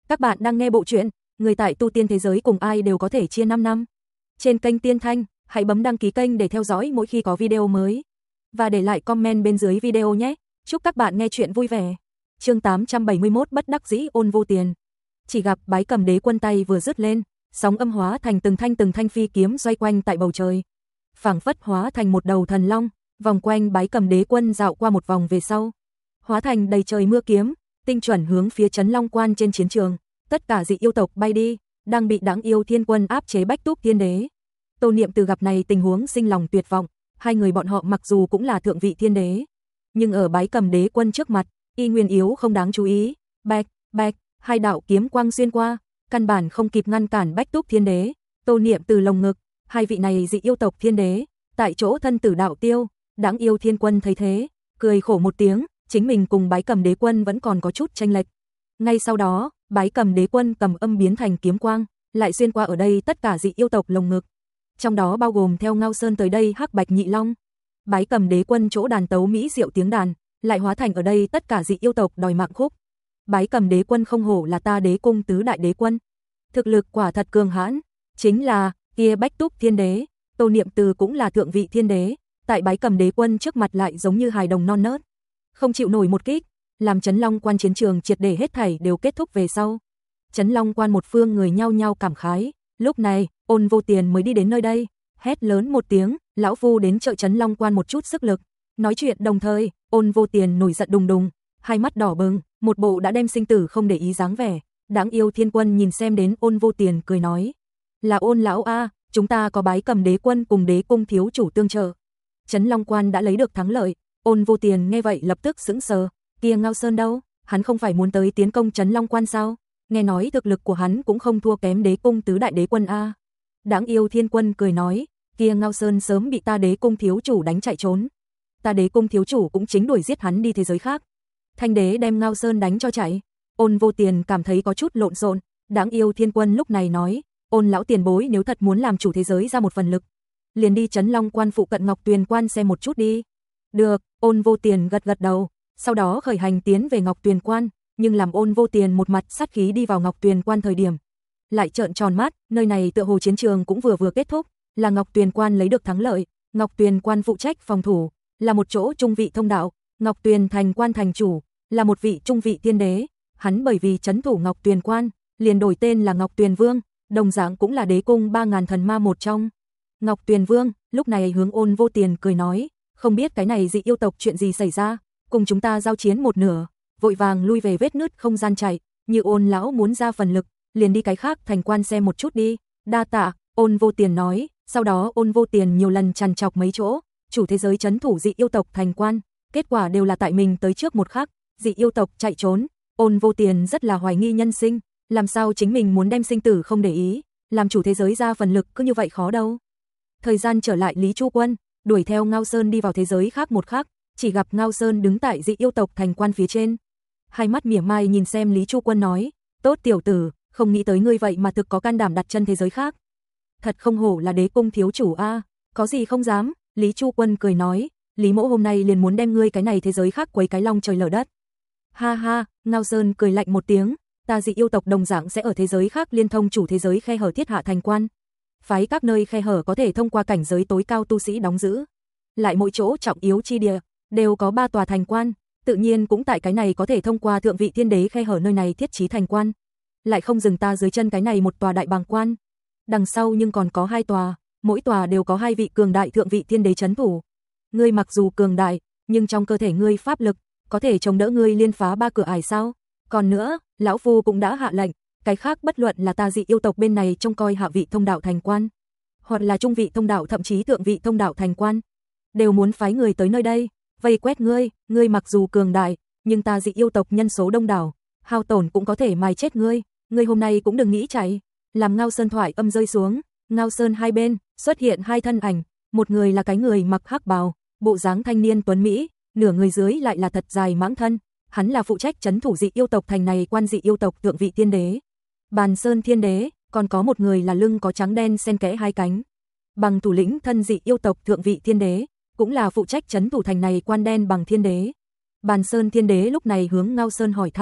Các bạn đang nghe bộ truyện Người tại tu tiên thế giới cùng ai đều có thể chia 5 năm. Trên kênh Tiên Thanh, hãy bấm đăng ký kênh để theo dõi mỗi khi có video mới. Và để lại comment bên dưới video nhé. Chúc các bạn nghe chuyện vui vẻ. Chương 871 bất đắc dĩ Ôn Vô Tiền. Chỉ gặp Bái Cầm Đế Quân tay vừa dứt lên, sóng âm hóa thành từng thanh phi kiếm xoay quanh tại bầu trời. Phảng phất hóa thành một đầu thần long, vòng quanh Bái Cầm Đế Quân dạo qua một vòng về sau, hóa thành đầy trời mưa kiếm, tinh chuẩn hướng phía Trấn Long Quan trên chiến trường. Tất cả dị yêu tộc bay đi, đang bị đáng yêu Thiên Quân áp chế Bách Túc Thiên Đế. Tô Niệm từ gặp này tình huống sinh lòng tuyệt vọng, hai người bọn họ mặc dù cũng là thượng vị thiên đế, nhưng ở Bái Cầm Đế Quân trước mặt, y nguyên yếu không đáng chú ý. Bạch, hai đạo kiếm quang xuyên qua, căn bản không kịp ngăn cản Bách Túc Thiên Đế. Tô Niệm từ lồng ngực, hai vị này dị yêu tộc thiên đế, tại chỗ thân tử đạo tiêu. Đáng yêu Thiên Quân thấy thế, cười khổ một tiếng, chính mình cùng Bái Cầm Đế Quân vẫn còn có chút chênh lệch. Ngay sau đó, Bái Cầm Đế Quân cầm âm biến thành kiếm quang, lại xuyên qua ở đây tất cả dị yêu tộc lồng ngực, trong đó bao gồm theo Ngao Sơn tới đây Hắc Bạch Nhị Long. Bái Cầm Đế Quân chỗ đàn tấu mỹ diệu tiếng đàn, lại hóa thành ở đây tất cả dị yêu tộc đòi mạng khúc. Bái Cầm Đế Quân không hổ là ta Đế Cung tứ đại đế quân, thực lực quả thật cường hãn, chính là kia Bách Túc Thiên Đế. Tô Niệm Từ cũng là thượng vị thiên đế, tại Bái Cầm Đế Quân trước mặt lại giống như hài đồng non nớt, không chịu nổi một kích. Làm Trấn Long Quan chiến trường triệt để hết thảy đều kết thúc về sau, Trấn Long Quan một phương người nhao nhao cảm khái. Lúc này, Ôn Vô Tiền mới đi đến nơi đây, hét lớn một tiếng, lão phu đến trợ Trấn Long Quan một chút sức lực. Nói chuyện đồng thời, Ôn Vô Tiền nổi giận đùng đùng, hai mắt đỏ bừng, một bộ đã đem sinh tử không để ý dáng vẻ. Đáng yêu Thiên Quân nhìn xem đến Ôn Vô Tiền cười nói, là Ôn lão a, chúng ta có Bái Cầm Đế Quân cùng Đế Cung thiếu chủ tương trợ, Trấn Long Quan đã lấy được thắng lợi. Ôn Vô Tiền nghe vậy lập tức sững sờ. Kia Ngao Sơn đâu, hắn không phải muốn tới tiến công Trấn Long Quan sao? Nghe nói thực lực của hắn cũng không thua kém Đế Cung tứ đại đế quân a. Đáng yêu Thiên Quân cười nói, kia Ngao Sơn sớm bị ta Đế Cung thiếu chủ đánh chạy trốn, ta Đế Cung thiếu chủ cũng chính đuổi giết hắn đi thế giới khác. Thanh đế đem Ngao Sơn đánh cho chạy. Ôn Vô Tiền cảm thấy có chút lộn xộn. Đáng yêu Thiên Quân lúc này nói, Ôn lão tiền bối nếu thật muốn làm chủ thế giới ra một phần lực, liền đi Trấn Long Quan phụ cận Ngọc Tuyền Quan xem một chút đi. Được, Ôn Vô Tiền gật đầu. Sau đó khởi hành tiến về Ngọc Tuyền Quan, nhưng làm Ôn Vô Tiền một mặt sát khí đi vào Ngọc Tuyền Quan thời điểm, lại trợn tròn mắt. Nơi này tựa hồ chiến trường cũng vừa kết thúc, là Ngọc Tuyền Quan lấy được thắng lợi. Ngọc Tuyền Quan phụ trách phòng thủ, là một chỗ trung vị thông đạo. Ngọc Tuyền Thành Quan thành chủ là một vị trung vị thiên đế, hắn bởi vì trấn thủ Ngọc Tuyền Quan, liền đổi tên là Ngọc Tuyền Vương, đồng dạng cũng là Đế Cung 3000 thần ma một trong. Ngọc Tuyền Vương lúc này hướng Ôn Vô Tiền cười nói, không biết cái này dị yêu tộc chuyện gì xảy ra, cùng chúng ta giao chiến một nửa, vội vàng lui về vết nứt không gian chạy, như Ôn lão muốn ra phần lực, liền đi cái khác thành quan xem một chút đi. Đa tạ, Ôn Vô Tiền nói. Sau đó Ôn Vô Tiền nhiều lần trằn trọc mấy chỗ chủ thế giới trấn thủ dị yêu tộc thành quan, kết quả đều là tại mình tới trước một khắc, dị yêu tộc chạy trốn. Ôn Vô Tiền rất là hoài nghi nhân sinh, làm sao chính mình muốn đem sinh tử không để ý, làm chủ thế giới ra phần lực cứ như vậy khó đâu. Thời gian trở lại Lý Chu Quân, đuổi theo Ngao Sơn đi vào thế giới khác một khắc, chỉ gặp Ngao Sơn đứng tại dị yêu tộc thành quan phía trên, hai mắt mỉa mai nhìn xem Lý Chu Quân nói, tốt tiểu tử, không nghĩ tới ngươi vậy mà thực có can đảm đặt chân thế giới khác. Thật không hổ là Đế Cung thiếu chủ a, có gì không dám. Lý Chu Quân cười nói, Lý mỗ hôm nay liền muốn đem ngươi cái này thế giới khác quấy cái long trời lở đất. Ha ha, Ngao Sơn cười lạnh một tiếng, ta dị yêu tộc đồng dạng sẽ ở thế giới khác liên thông chủ thế giới khe hở thiết hạ thành quan. Phái các nơi khe hở có thể thông qua cảnh giới tối cao tu sĩ đóng giữ. Lại mỗi chỗ trọng yếu chi địa đều có 3 tòa thành quan, tự nhiên cũng tại cái này có thể thông qua thượng vị thiên đế khe hở nơi này thiết trí thành quan. Lại không dừng ta dưới chân cái này một tòa đại bàng quan, đằng sau nhưng còn có 2 tòa, mỗi tòa đều có 2 vị cường đại thượng vị thiên đế trấn thủ. Ngươi mặc dù cường đại, nhưng trong cơ thể ngươi pháp lực có thể chống đỡ ngươi liên phá 3 cửa ải sao? Còn nữa, lão phu cũng đã hạ lệnh, cái khác bất luận là ta dị yêu tộc bên này trông coi hạ vị thông đạo thành quan, hoặc là trung vị thông đạo thậm chí thượng vị thông đạo thành quan, đều muốn phái người tới nơi đây, vây quét ngươi. Ngươi mặc dù cường đại, nhưng ta dị yêu tộc nhân số đông đảo, hao tổn cũng có thể mài chết ngươi. Ngươi hôm nay cũng đừng nghĩ chạy. Làm Ngao Sơn thoại âm rơi xuống, Ngao Sơn hai bên xuất hiện 2 thân ảnh, một người là cái người mặc hắc bào, bộ dáng thanh niên tuấn mỹ, nửa người dưới lại là thật dài mãng thân, hắn là phụ trách trấn thủ dị yêu tộc thành này quan dị yêu tộc thượng vị thiên đế, Bàn Sơn Thiên Đế. Còn có một người là lưng có trắng đen xen kẽ 2 cánh, bằng thủ lĩnh thân dị yêu tộc thượng vị thiên đế, cũng là phụ trách trấn thủ thành này quan đen bằng thiên đế. Bàn Sơn Thiên Đế lúc này hướng Ngao Sơn hỏi thăm,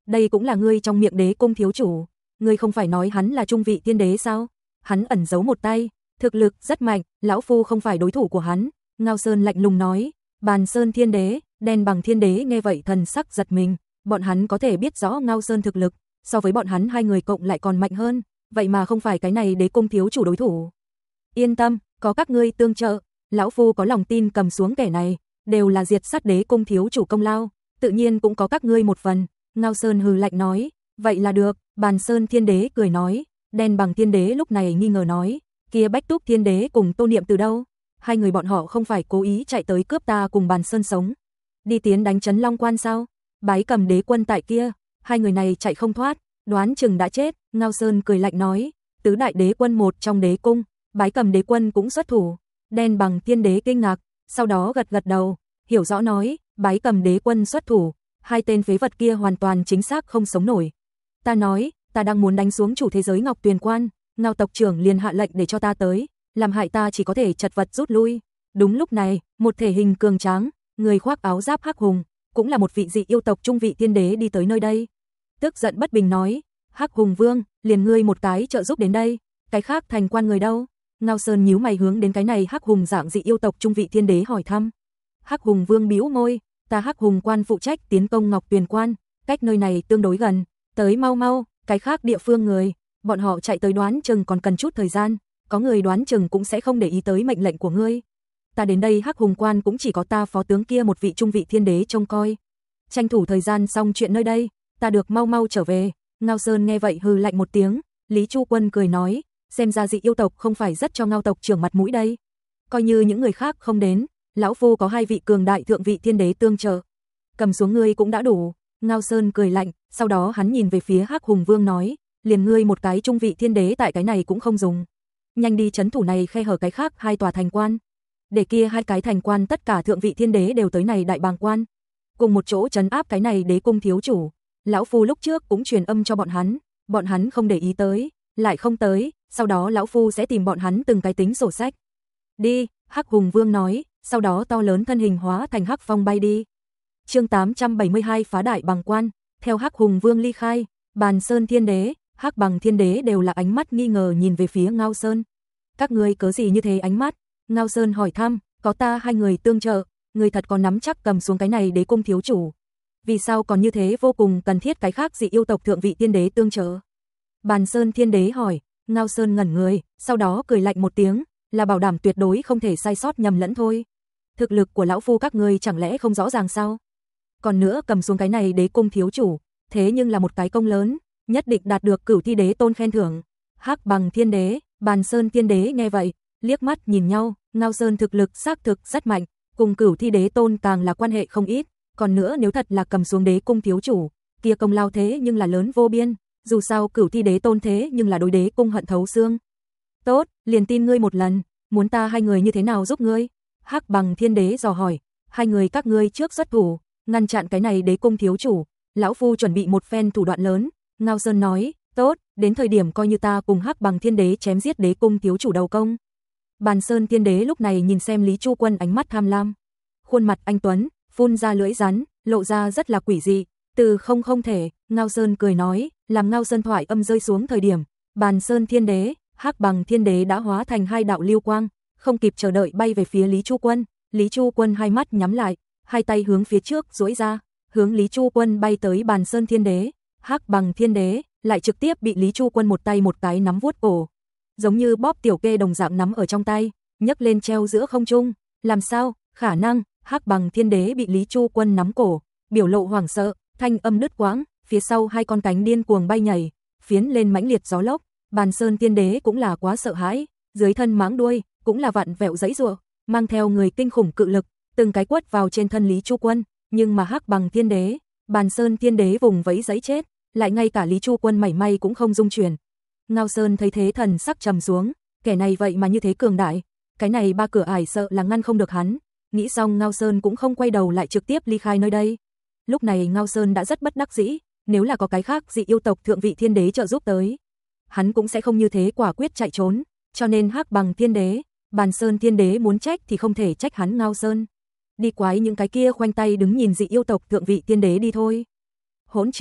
đây cũng là ngươi trong miệng Đế Cung thiếu chủ, ngươi không phải nói hắn là trung vị tiên đế sao? Hắn ẩn giấu một tay, thực lực rất mạnh, lão phu không phải đối thủ của hắn." Ngao Sơn lạnh lùng nói. Bàn Sơn Thiên Đế, Đen Bằng Thiên Đế nghe vậy thần sắc giật mình, bọn hắn có thể biết rõ Ngao Sơn thực lực, so với bọn hắn hai người cộng lại còn mạnh hơn, vậy mà không phải cái này Đế Cung thiếu chủ đối thủ. Yên tâm, có các ngươi tương trợ, lão phu có lòng tin cầm xuống kẻ này, đều là diệt sát Đế Cung thiếu chủ công lao, tự nhiên cũng có các ngươi một phần. Ngao Sơn hừ lạnh nói. Vậy là được. Bàn Sơn Thiên Đế cười nói. Đen Bằng Thiên Đế lúc này nghi ngờ nói, kia Bách Túc Thiên Đế cùng Tô Niệm từ đâu? Hai người bọn họ không phải cố ý chạy tới cướp ta cùng Bàn Sơn sống, đi tiến đánh Trấn Long Quan sao? Bái Cầm Đế Quân tại kia, hai người này chạy không thoát, đoán chừng đã chết. Ngao Sơn cười lạnh nói, tứ đại đế quân một trong đế cung, Bái Cầm Đế Quân cũng xuất thủ. Đen Bằng Thiên Đế kinh ngạc, sau đó gật gật đầu, hiểu rõ nói, Bái Cầm Đế Quân xuất thủ, hai tên phế vật kia hoàn toàn chính xác không sống nổi. Ta nói, ta đang muốn đánh xuống chủ thế giới Ngọc Tuyền Quan, Ngao tộc trưởng liền hạ lệnh để cho ta tới, làm hại ta chỉ có thể chật vật rút lui. Đúng lúc này, một thể hình cường tráng, người khoác áo giáp hắc hùng, cũng là một vị dị yêu tộc trung vị tiên đế đi tới nơi đây. Tức giận bất bình nói, Hắc Hùng Vương, liền ngươi một cái trợ giúp đến đây, cái khác thành quan người đâu? Ngao Sơn nhíu mày hướng đến cái này Hắc Hùng dạng dị yêu tộc trung vị tiên đế hỏi thăm. Hắc Hùng Vương bĩu môi, ta Hắc Hùng Quan phụ trách tiến công Ngọc Tuyền Quan, cách nơi này tương đối gần, tới mau mau, cái khác địa phương người, bọn họ chạy tới đoán chừng còn cần chút thời gian, có người đoán chừng cũng sẽ không để ý tới mệnh lệnh của ngươi. Ta đến đây Hắc Hùng Quan cũng chỉ có ta phó tướng kia một vị trung vị thiên đế trông coi. Tranh thủ thời gian xong chuyện nơi đây, ta được mau mau trở về. Ngao Sơn nghe vậy hừ lạnh một tiếng, Lý Chu Quân cười nói, xem ra dị yêu tộc không phải rất cho Ngao tộc trưởng mặt mũi đây. Coi như những người khác không đến, lão phu có hai vị cường đại thượng vị thiên đế tương trợ, cầm xuống ngươi cũng đã đủ. Ngao Sơn cười lạnh, sau đó hắn nhìn về phía Hắc Hùng Vương nói, liền ngươi một cái trung vị thiên đế tại cái này cũng không dùng. Nhanh đi trấn thủ này khe hở cái khác hai tòa thành quan. Để kia hai cái thành quan tất cả thượng vị thiên đế đều tới này Đại Bàng Quan, cùng một chỗ trấn áp cái này Đế Cung thiếu chủ. Lão phu lúc trước cũng truyền âm cho bọn hắn không để ý tới, lại không tới, sau đó lão phu sẽ tìm bọn hắn từng cái tính sổ sách. Đi, Hắc Hùng Vương nói, sau đó to lớn thân hình hóa thành hắc phong bay đi. Chương 872 phá Đại Bàng Quan, theo Hắc Hùng Vương ly khai, Bàn Sơn Thiên Đế, Hắc Bằng Thiên Đế đều là ánh mắt nghi ngờ nhìn về phía Ngao Sơn. Các ngươi cớ gì như thế ánh mắt? Ngao Sơn hỏi thăm, có ta hai người tương trợ, người thật có nắm chắc cầm xuống cái này Đế Cung thiếu chủ. Vì sao còn như thế vô cùng cần thiết cái khác dị yêu tộc thượng vị tiên đế tương trợ? Bàn Sơn Thiên Đế hỏi. Ngao Sơn ngẩn người, sau đó cười lạnh một tiếng, là bảo đảm tuyệt đối không thể sai sót nhầm lẫn thôi. Thực lực của lão phu các ngươi chẳng lẽ không rõ ràng sao? Còn nữa cầm xuống cái này Đế Cung thiếu chủ, thế nhưng là một cái công lớn, nhất định đạt được Cửu Thi Đế Tôn khen thưởng. Hắc Bằng Thiên Đế, Bàn Sơn Thiên Đế nghe vậy, liếc mắt nhìn nhau, Ngao Sơn thực lực xác thực rất mạnh, cùng Cửu Thi Đế Tôn càng là quan hệ không ít, còn nữa nếu thật là cầm xuống Đế Cung thiếu chủ, kia công lao thế nhưng là lớn vô biên, dù sao Cửu Thi Đế Tôn thế nhưng là đối Đế Cung hận thấu xương. Tốt, liền tin ngươi một lần, muốn ta hai người như thế nào giúp ngươi? Hắc Bằng Thiên Đế dò hỏi, hai người các ngươi trước xuất thủ, ngăn chặn cái này Đế Cung thiếu chủ, lão phu chuẩn bị một phen thủ đoạn lớn. Ngao Sơn nói, tốt, đến thời điểm coi như ta cùng Hắc Bằng Thiên Đế chém giết Đế Cung thiếu chủ đầu công. Bàn Sơn Thiên Đế lúc này nhìn xem Lý Chu Quân ánh mắt tham lam, khuôn mặt anh tuấn, phun ra lưỡi rắn, lộ ra rất là quỷ dị, từ không thể. Ngao Sơn cười nói, làm Ngao Sơn thoại âm rơi xuống thời điểm, Bàn Sơn Thiên Đế, Hắc Bằng Thiên Đế đã hóa thành hai đạo lưu quang, không kịp chờ đợi bay về phía Lý Chu Quân. Lý Chu Quân hai mắt nhắm lại, hai tay hướng phía trước duỗi ra, hướng Lý Chu Quân bay tới. Bàn Sơn Thiên Đế, Hắc Bằng Thiên Đế lại trực tiếp bị Lý Chu Quân một tay một cái nắm vuốt cổ, giống như bóp tiểu kê đồng dạng nắm ở trong tay, nhấc lên treo giữa không trung. Làm sao? Khả năng? Hắc Bằng Thiên Đế bị Lý Chu Quân nắm cổ, biểu lộ hoảng sợ, thanh âm đứt quãng, phía sau hai con cánh điên cuồng bay nhảy, phiến lên mãnh liệt gió lốc. Bàn Sơn Thiên Đế cũng là quá sợ hãi, dưới thân máng đuôi cũng là vặn vẹo giãy giụa, mang theo người kinh khủng cự lực, từng cái quất vào trên thân Lý Chu Quân, nhưng mà Hắc Bằng Thiên Đế, Bàn Sơn Thiên Đế vùng vẫy giãy chết, lại ngay cả Lý Chu Quân mảy may cũng không dung chuyển. Ngao Sơn thấy thế thần sắc trầm xuống, kẻ này vậy mà như thế cường đại, cái này ba cửa ải sợ là ngăn không được hắn. Nghĩ xong Ngao Sơn cũng không quay đầu lại trực tiếp ly khai nơi đây. Lúc này Ngao Sơn đã rất bất đắc dĩ, nếu là có cái khác dị yêu tộc thượng vị thiên đế trợ giúp tới, hắn cũng sẽ không như thế quả quyết chạy trốn, cho nên Hắc Bằng Thiên Đế, Bàn Sơn Thiên Đế muốn trách thì không thể trách hắn Ngao Sơn. Đi quái những cái kia khoanh tay đứng nhìn dị yêu tộc thượng vị thiên đế đi thôi. Hỗn trướng,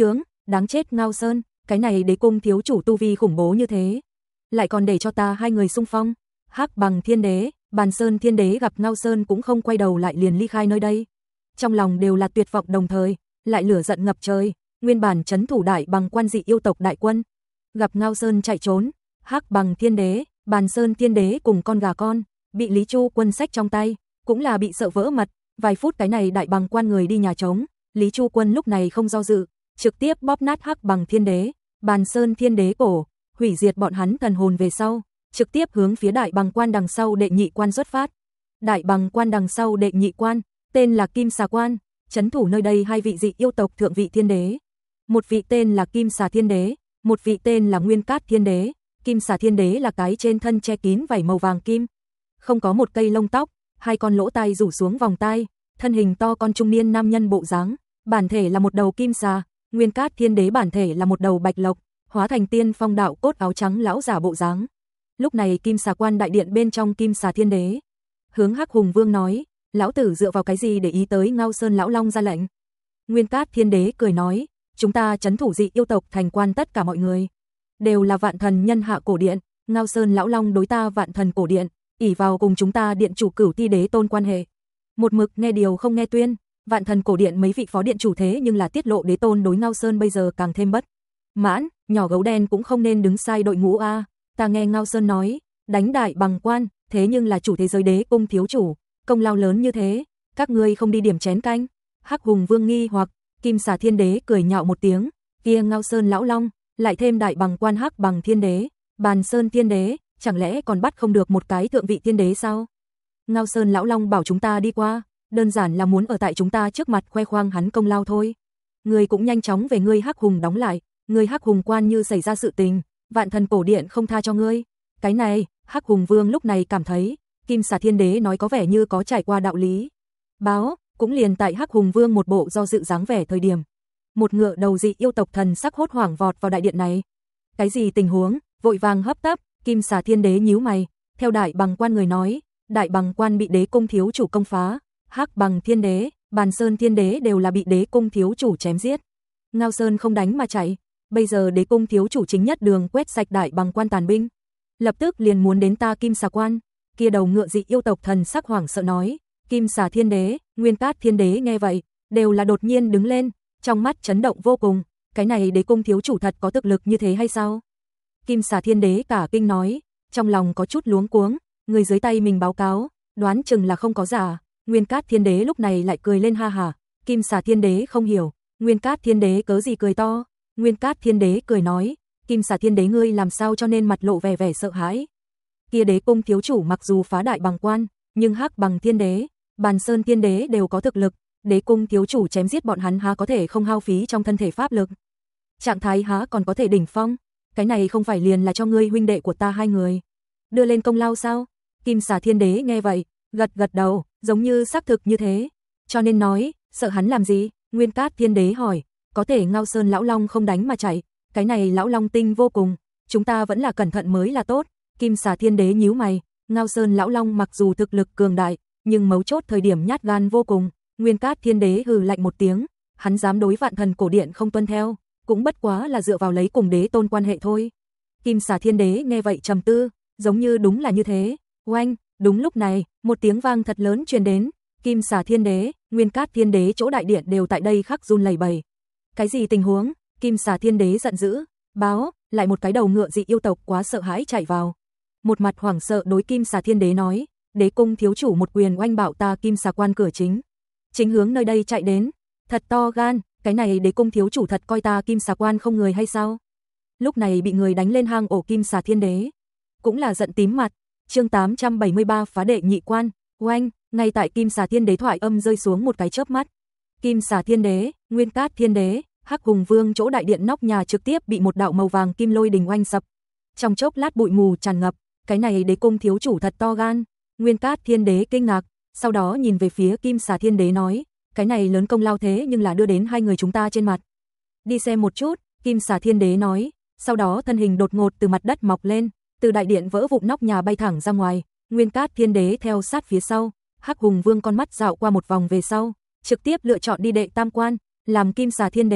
Đáng chết Ngao Sơn, cái này đế cung thiếu chủ tu vi khủng bố như thế, lại còn để cho ta hai người xung phong. Hắc Bằng Thiên Đế, Bàn Sơn Thiên Đế gặp Ngao Sơn cũng không quay đầu lại liền ly khai nơi đây. Trong lòng đều là tuyệt vọng đồng thời, lại lửa giận ngập trời, nguyên bản trấn thủ Đại Bằng Quan dị yêu tộc đại quân, gặp Ngao Sơn chạy trốn, Hắc Bằng Thiên Đế, Bàn Sơn Thiên Đế cùng con gà con, bị Lý Chu Quân xách trong tay, cũng là bị sợ vỡ mật, vài phút cái này Đại Bằng Quan người đi nhà trống, Lý Chu Quân lúc này không do dự, trực tiếp bóp nát Hắc Bằng Thiên Đế, Bàn Sơn Thiên Đế cổ, hủy diệt bọn hắn thần hồn về sau, trực tiếp hướng phía Đại Bằng Quan đằng sau đệ nhị quan xuất phát. Đại Bằng Quan đằng sau đệ nhị quan, tên là Kim Xà Quan, trấn thủ nơi đây hai vị dị yêu tộc thượng vị thiên đế. Một vị tên là Kim Xà Thiên Đế, một vị tên là Nguyên Cát Thiên Đế. Kim Xà Thiên Đế là cái trên thân che kín vảy màu vàng kim, không có một cây lông tóc, hai con lỗ tai rủ xuống vòng tai, thân hình to con trung niên nam nhân bộ dáng, bản thể là một đầu kim xà. Nguyên Cát Thiên Đế bản thể là một đầu bạch lộc, hóa thành tiên phong đạo cốt áo trắng lão giả bộ dáng. Lúc này Kim Xà Quan đại điện bên trong Kim Xà Thiên Đế hướng Hắc Hùng Vương nói, lão tử dựa vào cái gì để ý tới Ngao Sơn lão long ra lệnh? Nguyên Cát Thiên Đế cười nói, chúng ta trấn thủ dị yêu tộc thành quan tất cả mọi người đều là vạn thần nhân hạ cổ điện, Ngao Sơn lão long đối ta vạn thần cổ điện, ỷ vào cùng chúng ta điện chủ Cửu Ti Đế tôn quan hệ, một mực nghe điều không nghe tuyên. Vạn thần cổ điện mấy vị phó điện chủ thế nhưng là tiết lộ đế tôn đối Ngao Sơn bây giờ càng thêm bất mãn, nhỏ gấu đen cũng không nên đứng sai đội ngũ a. Ta nghe Ngao Sơn nói, đánh Đại Bằng Quan, thế nhưng là chủ thế giới đế cung thiếu chủ, công lao lớn như thế, các ngươi không đi điểm chén canh? Hắc Hùng Vương nghi hoặc, Kim Xà Thiên Đế cười nhạo một tiếng, kia Ngao Sơn lão long, lại thêm Đại Bằng Quan Hắc Bằng Thiên Đế, Bàn Sơn Thiên Đế, chẳng lẽ còn bắt không được một cái thượng vị thiên đế sao? Ngao Sơn lão long bảo chúng ta đi qua, đơn giản là muốn ở tại chúng ta trước mặt khoe khoang hắn công lao thôi. Người cũng nhanh chóng về ngươi Hắc Hùng đóng lại, ngươi Hắc Hùng Quan như xảy ra sự tình, vạn thần cổ điện không tha cho ngươi. Cái này, Hắc Hùng Vương lúc này cảm thấy, Kim Xà Thiên Đế nói có vẻ như có trải qua đạo lý. Báo, cũng liền tại Hắc Hùng Vương một bộ do dự dáng vẻ thời điểm. Một ngựa đầu dị yêu tộc thần sắc hốt hoảng vọt vào đại điện này. Cái gì tình huống, vội vàng hấp tấp, Kim Xà Thiên Đế nhíu mày, theo Đại Bằng Quan người nói, Đại Bằng Quan bị đế cung thiếu chủ công phá, Hắc Bằng Thiên Đế, Bàn Sơn Thiên Đế đều là bị đế cung thiếu chủ chém giết. Ngao Sơn không đánh mà chạy, bây giờ đế cung thiếu chủ chính nhất đường quét sạch Đại Bằng Quan tàn binh, lập tức liền muốn đến ta Kim Xà Quan. Kia đầu ngựa dị yêu tộc thần sắc hoảng sợ nói, Kim Xà Thiên Đế, Nguyên Cát Thiên Đế nghe vậy, đều là đột nhiên đứng lên, trong mắt chấn động vô cùng, cái này đế cung thiếu chủ thật có thực lực như thế hay sao? Kim Xà Thiên Đế cả kinh nói, trong lòng có chút luống cuống, người dưới tay mình báo cáo, đoán chừng là không có giả. Nguyên Cát Thiên Đế lúc này lại cười lên ha hả, Kim Xà Thiên Đế không hiểu, Nguyên Cát Thiên Đế cớ gì cười to? Nguyên Cát Thiên Đế cười nói, Kim Xà Thiên Đế ngươi làm sao cho nên mặt lộ vẻ vẻ sợ hãi? Kia đế cung thiếu chủ mặc dù phá Đại Bằng Quan, nhưng Hắc Bằng Thiên Đế, Bàn Sơn Thiên Đế đều có thực lực, đế cung thiếu chủ chém giết bọn hắn há có thể không hao phí trong thân thể pháp lực? Trạng thái há còn có thể đỉnh phong? Cái này không phải liền là cho ngươi huynh đệ của ta hai người đưa lên công lao sao? Kim Xà Thiên Đế nghe vậy, gật gật đầu, giống như xác thực như thế. Cho nên nói, sợ hắn làm gì? Nguyên Cát Thiên Đế hỏi, có thể Ngao Sơn lão long không đánh mà chạy, cái này lão long tinh vô cùng, chúng ta vẫn là cẩn thận mới là tốt. Kim Xà Thiên Đế nhíu mày, Ngao Sơn lão long mặc dù thực lực cường đại, nhưng mấu chốt thời điểm nhát gan vô cùng. Nguyên Cát Thiên Đế hừ lạnh một tiếng, hắn dám đối vạn thần cổ điện không tuân theo, cũng bất quá là dựa vào lấy cùng đế tôn quan hệ thôi. Kim Xà Thiên Đế nghe vậy trầm tư, giống như đúng là như thế. Oanh, đúng lúc này, một tiếng vang thật lớn truyền đến, Kim Xà Thiên Đế, Nguyên Cát Thiên Đế chỗ đại điện đều tại đây khắc run lẩy bẩy. Cái gì tình huống? Kim Xà Thiên Đế giận dữ, báo, lại một cái đầu ngựa dị yêu tộc quá sợ hãi chạy vào. Một mặt hoảng sợ đối Kim Xà Thiên Đế nói, đế cung thiếu chủ một quyền oanh bạo ta Kim Xà Quan cửa chính hướng nơi đây chạy đến, thật to gan, cái này đế cung thiếu chủ thật coi ta Kim Xà Quan không người hay sao? Lúc này bị người đánh lên hang ổ Kim Xà Thiên Đế, cũng là giận tím mặt. Chương 873 phá đệ nhị quan, oanh, ngay tại Kim Xà Thiên Đế thoại âm rơi xuống một cái chớp mắt. Kim Xà Thiên Đế, Nguyên Cát Thiên Đế, Hắc Hùng Vương chỗ đại điện nóc nhà trực tiếp bị một đạo màu vàng kim lôi đình oanh sập. Trong chốc lát bụi mù tràn ngập, cái này đế cung thiếu chủ thật to gan. Nguyên Cát Thiên Đế kinh ngạc, sau đó nhìn về phía Kim Xà Thiên Đế nói, cái này lớn công lao thế nhưng là đưa đến hai người chúng ta trên mặt. Đi xem một chút, Kim Xà Thiên Đế nói, sau đó thân hình đột ngột từ mặt đất mọc lên, từ đại điện vỡ vụn nóc nhà bay thẳng ra ngoài. Nguyên Cát Thiên Đế theo sát phía sau, Hắc Hùng Vương con mắt dạo qua một vòng về sau, trực tiếp lựa chọn đi đệ tam quan, làm Kim Xà Thiên Đế.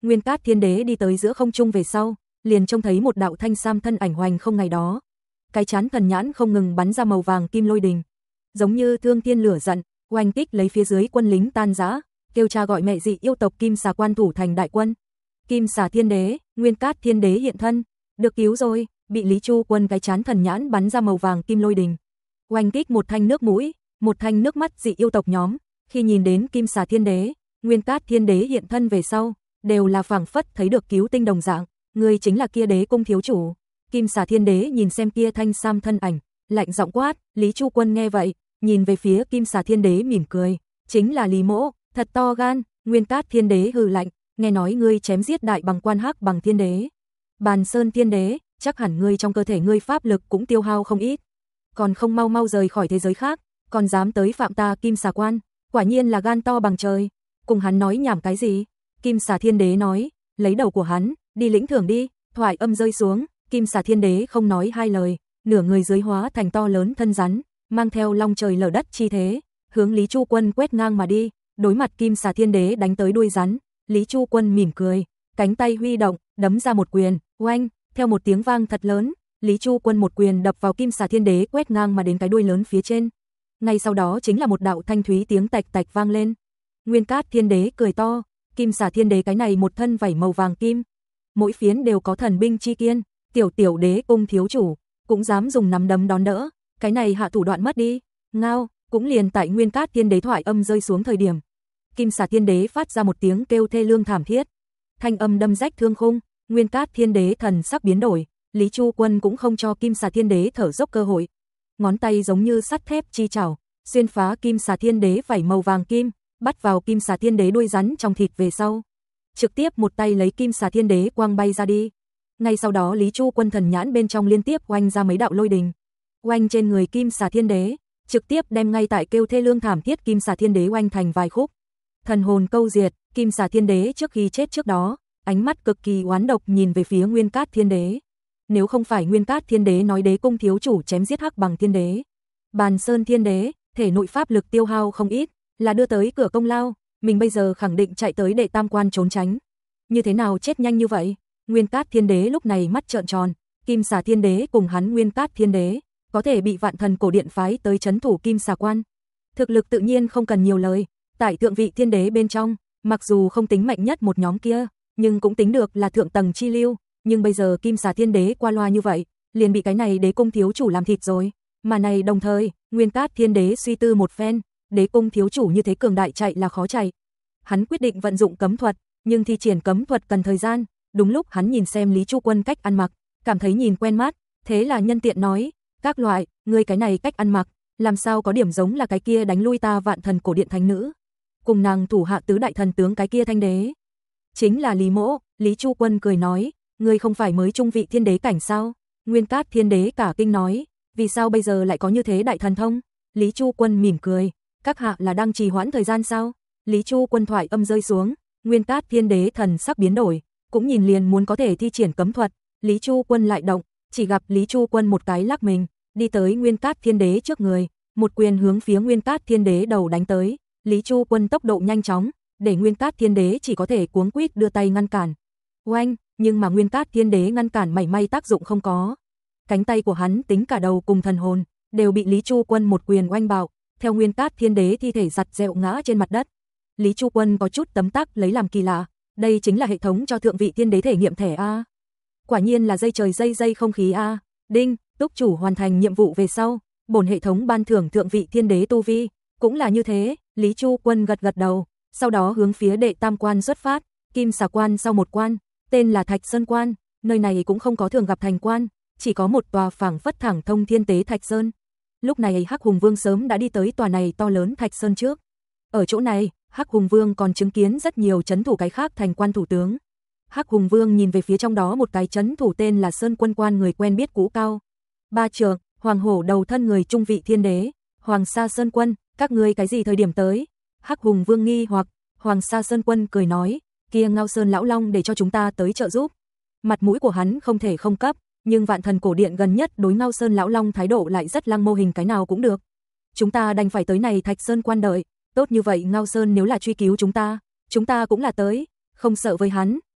Nguyên Cát Thiên Đế đi tới giữa không trung về sau, liền trông thấy một đạo thanh sam thân ảnh hoành không ngày đó. Cái chán thần nhãn không ngừng bắn ra màu vàng kim lôi đình, giống như thương thiên lửa giận, oanh kích lấy phía dưới quân lính tan rã, kêu cha gọi mẹ dị yêu tộc Kim Xà Quan thủ thành đại quân. Kim Xà Thiên Đế, Nguyên Cát Thiên Đế hiện thân, được cứu rồi, bị Lý Chu Quân cái chán thần nhãn bắn ra màu vàng kim lôi đình, oanh kích một thanh nước mũi, một thanh nước mắt dị yêu tộc nhóm, khi nhìn đến Kim Xà Thiên Đế, Nguyên Cát Thiên Đế hiện thân về sau, đều là phảng phất thấy được cứu tinh đồng dạng, người chính là kia Đế cung thiếu chủ. Kim Xà Thiên Đế nhìn xem kia thanh sam thân ảnh, lạnh giọng quát. Lý Chu Quân nghe vậy, nhìn về phía Kim Xà Thiên Đế mỉm cười, chính là Lý Mỗ, thật to gan. Nguyên Cát Thiên Đế hừ lạnh, nghe nói ngươi chém giết đại bằng quan Hắc Bằng Thiên Đế, Bàn Sơn Thiên Đế, chắc hẳn ngươi trong cơ thể ngươi pháp lực cũng tiêu hao không ít, còn không mau mau rời khỏi thế giới khác, còn dám tới phạm ta Kim Xà Quan, quả nhiên là gan to bằng trời. Cùng hắn nói nhảm cái gì? Kim Xà Thiên Đế nói, lấy đầu của hắn, đi lĩnh thưởng đi. Thoại âm rơi xuống, Kim Xà Thiên Đế không nói hai lời, nửa người dưới hóa thành to lớn thân rắn, mang theo long trời lở đất chi thế, hướng Lý Chu Quân quét ngang mà đi. Đối mặt Kim Xà Thiên Đế đánh tới đuôi rắn, Lý Chu Quân mỉm cười, cánh tay huy động, đấm ra một quyền, oanh, theo một tiếng vang thật lớn, Lý Chu Quân một quyền đập vào Kim Xà Thiên Đế quét ngang mà đến cái đuôi lớn phía trên. Ngay sau đó chính là một đạo thanh thúy tiếng tạch tạch vang lên. Nguyên Cát Thiên Đế cười to, Kim Xà Thiên Đế cái này một thân vảy màu vàng kim, mỗi phiến đều có thần binh chi kiên, tiểu Đế cung thiếu chủ cũng dám dùng nắm đấm đón đỡ, cái này hạ thủ đoạn mất đi. Ngao, cũng liền tại Nguyên Cát Thiên Đế thoại âm rơi xuống thời điểm, Kim Xà Thiên Đế phát ra một tiếng kêu thê lương thảm thiết, thanh âm đâm rách thương khung. Nguyên Cát Thiên Đế thần sắc biến đổi, Lý Chu Quân cũng không cho Kim Xà Thiên Đế thở dốc cơ hội, ngón tay giống như sắt thép chi chảo, xuyên phá Kim Xà Thiên Đế vảy màu vàng kim, bắt vào Kim Xà Thiên Đế đuôi rắn trong thịt về sau, trực tiếp một tay lấy Kim Xà Thiên Đế quang bay ra đi. Ngay sau đó Lý Chu Quân thần nhãn bên trong liên tiếp oanh ra mấy đạo lôi đình, oanh trên người Kim Xà Thiên Đế, trực tiếp đem ngay tại kêu thê lương thảm thiết Kim Xà Thiên Đế oanh thành vài khúc. Thần hồn câu diệt, Kim Xà Thiên Đế trước khi chết trước đó, ánh mắt cực kỳ oán độc nhìn về phía Nguyên Cát Thiên Đế. Nếu không phải Nguyên Cát Thiên Đế nói Đế cung thiếu chủ chém giết Hắc Bằng Thiên Đế, Bàn Sơn Thiên Đế, thể nội pháp lực tiêu hao không ít, là đưa tới cửa công lao, mình bây giờ khẳng định chạy tới đệ tam quan trốn tránh. Như thế nào chết nhanh như vậy? Nguyên Cát Thiên Đế lúc này mắt trợn tròn, Kim Xà Thiên Đế cùng hắn Nguyên Cát Thiên Đế, có thể bị Vạn Thần Cổ Điện phái tới trấn thủ Kim Xà Quan. Thực lực tự nhiên không cần nhiều lời, tại Thượng Vị Thiên Đế bên trong, mặc dù không tính mạnh nhất một nhóm kia, nhưng cũng tính được là thượng tầng chi lưu, nhưng bây giờ Kim Xà Thiên Đế qua loa như vậy, liền bị cái này Đế cung thiếu chủ làm thịt rồi. Mà này đồng thời, Nguyên Cát Thiên Đế suy tư một phen, Đế cung thiếu chủ như thế cường đại chạy là khó chạy. Hắn quyết định vận dụng cấm thuật, nhưng thi triển cấm thuật cần thời gian, đúng lúc hắn nhìn xem Lý Chu Quân cách ăn mặc, cảm thấy nhìn quen mắt, thế là nhân tiện nói, các loại, ngươi cái này cách ăn mặc, làm sao có điểm giống là cái kia đánh lui ta Vạn Thần Cổ Điện thánh nữ, cùng nàng thủ hạ tứ đại thần tướng cái kia thanh đế. Chính là Lý Mỗ. Lý Chu Quân cười nói, ngươi không phải mới trung vị thiên đế cảnh sao? Nguyên Cát Thiên Đế cả kinh nói, vì sao bây giờ lại có như thế đại thần thông? Lý Chu Quân mỉm cười, các hạ là đang trì hoãn thời gian sao? Lý Chu Quân thoại âm rơi xuống, Nguyên Cát Thiên Đế thần sắc biến đổi, cũng nhìn liền muốn có thể thi triển cấm thuật. Lý Chu Quân lại động, chỉ gặp Lý Chu Quân một cái lắc mình, đi tới Nguyên Cát Thiên Đế trước người, một quyền hướng phía Nguyên Cát Thiên Đế đầu đánh tới. Lý Chu Quân tốc độ nhanh chóng, để Nguyên Cát Thiên Đế chỉ có thể cuống quýt đưa tay ngăn cản. Oanh, nhưng mà Nguyên Cát Thiên Đế ngăn cản mảy may tác dụng không có. Cánh tay của hắn tính cả đầu cùng thần hồn, đều bị Lý Chu Quân một quyền oanh bạo, theo Nguyên Cát Thiên Đế thi thể giặt dẹo ngã trên mặt đất. Lý Chu Quân có chút tấm tắc lấy làm kỳ lạ, đây chính là hệ thống cho Thượng Vị Thiên Đế thể nghiệm thẻ a. Quả nhiên là dây trời dây không khí a. Đinh, túc chủ hoàn thành nhiệm vụ về sau, bổn hệ thống ban thưởng Thượng Vị Thiên Đế tu vi, cũng là như thế. Lý Chu Quân gật gật đầu, sau đó hướng phía đệ tam quan xuất phát. Kim Xà Quan sau một quan, tên là Thạch Sơn Quan, nơi này cũng không có thường gặp thành quan, chỉ có một tòa phảng phất thẳng thông thiên tế Thạch Sơn. Lúc này Hắc Hùng Vương sớm đã đi tới tòa này to lớn Thạch Sơn trước. Ở chỗ này, Hắc Hùng Vương còn chứng kiến rất nhiều trấn thủ cái khác thành quan thủ tướng. Hắc Hùng Vương nhìn về phía trong đó một cái trấn thủ tên là Sơn Quân Quan, người quen biết cũ cao ba trượng, hoàng hổ đầu thân người trung vị thiên đế, Hoàng Sa Sơn Quân, các ngươi cái gì thời điểm tới? Hắc Hùng Vương nghi hoặc. Hoàng Sa Sơn Quân cười nói, kia Ngao Sơn lão long để cho chúng ta tới trợ giúp. Mặt mũi của hắn không thể không cấp, nhưng Vạn Thần Cổ Điện gần nhất đối Ngao Sơn lão long thái độ lại rất lăng mô hình, cái nào cũng được. Chúng ta đành phải tới này Thạch Sơn Quan đợi, tốt như vậy Ngao Sơn nếu là truy cứu chúng ta cũng là tới, không sợ với hắn.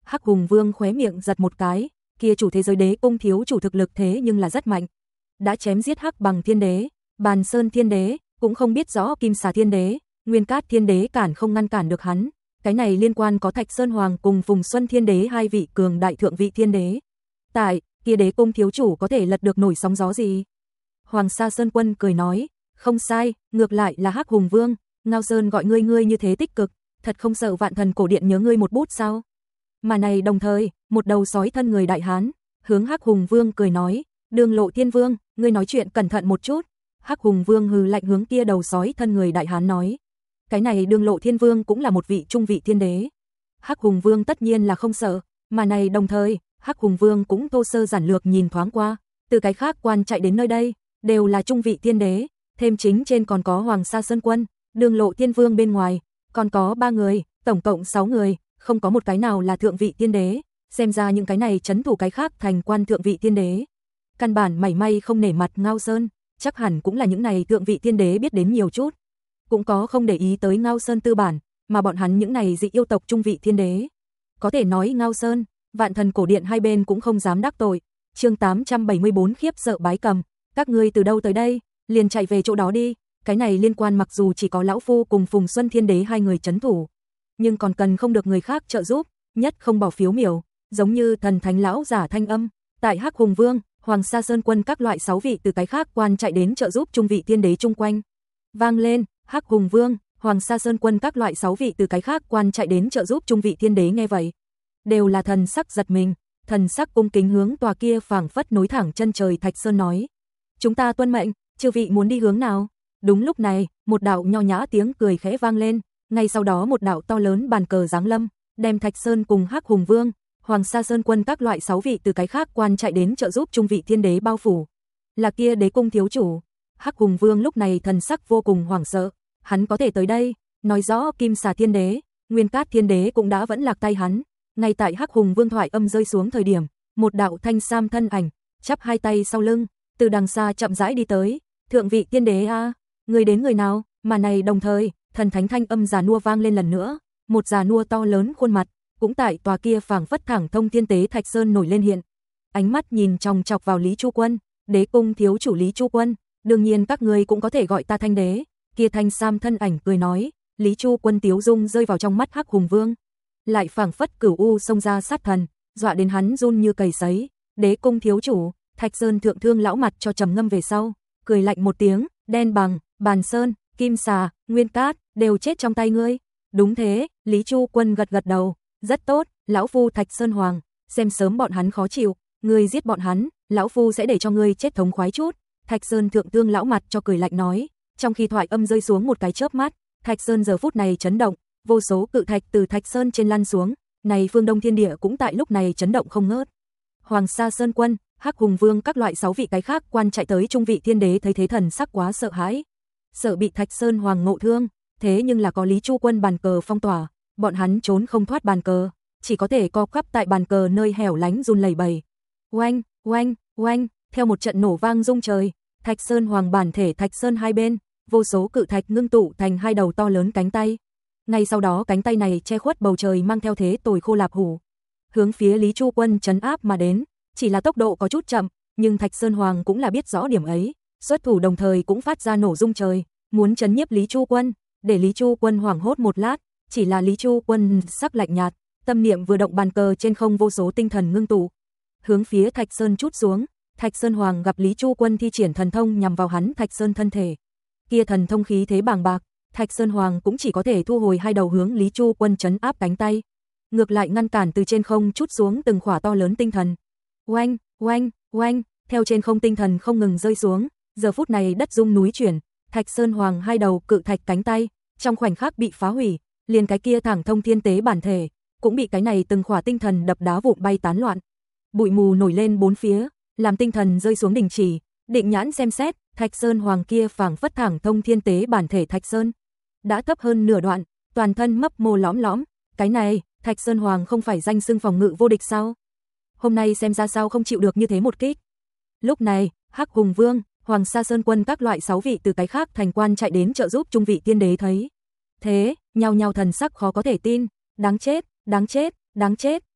Hắc Hùng Vương khóe miệng giật một cái, kia chủ thế giới đế cung thiếu chủ thực lực thế nhưng là rất mạnh. Đã chém giết Hắc Bằng Thiên Đế, Bàn Sơn Thiên Đế, cũng không biết rõ Kim Xà Thiên Đế, Nguyên Cát Thiên Đế cản không ngăn cản được hắn. Cái này liên quan có Thạch Sơn Hoàng cùng Phùng Xuân Thiên Đế hai vị cường đại thượng vị thiên đế. Tại, kia đế cung thiếu chủ có thể lật được nổi sóng gió gì? Hoàng Sa Sơn Quân cười nói, không sai, ngược lại là Hắc Hùng Vương, Ngao Sơn gọi ngươi như thế tích cực, thật không sợ Vạn Thần cổ điện nhớ ngươi một bút sao? Mà này đồng thời, một đầu sói thân người đại hán, hướng Hắc Hùng Vương cười nói, Đường Lộ Thiên Vương, ngươi nói chuyện cẩn thận một chút. Hắc Hùng Vương hừ lạnh hướng kia đầu sói thân người đại hán nói. Cái này Đường Lộ Thiên Vương cũng là một vị trung vị thiên đế. Hắc Hùng Vương tất nhiên là không sợ, mà này đồng thời, Hắc Hùng Vương cũng thô sơ giản lược nhìn thoáng qua, từ cái khác quan chạy đến nơi đây, đều là trung vị thiên đế, thêm chính trên còn có Hoàng Sa Sơn Quân, Đường Lộ Thiên Vương bên ngoài, còn có 3 người, tổng cộng 6 người, không có một cái nào là thượng vị thiên đế, xem ra những cái này trấn thủ cái khác thành quan thượng vị thiên đế. Căn bản mảy may không nể mặt Ngao Sơn, chắc hẳn cũng là những này thượng vị thiên đế biết đến nhiều chút. Cũng có không để ý tới Ngao Sơn tư bản, mà bọn hắn những này dị yêu tộc trung vị thiên đế. Có thể nói Ngao Sơn, Vạn Thần cổ điện hai bên cũng không dám đắc tội. Chương 874 khiếp sợ bái cầm, các ngươi từ đâu tới đây, liền chạy về chỗ đó đi, cái này liên quan mặc dù chỉ có lão phu cùng Phùng Xuân Thiên Đế hai người trấn thủ, nhưng còn cần không được người khác trợ giúp, nhất không bỏ phiếu miểu, giống như thần thánh lão giả thanh âm, tại Hắc Hùng Vương, Hoàng Sa Sơn Quân các loại 6 vị từ cái khác quan chạy đến trợ giúp trung vị thiên đế chung quanh. Vang lên, Hắc Hùng Vương, Hoàng Sa Sơn Quân các loại 6 vị từ cái khác quan chạy đến trợ giúp trung vị thiên đế nghe vậy, đều là thần sắc giật mình, thần sắc cung kính hướng tòa kia phảng phất nối thẳng chân trời Thạch Sơn nói: "Chúng ta tuân mệnh, chư vị muốn đi hướng nào?" Đúng lúc này, một đạo nho nhã tiếng cười khẽ vang lên, ngay sau đó một đạo to lớn bàn cờ giáng lâm, đem Thạch Sơn cùng Hắc Hùng Vương, Hoàng Sa Sơn Quân các loại 6 vị từ cái khác quan chạy đến trợ giúp trung vị thiên đế bao phủ. Là kia đế cung thiếu chủ. Hắc Hùng Vương lúc này thần sắc vô cùng hoảng sợ, hắn có thể tới đây, nói rõ Kim Xà Thiên Đế, Nguyên Cát Thiên Đế cũng đã vẫn lạc tay hắn. Ngay tại Hắc Hùng Vương thoại âm rơi xuống thời điểm, một đạo thanh sam thân ảnh, chắp hai tay sau lưng, từ đằng xa chậm rãi đi tới. "Thượng vị thiên đế a, người đến người nào?" Mà này đồng thời, thần thánh thanh âm già nua vang lên lần nữa, một già nua to lớn khuôn mặt, cũng tại tòa kia phảng phất thẳng thông thiên tế Thạch Sơn nổi lên hiện. Ánh mắt nhìn chòng chọc vào Lý Chu Quân, đế cung thiếu chủ Lý Chu Quân, "Đương nhiên các ngươi cũng có thể gọi ta Thanh Đế." Kia thanh sam thân ảnh cười nói, Lý Chu Quân tiếu dung rơi vào trong mắt Hắc Hùng Vương, lại phảng phất cửu u xông ra sát thần, dọa đến hắn run như cầy sấy. Đế cung thiếu chủ, Thạch Sơn thượng thương lão mặt cho trầm ngâm về sau, cười lạnh một tiếng, "Đen Bằng, Bàn Sơn, Kim Xà, Nguyên Cát đều chết trong tay ngươi." "Đúng thế." Lý Chu Quân gật gật đầu, "Rất tốt, lão phu Thạch Sơn Hoàng, xem sớm bọn hắn khó chịu, ngươi giết bọn hắn, lão phu sẽ để cho ngươi chết thống khoái chút." Thạch Sơn thượng thương lão mặt cho cười lạnh nói, trong khi thoại âm rơi xuống một cái chớp mắt, Thạch Sơn giờ phút này chấn động, vô số cự thạch từ Thạch Sơn trên lăn xuống, này phương Đông thiên địa cũng tại lúc này chấn động không ngớt. Hoàng Sa Sơn Quân, Hắc Hùng Vương các loại 6 vị cái khác quan chạy tới trung vị thiên đế thấy thế thần sắc quá sợ hãi, sợ bị Thạch Sơn Hoàng ngộ thương, thế nhưng là có Lý Chu Quân bàn cờ phong tỏa, bọn hắn trốn không thoát bàn cờ, chỉ có thể co quắp tại bàn cờ nơi hẻo lánh run lẩy bẩy. Oanh, oanh, oanh, theo một trận nổ vang rung trời, Thạch Sơn Hoàng bản thể Thạch Sơn hai bên, vô số cự thạch ngưng tụ thành hai đầu to lớn cánh tay. Ngay sau đó cánh tay này che khuất bầu trời mang theo thế tồi khô lạp hủ, hướng phía Lý Chu Quân trấn áp mà đến, chỉ là tốc độ có chút chậm, nhưng Thạch Sơn Hoàng cũng là biết rõ điểm ấy, xuất thủ đồng thời cũng phát ra nổ rung trời, muốn trấn nhiếp Lý Chu Quân, để Lý Chu Quân hoảng hốt một lát, chỉ là Lý Chu Quân sắc lạnh nhạt, tâm niệm vừa động bàn cờ trên không vô số tinh thần ngưng tụ, hướng phía Thạch Sơn chút xuống. Thạch Sơn Hoàng gặp Lý Chu Quân thi triển thần thông nhằm vào hắn Thạch Sơn thân thể, kia thần thông khí thế bàng bạc, Thạch Sơn Hoàng cũng chỉ có thể thu hồi hai đầu hướng Lý Chu Quân trấn áp cánh tay, ngược lại ngăn cản từ trên không chút xuống từng khỏa to lớn tinh thần. Oanh, oanh, oanh, theo trên không tinh thần không ngừng rơi xuống, giờ phút này đất rung núi chuyển, Thạch Sơn Hoàng hai đầu cự thạch cánh tay trong khoảnh khắc bị phá hủy, liền cái kia thẳng thông thiên tế bản thể cũng bị cái này từng khỏa tinh thần đập đá vụn bay tán loạn. Bụi mù nổi lên bốn phía, làm tinh thần rơi xuống đình chỉ, định nhãn xem xét, Thạch Sơn Hoàng kia phảng phất thẳng thông thiên tế bản thể Thạch Sơn đã thấp hơn nửa đoạn, toàn thân mấp mô lõm lõm, cái này, Thạch Sơn Hoàng không phải danh xưng phòng ngự vô địch sao? Hôm nay xem ra sao không chịu được như thế một kích. Lúc này, Hắc Hùng Vương, Hoàng Sa Sơn Quân các loại 6 vị từ cái khác thành quan chạy đến trợ giúp trung vị tiên đế thấy thế, nhao nhao thần sắc khó có thể tin, đáng chết, đáng chết, đáng chết,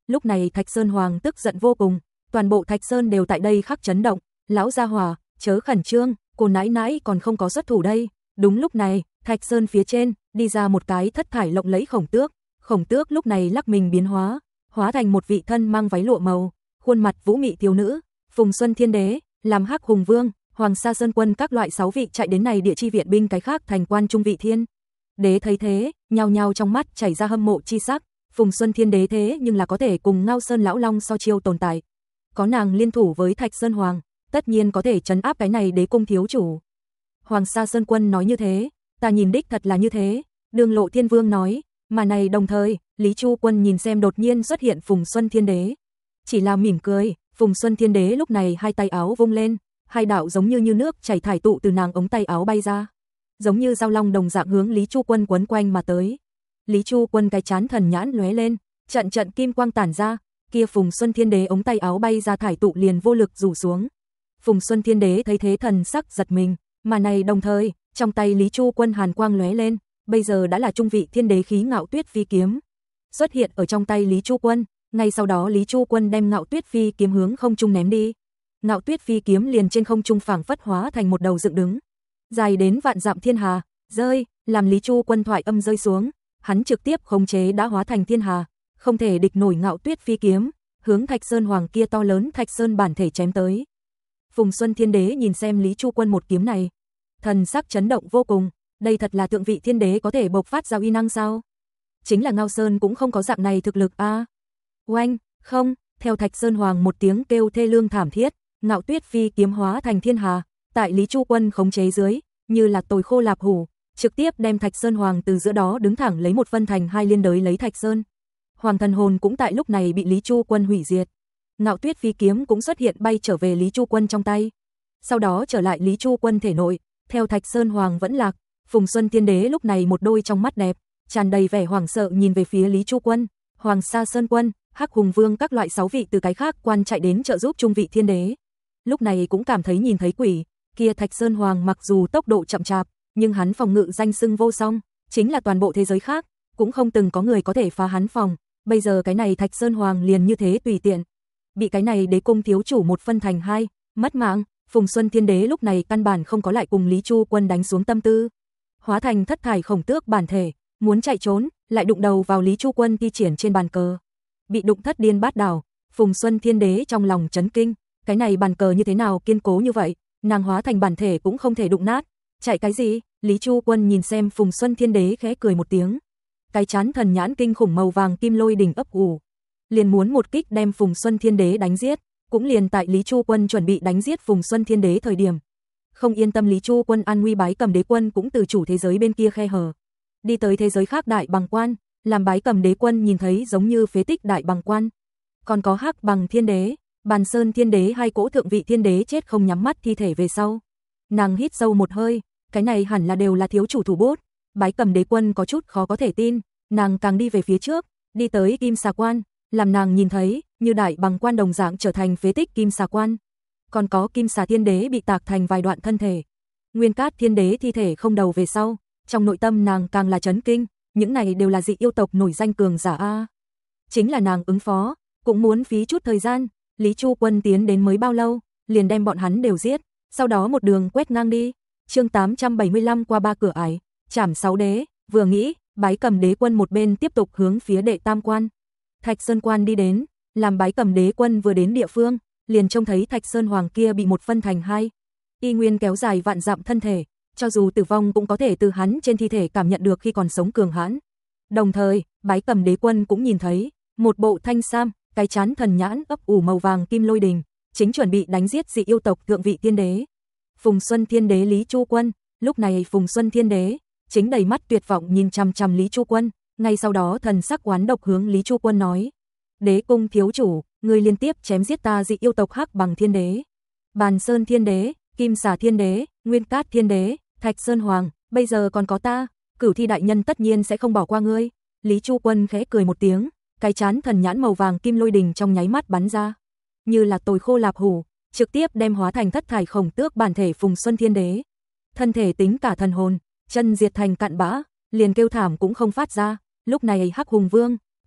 Lúc này Thạch Sơn Hoàng tức giận vô cùng, toàn bộ Thạch Sơn đều tại đây khắc chấn động, lão gia hỏa, chớ khẩn trương, cô nãi nãi còn không có xuất thủ đây. Đúng lúc này, Thạch Sơn phía trên đi ra một cái thất thải lộng lẫy khổng tước lúc này lắc mình biến hóa thành một vị thân mang váy lụa màu, khuôn mặt vũ mị thiếu nữ, Phùng Xuân Thiên Đế, làm Hắc Hùng Vương, Hoàng Sa Sơn Quân các loại 6 vị chạy đến này địa chi viện binh cái khác thành quan trung vị thiên. Đế thấy thế, nhao nhao trong mắt chảy ra hâm mộ chi sắc, Phùng Xuân Thiên Đế thế nhưng là có thể cùng Ngao Sơn lão long so chiêu tồn tại. Có nàng liên thủ với Thạch Sơn Hoàng, tất nhiên có thể trấn áp cái này đế cung thiếu chủ. Hoàng Sa Sơn Quân nói như thế, ta nhìn đích thật là như thế, Đường Lộ Thiên Vương nói, mà này đồng thời, Lý Chu Quân nhìn xem đột nhiên xuất hiện Phùng Xuân Thiên Đế. Chỉ là mỉm cười, Phùng Xuân Thiên Đế lúc này hai tay áo vung lên, hai đạo giống như nước chảy thải tụ từ nàng ống tay áo bay ra, giống như dao long đồng dạng hướng Lý Chu Quân quấn quanh mà tới. Lý Chu Quân cái chán thần nhãn lóe lên, trận trận kim quang tản ra, kia Phùng Xuân Thiên Đế ống tay áo bay ra thải tụ liền vô lực rủ xuống. Phùng Xuân Thiên Đế thấy thế thần sắc giật mình, mà này đồng thời, trong tay Lý Chu Quân hàn quang lóe lên, bây giờ đã là trung vị thiên đế khí Ngạo Tuyết Phi kiếm xuất hiện ở trong tay Lý Chu Quân, ngay sau đó Lý Chu Quân đem Ngạo Tuyết Phi kiếm hướng không trung ném đi. Ngạo Tuyết Phi kiếm liền trên không trung phảng phất hóa thành một đầu dựng đứng, dài đến vạn dặm thiên hà, rơi, làm Lý Chu Quân thoại âm rơi xuống, hắn trực tiếp khống chế đã hóa thành thiên hà, không thể địch nổi Ngạo Tuyết Phi kiếm, hướng Thạch Sơn Hoàng kia to lớn Thạch Sơn bản thể chém tới. Phùng Xuân Thiên Đế nhìn xem Lý Chu Quân một kiếm này, thần sắc chấn động vô cùng, đây thật là thượng vị thiên đế có thể bộc phát ra uy năng sao? Chính là Ngao Sơn cũng không có dạng này thực lực a. Oanh, không, theo Thạch Sơn Hoàng một tiếng kêu thê lương thảm thiết, Ngạo Tuyết Phi kiếm hóa thành thiên hà, tại Lý Chu Quân khống chế dưới, như là tồi khô lạp hủ, trực tiếp đem Thạch Sơn Hoàng từ giữa đó đứng thẳng lấy một phân thành hai liên đới lấy Thạch Sơn. Hoàng thần hồn cũng tại lúc này bị Lý Chu Quân hủy diệt. Ngạo Tuyết Phi kiếm cũng xuất hiện bay trở về Lý Chu Quân trong tay. Sau đó trở lại Lý Chu Quân thể nội, theo Thạch Sơn Hoàng vẫn lạc, Phùng Xuân Thiên Đế lúc này một đôi trong mắt đẹp, tràn đầy vẻ hoảng sợ nhìn về phía Lý Chu Quân, Hoàng Sa Sơn Quân, Hắc Hùng Vương các loại 6 vị từ cái khác quan chạy đến trợ giúp trung vị thiên đế. Lúc này cũng cảm thấy nhìn thấy quỷ, kia Thạch Sơn Hoàng mặc dù tốc độ chậm chạp, nhưng hắn phòng ngự danh xưng vô song, chính là toàn bộ thế giới khác, cũng không từng có người có thể phá hắn phòng, bây giờ cái này Thạch Sơn Hoàng liền như thế tùy tiện. Bị cái này đế cung thiếu chủ một phân thành hai, mất mạng, Phùng Xuân Thiên Đế lúc này căn bản không có lại cùng Lý Chu Quân đánh xuống tâm tư. Hóa thành thất thải khổng tước bản thể, muốn chạy trốn, lại đụng đầu vào Lý Chu Quân thi triển trên bàn cờ. Bị đụng thất điên bát đảo, Phùng Xuân Thiên Đế trong lòng chấn kinh, cái này bàn cờ như thế nào kiên cố như vậy, nàng hóa thành bản thể cũng không thể đụng nát. Chạy cái gì? Lý Chu Quân nhìn xem Phùng Xuân Thiên Đế khẽ cười một tiếng. Cái chán thần nhãn kinh khủng màu vàng kim lôi đỉnh ấp ủ, liền muốn một kích đem Phùng Xuân Thiên Đế đánh giết, cũng liền tại Lý Chu Quân chuẩn bị đánh giết Phùng Xuân Thiên Đế thời điểm, không yên tâm Lý Chu Quân an nguy Bái Cầm Đế Quân cũng từ chủ thế giới bên kia khe hở, đi tới thế giới khác Đại Bằng Quan, làm Bái Cầm Đế Quân nhìn thấy giống như phế tích Đại Bằng Quan, còn có Hắc Bằng Thiên Đế, Bàn Sơn Thiên Đế hai cỗ thượng vị thiên đế chết không nhắm mắt thi thể về sau. Nàng hít sâu một hơi, cái này hẳn là đều là thiếu chủ thủ bút. Bái Cầm Đế Quân có chút khó có thể tin, nàng càng đi về phía trước, đi tới Kim Xà Quan, làm nàng nhìn thấy, như Đại Bằng Quan đồng dạng trở thành phế tích Kim Xà Quan. Còn có Kim Xà Thiên Đế bị tạc thành vài đoạn thân thể. Nguyên Cát Thiên Đế thi thể không đầu về sau, trong nội tâm nàng càng là chấn kinh, những này đều là dị yêu tộc nổi danh cường giả a. Chính là nàng ứng phó, cũng muốn phí chút thời gian, Lý Chu Quân tiến đến mới bao lâu, liền đem bọn hắn đều giết, sau đó một đường quét ngang đi. Chương 875 qua 3 cửa ải, chảm 6 đế, vừa nghĩ, Bái Cầm Đế Quân một bên tiếp tục hướng phía Đệ Tam Quan, Thạch Sơn Quan đi đến, làm Bái Cầm Đế Quân vừa đến địa phương, liền trông thấy Thạch Sơn Hoàng kia bị một phân thành hai, y nguyên kéo dài vạn dặm thân thể, cho dù tử vong cũng có thể từ hắn trên thi thể cảm nhận được khi còn sống cường hãn. Đồng thời, Bái Cầm Đế Quân cũng nhìn thấy, một bộ thanh sam, cái chán thần nhãn ấp ủ màu vàng kim lôi đình, chính chuẩn bị đánh giết dị yêu tộc thượng vị thiên đế. Phùng Xuân Thiên Đế Lý Chu Quân, lúc này Phùng Xuân Thiên Đế chính đầy mắt tuyệt vọng nhìn chằm chằm Lý Chu Quân, ngay sau đó thần sắc oán độc hướng Lý Chu Quân nói: "Đế cung thiếu chủ, ngươi liên tiếp chém giết ta dị yêu tộc Hắc Bằng Thiên Đế, Bàn Sơn Thiên Đế, Kim Xà Thiên Đế, Nguyên Cát Thiên Đế, Thạch Sơn Hoàng, bây giờ còn có ta, Cửu Thi đại nhân tất nhiên sẽ không bỏ qua ngươi." Lý Chu Quân khẽ cười một tiếng, cái chán thần nhãn màu vàng kim lôi đình trong nháy mắt bắn ra, như là tồi khô lạp hủ, trực tiếp đem hóa thành thất thải khổng tước bản thể Phùng Xuân Thiên Đế. Thân thể tính cả thần hồn, chân diệt thành cặn bã, liền kêu thảm cũng không phát ra. Lúc này Hắc Hùng Vương,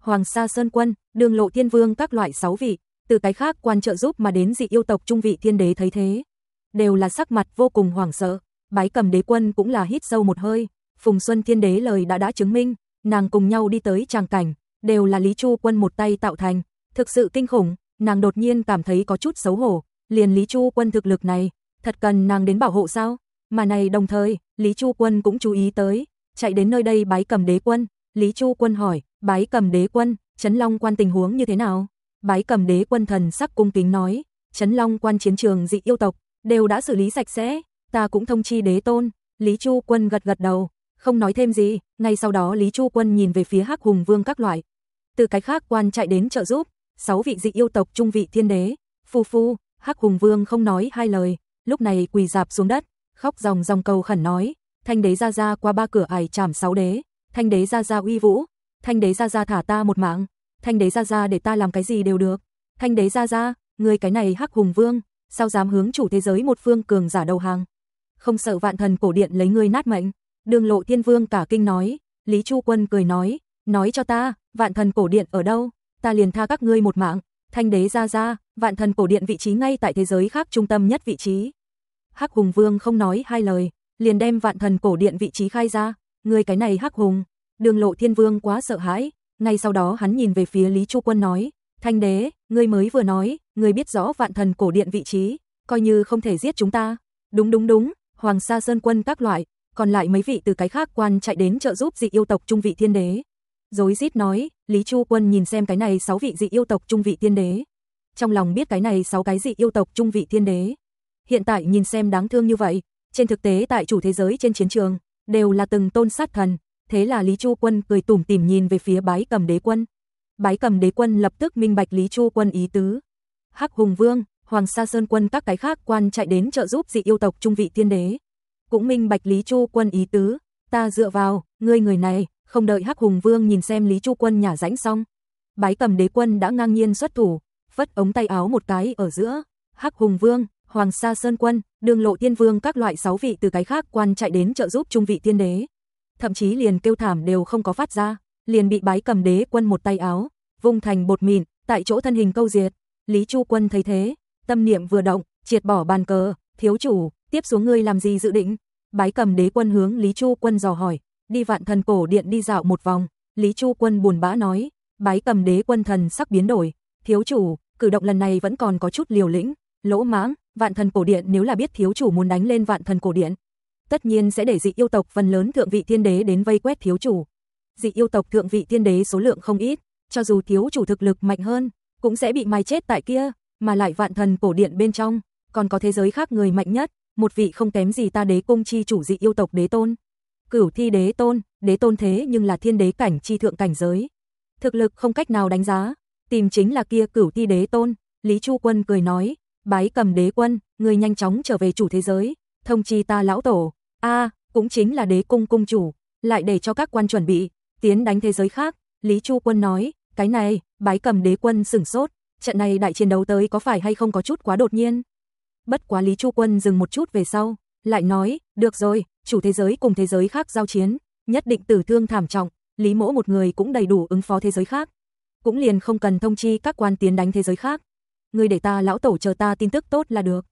Hoàng Sa Sơn Quân, Đường Lộ Thiên Vương các loại 6 vị, từ cái khác quan trợ giúp mà đến dị yêu tộc Trung Vị Thiên Đế thấy thế, đều là sắc mặt vô cùng hoảng sợ. Bái Cầm Đế Quân cũng là hít sâu một hơi, Phùng Xuân Thiên Đế lời đã chứng minh, nàng cùng nhau đi tới tràng cảnh, đều là Lý Chu Quân một tay tạo thành, thực sự kinh khủng, nàng đột nhiên cảm thấy có chút xấu hổ, liền Lý Chu Quân thực lực này, thật cần nàng đến bảo hộ sao? Mà này đồng thời, Lý Chu Quân cũng chú ý tới, chạy đến nơi đây Bái Cầm Đế Quân, Lý Chu Quân hỏi, Bái Cầm Đế Quân, Trấn Long Quan tình huống như thế nào? Bái Cầm Đế Quân thần sắc cung kính nói, Trấn Long Quan chiến trường dị yêu tộc, đều đã xử lý sạch sẽ, ta cũng thông chi đế tôn. Lý Chu Quân gật đầu, không nói thêm gì, ngay sau đó Lý Chu Quân nhìn về phía Hắc Hùng Vương các loại. Từ cái khác quan chạy đến trợ giúp, 6 vị dị yêu tộc Trung Vị Thiên Đế, phu, Hắc Hùng Vương không nói hai lời, lúc này quỳ rạp xuống đất, khóc ròng cầu khẩn nói, Thanh Đế gia qua 3 cửa ải trảm 6 đế, Thanh Đế gia uy vũ, Thanh Đế gia thả ta một mạng, Thanh Đế gia để ta làm cái gì đều được. Thanh Đế gia, người cái này Hắc Hùng Vương, sao dám hướng chủ thế giới một phương cường giả đầu hàng? Không sợ Vạn Thần Cổ Điện lấy ngươi nát mệnh? Đường Lộ Thiên Vương cả kinh nói. Lý Chu Quân cười nói cho ta, Vạn Thần Cổ Điện ở đâu, ta liền tha các ngươi một mạng. Thanh Đế gia, Vạn Thần Cổ Điện vị trí ngay tại thế giới khác trung tâm nhất vị trí. Hắc Hùng Vương không nói hai lời, liền đem Vạn Thần Cổ Điện vị trí khai ra. Ngươi cái này Hắc Hùng. Đường Lộ Thiên Vương quá sợ hãi, ngay sau đó hắn nhìn về phía Lý Chu Quân nói, Thanh Đế, ngươi mới vừa nói, ngươi biết rõ Vạn Thần Cổ Điện vị trí, coi như không thể giết chúng ta. Đúng, Hoàng Sa Sơn Quân các loại, còn lại mấy vị từ cái khác quan chạy đến trợ giúp dị yêu tộc Trung Vị Thiên Đế. Rối rít nói, Lý Chu Quân nhìn xem cái này 6 vị dị yêu tộc Trung Vị Thiên Đế. Trong lòng biết cái này 6 cái dị yêu tộc Trung Vị Thiên Đế. Hiện tại nhìn xem đáng thương như vậy, trên thực tế tại chủ thế giới trên chiến trường, đều là từng tôn sát thần. Thế là Lý Chu Quân cười tủm tỉm nhìn về phía Bái Cầm Đế Quân. Bái Cầm Đế Quân lập tức minh bạch Lý Chu Quân ý tứ. Hắc Hùng Vương, Hoàng Sa Sơn Quân các cái khác quan chạy đến trợ giúp dị yêu tộc Trung Vị Thiên Đế. Cũng minh bạch Lý Chu Quân ý tứ, ta dựa vào, ngươi người này, không đợi Hắc Hùng Vương nhìn xem Lý Chu Quân nhả rãnh xong. Bái Cầm Đế Quân đã ngang nhiên xuất thủ, phất ống tay áo một cái ở giữa. Hắc Hùng Vương, Hoàng Sa Sơn Quân, Đường Lộ Thiên Vương các loại 6 vị từ cái khác quan chạy đến trợ giúp Trung Vị Thiên Đế. Thậm chí liền kêu thảm đều không có phát ra, liền bị Bái Cầm Đế Quân một tay áo vung thành bột mịn, tại chỗ thân hình câu diệt. Lý Chu Quân thấy thế, tâm niệm vừa động, triệt bỏ bàn cờ, thiếu chủ, tiếp xuống ngươi làm gì dự định? Bái Cầm Đế Quân hướng Lý Chu Quân dò hỏi, đi Vạn Thần Cổ Điện đi dạo một vòng. Lý Chu Quân buồn bã nói. Bái Cầm Đế Quân thần sắc biến đổi, thiếu chủ, cử động lần này vẫn còn có chút liều lĩnh, lỗ mãng. Vạn Thần Cổ Điện nếu là biết thiếu chủ muốn đánh lên Vạn Thần Cổ Điện, tất nhiên sẽ để dị yêu tộc phần lớn Thượng Vị Thiên Đế đến vây quét thiếu chủ. Dị yêu tộc Thượng Vị Thiên Đế số lượng không ít, cho dù thiếu chủ thực lực mạnh hơn, cũng sẽ bị mai chết tại kia, mà lại Vạn Thần Cổ Điện bên trong, còn có thế giới khác người mạnh nhất, một vị không kém gì ta Đế Cung chi chủ dị yêu tộc Đế Tôn. Cửu Thi Đế Tôn thế nhưng là thiên đế cảnh chi thượng cảnh giới. Thực lực không cách nào đánh giá, tìm chính là kia Cửu Thi Đế Tôn. Lý Chu Quân cười nói, Bái Cầm Đế Quân, người nhanh chóng trở về chủ thế giới, thông chi ta lão tổ, cũng chính là Đế Cung cung chủ, lại để cho các quan chuẩn bị, tiến đánh thế giới khác. Lý Chu Quân nói, cái này, Bái Cầm Đế Quân sửng sốt, trận này đại chiến đấu tới có phải hay không có chút quá đột nhiên. Bất quá Lý Chu Quân dừng một chút về sau, lại nói, được rồi, chủ thế giới cùng thế giới khác giao chiến, nhất định tử thương thảm trọng, Lý Mỗ một người cũng đầy đủ ứng phó thế giới khác, cũng liền không cần thông chi các quan tiến đánh thế giới khác. Ngươi để ta lão tổ chờ ta tin tức tốt là được.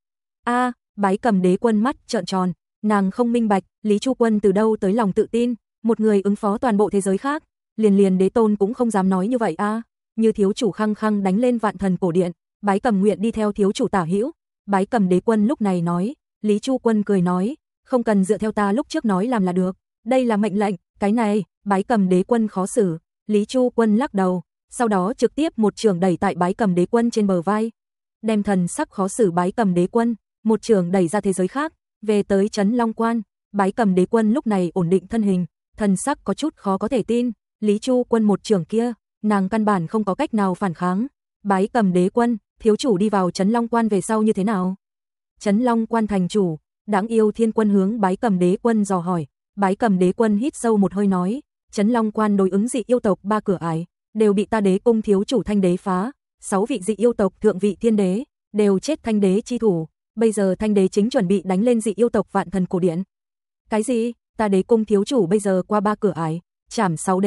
Bái Cầm Đế Quân mắt trợn tròn, nàng không minh bạch, Lý Chu Quân từ đâu tới lòng tự tin, một người ứng phó toàn bộ thế giới khác, liền Đế Tôn cũng không dám nói như vậy Như thiếu chủ khăng khăng đánh lên Vạn Thần Cổ Điện, Bái Cầm nguyện đi theo thiếu chủ tả hữu. Bái Cầm Đế Quân lúc này nói. Lý Chu Quân cười nói, không cần dựa theo ta lúc trước nói làm là được, đây là mệnh lệnh. Cái này, Bái Cầm Đế Quân khó xử. Lý Chu Quân lắc đầu, sau đó trực tiếp một chưởng đẩy tại Bái Cầm Đế Quân trên bờ vai, đem thần sắc khó xử Bái Cầm Đế Quân một chưởng đẩy ra thế giới khác, về tới Trấn Long Quan. Bái Cầm Đế Quân lúc này ổn định thân hình, thần sắc có chút khó có thể tin. Lý Chu Quân một chưởng kia, nàng căn bản không có cách nào phản kháng. Bái Cầm Đế Quân, thiếu chủ đi vào Trấn Long Quan về sau như thế nào? Trấn Long Quan thành chủ, đáng yêu Thiên Quân hướng Bái Cầm Đế Quân dò hỏi. Bái Cầm Đế Quân hít sâu một hơi nói, Trấn Long Quan đối ứng dị yêu tộc 3 cửa ải, đều bị ta Đế Cung thiếu chủ Thanh Đế phá, 6 vị dị yêu tộc Thượng Vị Thiên Đế đều chết Thanh Đế chi thủ, bây giờ Thanh Đế chính chuẩn bị đánh lên dị yêu tộc Vạn Thần Cổ Điện. Cái gì? Ta Đế Cung thiếu chủ bây giờ qua 3 cửa ải, trảm 6 đế,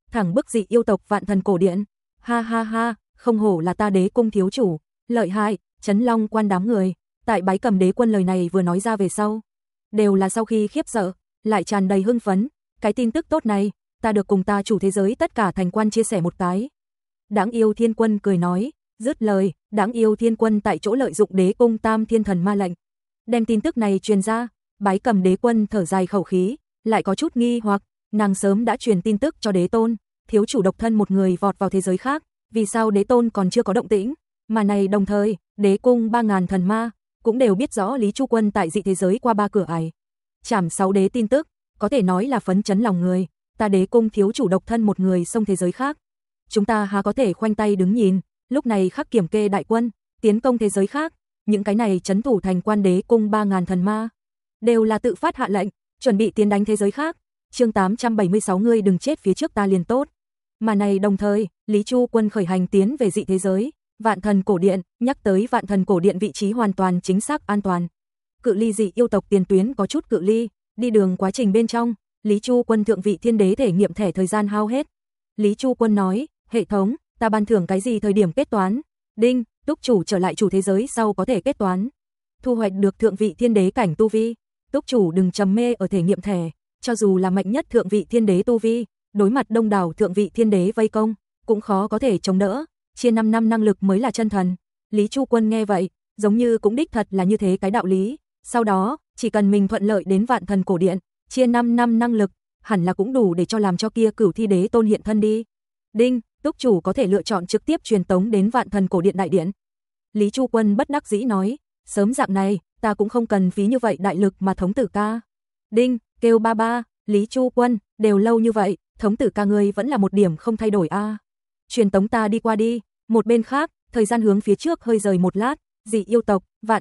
thẳng bức dị yêu tộc Vạn Thần Cổ Điện. Ha ha ha, không hổ là ta Đế Cung thiếu chủ, lợi hại, Chấn Long Quan đám người. Tại Bái Cầm Đế Quân lời này vừa nói ra về sau, đều là sau khi khiếp sợ, lại tràn đầy hưng phấn. Cái tin tức tốt này, ta được cùng ta chủ thế giới tất cả thành quan chia sẻ một cái. Đáng yêu Thiên Quân cười nói, dứt lời, đáng yêu Thiên Quân tại chỗ lợi dụng Đế Cung Tam Thiên Thần Ma lệnh, đem tin tức này truyền ra. Bái Cầm Đế Quân thở dài khẩu khí, lại có chút nghi hoặc, nàng sớm đã truyền tin tức cho Đế Tôn, thiếu chủ độc thân một người vọt vào thế giới khác, vì sao Đế Tôn còn chưa có động tĩnh? Mà này đồng thời, Đế Cung 3000 thần ma cũng đều biết rõ Lý Chu Quân tại dị thế giới qua 3 cửa ải, chảm 6 đế tin tức, có thể nói là phấn chấn lòng người. Ta Đế Cung thiếu chủ độc thân một người xông thế giới khác, chúng ta há có thể khoanh tay đứng nhìn? Lúc này Khắc Kiểm Kê đại quân tiến công thế giới khác, những cái này trấn thủ thành quan Đế Cung 3000 thần ma đều là tự phát hạ lệnh, chuẩn bị tiến đánh thế giới khác. Chương 876 ngươi đừng chết phía trước ta liền tốt. Mà này đồng thời, Lý Chu Quân khởi hành tiến về dị thế giới, Vạn Thần Cổ Điện, nhắc tới Vạn Thần Cổ Điện vị trí hoàn toàn chính xác an toàn. Cự ly dị yêu tộc tiền tuyến có chút cự ly, đi đường quá trình bên trong, Lý Chu Quân thượng vị thiên đế thể nghiệm thẻ thời gian hao hết. Lý Chu Quân nói, hệ thống, ta ban thưởng cái gì thời điểm kết toán? Đinh, túc chủ trở lại chủ thế giới sau có thể kết toán. Thu hoạch được thượng vị thiên đế cảnh tu vi. Túc chủ đừng trầm mê ở thể nghiệm thẻ, cho dù là mạnh nhất thượng vị thiên đế tu vi, đối mặt đông đảo thượng vị thiên đế vây công, cũng khó có thể chống đỡ, chia 5 năm năng lực mới là chân thần. Lý Chu Quân nghe vậy, giống như cũng đích thật là như thế cái đạo lý, sau đó, chỉ cần mình thuận lợi đến Vạn Thần Cổ Điện, chia 5 năm năng lực, hẳn là cũng đủ để cho làm cho kia Cửu Thi Đế Tôn hiện thân đi. Đinh, túc chủ có thể lựa chọn trực tiếp truyền tống đến Vạn Thần Cổ Điện đại điện. Lý Chu Quân bất đắc dĩ nói, sớm dạng này, ta cũng không cần phí như vậy đại lực mà thống tử ca. Đinh, kêu ba ba, Lý Chu Quân, đều lâu như vậy, thống tử ca ngươi vẫn là một điểm không thay đổi a. Truyền tống ta đi qua đi. Một bên khác, thời gian hướng phía trước hơi rời một lát, dị yêu tộc, Vạn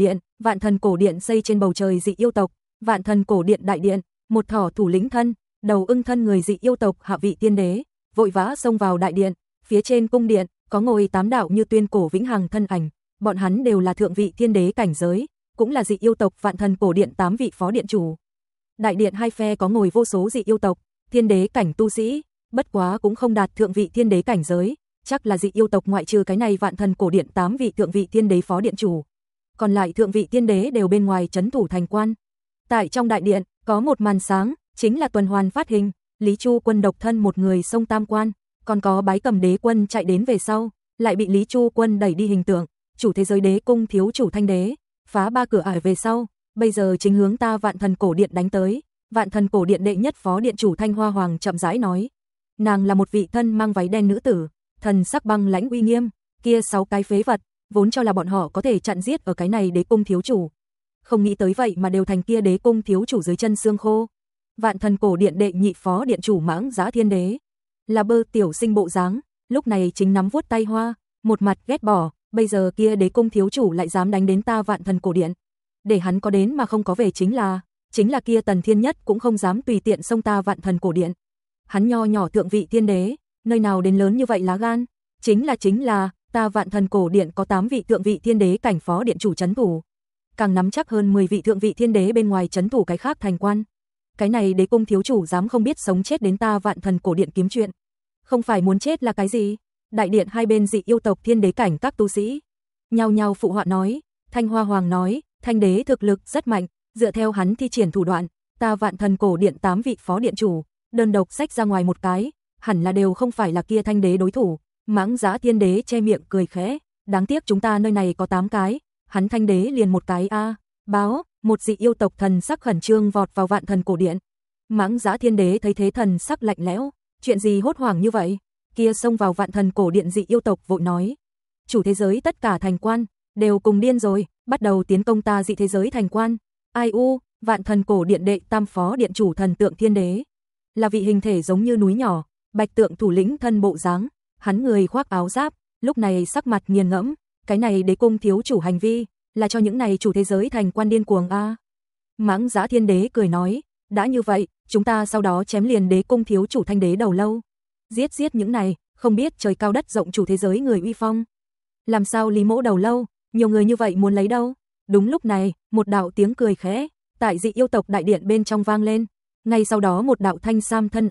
Thần Cổ Điện xây trên bầu trời dị yêu tộc, Vạn Thần Cổ Điện đại điện, một thỏ thủ lĩnh thân, đầu ưng thân người dị yêu tộc hạ vị tiên đế, vội vã xông vào đại điện, phía trên cung điện, có ngồi 8 đạo như tuyên cổ vĩnh hằng thân ảnh, bọn hắn đều là thượng vị thiên đế cảnh giới, cũng là dị yêu tộc Vạn Thần Cổ Điện 8 vị phó điện chủ. Đại điện hai phe có ngồi vô số dị yêu tộc, thiên đế cảnh tu sĩ, bất quá cũng không đạt thượng vị thiên đế cảnh giới, chắc là dị yêu tộc ngoại trừ cái này Vạn Thần Cổ Điện 8 vị thượng vị thiên đế phó điện chủ, còn lại thượng vị thiên đế đều bên ngoài trấn thủ thành quan. Tại trong đại điện, có một màn sáng, chính là tuần hoàn phát hình, Lý Chu Quân độc thân một người xông tam quan, còn có Bái Cầm Đế Quân chạy đến về sau, lại bị Lý Chu Quân đẩy đi hình tượng, chủ thế giới Đế Cung thiếu chủ Thanh Đế, phá 3 cửa ải về sau, bây giờ chính hướng ta Vạn Thần Cổ Điện đánh tới. Vạn Thần Cổ Điện đệ nhất phó điện chủ Thanh Hoa Hoàng chậm rãi nói, nàng là một vị thân mang váy đen nữ tử, thần sắc băng lãnh uy nghiêm, kia 6 cái phế vật, vốn cho là bọn họ có thể chặn giết ở cái này Đế Cung thiếu chủ, không nghĩ tới vậy mà đều thành kia Đế Cung thiếu chủ dưới chân xương khô. Vạn Thần Cổ Điện đệ nhị phó điện chủ Mãng Dã Thiên Đế, là bơ tiểu sinh bộ dáng, lúc này chính nắm vuốt tay hoa, một mặt ghét bỏ, bây giờ kia Đế Cung thiếu chủ lại dám đánh đến ta Vạn Thần Cổ Điện, để hắn có đến mà không có về chính là kia Tần Thiên Nhất cũng không dám tùy tiện xông ta Vạn Thần Cổ Điện. Hắn nho nhỏ thượng vị thiên đế, nơi nào đến lớn như vậy lá gan, chính là ta Vạn Thần Cổ Điện có 8 vị thượng vị thiên đế cảnh phó điện chủ trấn thủ, càng nắm chắc hơn 10 vị thượng vị thiên đế bên ngoài trấn thủ cái khác thành quan. Cái này Đế Cung thiếu chủ dám không biết sống chết đến ta Vạn Thần Cổ Điện kiếm chuyện, không phải muốn chết là cái gì? Đại điện hai bên dị yêu tộc thiên đế cảnh các tu sĩ nhao nhao phụ họa nói. Thanh Hoa Hoàng nói, Thanh Đế thực lực rất mạnh, dựa theo hắn thi triển thủ đoạn, ta Vạn Thần Cổ Điện 8 vị phó điện chủ, đơn độc xách ra ngoài một cái, hẳn là đều không phải là kia Thanh Đế đối thủ. Mãng Dã Thiên Đế che miệng cười khẽ, đáng tiếc chúng ta nơi này có 8 cái, hắn Thanh Đế liền một cái a. Báo, một dị yêu tộc thần sắc khẩn trương vọt vào Vạn Thần Cổ Điện. Mãng Dã Thiên Đế thấy thế thần sắc lạnh lẽo, chuyện gì hốt hoảng như vậy? Kia xông vào Vạn Thần Cổ Điện dị yêu tộc vội nói, chủ thế giới tất cả thành quan đều cùng điên rồi, bắt đầu tiến công ta dị thế giới thành quan. Ai u, Vạn Thần Cổ Điện đệ tam phó điện chủ Thần Tượng Thiên Đế, là vị hình thể giống như núi nhỏ, bạch tượng thủ lĩnh thân bộ dáng, hắn người khoác áo giáp, lúc này sắc mặt nghiền ngẫm, cái này Đế Cung thiếu chủ hành vi, là cho những này chủ thế giới thành quan điên cuồng a. Mãng Dã Thiên Đế cười nói, đã như vậy, chúng ta sau đó chém liền Đế Cung thiếu chủ Thanh Đế đầu lâu. Giết những này, không biết trời cao đất rộng chủ thế giới người uy phong. Làm sao Lý Mỗ đầu lâu, nhiều người như vậy muốn lấy đâu? Đúng lúc này, một đạo tiếng cười khẽ, tại dị yêu tộc đại điện bên trong vang lên. Ngay sau đó một đạo thanh sam thân ảnh,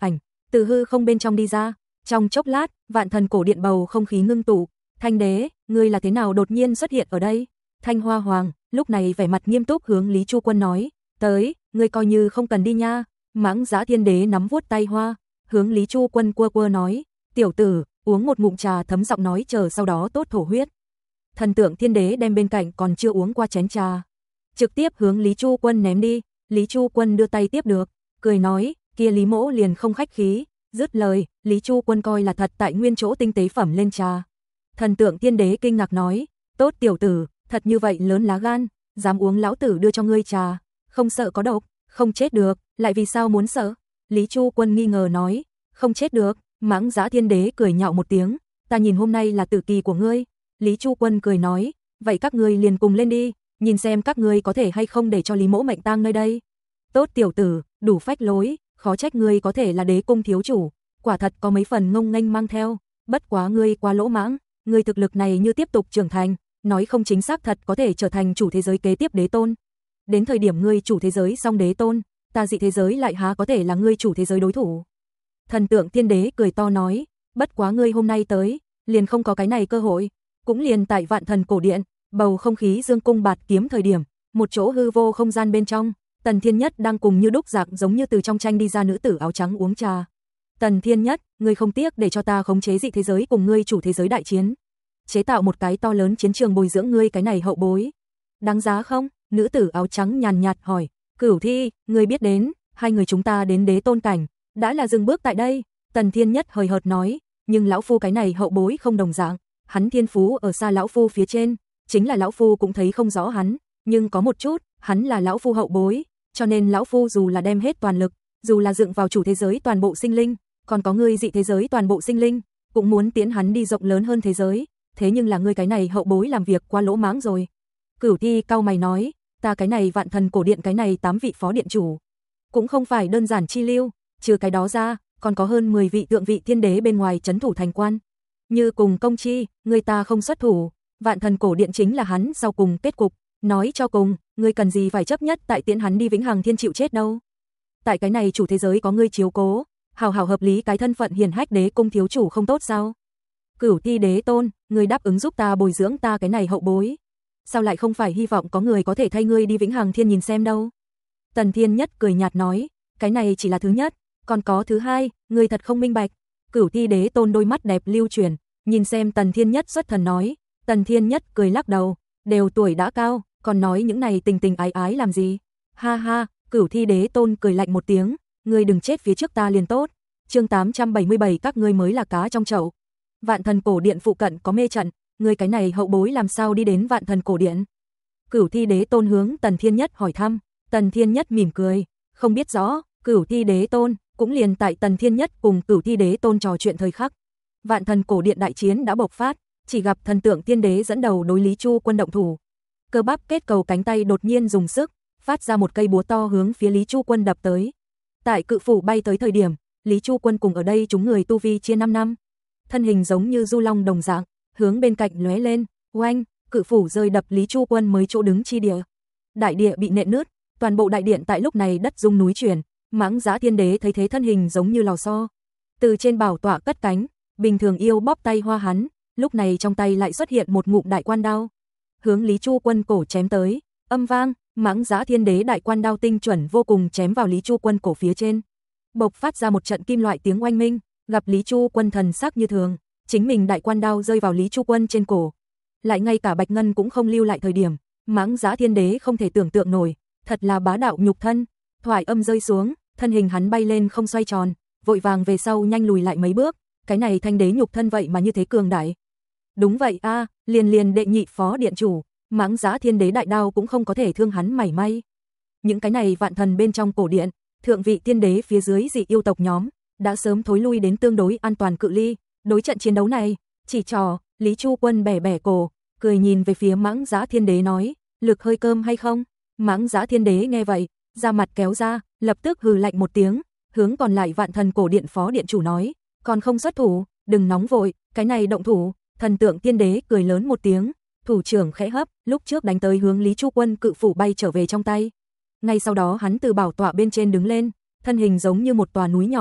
từ hư không bên trong đi ra. Trong chốc lát, Vạn Thần cổ điện bầu không khí ngưng tụ. Thanh đế, ngươi là thế nào đột nhiên xuất hiện ở đây? Thanh Hoa Hoàng, lúc này vẻ mặt nghiêm túc hướng Lý Chu Quân nói, tới, ngươi coi như không cần đi nha. Mãng Dã Thiên Đế nắm vuốt tay hoa, hướng Lý Chu Quân quơ nói, tiểu tử, uống một ngụm trà, thấm giọng nói chờ sau đó tốt thổ huyết. Thần Tượng Thiên Đế đem bên cạnh còn chưa uống qua chén trà, trực tiếp hướng Lý Chu Quân ném đi. Lý Chu Quân đưa tay tiếp được, cười nói, kia Lý mỗ liền không khách khí. Dứt lời, Lý Chu Quân coi là thật tại nguyên chỗ tinh tế phẩm lên trà. Thần Tượng Thiên Đế kinh ngạc nói, tốt tiểu tử, thật như vậy lớn lá gan, dám uống lão tử đưa cho ngươi trà, không sợ có độc, không chết được, lại vì sao muốn sợ? Lý Chu Quân nghi ngờ nói, không chết được. Mãng Dã Thiên Đế cười nhạo một tiếng, ta nhìn hôm nay là tử kỳ của ngươi. Lý Chu Quân cười nói, vậy các ngươi liền cùng lên đi, nhìn xem các ngươi có thể hay không để cho Lý mỗ mệnh tang nơi đây. Tốt tiểu tử, đủ phách lối, khó trách ngươi có thể là đế cung thiếu chủ, quả thật có mấy phần ngông nghênh mang theo, bất quá ngươi quá lỗ mãng, ngươi thực lực này như tiếp tục trưởng thành, nói không chính xác thật có thể trở thành chủ thế giới kế tiếp đế tôn. Đến thời điểm ngươi chủ thế giới xong đế tôn, ta dị thế giới lại há có thể là ngươi chủ thế giới đối thủ. Thần Tượng Thiên Đế cười to nói, bất quá ngươi hôm nay tới, liền không có cái này cơ hội, cũng liền tại Vạn Thần cổ điện, bầu không khí dương cung bạt kiếm thời điểm, một chỗ hư vô không gian bên trong, Tần Thiên Nhất đang cùng như đúc dạng giống như từ trong tranh đi ra nữ tử áo trắng uống trà. Tần Thiên Nhất, ngươi không tiếc để cho ta khống chế dị thế giới cùng ngươi chủ thế giới đại chiến, chế tạo một cái to lớn chiến trường bồi dưỡng ngươi cái này hậu bối, đáng giá không? Nữ tử áo trắng nhàn nhạt hỏi. Cửu Thi, ngươi biết đến, hai người chúng ta đến đế tôn cảnh, đã là dừng bước tại đây. Tần Thiên Nhất hời hợt nói, nhưng lão phu cái này hậu bối không đồng dạng, hắn thiên phú ở xa lão phu phía trên, chính là lão phu cũng thấy không rõ hắn, nhưng có một chút, hắn là lão phu hậu bối, cho nên lão phu dù là đem hết toàn lực, dù là dựng vào chủ thế giới toàn bộ sinh linh, còn có ngươi dị thế giới toàn bộ sinh linh, cũng muốn tiến hắn đi rộng lớn hơn thế giới, thế nhưng là ngươi cái này hậu bối làm việc quá lỗ mãng rồi. Cửu Thi cau mày nói, ta cái này Vạn Thần cổ điện cái này 8 vị phó điện chủ, cũng không phải đơn giản chi lưu, trừ cái đó ra, còn có hơn 10 vị tượng vị thiên đế bên ngoài trấn thủ thành quan. Như cùng công chi, người ta không xuất thủ, Vạn Thần cổ điện chính là hắn sau cùng kết cục, nói cho cùng, ngươi cần gì phải chấp nhất tại tiễn hắn đi vĩnh hằng thiên chịu chết đâu. Tại cái này chủ thế giới có ngươi chiếu cố, hào hào hợp lý cái thân phận hiển hách đế cung thiếu chủ không tốt sao? Cửu Thi đế tôn, ngươi đáp ứng giúp ta bồi dưỡng ta cái này hậu bối, sao lại không phải hy vọng có người có thể thay ngươi đi vĩnh hằng thiên nhìn xem đâu? Tần Thiên Nhất cười nhạt nói, cái này chỉ là thứ nhất, còn có thứ hai, ngươi thật không minh bạch. Cửu Thi đế tôn đôi mắt đẹp lưu chuyển, nhìn xem Tần Thiên Nhất xuất thần nói. Tần Thiên Nhất cười lắc đầu, đều tuổi đã cao, còn nói những này tình tình ái ái làm gì? Ha ha, Cửu Thi đế tôn cười lạnh một tiếng, ngươi đừng chết phía trước ta liền tốt. Chương 877 các ngươi mới là cá trong chậu. Vạn Thần cổ điện phụ cận có mê trận, ngươi cái này hậu bối làm sao đi đến Vạn Thần cổ điện? Cửu Thi đế tôn hướng Tần Thiên Nhất hỏi thăm. Tần Thiên Nhất mỉm cười, không biết rõ. Cửu Thi đế tôn, cũng liền tại Tần Thiên Nhất cùng Cửu Thi đế tôn trò chuyện thời khắc, Vạn Thần cổ điện đại chiến đã bộc phát, chỉ gặp Thần Tượng Thiên Đế dẫn đầu đối Lý Chu Quân động thủ. Cơ bắp kết cầu cánh tay đột nhiên dùng sức, phát ra một cây búa to hướng phía Lý Chu Quân đập tới. Tại cự phủ bay tới thời điểm, Lý Chu Quân cùng ở đây chúng người tu vi chia 5 năm, thân hình giống như du long đồng dạng, hướng bên cạnh lóe lên, oanh, cự phủ rơi đập Lý Chu Quân mới chỗ đứng chi địa. Đại địa bị nện nứt, toàn bộ đại điện tại lúc này đất rung núi chuyển. Mãng Dã Thiên Đế thấy thế thân hình giống như lò xo, từ trên bảo tọa cất cánh, bình thường yêu bóp tay hoa hắn, lúc này trong tay lại xuất hiện một ngụm đại quan đao, hướng Lý Chu Quân cổ chém tới. Âm vang, Mãng Dã Thiên Đế đại quan đao tinh chuẩn vô cùng chém vào Lý Chu Quân cổ phía trên, bộc phát ra một trận kim loại tiếng oanh minh. Gặp Lý Chu Quân thần sắc như thường, chính mình đại quan đao rơi vào Lý Chu Quân trên cổ, lại ngay cả bạch ngân cũng không lưu lại thời điểm, Mãng Dã Thiên Đế không thể tưởng tượng nổi, thật là bá đạo nhục thân. Thoại âm rơi xuống, thân hình hắn bay lên không xoay tròn, vội vàng về sau nhanh lùi lại mấy bước, cái này thanh đế nhục thân vậy mà như thế cường đại. Đúng vậy a, liền đệ nhị phó điện chủ, Mãng Dã Thiên Đế đại đao cũng không có thể thương hắn mảy may. Những cái này vạn thần bên trong cổ điện, thượng vị thiên đế phía dưới dị yêu tộc nhóm, đã sớm thối lui đến tương đối an toàn cự ly, đối trận chiến đấu này, chỉ trò, Lý Chu Quân bẻ bẻ cổ, cười nhìn về phía Mãng Dã Thiên Đế nói, lực hơi cơm hay không? Mãng Dã Thiên Đế nghe vậy, da mặt kéo ra, lập tức hừ lạnh một tiếng, hướng còn lại vạn thần cổ điện phó điện chủ nói, còn không xuất thủ, đừng nóng vội, cái này động thủ. Thần Tượng Thiên Đế cười lớn một tiếng, thủ trưởng khẽ hấp, lúc trước đánh tới hướng Lý Chu Quân cự phủ bay trở về trong tay. Ngay sau đó hắn từ bảo tọa bên trên đứng lên, thân hình giống như một tòa núi nhỏ,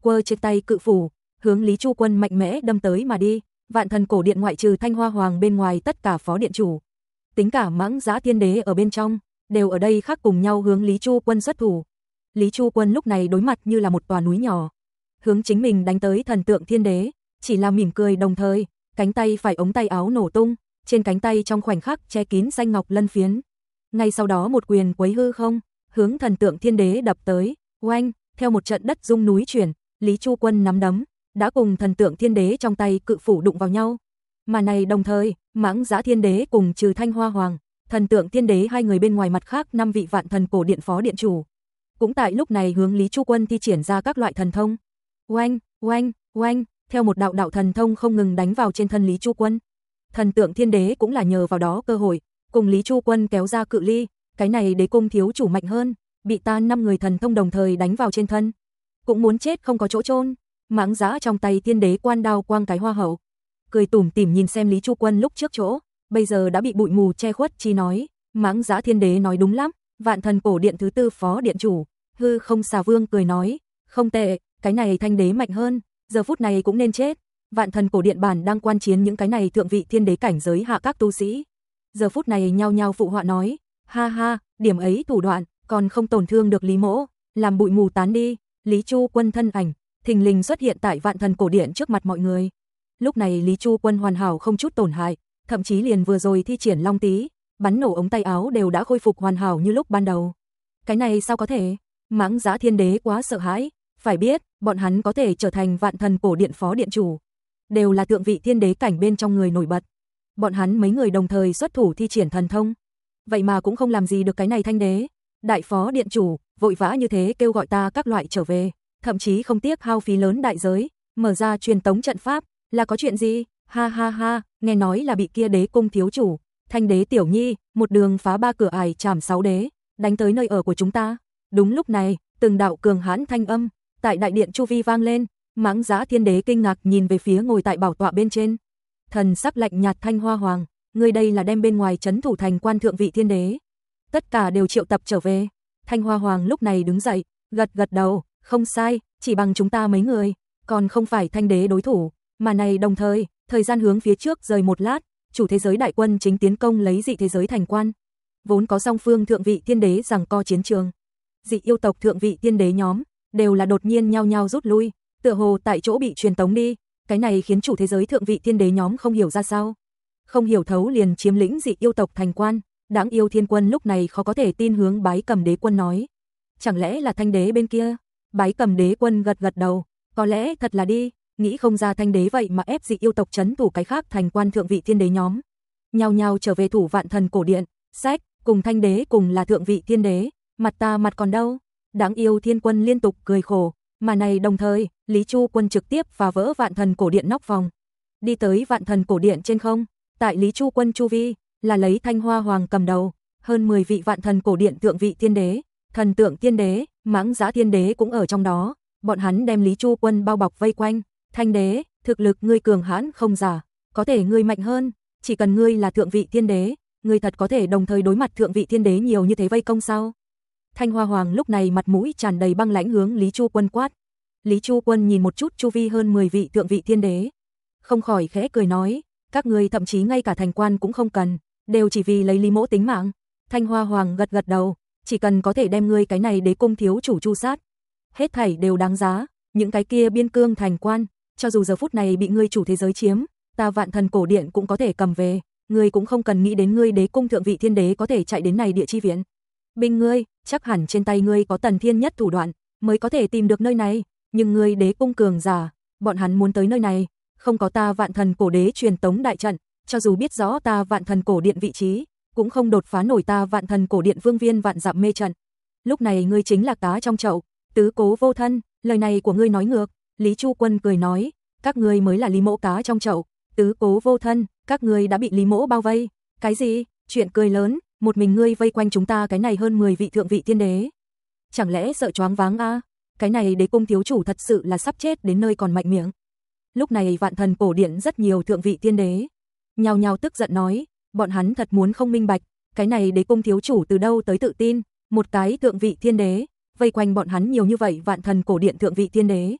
quơ trên tay cự phủ, hướng Lý Chu Quân mạnh mẽ đâm tới mà đi. Vạn Thần Cổ Điện ngoại trừ Thanh Hoa Hoàng bên ngoài, tất cả phó điện chủ, tính cả Mãng Dã Thiên Đế ở bên trong, đều ở đây khác cùng nhau hướng Lý Chu Quân xuất thủ. Lý Chu Quân lúc này đối mặt như là một tòa núi nhỏ, hướng chính mình đánh tới Thần Tượng Thiên Đế, chỉ là mỉm cười đồng thời, cánh tay phải ống tay áo nổ tung, trên cánh tay trong khoảnh khắc che kín xanh ngọc lân phiến. Ngay sau đó một quyền quấy hư không, hướng Thần Tượng Thiên Đế đập tới, oanh, theo một trận đất rung núi chuyển, Lý Chu Quân nắm đấm đã cùng Thần Tượng Thiên Đế trong tay cự phủ đụng vào nhau. Mà này đồng thời, Mãng Dã Thiên Đế cùng trừ Thanh Hoa Hoàng, Thần Tượng Thiên Đế hai người bên ngoài mặt khác 5 vị Vạn Thần Cổ Điện phó điện chủ, cũng tại lúc này hướng Lý Chu Quân thi triển ra các loại thần thông. Oanh, oanh, oanh, theo một đạo đạo thần thông không ngừng đánh vào trên thân Lý Chu Quân. Thần Tượng Thiên Đế cũng là nhờ vào đó cơ hội, cùng Lý Chu Quân kéo ra cự ly, cái này đế cung thiếu chủ mạnh hơn, bị ta 5 người thần thông đồng thời đánh vào trên thân, cũng muốn chết không có chỗ chôn. Mãng Dã trong tay Thiên Đế quan đao quang cái hoa hậu, cười tủm tỉm nhìn xem Lý Chu Quân lúc trước chỗ, bây giờ đã bị bụi mù che khuất, chi nói, Mãng Dã Thiên Đế nói đúng lắm, Vạn Thần Cổ Điện thứ 4 phó điện chủ, Hư Không Xà Vương cười nói, không tệ, cái này Thanh Đế mạnh hơn, giờ phút này cũng nên chết. Vạn Thần Cổ Điện bản đang quan chiến những cái này thượng vị thiên đế cảnh giới hạ các tu sĩ, giờ phút này nhao nhao phụ họa nói, ha ha, điểm ấy thủ đoạn, còn không tổn thương được Lý Mỗ, làm bụi mù tán đi. Lý Chu Quân thân ảnh thình lình xuất hiện tại Vạn Thần Cổ Điện trước mặt mọi người. Lúc này Lý Chu Quân hoàn hảo không chút tổn hại, thậm chí liền vừa rồi thi triển Long Tí, bắn nổ ống tay áo đều đã khôi phục hoàn hảo như lúc ban đầu. Cái này sao có thể? Mãng Dã Thiên Đế quá sợ hãi, phải biết, bọn hắn có thể trở thành Vạn Thần Cổ Điện phó điện chủ, đều là thượng vị thiên đế cảnh bên trong người nổi bật. Bọn hắn mấy người đồng thời xuất thủ thi triển thần thông, vậy mà cũng không làm gì được cái này Thanh Đế. Đại phó điện chủ, vội vã như thế kêu gọi ta các loại trở về, thậm chí không tiếc hao phí lớn đại giới, mở ra truyền tống trận pháp, là có chuyện gì? Ha ha ha, nghe nói là bị kia đế cung thiếu chủ, Thanh Đế Tiểu Nhi, một đường phá 3 cửa ải trảm 6 đế, đánh tới nơi ở của chúng ta. Đúng lúc này, từng đạo cường hãn thanh âm tại đại điện chu vi vang lên, Mãng Dã Thiên Đế kinh ngạc nhìn về phía ngồi tại bảo tọa bên trên, thần sắc lạnh nhạt Thanh Hoa Hoàng, người đây là đem bên ngoài trấn thủ thành quan thượng vị thiên đế, tất cả đều triệu tập trở về. Thanh Hoa Hoàng lúc này đứng dậy, gật gật đầu, không sai, chỉ bằng chúng ta mấy người, còn không phải Thanh Đế đối thủ, mà này đồng thời, thời gian hướng phía trước rời một lát, chủ thế giới đại quân chính tiến công lấy dị thế giới thành quan. Vốn có song phương thượng vị thiên đế giằng co chiến trường, dị yêu tộc thượng vị thiên đế nhóm đều là đột nhiên nhao nhao rút lui, tựa hồ tại chỗ bị truyền tống đi, cái này khiến chủ thế giới thượng vị thiên đế nhóm không hiểu ra sao, không hiểu thấu liền chiếm lĩnh dị yêu tộc thành quan. Đáng yêu Thiên Quân lúc này khó có thể tin hướng Bái Cầm Đế Quân nói, chẳng lẽ là Thanh Đế bên kia? Bái Cầm Đế Quân gật gật đầu, có lẽ thật là đi, nghĩ không ra Thanh Đế vậy mà ép dị yêu tộc trấn thủ cái khác thành quan thượng vị thiên đế nhóm, nhao nhao trở về thủ Vạn Thần Cổ Điện. Sách, cùng Thanh Đế cùng là thượng vị thiên đế, mặt ta mặt còn đâu? Đáng yêu Thiên Quân liên tục cười khổ, mà này đồng thời, Lý Chu Quân trực tiếp phá vỡ Vạn Thần Cổ Điện nóc vòng, đi tới Vạn Thần Cổ Điện trên không. Tại Lý Chu Quân chu vi là lấy Thanh Hoa Hoàng cầm đầu, hơn 10 vị Vạn Thần Cổ Điện thượng vị thiên đế, Thần Tượng Thiên Đế, Mãng Dã Thiên Đế cũng ở trong đó, bọn hắn đem Lý Chu Quân bao bọc vây quanh. Thanh Đế, thực lực ngươi cường hãn không giả, có thể ngươi mạnh hơn, chỉ cần ngươi là thượng vị thiên đế, ngươi thật có thể đồng thời đối mặt thượng vị thiên đế nhiều như thế vây công sao? Thanh Hoa Hoàng lúc này mặt mũi tràn đầy băng lãnh hướng Lý Chu Quân quát. Lý Chu Quân nhìn một chút chu vi hơn 10 vị thượng vị thiên đế, không khỏi khẽ cười nói, các ngươi thậm chí ngay cả thành quan cũng không cần, đều chỉ vì lấy Lý Mỗ tính mạng. Thanh Hoa Hoàng gật gật đầu, chỉ cần có thể đem ngươi cái này đế cung thiếu chủ chu sát, hết thảy đều đáng giá. Những cái kia biên cương thành quan, cho dù giờ phút này bị ngươi chủ thế giới chiếm, ta Vạn Thần Cổ Điện cũng có thể cầm về, ngươi cũng không cần nghĩ đến ngươi đế cung thượng vị thiên đế có thể chạy đến này địa chi viện. Binh ngươi, chắc hẳn trên tay ngươi có Tần Thiên Nhất thủ đoạn, mới có thể tìm được nơi này, nhưng ngươi đế cung cường giả, bọn hắn muốn tới nơi này, không có ta Vạn Thần Cổ Đế truyền tống đại trận, cho dù biết rõ ta Vạn Thần Cổ Điện vị trí, cũng không đột phá nổi ta Vạn Thần Cổ Điện vương viên vạn dặm mê trận. Lúc này ngươi chính là cá trong chậu, tứ cố vô thân, lời này của ngươi nói ngược. Lý Chu Quân cười nói, các ngươi mới là Lý Mỗ cá trong chậu, tứ cố vô thân, các ngươi đã bị Lý Mỗ bao vây. Cái gì? Chuyện cười lớn, một mình ngươi vây quanh chúng ta cái này hơn 10 vị thượng vị thiên đế, chẳng lẽ sợ choáng váng a? Cái này đế cung thiếu chủ thật sự là sắp chết đến nơi còn mạnh miệng. Lúc này Vạn Thần Cổ Điện rất nhiều thượng vị thiên đế nhao nhao tức giận nói, bọn hắn thật muốn không minh bạch, cái này đế cung thiếu chủ từ đâu tới tự tin, một cái thượng vị thiên đế vây quanh bọn hắn nhiều như vậy Vạn Thần Cổ Điện thượng vị thiên đế,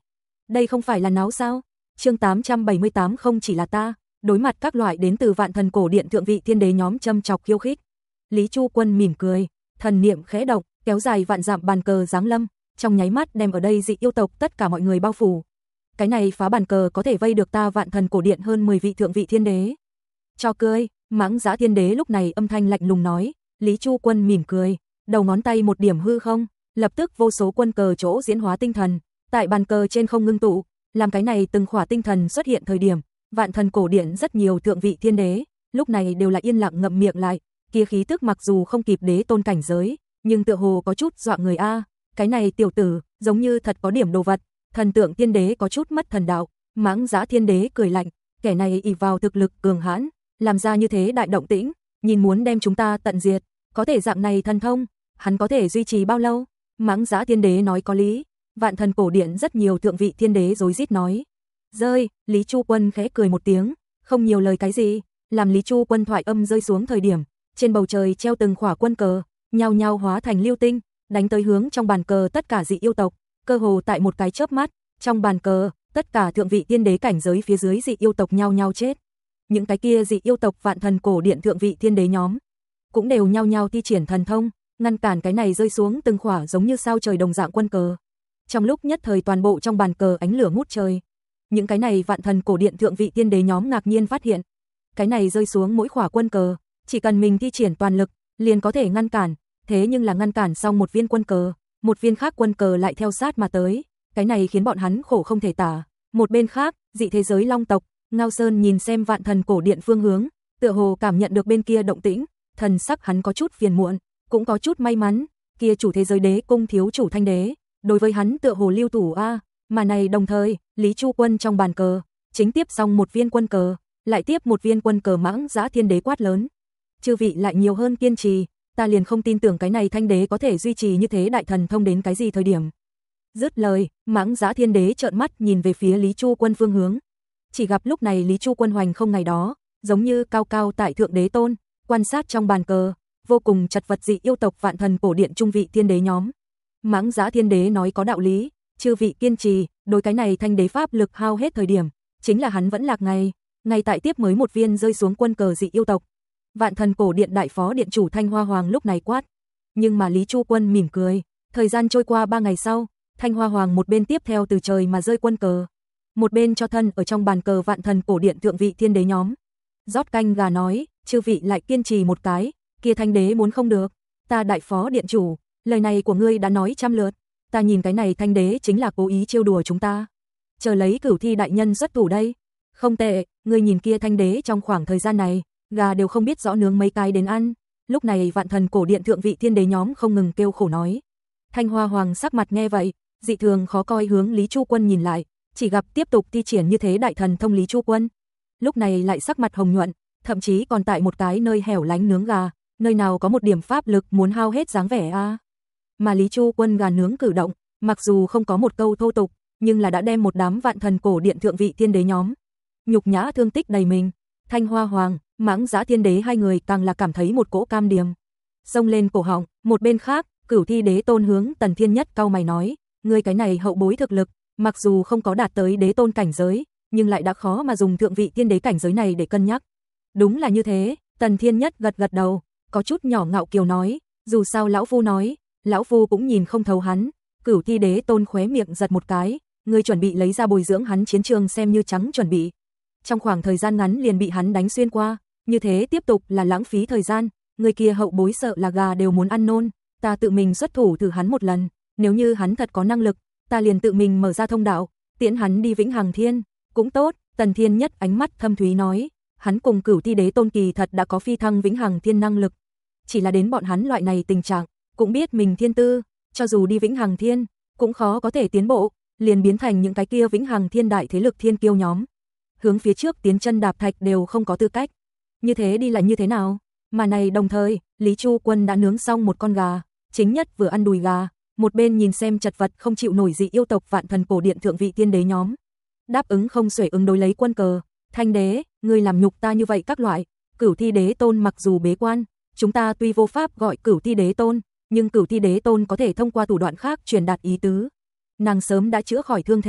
Đây không phải là náo sao? Chương 878 không chỉ là ta, đối mặt các loại đến từ Vạn Thần Cổ Điện thượng vị thiên đế nhóm châm chọc khiêu khích. Lý Chu Quân mỉm cười, thần niệm khẽ động, kéo dài vạn dặm bàn cờ giáng lâm, trong nháy mắt đem ở đây dị yêu tộc tất cả mọi người bao phủ. Cái này phá bàn cờ có thể vây được ta Vạn Thần Cổ Điện hơn 10 vị thượng vị thiên đế. Cho cười, Mãng Dã Thiên Đế lúc này âm thanh lạnh lùng nói. Lý Chu Quân mỉm cười, đầu ngón tay một điểm hư không, lập tức vô số quân cờ chỗ diễn hóa tinh thần, tại bàn cờ trên không ngưng tụ, làm cái này từng khỏa tinh thần xuất hiện thời điểm, Vạn Thần Cổ Điện rất nhiều thượng vị thiên đế, lúc này đều là yên lặng ngậm miệng lại, kia khí tức mặc dù không kịp đế tôn cảnh giới, nhưng tựa hồ có chút dọa người a, cái này tiểu tử, giống như thật có điểm đồ vật. Thần Tượng Thiên Đế có chút mất thần đạo, Mãng Dã Thiên Đế cười lạnh, kẻ này ỷ vào thực lực cường hãn, làm ra như thế đại động tĩnh, nhìn muốn đem chúng ta tận diệt, có thể dạng này thần thông, hắn có thể duy trì bao lâu? Mãng Dã Thiên Đế nói có lý. Vạn Thần Cổ Điện rất nhiều thượng vị thiên đế rối rít nói. Rơi, Lý Chu Quân khẽ cười một tiếng, không nhiều lời cái gì, làm Lý Chu Quân thoại âm rơi xuống thời điểm, trên bầu trời treo từng khỏa quân cờ, nhao nhao hóa thành lưu tinh, đánh tới hướng trong bàn cờ tất cả dị yêu tộc, cơ hồ tại một cái chớp mắt, trong bàn cờ, tất cả thượng vị thiên đế cảnh giới phía dưới dị yêu tộc nhao nhao chết. Những cái kia dị yêu tộc Vạn Thần Cổ Điện thượng vị thiên đế nhóm cũng đều nhao nhao thi triển thần thông, ngăn cản cái này rơi xuống từng khỏa giống như sao trời đồng dạng quân cờ. Trong lúc nhất thời toàn bộ trong bàn cờ ánh lửa ngút trời. Những cái này Vạn Thần Cổ Điện thượng vị thiên đế nhóm ngạc nhiên phát hiện, cái này rơi xuống mỗi khỏa quân cờ, chỉ cần mình thi triển toàn lực, liền có thể ngăn cản, thế nhưng là ngăn cản xong một viên quân cờ, một viên khác quân cờ lại theo sát mà tới, cái này khiến bọn hắn khổ không thể tả. Một bên khác, dị thế giới Long tộc, Ngao Sơn nhìn xem Vạn Thần Cổ Điện phương hướng, tựa hồ cảm nhận được bên kia động tĩnh, thần sắc hắn có chút phiền muộn, cũng có chút may mắn, kia chủ thế giới đế cung thiếu chủ Thanh Đế, đối với hắn tựa hồ lưu thủ a, mà này đồng thời, Lý Chu Quân trong bàn cờ, chính tiếp xong một viên quân cờ, lại tiếp một viên quân cờ. Mãng Dã Thiên Đế quát lớn. Chư vị lại nhiều hơn kiên trì, ta liền không tin tưởng cái này Thanh Đế có thể duy trì như thế đại thần thông đến cái gì thời điểm. Dứt lời, Mãng Dã Thiên Đế trợn mắt nhìn về phía Lý Chu Quân phương hướng. Chỉ gặp lúc này Lý Chu Quân hoành không ngày đó, giống như cao cao tại thượng đế tôn, quan sát trong bàn cờ, vô cùng chật vật dị yêu tộc Vạn Thần Cổ Điện trung vị thiên đế nhóm. Mãng Dã Thiên Đế nói có đạo lý, chư vị kiên trì, đối cái này Thanh Đế pháp lực hao hết thời điểm, chính là hắn vẫn lạc ngay tại tiếp mới một viên rơi xuống quân cờ dị yêu tộc. Vạn Thần Cổ Điện đại phó điện chủ Thanh Hoa Hoàng lúc này quát, nhưng mà Lý Chu Quân mỉm cười, thời gian trôi qua 3 ngày sau, Thanh Hoa Hoàng một bên tiếp theo từ trời mà rơi quân cờ, một bên cho thân ở trong bàn cờ Vạn Thần Cổ Điện thượng vị thiên đế nhóm. Rót canh gà nói, chư vị lại kiên trì một cái, kia Thanh Đế muốn không được, ta đại phó điện chủ, lời này của ngươi đã nói trăm lượt, ta nhìn cái này Thanh Đế chính là cố ý trêu đùa chúng ta. Chờ lấy Cửu Thi đại nhân xuất thủ đây. Không tệ, ngươi nhìn kia Thanh Đế trong khoảng thời gian này, gà đều không biết rõ nướng mấy cái đến ăn. Lúc này Vạn Thần Cổ Điện thượng vị thiên đế nhóm không ngừng kêu khổ nói. Thanh Hoa Hoàng sắc mặt nghe vậy, dị thường khó coi hướng Lý Chu Quân nhìn lại, chỉ gặp tiếp tục thi triển như thế đại thần thông Lý Chu Quân. Lúc này lại sắc mặt hồng nhuận, thậm chí còn tại một cái nơi hẻo lánh nướng gà, nơi nào có một điểm pháp lực muốn hao hết dáng vẻ a. Mà Lý Chu Quân gà nướng cử động, mặc dù không có một câu thô tục, nhưng là đã đem một đám Vạn Thần Cổ Điện thượng vị thiên đế nhóm nhục nhã thương tích đầy mình. Thanh Hoa Hoàng, Mãng Dã Thiên Đế hai người càng là cảm thấy một cỗ cam điềm xông lên cổ họng. Một bên khác, Cửu Thi Đế Tôn hướng Tần Thiên Nhất cau mày nói, ngươi cái này hậu bối thực lực, mặc dù không có đạt tới đế tôn cảnh giới, nhưng lại đã khó mà dùng thượng vị thiên đế cảnh giới này để cân nhắc. Đúng là như thế, Tần Thiên Nhất gật gật đầu, có chút nhỏ ngạo kiều nói, dù sao lão phu nói, lão phu cũng nhìn không thấu hắn. Cửu Thi Đế Tôn khóe miệng giật một cái, ngươi chuẩn bị lấy ra bồi dưỡng hắn chiến trường xem như trắng chuẩn bị. Trong khoảng thời gian ngắn liền bị hắn đánh xuyên qua, như thế tiếp tục là lãng phí thời gian, người kia hậu bối sợ là gà đều muốn ăn nôn, ta tự mình xuất thủ thử hắn một lần, nếu như hắn thật có năng lực, ta liền tự mình mở ra thông đạo, tiễn hắn đi Vĩnh Hằng Thiên, cũng tốt. Tần Thiên Nhất ánh mắt thâm thúy nói, hắn cùng Cửu Thi Đế Tôn kỳ thật đã có phi thăng Vĩnh Hằng Thiên năng lực, chỉ là đến bọn hắn loại này tình trạng, cũng biết mình thiên tư, cho dù đi Vĩnh Hằng Thiên, cũng khó có thể tiến bộ, liền biến thành những cái kia Vĩnh Hằng Thiên đại thế lực thiên kiêu nhóm, hướng phía trước tiến chân đạp thạch đều không có tư cách. Như thế đi là như thế nào? Mà này đồng thời, Lý Chu Quân đã nướng xong một con gà, chính nhất vừa ăn đùi gà, một bên nhìn xem chật vật không chịu nổi dị yêu tộc Vạn Thần Cổ Điện thượng vị thiên đế nhóm. Đáp ứng không xuể ứng đối lấy quân cờ, Thanh Đế, ngươi làm nhục ta như vậy các loại. Cửu Thi Đế Tôn mặc dù bế quan, chúng ta tuy vô pháp gọi Cửu Thi Đế Tôn, nhưng Cửu Thi Đế Tôn có thể thông qua thủ đoạn khác truyền đạt ý tứ. Nàng sớm đã chữa khỏi thương thế,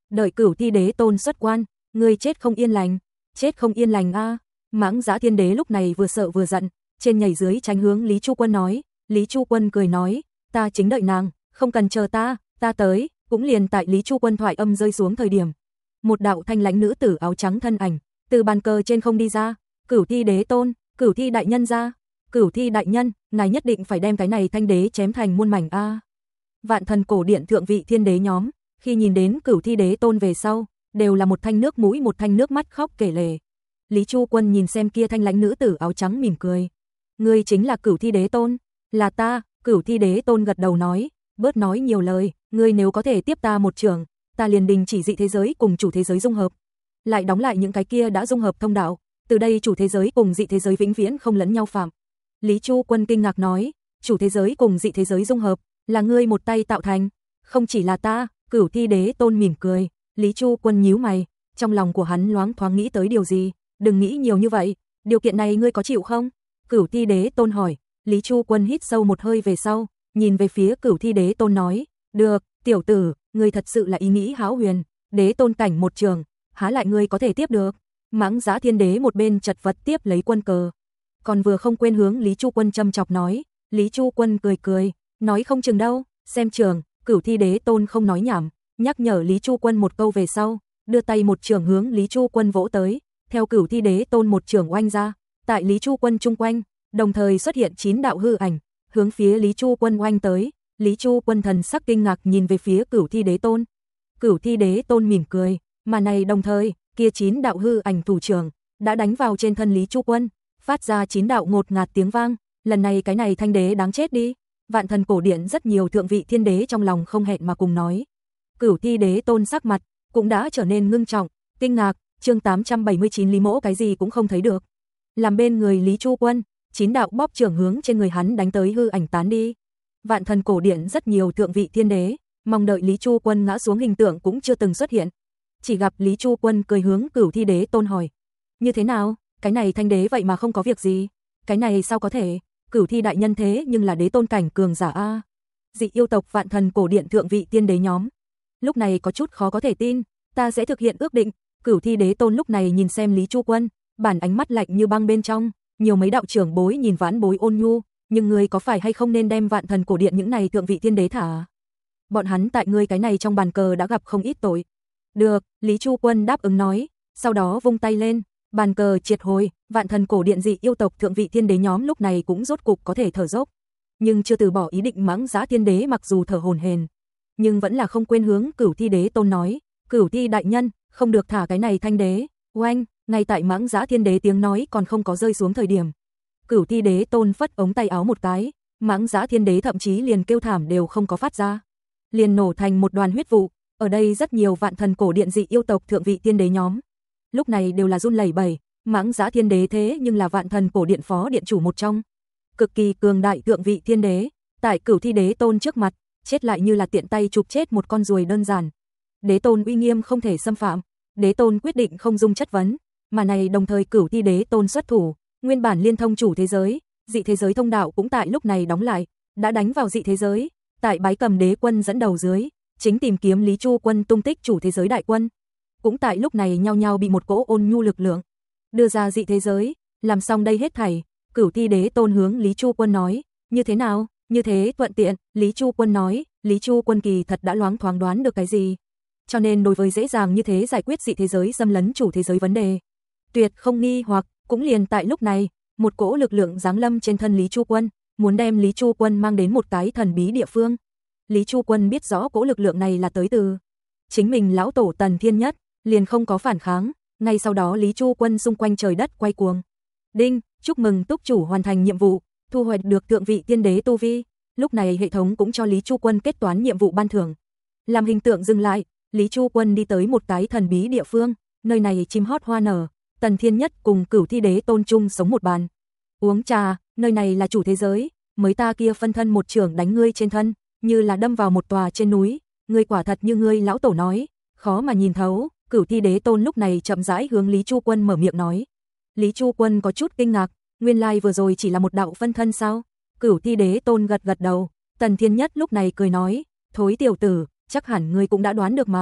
đợi Cửu Thi Đế Tôn xuất quan, ngươi chết không yên lành, chết không yên lành a. Mãng Dã Thiên Đế lúc này vừa sợ vừa giận, trên nhảy dưới tránh hướng Lý Chu Quân nói, Lý Chu Quân cười nói, ta chính đợi nàng, không cần chờ ta tới, cũng liền tại Lý Chu Quân thoại âm rơi xuống thời điểm. Một đạo thanh lãnh nữ tử áo trắng thân ảnh, từ bàn cờ trên không đi ra, Cửu Thi Đế Tôn, Cửu Thi đại nhân ra, Cửu Thi đại nhân, ngài nhất định phải đem cái này thanh đế chém thành muôn mảnh a. Vạn Thần cổ điện thượng vị thiên đế nhóm, khi nhìn đến Cửu Thi Đế Tôn về sau, đều là một thanh nước mũi một thanh nước mắt khóc kể lể. Lý Chu Quân nhìn xem kia thanh lãnh nữ tử áo trắng mỉm cười. Ngươi chính là Cửu Thi Đế Tôn? Là ta, Cửu Thi Đế Tôn gật đầu nói, bớt nói nhiều lời, ngươi nếu có thể tiếp ta một trường, ta liền đình chỉ dị thế giới cùng chủ thế giới dung hợp. Lại đóng lại những cái kia đã dung hợp thông đạo, từ đây chủ thế giới cùng dị thế giới vĩnh viễn không lẫn nhau phạm. Lý Chu Quân kinh ngạc nói, chủ thế giới cùng dị thế giới dung hợp, là ngươi một tay tạo thành, không chỉ là ta, Cửu Thi Đế Tôn mỉm cười. Lý Chu Quân nhíu mày, trong lòng của hắn loáng thoáng nghĩ tới điều gì, đừng nghĩ nhiều như vậy, điều kiện này ngươi có chịu không? Cửu Thi Đế Tôn hỏi. Lý Chu Quân hít sâu một hơi về sau, nhìn về phía Cửu Thi Đế Tôn nói, được, tiểu tử, ngươi thật sự là ý nghĩ hão huyền, đế tôn cảnh một trường, há lại ngươi có thể tiếp được. Mãng Dã Thiên Đế một bên chật vật tiếp lấy quân cờ, còn vừa không quên hướng Lý Chu Quân châm chọc nói. Lý Chu Quân cười cười, nói không chừng đâu, xem trường. Cửu Thi Đế Tôn không nói nhảm, nhắc nhở Lý Chu Quân một câu về sau, đưa tay một trường hướng Lý Chu Quân vỗ tới, theo Cửu Thi Đế Tôn một trường oanh ra, tại Lý Chu Quân chung quanh, đồng thời xuất hiện 9 đạo hư ảnh, hướng phía Lý Chu Quân oanh tới. Lý Chu Quân thần sắc kinh ngạc nhìn về phía Cửu Thi Đế Tôn. Cửu Thi Đế Tôn mỉm cười, mà này đồng thời, kia 9 đạo hư ảnh thủ trưởng đã đánh vào trên thân Lý Chu Quân, phát ra 9 đạo ngột ngạt tiếng vang, lần này cái này thanh đế đáng chết đi. Vạn Thần cổ điện rất nhiều thượng vị thiên đế trong lòng không hẹn mà cùng nói. Cửu Thi Đế Tôn sắc mặt cũng đã trở nên ngưng trọng, kinh ngạc. Chương 879 Lý Mỗ cái gì cũng không thấy được. Làm bên người Lý Chu Quân, 9 đạo bóp trưởng hướng trên người hắn đánh tới hư ảnh tán đi. Vạn Thần cổ điện rất nhiều thượng vị thiên đế, mong đợi Lý Chu Quân ngã xuống hình tượng cũng chưa từng xuất hiện. Chỉ gặp Lý Chu Quân cười hướng Cửu Thi Đế Tôn hỏi, như thế nào, cái này thanh đế vậy mà không có việc gì, cái này sao có thể, Cửu Thi đại nhân thế nhưng là đế tôn cảnh cường giả a. Dị yêu tộc Vạn Thần cổ điện thượng vị tiên đế nhóm, lúc này có chút khó có thể tin, ta sẽ thực hiện ước định. Cửu Thi Đế Tôn lúc này nhìn xem Lý Chu Quân, bản ánh mắt lạnh như băng bên trong, nhiều mấy đạo trưởng bối nhìn vãn bối ôn nhu, nhưng ngươi có phải hay không nên đem Vạn Thần cổ điện những này thượng vị tiên đế thả? Bọn hắn tại ngươi cái này trong bàn cờ đã gặp không ít tội. Được, Lý Chu Quân đáp ứng nói, sau đó vung tay lên, bàn cờ triệt hồi, Vạn Thần cổ điện dị yêu tộc thượng vị thiên đế nhóm lúc này cũng rốt cục có thể thở dốc, nhưng chưa từ bỏ ý định. Mãng Dã Thiên Đế mặc dù thở hổn hển, nhưng vẫn là không quên hướng Cửu Thi Đế Tôn nói, Cửu Thi đại nhân, không được thả cái này thanh đế. Oanh, ngay tại Mãng Dã Thiên Đế tiếng nói còn không có rơi xuống thời điểm, Cửu Thi Đế Tôn phất ống tay áo một cái, Mãng Dã Thiên Đế thậm chí liền kêu thảm đều không có phát ra, liền nổ thành một đoàn huyết vụ. Ở đây rất nhiều Vạn Thần cổ điện dị yêu tộc thượng vị tiên đế nhóm, lúc này đều là run lẩy bẩy. Mãng Dã Thiên Đế thế nhưng là Vạn Thần cổ điện phó điện chủ một trong, cực kỳ cường đại thượng vị thiên đế, tại Cửu Thi Đế Tôn trước mặt, chết lại như là tiện tay chụp chết một con ruồi đơn giản. Đế Tôn uy nghiêm không thể xâm phạm, Đế Tôn quyết định không dung chất vấn, mà này đồng thời Cửu Thi Đế Tôn xuất thủ, nguyên bản liên thông chủ thế giới, dị thế giới thông đạo cũng tại lúc này đóng lại, đã đánh vào dị thế giới, tại Bái Cầm Đế Quân dẫn đầu dưới, chính tìm kiếm Lý Chu Quân tung tích chủ thế giới đại quân, cũng tại lúc này nhao nhao bị một cỗ ôn nhu lực lượng đưa ra dị thế giới. Làm xong đây hết thảy, Cửu Thi Đế Tôn hướng Lý Chu Quân nói, như thế nào, như thế thuận tiện. Lý Chu Quân nói, Lý Chu Quân kỳ thật đã loáng thoáng đoán được cái gì, cho nên đối với dễ dàng như thế giải quyết dị thế giới xâm lấn chủ thế giới vấn đề, tuyệt không nghi hoặc. Cũng liền tại lúc này, một cỗ lực lượng giáng lâm trên thân Lý Chu Quân, muốn đem Lý Chu Quân mang đến một cái thần bí địa phương. Lý Chu Quân biết rõ cỗ lực lượng này là tới từ chính mình lão tổ Tần Thiên Nhất, liền không có phản kháng. Ngay sau đó Lý Chu Quân xung quanh trời đất quay cuồng. Đinh, chúc mừng túc chủ hoàn thành nhiệm vụ, thu hoạch được thượng vị tiên đế tu vi. Lúc này hệ thống cũng cho Lý Chu Quân kết toán nhiệm vụ ban thưởng. Làm hình tượng dừng lại, Lý Chu Quân đi tới một cái thần bí địa phương, nơi này chim hót hoa nở, Tần Thiên Nhất cùng Cửu Thi Đế Tôn chung sống một bàn. Uống trà, nơi này là chủ thế giới, mới ta kia phân thân một trưởng đánh ngươi trên thân, như là đâm vào một tòa trên núi, ngươi quả thật như ngươi lão tổ nói, khó mà nhìn thấu. Cửu Thi Đế Tôn lúc này chậm rãi hướng Lý Chu Quân mở miệng nói. Lý Chu Quân có chút kinh ngạc, nguyên lai vừa rồi chỉ là một đạo phân thân sao? Cửu Thi Đế Tôn gật gật đầu. Tần Thiên Nhất lúc này cười nói, thối tiểu tử, chắc hẳn ngươi cũng đã đoán được mà,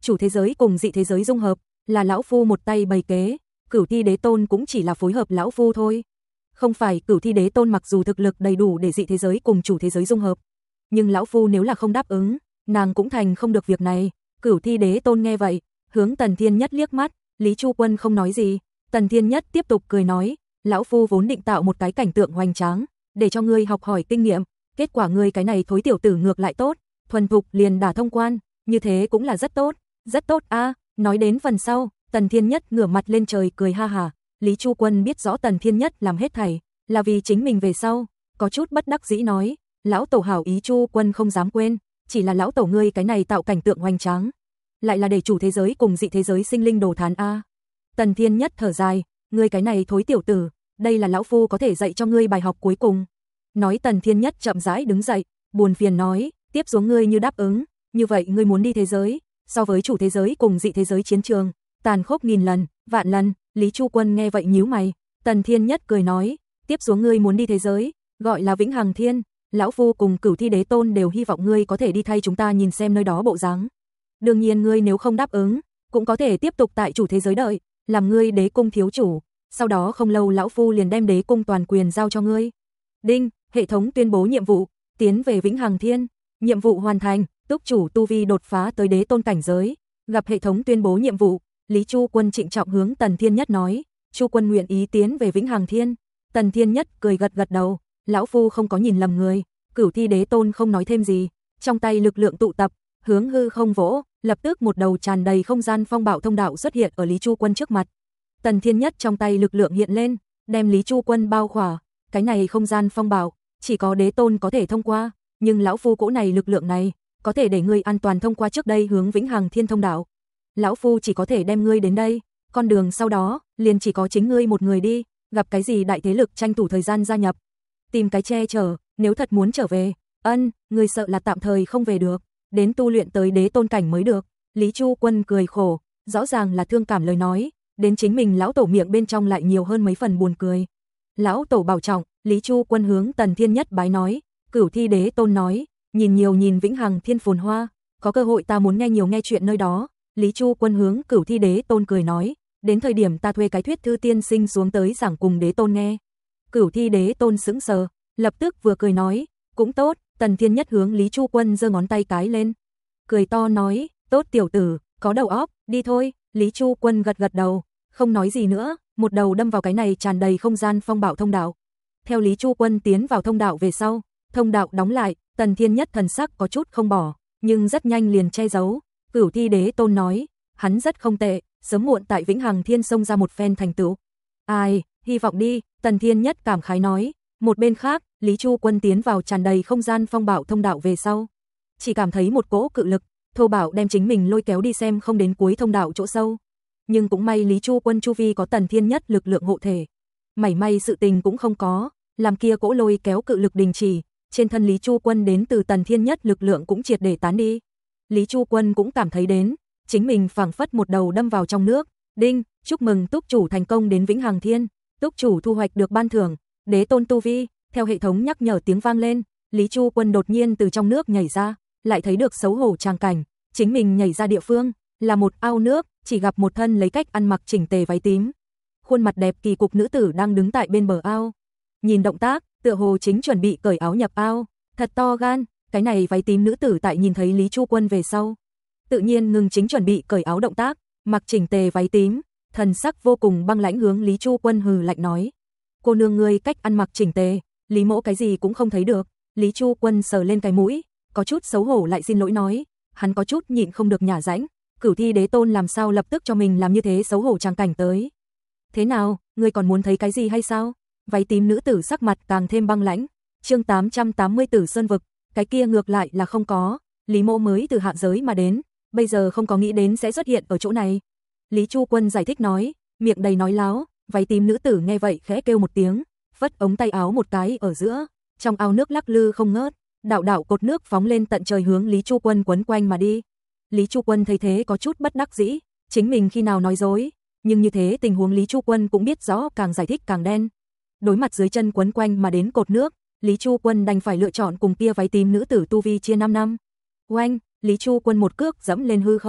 chủ thế giới cùng dị thế giới dung hợp, là lão phu một tay bày kế, Cửu Thi Đế Tôn cũng chỉ là phối hợp lão phu thôi. Không phải Cửu Thi Đế Tôn mặc dù thực lực đầy đủ để dị thế giới cùng chủ thế giới dung hợp, nhưng lão phu nếu là không đáp ứng, nàng cũng thành không được việc này. Cửu Thi Đế Tôn nghe vậy, hướng Tần Thiên Nhất liếc mắt, Lý Chu Quân không nói gì, Tần Thiên Nhất tiếp tục cười nói, lão phu vốn định tạo một cái cảnh tượng hoành tráng, để cho ngươi học hỏi kinh nghiệm, kết quả ngươi cái này thối tiểu tử ngược lại tốt, thuần thục liền đả thông quan, như thế cũng là rất tốt a. Nói đến phần sau, Tần Thiên Nhất ngửa mặt lên trời cười ha hả, Lý Chu Quân biết rõ Tần Thiên Nhất làm hết thảy là vì chính mình về sau, có chút bất đắc dĩ nói, lão tổ hảo ý Chu Quân không dám quên, chỉ là lão tổ ngươi cái này tạo cảnh tượng hoành tráng, lại là để chủ thế giới cùng dị thế giới sinh linh đồ thán a. Tần Thiên Nhất thở dài, ngươi cái này thối tiểu tử, đây là lão phu có thể dạy cho ngươi bài học cuối cùng. Nói Tần Thiên Nhất chậm rãi đứng dậy, buồn phiền nói, tiếp xuống ngươi như đáp ứng, như vậy ngươi muốn đi thế giới, so với chủ thế giới cùng dị thế giới chiến trường, tàn khốc nghìn lần, vạn lần. Lý Chu Quân nghe vậy nhíu mày, Tần Thiên Nhất cười nói, tiếp xuống ngươi muốn đi thế giới, gọi là Vĩnh Hằng Thiên, lão phu cùng Cửu Thi Đế Tôn đều hy vọng ngươi có thể đi thay chúng ta nhìn xem nơi đó bộ dáng. Đương nhiên ngươi nếu không đáp ứng, cũng có thể tiếp tục tại chủ thế giới đợi, làm ngươi đế cung thiếu chủ, sau đó không lâu lão phu liền đem đế cung toàn quyền giao cho ngươi. Đinh, hệ thống tuyên bố nhiệm vụ, tiến về Vĩnh Hằng Thiên, nhiệm vụ hoàn thành, túc chủ tu vi đột phá tới đế tôn cảnh giới. Gặp hệ thống tuyên bố nhiệm vụ, Lý Chu Quân trịnh trọng hướng Tần Thiên Nhất nói, Chu Quân nguyện ý tiến về Vĩnh Hằng Thiên. Tần Thiên Nhất cười gật gật đầu, lão phu không có nhìn lầm người. Cửu Thi Đế Tôn không nói thêm gì, trong tay lực lượng tụ tập, hướng hư không vỗ, lập tức một đầu tràn đầy không gian phong bạo thông đạo xuất hiện ở Lý Chu Quân trước mặt. Tần Thiên Nhất trong tay lực lượng hiện lên, đem Lý Chu Quân bao khỏa, cái này không gian phong bạo, chỉ có đế tôn có thể thông qua, nhưng lão phu cỗ này lực lượng này, có thể để ngươi an toàn thông qua trước đây hướng Vĩnh Hằng Thiên thông đạo. Lão phu chỉ có thể đem ngươi đến đây, con đường sau đó, liền chỉ có chính ngươi một người đi, gặp cái gì đại thế lực tranh thủ thời gian gia nhập. Tìm cái che chở, nếu thật muốn trở về, ngươi sợ là tạm thời không về được, đến tu luyện tới đế tôn cảnh mới được. Lý Chu Quân cười khổ, rõ ràng là thương cảm lời nói, đến chính mình lão tổ miệng bên trong lại nhiều hơn mấy phần buồn cười. Lão tổ bảo trọng, Lý Chu Quân hướng Tần Thiên Nhất bái nói, Cửu Thi Đế Tôn nói, nhìn Vĩnh Hằng Thiên phồn hoa, có cơ hội ta muốn nghe chuyện nơi đó. Lý Chu Quân hướng Cửu Thi Đế Tôn cười nói, đến thời điểm ta thuê cái thuyết thư tiên sinh xuống tới giảng cùng đế tôn nghe. Cửu Thi Đế Tôn sững sờ, lập tức vừa cười nói, cũng tốt. Tần Thiên Nhất hướng Lý Chu Quân giơ ngón tay cái lên, cười to nói, tốt tiểu tử, có đầu óc, đi thôi. Lý Chu Quân gật gật đầu, không nói gì nữa, một đầu đâm vào cái này tràn đầy không gian phong bạo thông đạo. Theo Lý Chu Quân tiến vào thông đạo về sau, thông đạo đóng lại, Tần Thiên Nhất thần sắc có chút không bỏ, nhưng rất nhanh liền che giấu. Cửu Thi Đế Tôn nói, hắn rất không tệ, sớm muộn tại Vĩnh Hằng Thiên xông ra một phen thành tựu. Ai, hy vọng đi, Tần Thiên Nhất cảm khái nói. Một bên khác, Lý Chu Quân tiến vào tràn đầy không gian phong bạo thông đạo về sau, chỉ cảm thấy một cỗ cự lực thô bạo đem chính mình lôi kéo đi xem không đến cuối thông đạo chỗ sâu. Nhưng cũng may Lý Chu Quân chu vi có Tần Thiên Nhất lực lượng hộ thể, mảy may sự tình cũng không có, làm kia cỗ lôi kéo cự lực đình chỉ, trên thân Lý Chu Quân đến từ Tần Thiên Nhất lực lượng cũng triệt để tán đi. Lý Chu Quân cũng cảm thấy đến, chính mình phảng phất một đầu đâm vào trong nước. Đinh, chúc mừng túc chủ thành công đến Vĩnh Hằng Thiên, túc chủ thu hoạch được ban thưởng, đế tôn tu vi. Theo hệ thống nhắc nhở tiếng vang lên, Lý Chu Quân đột nhiên từ trong nước nhảy ra, lại thấy được xấu hổ tràng cảnh, chính mình nhảy ra địa phương là một ao nước, chỉ gặp một thân lấy cách ăn mặc chỉnh tề váy tím, khuôn mặt đẹp kỳ cục nữ tử đang đứng tại bên bờ ao. Nhìn động tác, tựa hồ chính chuẩn bị cởi áo nhập ao, thật to gan. Cái này váy tím nữ tử tại nhìn thấy Lý Chu Quân về sau, tự nhiên ngừng chính chuẩn bị cởi áo động tác, mặc chỉnh tề váy tím, thần sắc vô cùng băng lãnh hướng Lý Chu Quân hừ lạnh nói, cô nương ngươi cách ăn mặc chỉnh tề, Lý mỗ cái gì cũng không thấy được. Lý Chu Quân sờ lên cái mũi, có chút xấu hổ lại xin lỗi nói, hắn có chút nhịn không được nhả rãnh, Cửu Thi Đế Tôn làm sao lập tức cho mình làm như thế xấu hổ tràng cảnh tới. Thế nào, ngươi còn muốn thấy cái gì hay sao? Váy tím nữ tử sắc mặt càng thêm băng lãnh. Chương 880 Tử Sơn vực, cái kia ngược lại là không có, Lý mỗ mới từ hạ giới mà đến, bây giờ không có nghĩ đến sẽ xuất hiện ở chỗ này. Lý Chu Quân giải thích nói, miệng đầy nói láo. Váy tím nữ tử nghe vậy khẽ kêu một tiếng, phất ống tay áo một cái ở giữa, trong ao nước lắc lư không ngớt, đạo đạo cột nước phóng lên tận trời hướng Lý Chu Quân quấn quanh mà đi. Lý Chu Quân thấy thế có chút bất đắc dĩ, chính mình khi nào nói dối, nhưng như thế tình huống Lý Chu Quân cũng biết rõ, càng giải thích càng đen. Đối mặt dưới chân quấn quanh mà đến cột nước, Lý Chu Quân đành phải lựa chọn cùng kia váy tím nữ tử tu vi chia 5 năm. Oanh, Lý Chu Quân một cước dẫm lên hư không,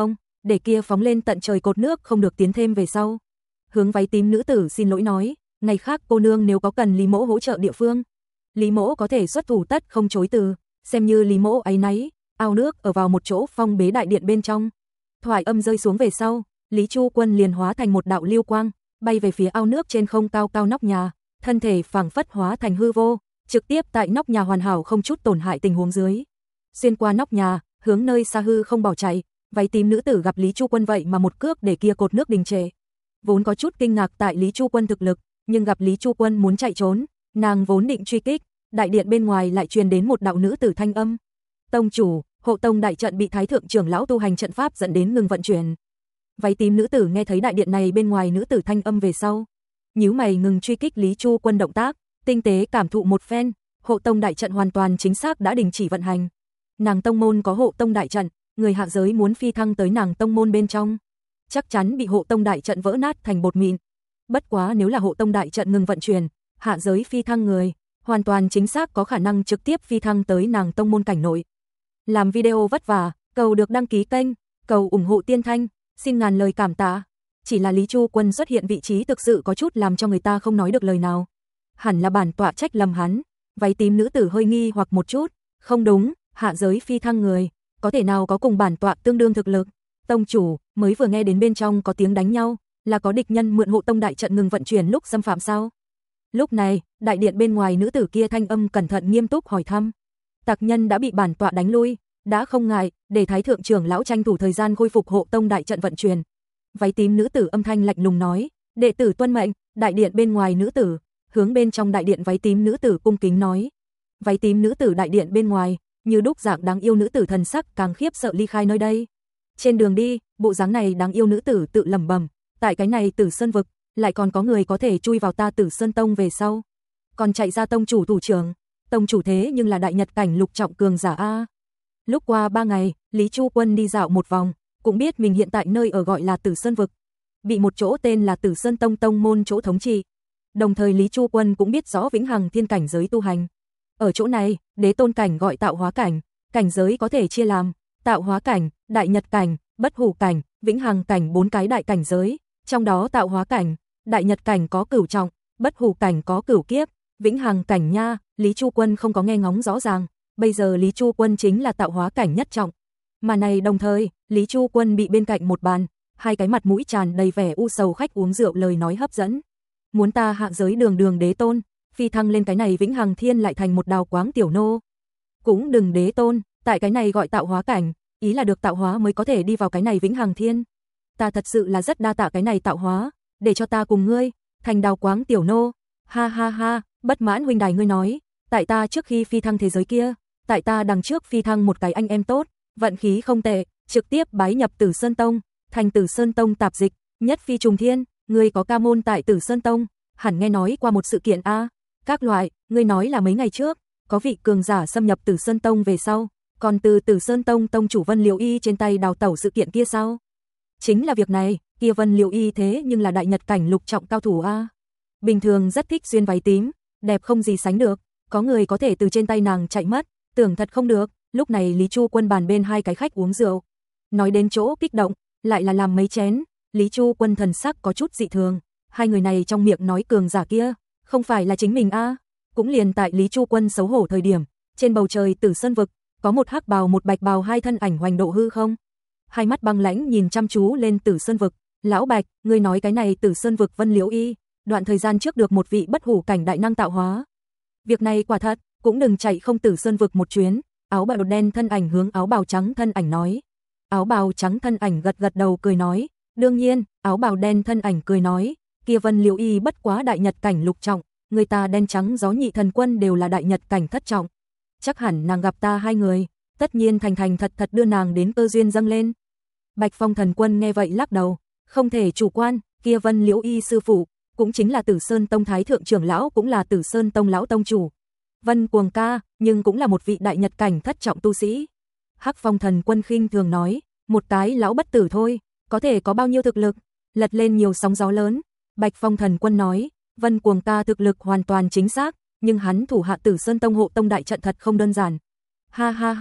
để kia phóng lên tận trời cột nước không được tiến thêm về sau. Hướng váy tím nữ tử xin lỗi nói, ngày khác cô nương nếu có cần Lý mỗ hỗ trợ địa phương, Lý mỗ có thể xuất thủ tất không chối từ, xem như Lý mỗ áy náy. Ao nước ở vào một chỗ phong bế đại điện bên trong. Thoại âm rơi xuống về sau, Lý Chu Quân liền hóa thành một đạo lưu quang, bay về phía ao nước trên không cao cao nóc nhà, thân thể phảng phất hóa thành hư vô, trực tiếp tại nóc nhà hoàn hảo không chút tổn hại tình huống dưới. Xuyên qua nóc nhà, hướng nơi xa hư không bỏ chạy, váy tím nữ tử gặp Lý Chu Quân vậy mà một cước để kia cột nước đình trệ. Vốn có chút kinh ngạc tại Lý Chu Quân thực lực, nhưng gặp Lý Chu Quân muốn chạy trốn, nàng vốn định truy kích, đại điện bên ngoài lại truyền đến một đạo nữ tử thanh âm. Tông chủ, hộ tông đại trận bị thái thượng trưởng lão tu hành trận pháp dẫn đến ngừng vận chuyển. Váy tím nữ tử nghe thấy đại điện này bên ngoài nữ tử thanh âm về sau, nhíu mày ngừng truy kích Lý Chu Quân động tác, tinh tế cảm thụ một phen, hộ tông đại trận hoàn toàn chính xác đã đình chỉ vận hành. Nàng tông môn có hộ tông đại trận, người hạ giới muốn phi thăng tới nàng tông môn bên trong, chắc chắn bị hộ tông đại trận vỡ nát thành bột mịn. Bất quá nếu là hộ tông đại trận ngừng vận chuyển, hạ giới phi thăng người, hoàn toàn chính xác có khả năng trực tiếp phi thăng tới nàng tông môn cảnh nội. Làm video vất vả, cầu được đăng ký kênh, cầu ủng hộ Tiên Thanh, xin ngàn lời cảm tạ. Chỉ là Lý Chu Quân xuất hiện vị trí thực sự có chút làm cho người ta không nói được lời nào. Hẳn là bản tọa trách lầm hắn. Váy tím nữ tử hơi nghi hoặc một chút, không đúng, hạ giới phi thăng người, có thể nào có cùng bản tọa tương đương thực lực. Tông chủ, mới vừa nghe đến bên trong có tiếng đánh nhau, là có địch nhân mượn hộ tông đại trận ngừng vận chuyển lúc xâm phạm sao? Lúc này, đại điện bên ngoài nữ tử kia thanh âm cẩn thận nghiêm túc hỏi thăm. Tặc nhân đã bị bản tọa đánh lui, đã không ngại, để thái thượng trưởng lão tranh thủ thời gian khôi phục hộ tông đại trận vận chuyển. Váy tím nữ tử âm thanh lạnh lùng nói, đệ tử tuân mệnh. Đại điện bên ngoài nữ tử, hướng bên trong đại điện váy tím nữ tử cung kính nói. Váy tím nữ tử đại điện bên ngoài, như đúc dạng đáng yêu nữ tử thần sắc càng khiếp sợ ly khai nơi đây. Trên đường đi, bộ dáng này đáng yêu nữ tử tự lẩm bẩm, tại cái này Tử Sơn vực, lại còn có người có thể chui vào ta Tử Sơn tông về sau, còn chạy ra tông chủ thủ trưởng, tông chủ thế nhưng là đại nhật cảnh lục trọng cường giả a. Lúc qua 3 ngày, Lý Chu Quân đi dạo một vòng, cũng biết mình hiện tại nơi ở gọi là Tử Sơn vực, bị một chỗ tên là Tử Sơn tông tông môn chỗ thống trị. Đồng thời Lý Chu Quân cũng biết rõ vĩnh hằng thiên cảnh giới tu hành. Ở chỗ này, đế tôn cảnh gọi tạo hóa cảnh, cảnh giới có thể chia làm tạo hóa cảnh, đại nhật cảnh, bất hủ cảnh, vĩnh hằng cảnh 4 cái đại cảnh giới, trong đó tạo hóa cảnh, đại nhật cảnh có cửu trọng, bất hủ cảnh có cửu kiếp, vĩnh hằng cảnh nha, Lý Chu Quân không có nghe ngóng rõ ràng, bây giờ Lý Chu Quân chính là tạo hóa cảnh nhất trọng. Mà này đồng thời, Lý Chu Quân bị bên cạnh một bàn, hai cái mặt mũi tràn đầy vẻ u sầu khách uống rượu lời nói hấp dẫn. Muốn ta hạ giới đường đường đế tôn, phi thăng lên cái này vĩnh hằng thiên lại thành một đào quáng tiểu nô. Cũng đừng đế tôn, tại cái này gọi tạo hóa cảnh, ý là được tạo hóa mới có thể đi vào cái này vĩnh hằng thiên. Ta thật sự là rất đa tạ cái này tạo hóa, để cho ta cùng ngươi thành đào quáng tiểu nô. Ha ha ha, bất mãn huynh đài ngươi nói, tại ta trước khi phi thăng thế giới kia, tại ta đằng trước phi thăng một cái anh em tốt, vận khí không tệ, trực tiếp bái nhập Tử Sơn tông, thành Tử Sơn tông tạp dịch, nhất phi trùng thiên, ngươi có ca môn tại Tử Sơn tông, hẳn nghe nói qua một sự kiện a. Các loại, ngươi nói là mấy ngày trước, có vị cường giả xâm nhập Tử Sơn tông về sau, còn từ Tử Sơn tông tông chủ Vân Liễu Y trên tay đào tẩu sự kiện kia sao? Chính là việc này, kia Vân Liễu Y thế nhưng là đại nhật cảnh lục trọng cao thủ a. Bình thường rất thích xuyên váy tím, đẹp không gì sánh được, có người có thể từ trên tay nàng chạy mất, tưởng thật không được. Lúc này Lý Chu Quân bàn bên hai cái khách uống rượu, nói đến chỗ kích động, lại là làm mấy chén. Lý Chu Quân thần sắc có chút dị thường, hai người này trong miệng nói cường giả kia, không phải là chính mình a. Cũng liền tại Lý Chu Quân xấu hổ thời điểm, trên bầu trời Tử Sơn vực, có một hắc bào một bạch bào hai thân ảnh hoành độ hư không. Hai mắt băng lãnh nhìn chăm chú lên Tử Sơn vực, lão Bạch, ngươi nói cái này Tử Sơn vực Vân Liễu Y, đoạn thời gian trước được một vị bất hủ cảnh đại năng tạo hóa. Việc này quả thật, cũng đừng chạy không Tử Sơn vực một chuyến. Áo bào đen thân ảnh hướng áo bào trắng thân ảnh nói. Áo bào trắng thân ảnh gật gật đầu cười nói, đương nhiên. Áo bào đen thân ảnh cười nói, kia Vân Liễu Y bất quá đại nhật cảnh lục trọng, người ta đen trắng gió nhị thần quân đều là đại nhật cảnh thất trọng, chắc hẳn nàng gặp ta hai người, tất nhiên thành thành thật thật đưa nàng đến cơ duyên dâng lên. Bạch Phong thần quân nghe vậy lắc đầu, không thể chủ quan, kia Vân Liễu Y sư phụ cũng chính là Tử Sơn tông thái thượng trưởng lão, cũng là Tử Sơn tông lão tông chủ Vân Cuồng ca, nhưng cũng là một vị đại nhật cảnh thất trọng tu sĩ. Hắc Phong thần quân khinh thường nói, một cái lão bất tử thôi, có thể có bao nhiêu thực lực, lật lên nhiều sóng gió lớn. Bạch Phong thần quân nói, Vân Cuồng ca thực lực hoàn toàn chính xác, nhưng hắn thủ hạ Tử Sơn tông hộ tông đại trận thật không đơn giản. Ha ha ha,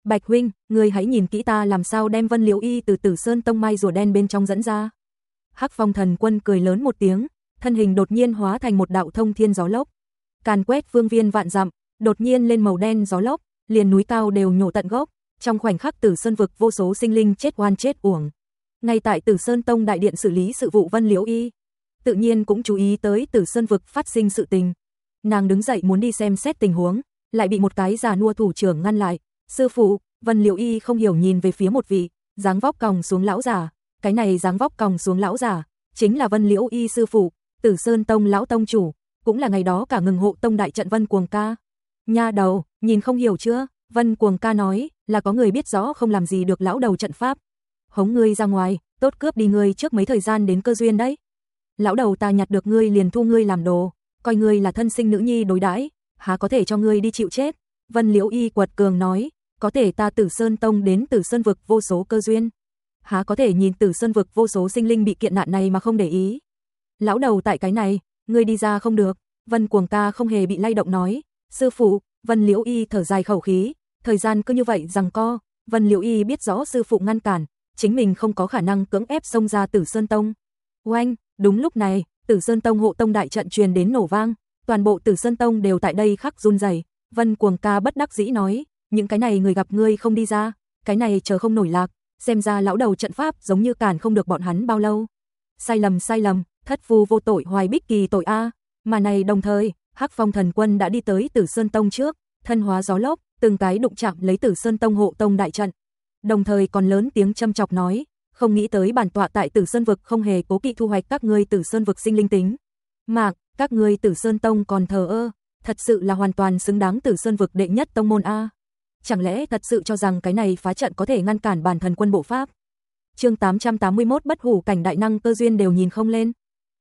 Bạch huynh, ngươi hãy nhìn kỹ ta làm sao đem Vân Liễu Y từ Tử Sơn Tông mai rùa đen bên trong dẫn ra. Hắc Phong Thần Quân cười lớn một tiếng, thân hình đột nhiên hóa thành một đạo thông thiên gió lốc, càn quét phương viên vạn dặm, đột nhiên lên màu đen gió lốc, liền núi cao đều nhổ tận gốc, trong khoảnh khắc Tử Sơn vực vô số sinh linh chết oan chết uổng. Ngay tại Tử Sơn Tông đại điện xử lý sự vụ Vân Liễu Y, tự nhiên cũng chú ý tới Tử Sơn vực phát sinh sự tình. Nàng đứng dậy muốn đi xem xét tình huống, lại bị một cái già nua thủ trưởng ngăn lại. Sư phụ, Vân Liễu Y không hiểu nhìn về phía một vị dáng vóc còng xuống lão giả, cái này dáng vóc còng xuống lão giả chính là Vân Liễu Y sư phụ, Tử Sơn Tông lão tông chủ, cũng là ngày đó cả ngừng hộ tông đại trận Vân Cuồng Ca. Nha đầu, nhìn không hiểu chưa? Vân Cuồng Ca nói, là có người biết rõ không làm gì được lão đầu trận pháp. Hống ngươi ra ngoài, tốt cướp đi ngươi trước mấy thời gian đến cơ duyên đấy. Lão đầu ta nhặt được ngươi liền thu ngươi làm đồ, coi ngươi là thân sinh nữ nhi đối đãi, há có thể cho ngươi đi chịu chết. Vân Liễu Y quật cường nói, có thể ta Tử Sơn Tông đến Tử Sơn vực vô số cơ duyên, há có thể nhìn Tử Sơn vực vô số sinh linh bị kiện nạn này mà không để ý. Lão đầu tại cái này, ngươi đi ra không được. Vân Cuồng Ca không hề bị lay động nói, sư phụ. Vân Liễu Y thở dài khẩu khí, thời gian cứ như vậy giằng co. Vân Liễu Y biết rõ sư phụ ngăn cản, chính mình không có khả năng cưỡng ép xông ra Tử Sơn Tông. Oanh, đúng lúc này, Tử Sơn Tông hộ tông đại trận truyền đến nổ vang, toàn bộ Tử Sơn Tông đều tại đây khắc run rẩy. Vân Cuồng Ca bất đắc dĩ nói, những cái này người gặp ngươi không đi ra, cái này chờ không nổi lạc, xem ra lão đầu trận pháp giống như cản không được bọn hắn bao lâu. Sai lầm, thất phu vô tội hoài bích kỳ tội a. Mà này đồng thời, Hắc Phong Thần Quân đã đi tới Tử Sơn Tông trước, thân hóa gió lốc, từng cái đụng chạm lấy Tử Sơn Tông hộ tông đại trận. Đồng thời còn lớn tiếng châm chọc nói, không nghĩ tới bản tọa tại Tử Sơn vực không hề cố kỵ thu hoạch các ngươi Tử Sơn vực sinh linh tính. Mạc, các ngươi Tử Sơn Tông còn thờ ơ, thật sự là hoàn toàn xứng đáng Tử Sơn vực đệ nhất tông môn a. Chẳng lẽ thật sự cho rằng cái này phá trận có thể ngăn cản bản thần quân bộ pháp? Chương 881 bất hủ cảnh đại năng cơ duyên đều nhìn không lên.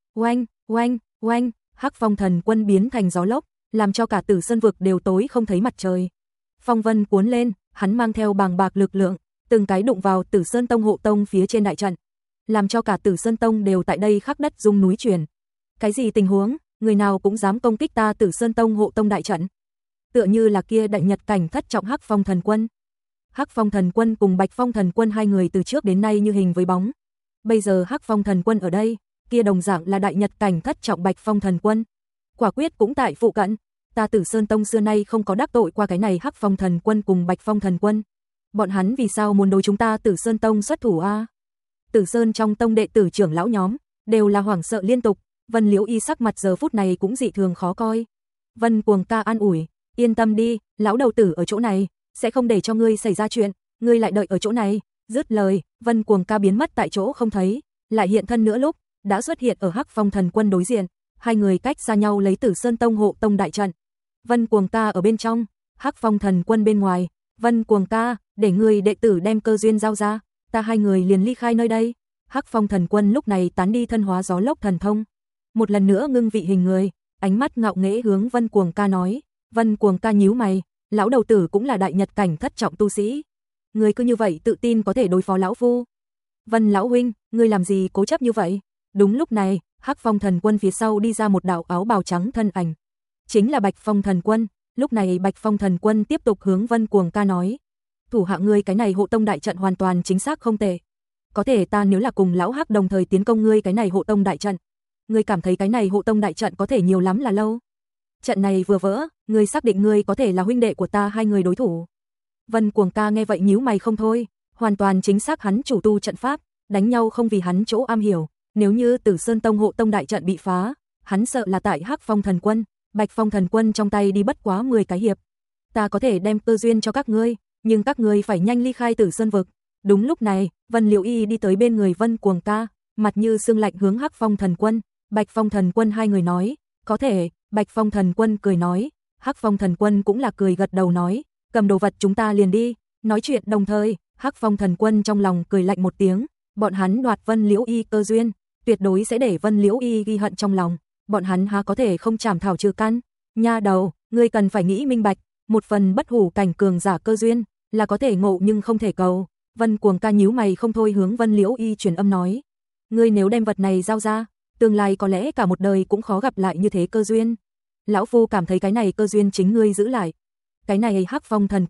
Oanh, Hắc Phong Thần Quân biến thành gió lốc, làm cho cả Tử Sơn vực đều tối không thấy mặt trời. Phong vân cuốn lên, hắn mang theo bàng bạc lực lượng, từng cái đụng vào Tử Sơn Tông hộ tông phía trên đại trận, làm cho cả Tử Sơn Tông đều tại đây khắc đất rung núi chuyển. Cái gì tình huống, người nào cũng dám công kích ta Tử Sơn Tông hộ tông đại trận? Tựa như là kia đại nhật cảnh thất trọng Hắc Phong Thần Quân. Hắc Phong Thần Quân cùng Bạch Phong Thần Quân hai người từ trước đến nay như hình với bóng. Bây giờ Hắc Phong Thần Quân ở đây, kia đồng dạng là đại nhật cảnh thất trọng Bạch Phong Thần Quân. Quả quyết cũng tại phụ cận, ta Tử Sơn Tông xưa nay không có đắc tội qua cái này Hắc Phong Thần Quân cùng Bạch Phong Thần Quân. Bọn hắn vì sao muốn đối chúng ta Tử Sơn Tông xuất thủ a? Tử Sơn trong tông đệ tử trưởng lão nhóm đều là hoảng sợ liên tục, Vân Liễu Y sắc mặt giờ phút này cũng dị thường khó coi. Vân Cuồng Ca an ủi, yên tâm đi, lão đầu tử ở chỗ này, sẽ không để cho ngươi xảy ra chuyện, ngươi lại đợi ở chỗ này. Dứt lời, Vân Cuồng Ca biến mất tại chỗ không thấy, lại hiện thân nữa lúc đã xuất hiện ở Hắc Phong Thần Quân đối diện, hai người cách xa nhau lấy Tử Sơn Tông hộ tông đại trận. Vân Cuồng Ca ở bên trong, Hắc Phong Thần Quân bên ngoài. Vân Cuồng Ca, để người đệ tử đem cơ duyên giao ra, ta hai người liền ly khai nơi đây. Hắc Phong Thần Quân lúc này tán đi thân hóa gió lốc thần thông, một lần nữa ngưng vị hình người, ánh mắt ngạo nghễ hướng Vân Cuồng Ca nói. Vân Cuồng Ca nhíu mày, lão đầu tử cũng là đại nhật cảnh thất trọng tu sĩ, người cứ như vậy tự tin có thể đối phó lão phu? Vân lão huynh, ngươi làm gì cố chấp như vậy? Đúng lúc này, Hắc Phong Thần Quân phía sau đi ra một đạo áo bào trắng thân ảnh, chính là Bạch Phong Thần Quân. Lúc này Bạch Phong Thần Quân tiếp tục hướng Vân Cuồng Ca nói, thủ hạ ngươi cái này hộ tông đại trận hoàn toàn chính xác không tệ, có thể ta nếu là cùng lão Hắc đồng thời tiến công ngươi cái này hộ tông đại trận, ngươi cảm thấy cái này hộ tông đại trận có thể nhiều lắm là lâu? Trận này vừa vỡ, ngươi xác định ngươi có thể là huynh đệ của ta hai người đối thủ? Vân Cuồng Ca nghe vậy nhíu mày không thôi, hoàn toàn chính xác hắn chủ tu trận pháp, đánh nhau không vì hắn chỗ am hiểu, nếu như Tử Sơn Tông hộ tông đại trận bị phá, hắn sợ là tại Hắc Phong Thần Quân, Bạch Phong Thần Quân trong tay đi bất quá 10 cái hiệp. Ta có thể đem cơ duyên cho các ngươi, nhưng các ngươi phải nhanh ly khai Tử Sơn vực. Đúng lúc này, Vân Liễu Y đi tới bên người Vân Cuồng Ca, mặt như sương lạnh hướng Hắc Phong Thần Quân, Bạch Phong Thần Quân hai người nói, có thể. Bạch Phong Thần Quân cười nói, Hắc Phong Thần Quân cũng là cười gật đầu nói, cầm đồ vật chúng ta liền đi. Nói chuyện đồng thời, Hắc Phong Thần Quân trong lòng cười lạnh một tiếng, bọn hắn đoạt Vân Liễu Y cơ duyên, tuyệt đối sẽ để Vân Liễu Y ghi hận trong lòng, bọn hắn há có thể không chảm thảo trừ căn. Nha đầu, ngươi cần phải nghĩ minh bạch, một phần bất hủ cảnh cường giả cơ duyên là có thể ngộ nhưng không thể cầu. Vân Cuồng Ca nhíu mày không thôi hướng Vân Liễu Y truyền âm nói, ngươi nếu đem vật này giao ra, tương lai có lẽ cả một đời cũng khó gặp lại như thế cơ duyên. Lão phu cảm thấy cái này cơ duyên chính ngươi giữ lại. Cái này Hắc Phong Thần Quân,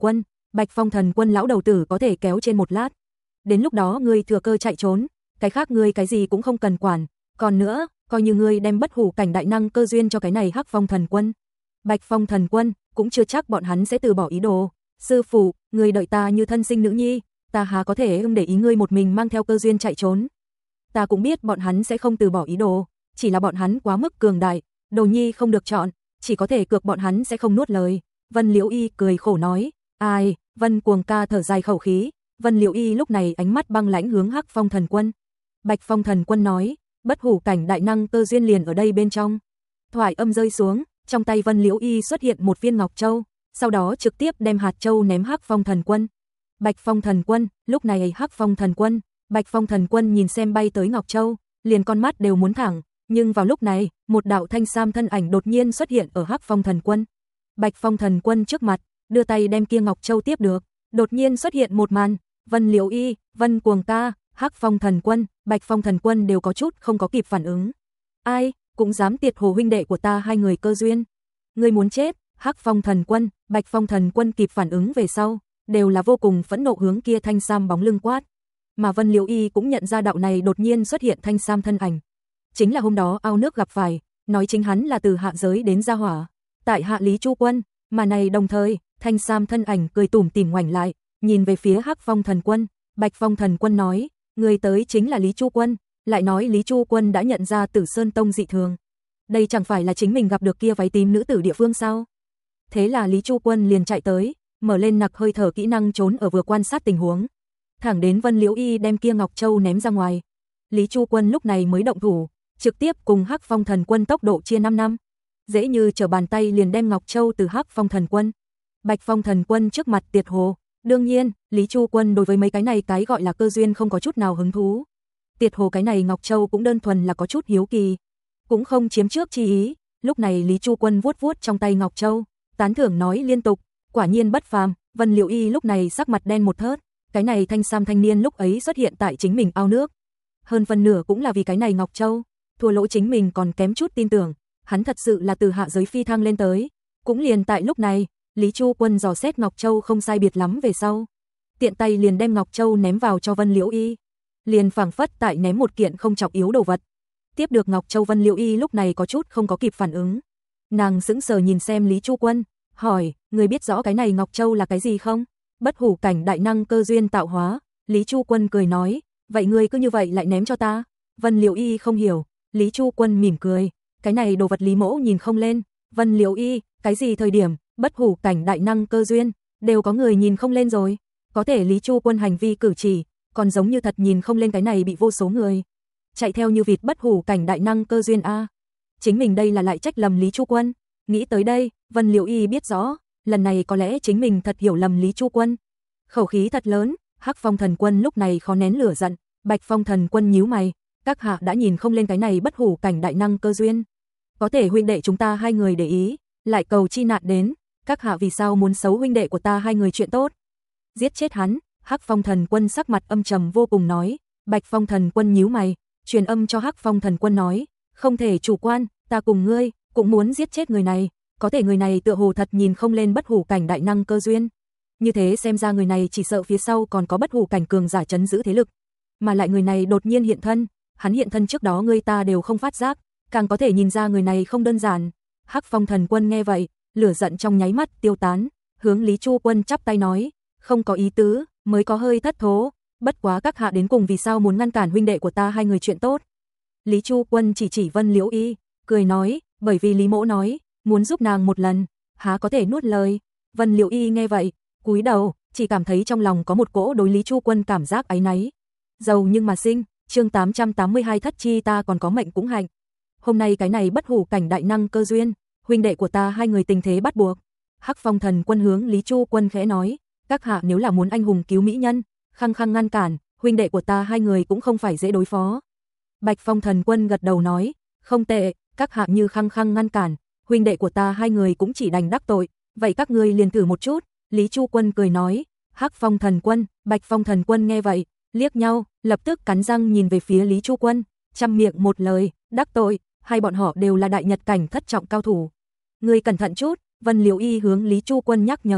Bạch Phong Thần Quân lão đầu tử có thể kéo trên một lát. Đến lúc đó ngươi thừa cơ chạy trốn, cái khác ngươi cái gì cũng không cần quản, còn nữa, coi như ngươi đem bất hủ cảnh đại năng cơ duyên cho cái này Hắc Phong Thần Quân. Bạch Phong Thần Quân, cũng chưa chắc bọn hắn sẽ từ bỏ ý đồ. Sư phụ, ngươi đợi ta như thân sinh nữ nhi, ta há có thể để ý ngươi một mình mang theo cơ duyên chạy trốn. Ta cũng biết bọn hắn sẽ không từ bỏ ý đồ, chỉ là bọn hắn quá mức cường đại, Đồ Nhi không được chọn, chỉ có thể cược bọn hắn sẽ không nuốt lời. Vân Liễu Y cười khổ nói, ai, Vân Cuồng ca thở dài khẩu khí, Vân Liễu Y lúc này ánh mắt băng lãnh hướng Hắc Phong Thần Quân. Bạch Phong Thần Quân nói, bất hủ cảnh đại năng cơ duyên liền ở đây bên trong. Thoại âm rơi xuống, trong tay Vân Liễu Y xuất hiện một viên ngọc châu, sau đó trực tiếp đem hạt châu ném Hắc Phong Thần Quân. Bạch Phong Thần Quân, lúc này Hắc Phong Thần Quân, Bạch Phong Thần Quân nhìn xem bay tới ngọc châu, liền con mắt đều muốn thẳng, nhưng vào lúc này, một đạo thanh sam thân ảnh đột nhiên xuất hiện ở Hắc Phong Thần Quân. Bạch Phong Thần Quân trước mặt, đưa tay đem kia ngọc châu tiếp được, đột nhiên xuất hiện một màn, Vân Liễu Y, Vân Cuồng ca, Hắc Phong Thần Quân, Bạch Phong Thần Quân đều có chút không có kịp phản ứng. Ai, cũng dám tiệt hồ huynh đệ của ta hai người cơ duyên. Ngươi muốn chết, Hắc Phong Thần Quân, Bạch Phong Thần Quân kịp phản ứng về sau, đều là vô cùng phẫn nộ hướng kia thanh sam bóng lưng quát. Mà Vân Liễu Y cũng nhận ra đạo này đột nhiên xuất hiện thanh sam thân ảnh. Chính là hôm đó ao nước gặp phải, nói chính hắn là từ hạ giới đến gia hỏa. Tại hạ Lý Chu Quân, mà này đồng thời, thanh sam thân ảnh cười tủm tỉm ngoảnh lại, nhìn về phía Hắc Phong Thần Quân. Bạch Phong Thần Quân nói, người tới chính là Lý Chu Quân, lại nói Lý Chu Quân đã nhận ra Tử Sơn Tông dị thường. Đây chẳng phải là chính mình gặp được kia váy tím nữ tử địa phương sao? Thế là Lý Chu Quân liền chạy tới, mở lên nặc hơi thở kỹ năng trốn ở vừa quan sát tình huống. Thẳng đến Vân Liễu Y đem kia ngọc châu ném ra ngoài. Lý Chu Quân lúc này mới động thủ, trực tiếp cùng Hắc Phong Thần Quân tốc độ chia 5 năm. Dễ như trở bàn tay liền đem ngọc châu từ Hắc Phong Thần Quân. Bạch Phong Thần Quân trước mặt tiệt hồ. Đương nhiên, Lý Chu Quân đối với mấy cái này cái gọi là cơ duyên không có chút nào hứng thú. Tiệt hồ cái này ngọc châu cũng đơn thuần là có chút hiếu kỳ, cũng không chiếm trước chi ý. Lúc này Lý Chu Quân vuốt vuốt trong tay ngọc châu, tán thưởng nói liên tục, quả nhiên bất phàm. Vân Liễu Y lúc này sắc mặt đen một thớt, cái này thanh sam thanh niên lúc ấy xuất hiện tại chính mình ao nước, hơn phần nửa cũng là vì cái này ngọc châu, thua lỗ chính mình còn kém chút tin tưởng, hắn thật sự là từ hạ giới phi thăng lên tới. Cũng liền tại lúc này, Lý Chu Quân dò xét ngọc châu không sai biệt lắm về sau, tiện tay liền đem ngọc châu ném vào cho Vân Liễu Y, liền phảng phất tại ném một kiện không trọng yếu đồ vật. Tiếp được ngọc châu Vân Liễu Y lúc này có chút không có kịp phản ứng, nàng sững sờ nhìn xem Lý Chu Quân, hỏi, người biết rõ cái này ngọc châu là cái gì không? Bất hủ cảnh đại năng cơ duyên tạo hóa. Lý Chu Quân cười nói, vậy ngươi cứ như vậy lại ném cho ta? Vân Liễu Y không hiểu. Lý Chu Quân mỉm cười, cái này đồ vật Lý mỗ nhìn không lên. Vân Liễu Y, cái gì thời điểm, bất hủ cảnh đại năng cơ duyên, đều có người nhìn không lên rồi. Có thể Lý Chu Quân hành vi cử chỉ, còn giống như thật nhìn không lên cái này bị vô số người chạy theo như vịt bất hủ cảnh đại năng cơ duyên a. Chính mình đây là lại trách lầm Lý Chu Quân. Nghĩ tới đây, Vân Liễu Y biết rõ, lần này có lẽ chính mình thật hiểu lầm Lý Chu Quân. Khẩu khí thật lớn, Hắc Phong Thần Quân lúc này khó nén lửa giận. Bạch Phong Thần Quân nhíu mày, các hạ đã nhìn không lên cái này bất hủ cảnh đại năng cơ duyên. Có thể huynh đệ chúng ta hai người để ý, lại cầu chi nạn đến, các hạ vì sao muốn xấu huynh đệ của ta hai người chuyện tốt? Giết chết hắn. Hắc Phong Thần Quân sắc mặt âm trầm vô cùng nói. Bạch Phong Thần Quân nhíu mày, truyền âm cho Hắc Phong Thần Quân nói, không thể chủ quan, ta cùng ngươi cũng muốn giết chết người này. Có thể người này tựa hồ thật nhìn không lên bất hủ cảnh đại năng cơ duyên. Như thế xem ra người này chỉ sợ phía sau còn có bất hủ cảnh cường giả trấn giữ thế lực. Mà lại người này đột nhiên hiện thân, hắn hiện thân trước đó ngươi ta đều không phát giác, càng có thể nhìn ra người này không đơn giản. Hắc Phong Thần Quân nghe vậy, lửa giận trong nháy mắt tiêu tán, hướng Lý Chu Quân chắp tay nói, không có ý tứ, mới có hơi thất thố, bất quá các hạ đến cùng vì sao muốn ngăn cản huynh đệ của ta hai người chuyện tốt? Lý Chu Quân chỉ Vân Liễu Y, cười nói, bởi vì Lý mỗ nói, muốn giúp nàng một lần, há có thể nuốt lời. Vân Liễu Y nghe vậy, cúi đầu, chỉ cảm thấy trong lòng có một cỗ đối Lý Chu Quân cảm giác áy náy. Giàu nhưng mà sinh, chương 882 thất chi ta còn có mệnh cũng hạnh. Hôm nay cái này bất hủ cảnh đại năng cơ duyên, huynh đệ của ta hai người tình thế bắt buộc. Hắc Phong Thần Quân hướng Lý Chu Quân khẽ nói, các hạ nếu là muốn anh hùng cứu mỹ nhân, khăng khăng ngăn cản, huynh đệ của ta hai người cũng không phải dễ đối phó. Bạch Phong Thần Quân gật đầu nói, không tệ, các hạ như khăng khăng ngăn cản, huynh đệ của ta hai người cũng chỉ đành đắc tội, vậy các ngươi liền thử một chút. Lý Chu Quân cười nói. Hắc Phong Thần Quân, Bạch Phong Thần Quân nghe vậy, liếc nhau, lập tức cắn răng nhìn về phía Lý Chu Quân, trăm miệng một lời, đắc tội, hai bọn họ đều là đại nhật cảnh thất trọng cao thủ. Ngươi cẩn thận chút. Vân Liễu Y hướng Lý Chu Quân nhắc nhở.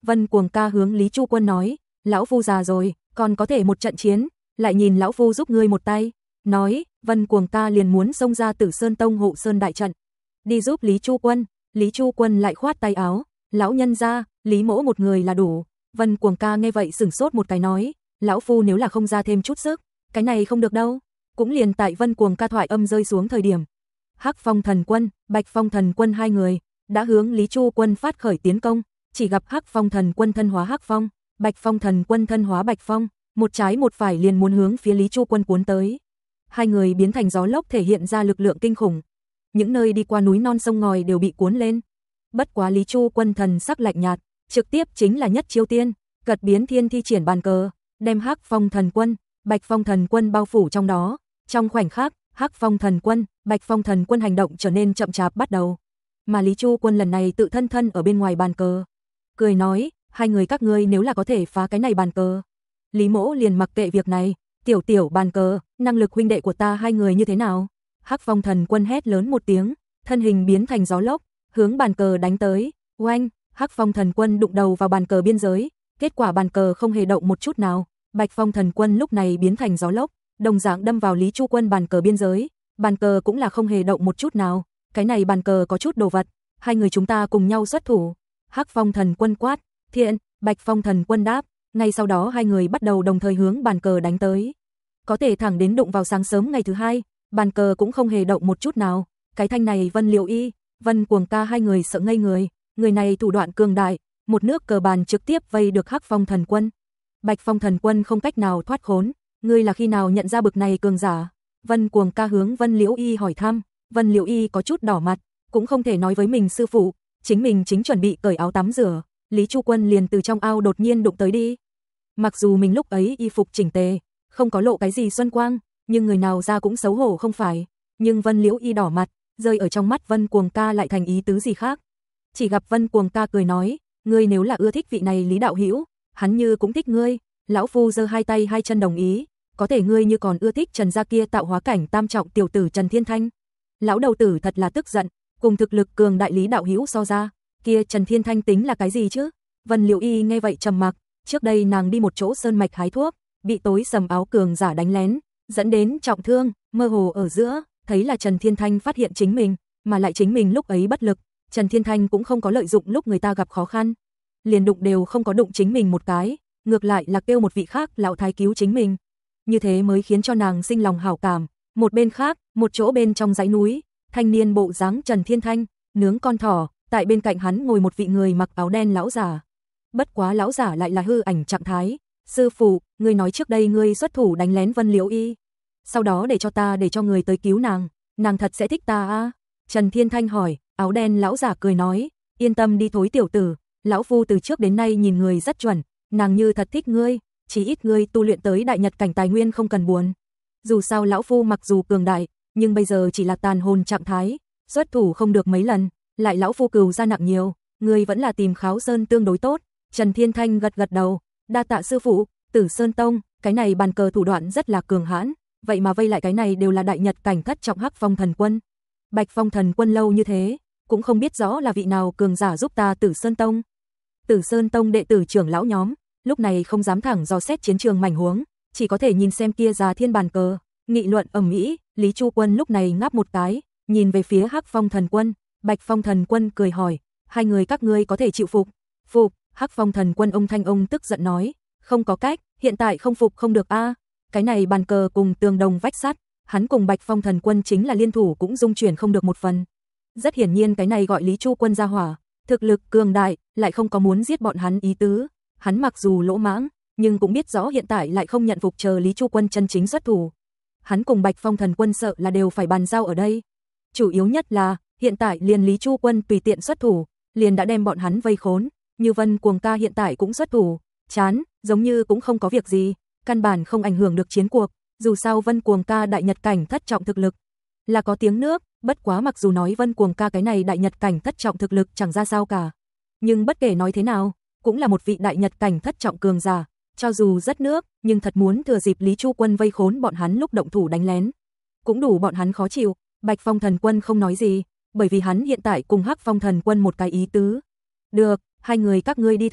Vân Cuồng ca hướng Lý Chu Quân nói, lão phu già rồi, còn có thể một trận chiến, lại nhìn lão phu giúp ngươi một tay. Nói, Vân Cuồng ca liền muốn xông ra Tử Sơn Tông hộ sơn đại trận, đi giúp Lý Chu Quân. Lý Chu Quân lại khoát tay áo, lão nhân gia, Lý mỗ một người là đủ. Vân Cuồng ca nghe vậy sửng sốt một cái nói, lão phu nếu là không ra thêm chút sức, cái này không được đâu. Cũng liền tại Vân Cuồng ca thoại âm rơi xuống thời điểm, Hắc Phong Thần Quân, Bạch Phong Thần Quân hai người đã hướng Lý Chu Quân phát khởi tiến công, chỉ gặp Hắc Phong Thần Quân thân hóa Hắc Phong, Bạch Phong Thần Quân thân hóa Bạch Phong, một trái một phải liền muốn hướng phía Lý Chu Quân cuốn tới. Hai người biến thành gió lốc thể hiện ra lực lượng kinh khủng. Những nơi đi qua núi non sông ngòi đều bị cuốn lên. Bất quá Lý Chu Quân thần sắc lạnh nhạt, trực tiếp chính là nhất chiêu tiên, cật biến thiên thi triển bàn cờ, đem Hắc Phong Thần Quân, Bạch Phong Thần Quân bao phủ trong đó. Trong khoảnh khắc, Hắc Phong Thần Quân, Bạch Phong Thần Quân hành động trở nên chậm chạp bắt đầu. Mà Lý Chu Quân lần này tự thân ở bên ngoài bàn cờ, cười nói, hai người các ngươi nếu là có thể phá cái này bàn cờ, Lý mỗ liền mặc kệ việc này, tiểu bàn cờ, năng lực huynh đệ của ta hai người như thế nào? Hắc Phong Thần Quân hét lớn một tiếng, thân hình biến thành gió lốc, hướng bàn cờ đánh tới. Oanh, Hắc Phong Thần Quân đụng đầu vào bàn cờ biên giới, kết quả bàn cờ không hề động một chút nào. Bạch Phong Thần Quân lúc này biến thành gió lốc, đồng dạng đâm vào Lý Chu Quân bàn cờ biên giới, bàn cờ cũng là không hề động một chút nào. Cái này bàn cờ có chút đồ vật, hai người chúng ta cùng nhau xuất thủ. Hắc Phong Thần Quân quát, thiện. Bạch Phong Thần Quân đáp, ngay sau đó hai người bắt đầu đồng thời hướng bàn cờ đánh tới. Có thể thẳng đến đụng vào sáng sớm ngày thứ hai, bàn cờ cũng không hề động một chút nào. Cái thanh này Vân Liệu Y, Vân Cuồng ca hai người sợ ngây người này thủ đoạn cường đại, một nước cờ bàn trực tiếp vây được Hắc Phong Thần Quân. Bạch Phong Thần Quân không cách nào thoát khốn, ngươi là khi nào nhận ra bực này cường giả? Vân Cuồng ca hướng Vân Liễu Y hỏi thăm. Vân Liễu Y có chút đỏ mặt, cũng không thể nói với mình sư phụ, chính mình chính chuẩn bị cởi áo tắm rửa, Lý Chu Quân liền từ trong ao đột nhiên đụng tới đi. Mặc dù mình lúc ấy y phục chỉnh tề, không có lộ cái gì xuân quang, nhưng người nào ra cũng xấu hổ không phải. Nhưng Vân Liễu Y đỏ mặt, rơi ở trong mắt Vân Cuồng ca lại thành ý tứ gì khác. Chỉ gặp Vân Cuồng ca cười nói, ngươi nếu là ưa thích vị này Lý đạo hữu, hắn như cũng thích ngươi, lão phu giơ hai tay hai chân đồng ý, có thể ngươi như còn ưa thích Trần gia kia tạo hóa cảnh tam trọng tiểu tử Trần Thiên Thanh. Lão đầu tử thật là tức giận, cùng thực lực cường đại Lý đạo hữu so ra, kia Trần Thiên Thanh tính là cái gì chứ? Vân Liễu Y nghe vậy trầm mặc, trước đây nàng đi một chỗ sơn mạch hái thuốc, bị tối sầm áo cường giả đánh lén, dẫn đến trọng thương, mơ hồ ở giữa, thấy là Trần Thiên Thanh phát hiện chính mình, mà lại chính mình lúc ấy bất lực, Trần Thiên Thanh cũng không có lợi dụng lúc người ta gặp khó khăn, liền đụng đều không có đụng chính mình một cái, ngược lại là kêu một vị khác lão thái cứu chính mình. Như thế mới khiến cho nàng sinh lòng hảo cảm. Một bên khác, một chỗ bên trong dãy núi, thanh niên bộ dáng Trần Thiên Thanh, nướng con thỏ, tại bên cạnh hắn ngồi một vị người mặc áo đen lão giả. Bất quá lão giả lại là hư ảnh trạng thái. Sư phụ, ngươi nói trước đây ngươi xuất thủ đánh lén Vân Liễu Y, sau đó để cho người tới cứu nàng thật sẽ thích ta à? Trần Thiên Thanh hỏi. Áo đen lão giả cười nói, yên tâm đi thối tiểu tử, lão phu từ trước đến nay nhìn người rất chuẩn, nàng như thật thích ngươi, chỉ ít ngươi tu luyện tới đại nhật cảnh tài nguyên không cần buồn. Dù sao lão phu mặc dù cường đại, nhưng bây giờ chỉ là tàn hồn trạng thái, xuất thủ không được mấy lần, lại lão phu cừu ra nặng nhiều, ngươi vẫn là tìm Kháo Sơn tương đối tốt. Trần Thiên Thanh gật đầu, đa tạ sư phụ. Tử Sơn Tông, cái này bàn cờ thủ đoạn rất là cường hãn, vậy mà vây lại cái này đều là đại nhật cảnh thất trọng Hắc Phong Thần Quân. Bạch Phong Thần Quân lâu như thế, cũng không biết rõ là vị nào cường giả giúp ta Tử Sơn Tông. Tử Sơn Tông đệ tử trưởng lão nhóm, lúc này không dám thẳng dò xét chiến trường mảnh huống, chỉ có thể nhìn xem kia già thiên bàn cờ, nghị luận ầm ĩ. Lý Chu Quân lúc này ngáp một cái, nhìn về phía Hắc Phong Thần Quân. Bạch Phong Thần Quân cười hỏi, hai người các ngươi có thể chịu phục? Phục. Hắc Phong Thần Quân ông Thanh ông tức giận nói, không có cách, hiện tại không phục không được a. Cái này bàn cờ cùng tường đồng vách sắt, hắn cùng Bạch Phong Thần Quân chính là liên thủ cũng dung chuyển không được một phần. Rất hiển nhiên cái này gọi Lý Chu Quân ra hỏa, thực lực cường đại, lại không có muốn giết bọn hắn ý tứ. Hắn mặc dù lỗ mãng, nhưng cũng biết rõ hiện tại lại không nhận phục chờ Lý Chu Quân chân chính xuất thủ. Hắn cùng Bạch Phong Thần Quân sợ là đều phải bàn giao ở đây. Chủ yếu nhất là, hiện tại liền Lý Chu Quân tùy tiện xuất thủ, liền đã đem bọn hắn vây khốn. Như Vân Cuồng ca hiện tại cũng xuất thủ, chán, giống như cũng không có việc gì, căn bản không ảnh hưởng được chiến cuộc. Dù sao Vân Cuồng ca đại nhật cảnh thất trọng thực lực là có tiếng nước, bất quá mặc dù nói Vân Cuồng ca cái này đại nhật cảnh thất trọng thực lực chẳng ra sao cả, nhưng bất kể nói thế nào, cũng là một vị đại nhật cảnh thất trọng cường giả, cho dù rất nước, nhưng thật muốn thừa dịp Lý Chu Quân vây khốn bọn hắn lúc động thủ đánh lén, cũng đủ bọn hắn khó chịu. Bạch Phong Thần Quân không nói gì, bởi vì hắn hiện tại cùng Hắc Phong Thần Quân một cái ý tứ. Được, hai người các ngươi đi thôi.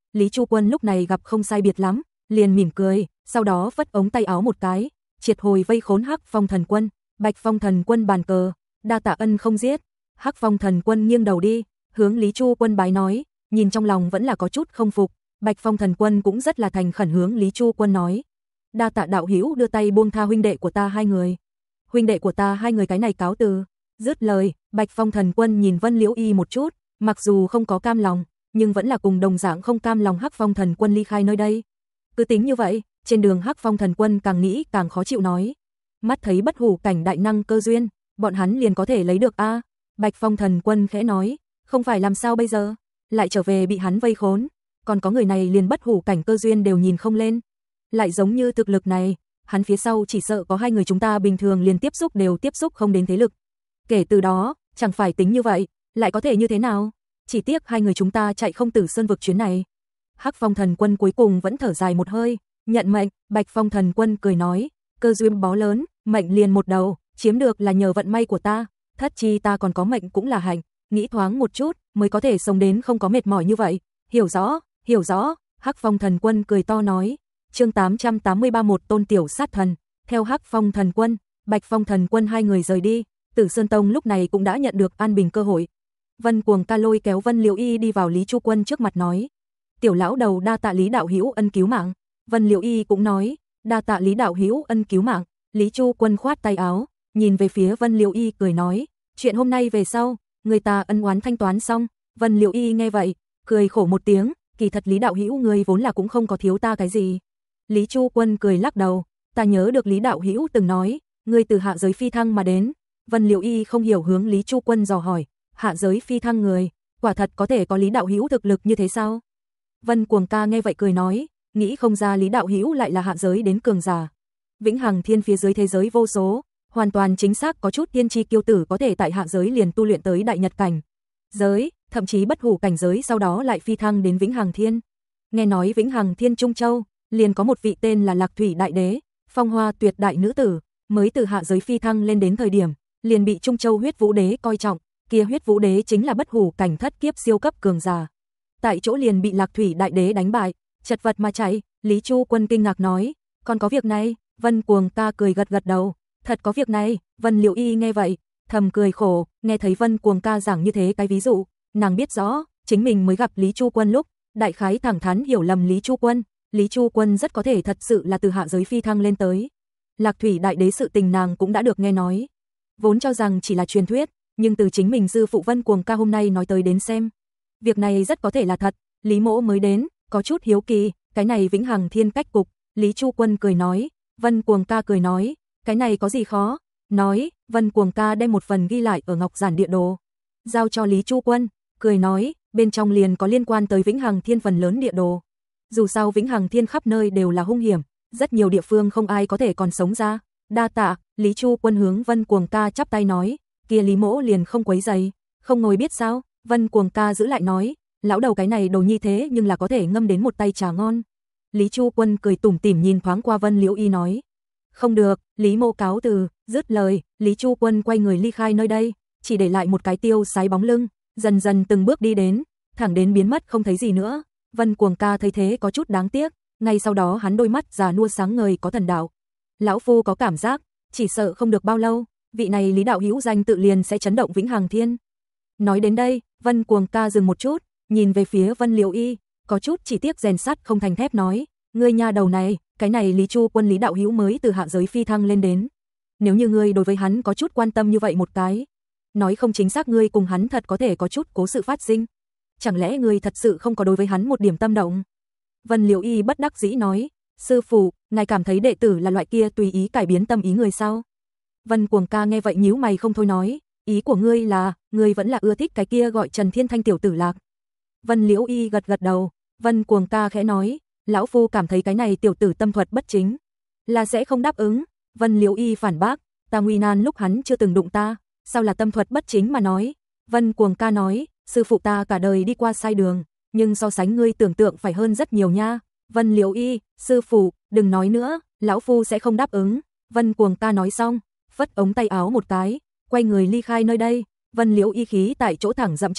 Lý Chu Quân lúc này gặp không sai biệt lắm, liền mỉm cười, sau đó vất ống tay áo một cái, triệt hồi vây khốn Hắc Phong Thần Quân. Bạch Phong Thần Quân bàn cờ, đa tạ ân không giết. Hắc Phong Thần Quân nghiêng đầu đi, hướng Lý Chu Quân bái nói, nhìn trong lòng vẫn là có chút không phục. Bạch Phong Thần Quân cũng rất là thành khẩn hướng Lý Chu Quân nói, đa tạ đạo hữu đưa tay buông tha huynh đệ của ta hai người. Huynh đệ của ta hai người cái này cáo từ. Dứt lời, Bạch Phong Thần Quân nhìn Vân Liễu Y một chút, mặc dù không có cam lòng, nhưng vẫn là cùng đồng dạng không cam lòng Hắc Phong Thần Quân ly khai nơi đây. Cứ tính như vậy, trên đường Hắc Phong Thần Quân càng nghĩ càng khó chịu nói, mắt thấy bất hủ cảnh đại năng cơ duyên, bọn hắn liền có thể lấy được a. Bạch Phong Thần Quân khẽ nói, không phải làm sao bây giờ, lại trở về bị hắn vây khốn, còn có người này liền bất hủ cảnh cơ duyên đều nhìn không lên. Lại giống như thực lực này, hắn phía sau chỉ sợ có hai người chúng ta bình thường liền tiếp xúc đều tiếp xúc không đến thế lực. Kể từ đó, chẳng phải tính như vậy, lại có thể như thế nào? Chỉ tiếc hai người chúng ta chạy không Tử Sơn vực chuyến này. Hắc Phong Thần Quân cuối cùng vẫn thở dài một hơi, nhận mệnh. Bạch Phong Thần Quân cười nói, cơ duyên bó lớn, mệnh liền một đầu, chiếm được là nhờ vận may của ta, thất chi ta còn có mệnh cũng là hạnh, nghĩ thoáng một chút mới có thể sống đến không có mệt mỏi như vậy. Hiểu rõ, hiểu rõ. Hắc Phong Thần Quân cười to nói. Chương 883 một tôn tiểu sát thần. Theo Hắc Phong Thần Quân, Bạch Phong Thần Quân hai người rời đi, Tử Sơn Tông lúc này cũng đã nhận được an bình cơ hội. Vân Cuồng Ca lôi kéo Vân Liễu Y đi vào Lý Chu Quân trước mặt nói, tiểu lão đầu đa tạ Lý đạo hữu ân cứu mạng. Vân Liễu Y cũng nói, đa tạ Lý đạo hữu ân cứu mạng. Lý Chu Quân khoát tay áo, nhìn về phía Vân Liễu Y cười nói, chuyện hôm nay về sau, người ta ân oán thanh toán xong. Vân Liễu Y nghe vậy, cười khổ một tiếng, kỳ thật Lý đạo hữu người vốn là cũng không có thiếu ta cái gì. Lý Chu Quân cười lắc đầu, ta nhớ được Lý đạo hữu từng nói, ngươi từ hạ giới phi thăng mà đến. Vân Liễu Y không hiểu hướng Lý Chu Quân dò hỏi, hạ giới phi thăng người, quả thật có thể có Lý đạo hữu thực lực như thế sao? Vân Cuồng Ca nghe vậy cười nói, nghĩ không ra Lý đạo hữu lại là hạ giới đến cường giả. Vĩnh Hằng Thiên phía dưới thế giới vô số, hoàn toàn chính xác có chút tiên tri kiêu tử có thể tại hạ giới liền tu luyện tới đại nhật cảnh giới, thậm chí bất hủ cảnh giới sau đó lại phi thăng đến Vĩnh Hằng Thiên. Nghe nói Vĩnh Hằng Thiên Trung Châu, liền có một vị tên là Lạc Thủy Đại Đế, phong hoa tuyệt đại nữ tử, mới từ hạ giới phi thăng lên đến thời điểm, liền bị Trung Châu Huyết Vũ Đế coi trọng, kia Huyết Vũ Đế chính là bất hủ cảnh thất kiếp siêu cấp cường giả. Tại chỗ liền bị Lạc Thủy Đại Đế đánh bại, chật vật mà chạy. Lý Chu Quân kinh ngạc nói, còn có việc này? Vân Cuồng Ca cười gật gật đầu, thật có việc này. Vân Liễu Y nghe vậy, thầm cười khổ, nghe thấy Vân Cuồng Ca giảng như thế cái ví dụ, nàng biết rõ, chính mình mới gặp Lý Chu Quân lúc, đại khái thẳng thắn hiểu lầm Lý Chu Quân. Lý Chu Quân rất có thể thật sự là từ hạ giới phi thăng lên tới. Lạc Thủy Đại Đế sự tình nàng cũng đã được nghe nói, vốn cho rằng chỉ là truyền thuyết, nhưng từ chính mình sư phụ Vân Cuồng Ca hôm nay nói tới đến xem, việc này rất có thể là thật. Lý mỗ mới đến, có chút hiếu kỳ, cái này Vĩnh Hằng Thiên cách cục. Lý Chu Quân cười nói. Vân Cuồng Ca cười nói, cái này có gì khó? Nói, Vân Cuồng Ca đem một phần ghi lại ở ngọc giản địa đồ, giao cho Lý Chu Quân, cười nói, bên trong liền có liên quan tới Vĩnh Hằng Thiên phần lớn địa đồ. Dù sao Vĩnh Hằng Thiên khắp nơi đều là hung hiểm, rất nhiều địa phương không ai có thể còn sống ra. Đa tạ. Lý Chu Quân hướng Vân Cuồng Ca chắp tay nói, kia Lý mỗ liền không quấy rầy, không ngồi biết sao? Vân Cuồng Ca giữ lại nói, lão đầu cái này đồ nhi thế nhưng là có thể ngâm đến một tay trà ngon. Lý Chu Quân cười tủm tỉm nhìn thoáng qua Vân Liễu Y nói, không được. Lý mỗ cáo từ. Dứt lời, Lý Chu Quân quay người ly khai nơi đây, chỉ để lại một cái tiêu sái bóng lưng, dần dần từng bước đi đến, thẳng đến biến mất không thấy gì nữa. Vân Cuồng Ca thấy thế có chút đáng tiếc, ngay sau đó hắn đôi mắt già nua sáng ngời có thần đạo. Lão phu có cảm giác, chỉ sợ không được bao lâu, vị này Lý đạo hữu danh tự liền sẽ chấn động Vĩnh Hằng Thiên. Nói đến đây, Vân Cuồng Ca dừng một chút, nhìn về phía Vân Liễu Y, có chút chỉ tiếc rèn sắt không thành thép nói, ngươi nha đầu này, cái này Lý Chu Quân Lý đạo hữu mới từ hạ giới phi thăng lên đến. Nếu như ngươi đối với hắn có chút quan tâm như vậy một cái, nói không chính xác ngươi cùng hắn thật có thể có chút cố sự phát sinh. Chẳng lẽ ngươi thật sự không có đối với hắn một điểm tâm động? Vân Liễu Y bất đắc dĩ nói, sư phụ, ngài cảm thấy đệ tử là loại kia tùy ý cải biến tâm ý người sao? Vân Cuồng Ca nghe vậy nhíu mày không thôi nói, ý của ngươi là, ngươi vẫn là ưa thích cái kia gọi Trần Thiên Thanh tiểu tử Lạc. Vân Liễu Y gật gật đầu. Vân Cuồng Ca khẽ nói, lão phu cảm thấy cái này tiểu tử tâm thuật bất chính, là sẽ không đáp ứng. Vân Liễu Y phản bác, ta nguy nan lúc hắn chưa từng đụng ta, sao là tâm thuật bất chính mà nói? Vân Cuồng Ca nói, sư phụ ta cả đời đi qua sai đường, nhưng so sánh ngươi tưởng tượng phải hơn rất nhiều nha. Vân Liễu Y, sư phụ, đừng nói nữa, lão phu sẽ không đáp ứng. Vân Cuồng Ca nói xong, phất ống tay áo một cái, quay người ly khai nơi đây. Vân Liễu Y khí tại chỗ thẳng dậm chân,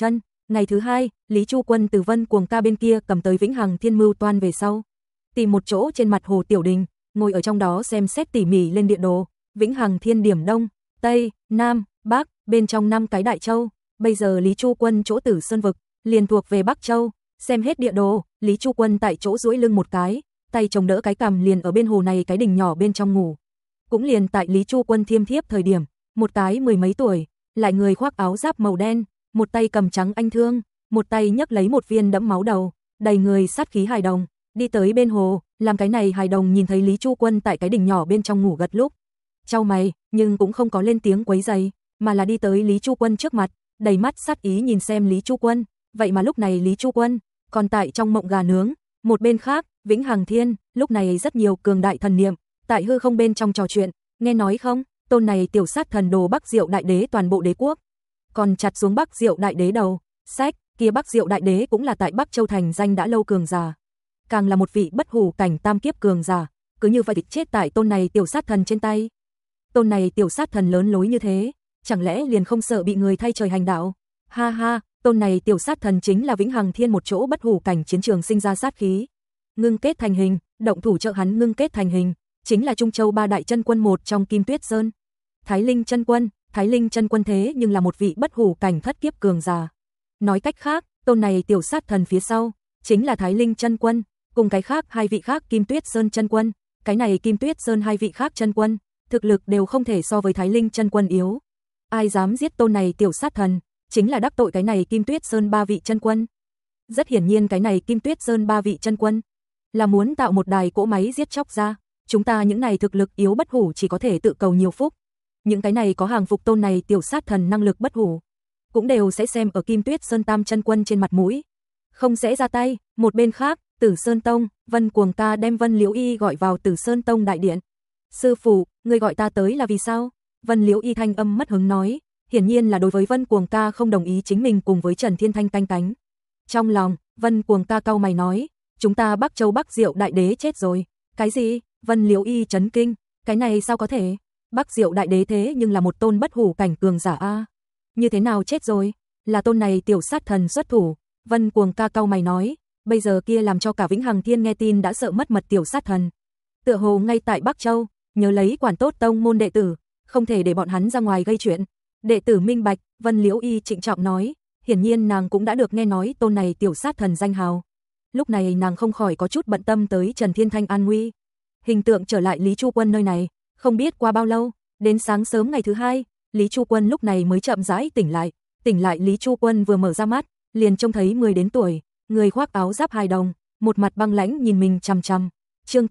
Ngày thứ hai, Lý Chu Quân từ Vân Cuồng Ca bên kia cầm tới Vĩnh Hằng Thiên Mưu Toan về sau, tìm một chỗ trên mặt hồ Tiểu Đình, ngồi ở trong đó xem xét tỉ mỉ lên địa đồ, Vĩnh Hằng Thiên điểm Đông, Tây, Nam, Bắc, bên trong 5 cái đại châu, bây giờ Lý Chu Quân chỗ Tử Sơn vực liền thuộc về Bắc Châu, xem hết địa đồ, Lý Chu Quân tại chỗ duỗi lưng một cái, tay chống đỡ cái cằm liền ở bên hồ này cái đỉnh nhỏ bên trong ngủ. Cũng liền tại Lý Chu Quân thiêm thiếp thời điểm, một cái mười mấy tuổi, lại người khoác áo giáp màu đen, một tay cầm trắng anh thương, một tay nhấc lấy một viên đẫm máu đầu, đầy người sát khí hài đồng, đi tới bên hồ, làm cái này hài đồng nhìn thấy Lý Chu Quân tại cái đỉnh nhỏ bên trong ngủ gật lúc. Chau mày, nhưng cũng không có lên tiếng quấy rầy, mà là đi tới Lý Chu Quân trước mặt, đầy mắt sát ý nhìn xem Lý Chu Quân, vậy mà lúc này Lý Chu Quân còn tại trong mộng gà nướng, một bên khác, Vĩnh Hằng Thiên, lúc này rất nhiều cường đại thần niệm, tại hư không bên trong trò chuyện, nghe nói không, tôn này tiểu sát thần đồ Bắc Diệu Đại Đế toàn bộ đế quốc, còn chặt xuống Bắc Diệu Đại Đế đầu, sách, kia Bắc Diệu Đại Đế cũng là tại Bắc Châu thành danh đã lâu cường giả, càng là một vị bất hủ cảnh tam kiếp cường giả, cứ như vậy chết tại tôn này tiểu sát thần trên tay. Tôn này tiểu sát thần lớn lối như thế, chẳng lẽ liền không sợ bị người thay trời hành đạo? Ha ha, tôn này tiểu sát thần chính là Vĩnh Hằng Thiên một chỗ bất hủ cảnh chiến trường sinh ra sát khí, ngưng kết thành hình, động thủ trợ hắn ngưng kết thành hình, chính là Trung Châu ba đại chân quân một trong Kim Tuyết Sơn. Thái Linh chân quân, Thái Linh chân quân thế nhưng là một vị bất hủ cảnh thất kiếp cường giả. Nói cách khác, tôn này tiểu sát thần phía sau chính là Thái Linh chân quân, cùng cái khác hai vị khác Kim Tuyết Sơn chân quân, cái này Kim Tuyết Sơn hai vị khác chân quân, thực lực đều không thể so với Thái Linh chân quân yếu. Ai dám giết tôn này tiểu sát thần, chính là đắc tội cái này Kim Tuyết Sơn ba vị chân quân. Rất hiển nhiên cái này Kim Tuyết Sơn ba vị chân quân là muốn tạo một đài cỗ máy giết chóc ra, chúng ta những này thực lực yếu bất hủ chỉ có thể tự cầu nhiều phúc. Những cái này có hàng phục tôn này tiểu sát thần năng lực bất hủ, cũng đều sẽ xem ở Kim Tuyết Sơn tam chân quân trên mặt mũi, không sẽ ra tay. Một bên khác, Tử Sơn Tông, Vân Cuồng Ca đem Vân Liễu Y gọi vào Tử Sơn Tông đại điện. Sư phụ, ngươi gọi ta tới là vì sao? Vân Liễu Y thanh âm mất hứng nói, hiển nhiên là đối với Vân Cuồng Ca không đồng ý chính mình cùng với Trần Thiên Thanh canh cánh. Trong lòng, Vân Cuồng Ca cau mày nói, chúng ta Bắc Châu Bắc Diệu Đại Đế chết rồi. Cái gì? Vân Liễu Y chấn kinh, cái này sao có thể? Bắc Diệu Đại Đế thế nhưng là một tôn bất hủ cảnh cường giả a. Như thế nào chết rồi? Là tôn này tiểu sát thần xuất thủ. Vân Cuồng Ca cau mày nói, bây giờ kia làm cho cả Vĩnh Hằng Thiên nghe tin đã sợ mất mật tiểu sát thần. Tựa hồ ngay tại Bắc Châu, nhớ lấy quản tốt tông môn đệ tử, không thể để bọn hắn ra ngoài gây chuyện. Đệ tử minh bạch, Vân Liễu Y trịnh trọng nói, hiển nhiên nàng cũng đã được nghe nói tôn này tiểu sát thần danh hào. Lúc này nàng không khỏi có chút bận tâm tới Trần Thiên Thanh an nguy. Hình tượng trở lại Lý Chu Quân nơi này, không biết qua bao lâu, đến sáng sớm ngày thứ hai, Lý Chu Quân lúc này mới chậm rãi tỉnh lại. Tỉnh lại Lý Chu Quân vừa mở ra mắt, liền trông thấy 10 đến tuổi, người khoác áo giáp hài đồng, một mặt băng lãnh nhìn mình chằm chằm. Chương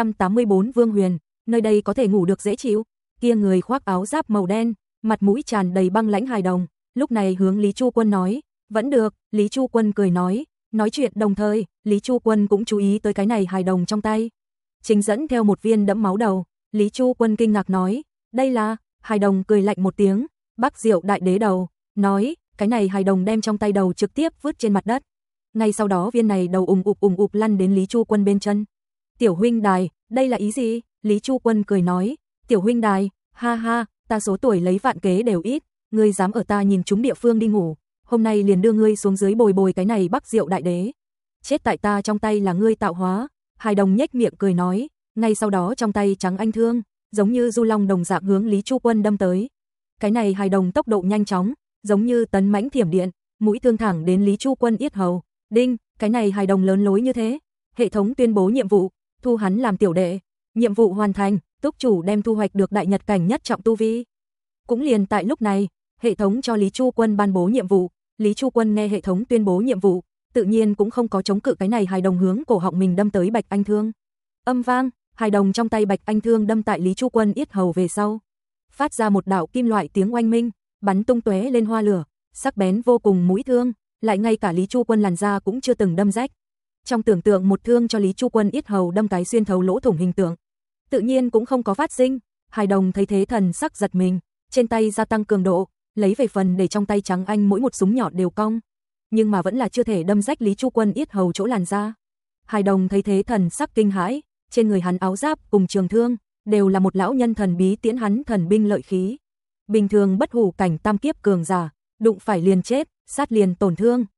884 Vương Huyền, nơi đây có thể ngủ được dễ chịu. Kia người khoác áo giáp màu đen, mặt mũi tràn đầy băng lãnh hài đồng, lúc này hướng Lý Chu Quân nói, vẫn được. Lý Chu Quân cười nói chuyện đồng thời, Lý Chu Quân cũng chú ý tới cái này hài đồng trong tay, chính dẫn theo một viên đẫm máu đầu. Lý Chu Quân kinh ngạc nói, đây là? Hài đồng cười lạnh một tiếng, Bắc Diệu Đại Đế đầu, nói, cái này hài đồng đem trong tay đầu trực tiếp vứt trên mặt đất. Ngay sau đó viên này đầu ùng ục lăn đến Lý Chu Quân bên chân. Tiểu huynh đài, đây là ý gì? Lý Chu Quân cười nói, tiểu huynh đài, ha ha, ta số tuổi lấy vạn kế đều ít, ngươi dám ở ta nhìn trúng địa phương đi ngủ, hôm nay liền đưa ngươi xuống dưới bồi bồi cái này Bắc Diệu Đại Đế. Chết tại ta trong tay là ngươi tạo hóa. Hài đồng nhếch miệng cười nói, ngay sau đó trong tay trắng anh thương, giống như du long đồng dạng hướng Lý Chu Quân đâm tới. Cái này hài đồng tốc độ nhanh chóng, giống như tấn mãnh thiểm điện, mũi thương thẳng đến Lý Chu Quân yết hầu. Đinh, cái này hài đồng lớn lối như thế. Hệ thống tuyên bố nhiệm vụ, thu hắn làm tiểu đệ. Nhiệm vụ hoàn thành, túc chủ đem thu hoạch được đại nhật cảnh nhất trọng tu vi. Cũng liền tại lúc này, hệ thống cho Lý Chu Quân ban bố nhiệm vụ. Lý Chu Quân nghe hệ thống tuyên bố nhiệm vụ, tự nhiên cũng không có chống cự cái này hài đồng hướng cổ họng mình đâm tới bạch anh thương. Âm vang, hài đồng trong tay bạch anh thương đâm tại Lý Chu Quân yết hầu về sau, phát ra một đạo kim loại tiếng oanh minh, bắn tung tóe lên hoa lửa, sắc bén vô cùng mũi thương, lại ngay cả Lý Chu Quân làn da cũng chưa từng đâm rách. Trong tưởng tượng một thương cho Lý Chu Quân yết hầu đâm cái xuyên thấu lỗ thủng hình tượng, tự nhiên cũng không có phát sinh. Hài đồng thấy thế thần sắc giật mình, trên tay gia tăng cường độ, lấy về phần để trong tay trắng anh mỗi một súng nhọn đều cong, nhưng mà vẫn là chưa thể đâm rách Lý Chu Quân yết hầu chỗ làn da. Hài đồng thấy thế thần sắc kinh hãi, trên người hắn áo giáp cùng trường thương đều là một lão nhân thần bí tiễn hắn thần binh lợi khí. Bình thường bất hủ cảnh tam kiếp cường giả, đụng phải liền chết, sát liền tổn thương,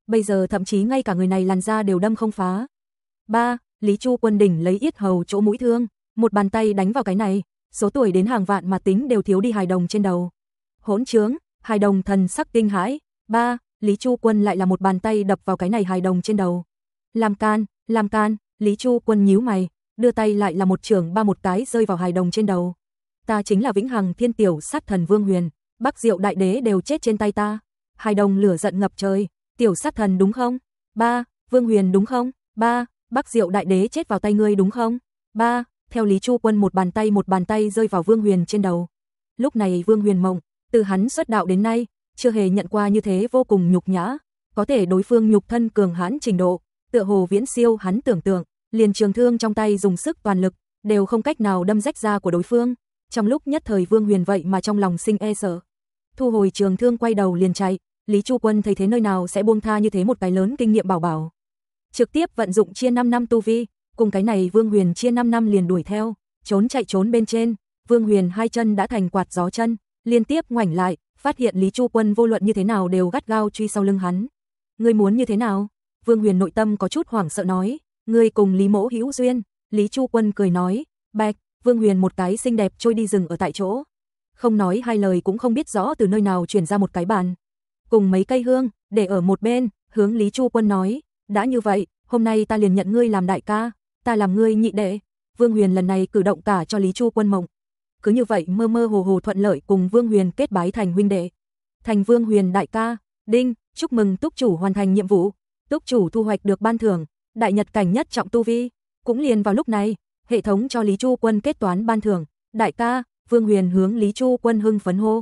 bây giờ thậm chí ngay cả người này làn da đều đâm không phá. 3. Lý Chu Quân đỉnh lấy yết hầu chỗ mũi thương, một bàn tay đánh vào cái này, số tuổi đến hàng vạn mà tính đều thiếu đi hài đồng trên đầu. Hỗn trướng, hài đồng thần sắc kinh hãi. 3. Lý Chu Quân lại là một bàn tay đập vào cái này hài đồng trên đầu. Làm can, Lý Chu Quân nhíu mày, đưa tay lại là một chưởng ba một cái rơi vào hài đồng trên đầu. Ta chính là Vĩnh Hằng Thiên Tiểu Sát Thần Vương Huyền, Bắc Diệu Đại Đế đều chết trên tay ta. Hài đồng lửa giận ngập trời, Tiểu Sát Thần đúng không? 3. Vương Huyền đúng không? 3. Bắc Diệu Đại Đế chết vào tay ngươi đúng không? 3. Theo Lý Chu Quân một bàn tay rơi vào Vương Huyền trên đầu. Lúc này Vương Huyền mộng, từ hắn xuất đạo đến nay, chưa hề nhận qua như thế vô cùng nhục nhã, có thể đối phương nhục thân cường hãn trình độ, tựa hồ viễn siêu hắn tưởng tượng, liền trường thương trong tay dùng sức toàn lực, đều không cách nào đâm rách da của đối phương. Trong lúc nhất thời Vương Huyền vậy mà trong lòng sinh e sợ. Thu hồi trường thương quay đầu liền chạy, Lý Chu Quân thấy thế nơi nào sẽ buông tha như thế một cái lớn kinh nghiệm bảo bảo. Trực tiếp vận dụng chia 5 năm tu vi, cùng cái này Vương Huyền chia 5 năm liền đuổi theo, chạy trốn bên trên, Vương Huyền hai chân đã thành quạt gió chân, liên tiếp ngoảnh lại, phát hiện Lý Chu Quân vô luận như thế nào đều gắt gao truy sau lưng hắn. Ngươi muốn như thế nào? Vương Huyền nội tâm có chút hoảng sợ nói, ngươi cùng Lý Mỗ hữu duyên. Lý Chu Quân cười nói, bạch. Vương Huyền một cái xinh đẹp trôi đi rừng ở tại chỗ, không nói hai lời cũng không biết rõ từ nơi nào chuyển ra một cái bàn, cùng mấy cây hương để ở một bên, hướng Lý Chu Quân nói, đã như vậy, hôm nay ta liền nhận ngươi làm đại ca, ta làm ngươi nhị đệ. Vương Huyền lần này cử động cả cho Lý Chu Quân mộng. Cứ như vậy mơ mơ hồ hồ thuận lợi cùng Vương Huyền kết bái thành huynh đệ, thành Vương Huyền đại ca. Đinh, chúc mừng túc chủ hoàn thành nhiệm vụ, túc chủ thu hoạch được ban thưởng, đại nhật cảnh nhất trọng tu vi. Cũng liền vào lúc này, hệ thống cho Lý Chu Quân kết toán ban thưởng, đại ca. Vương Huyền hướng Lý Chu Quân hưng phấn hô.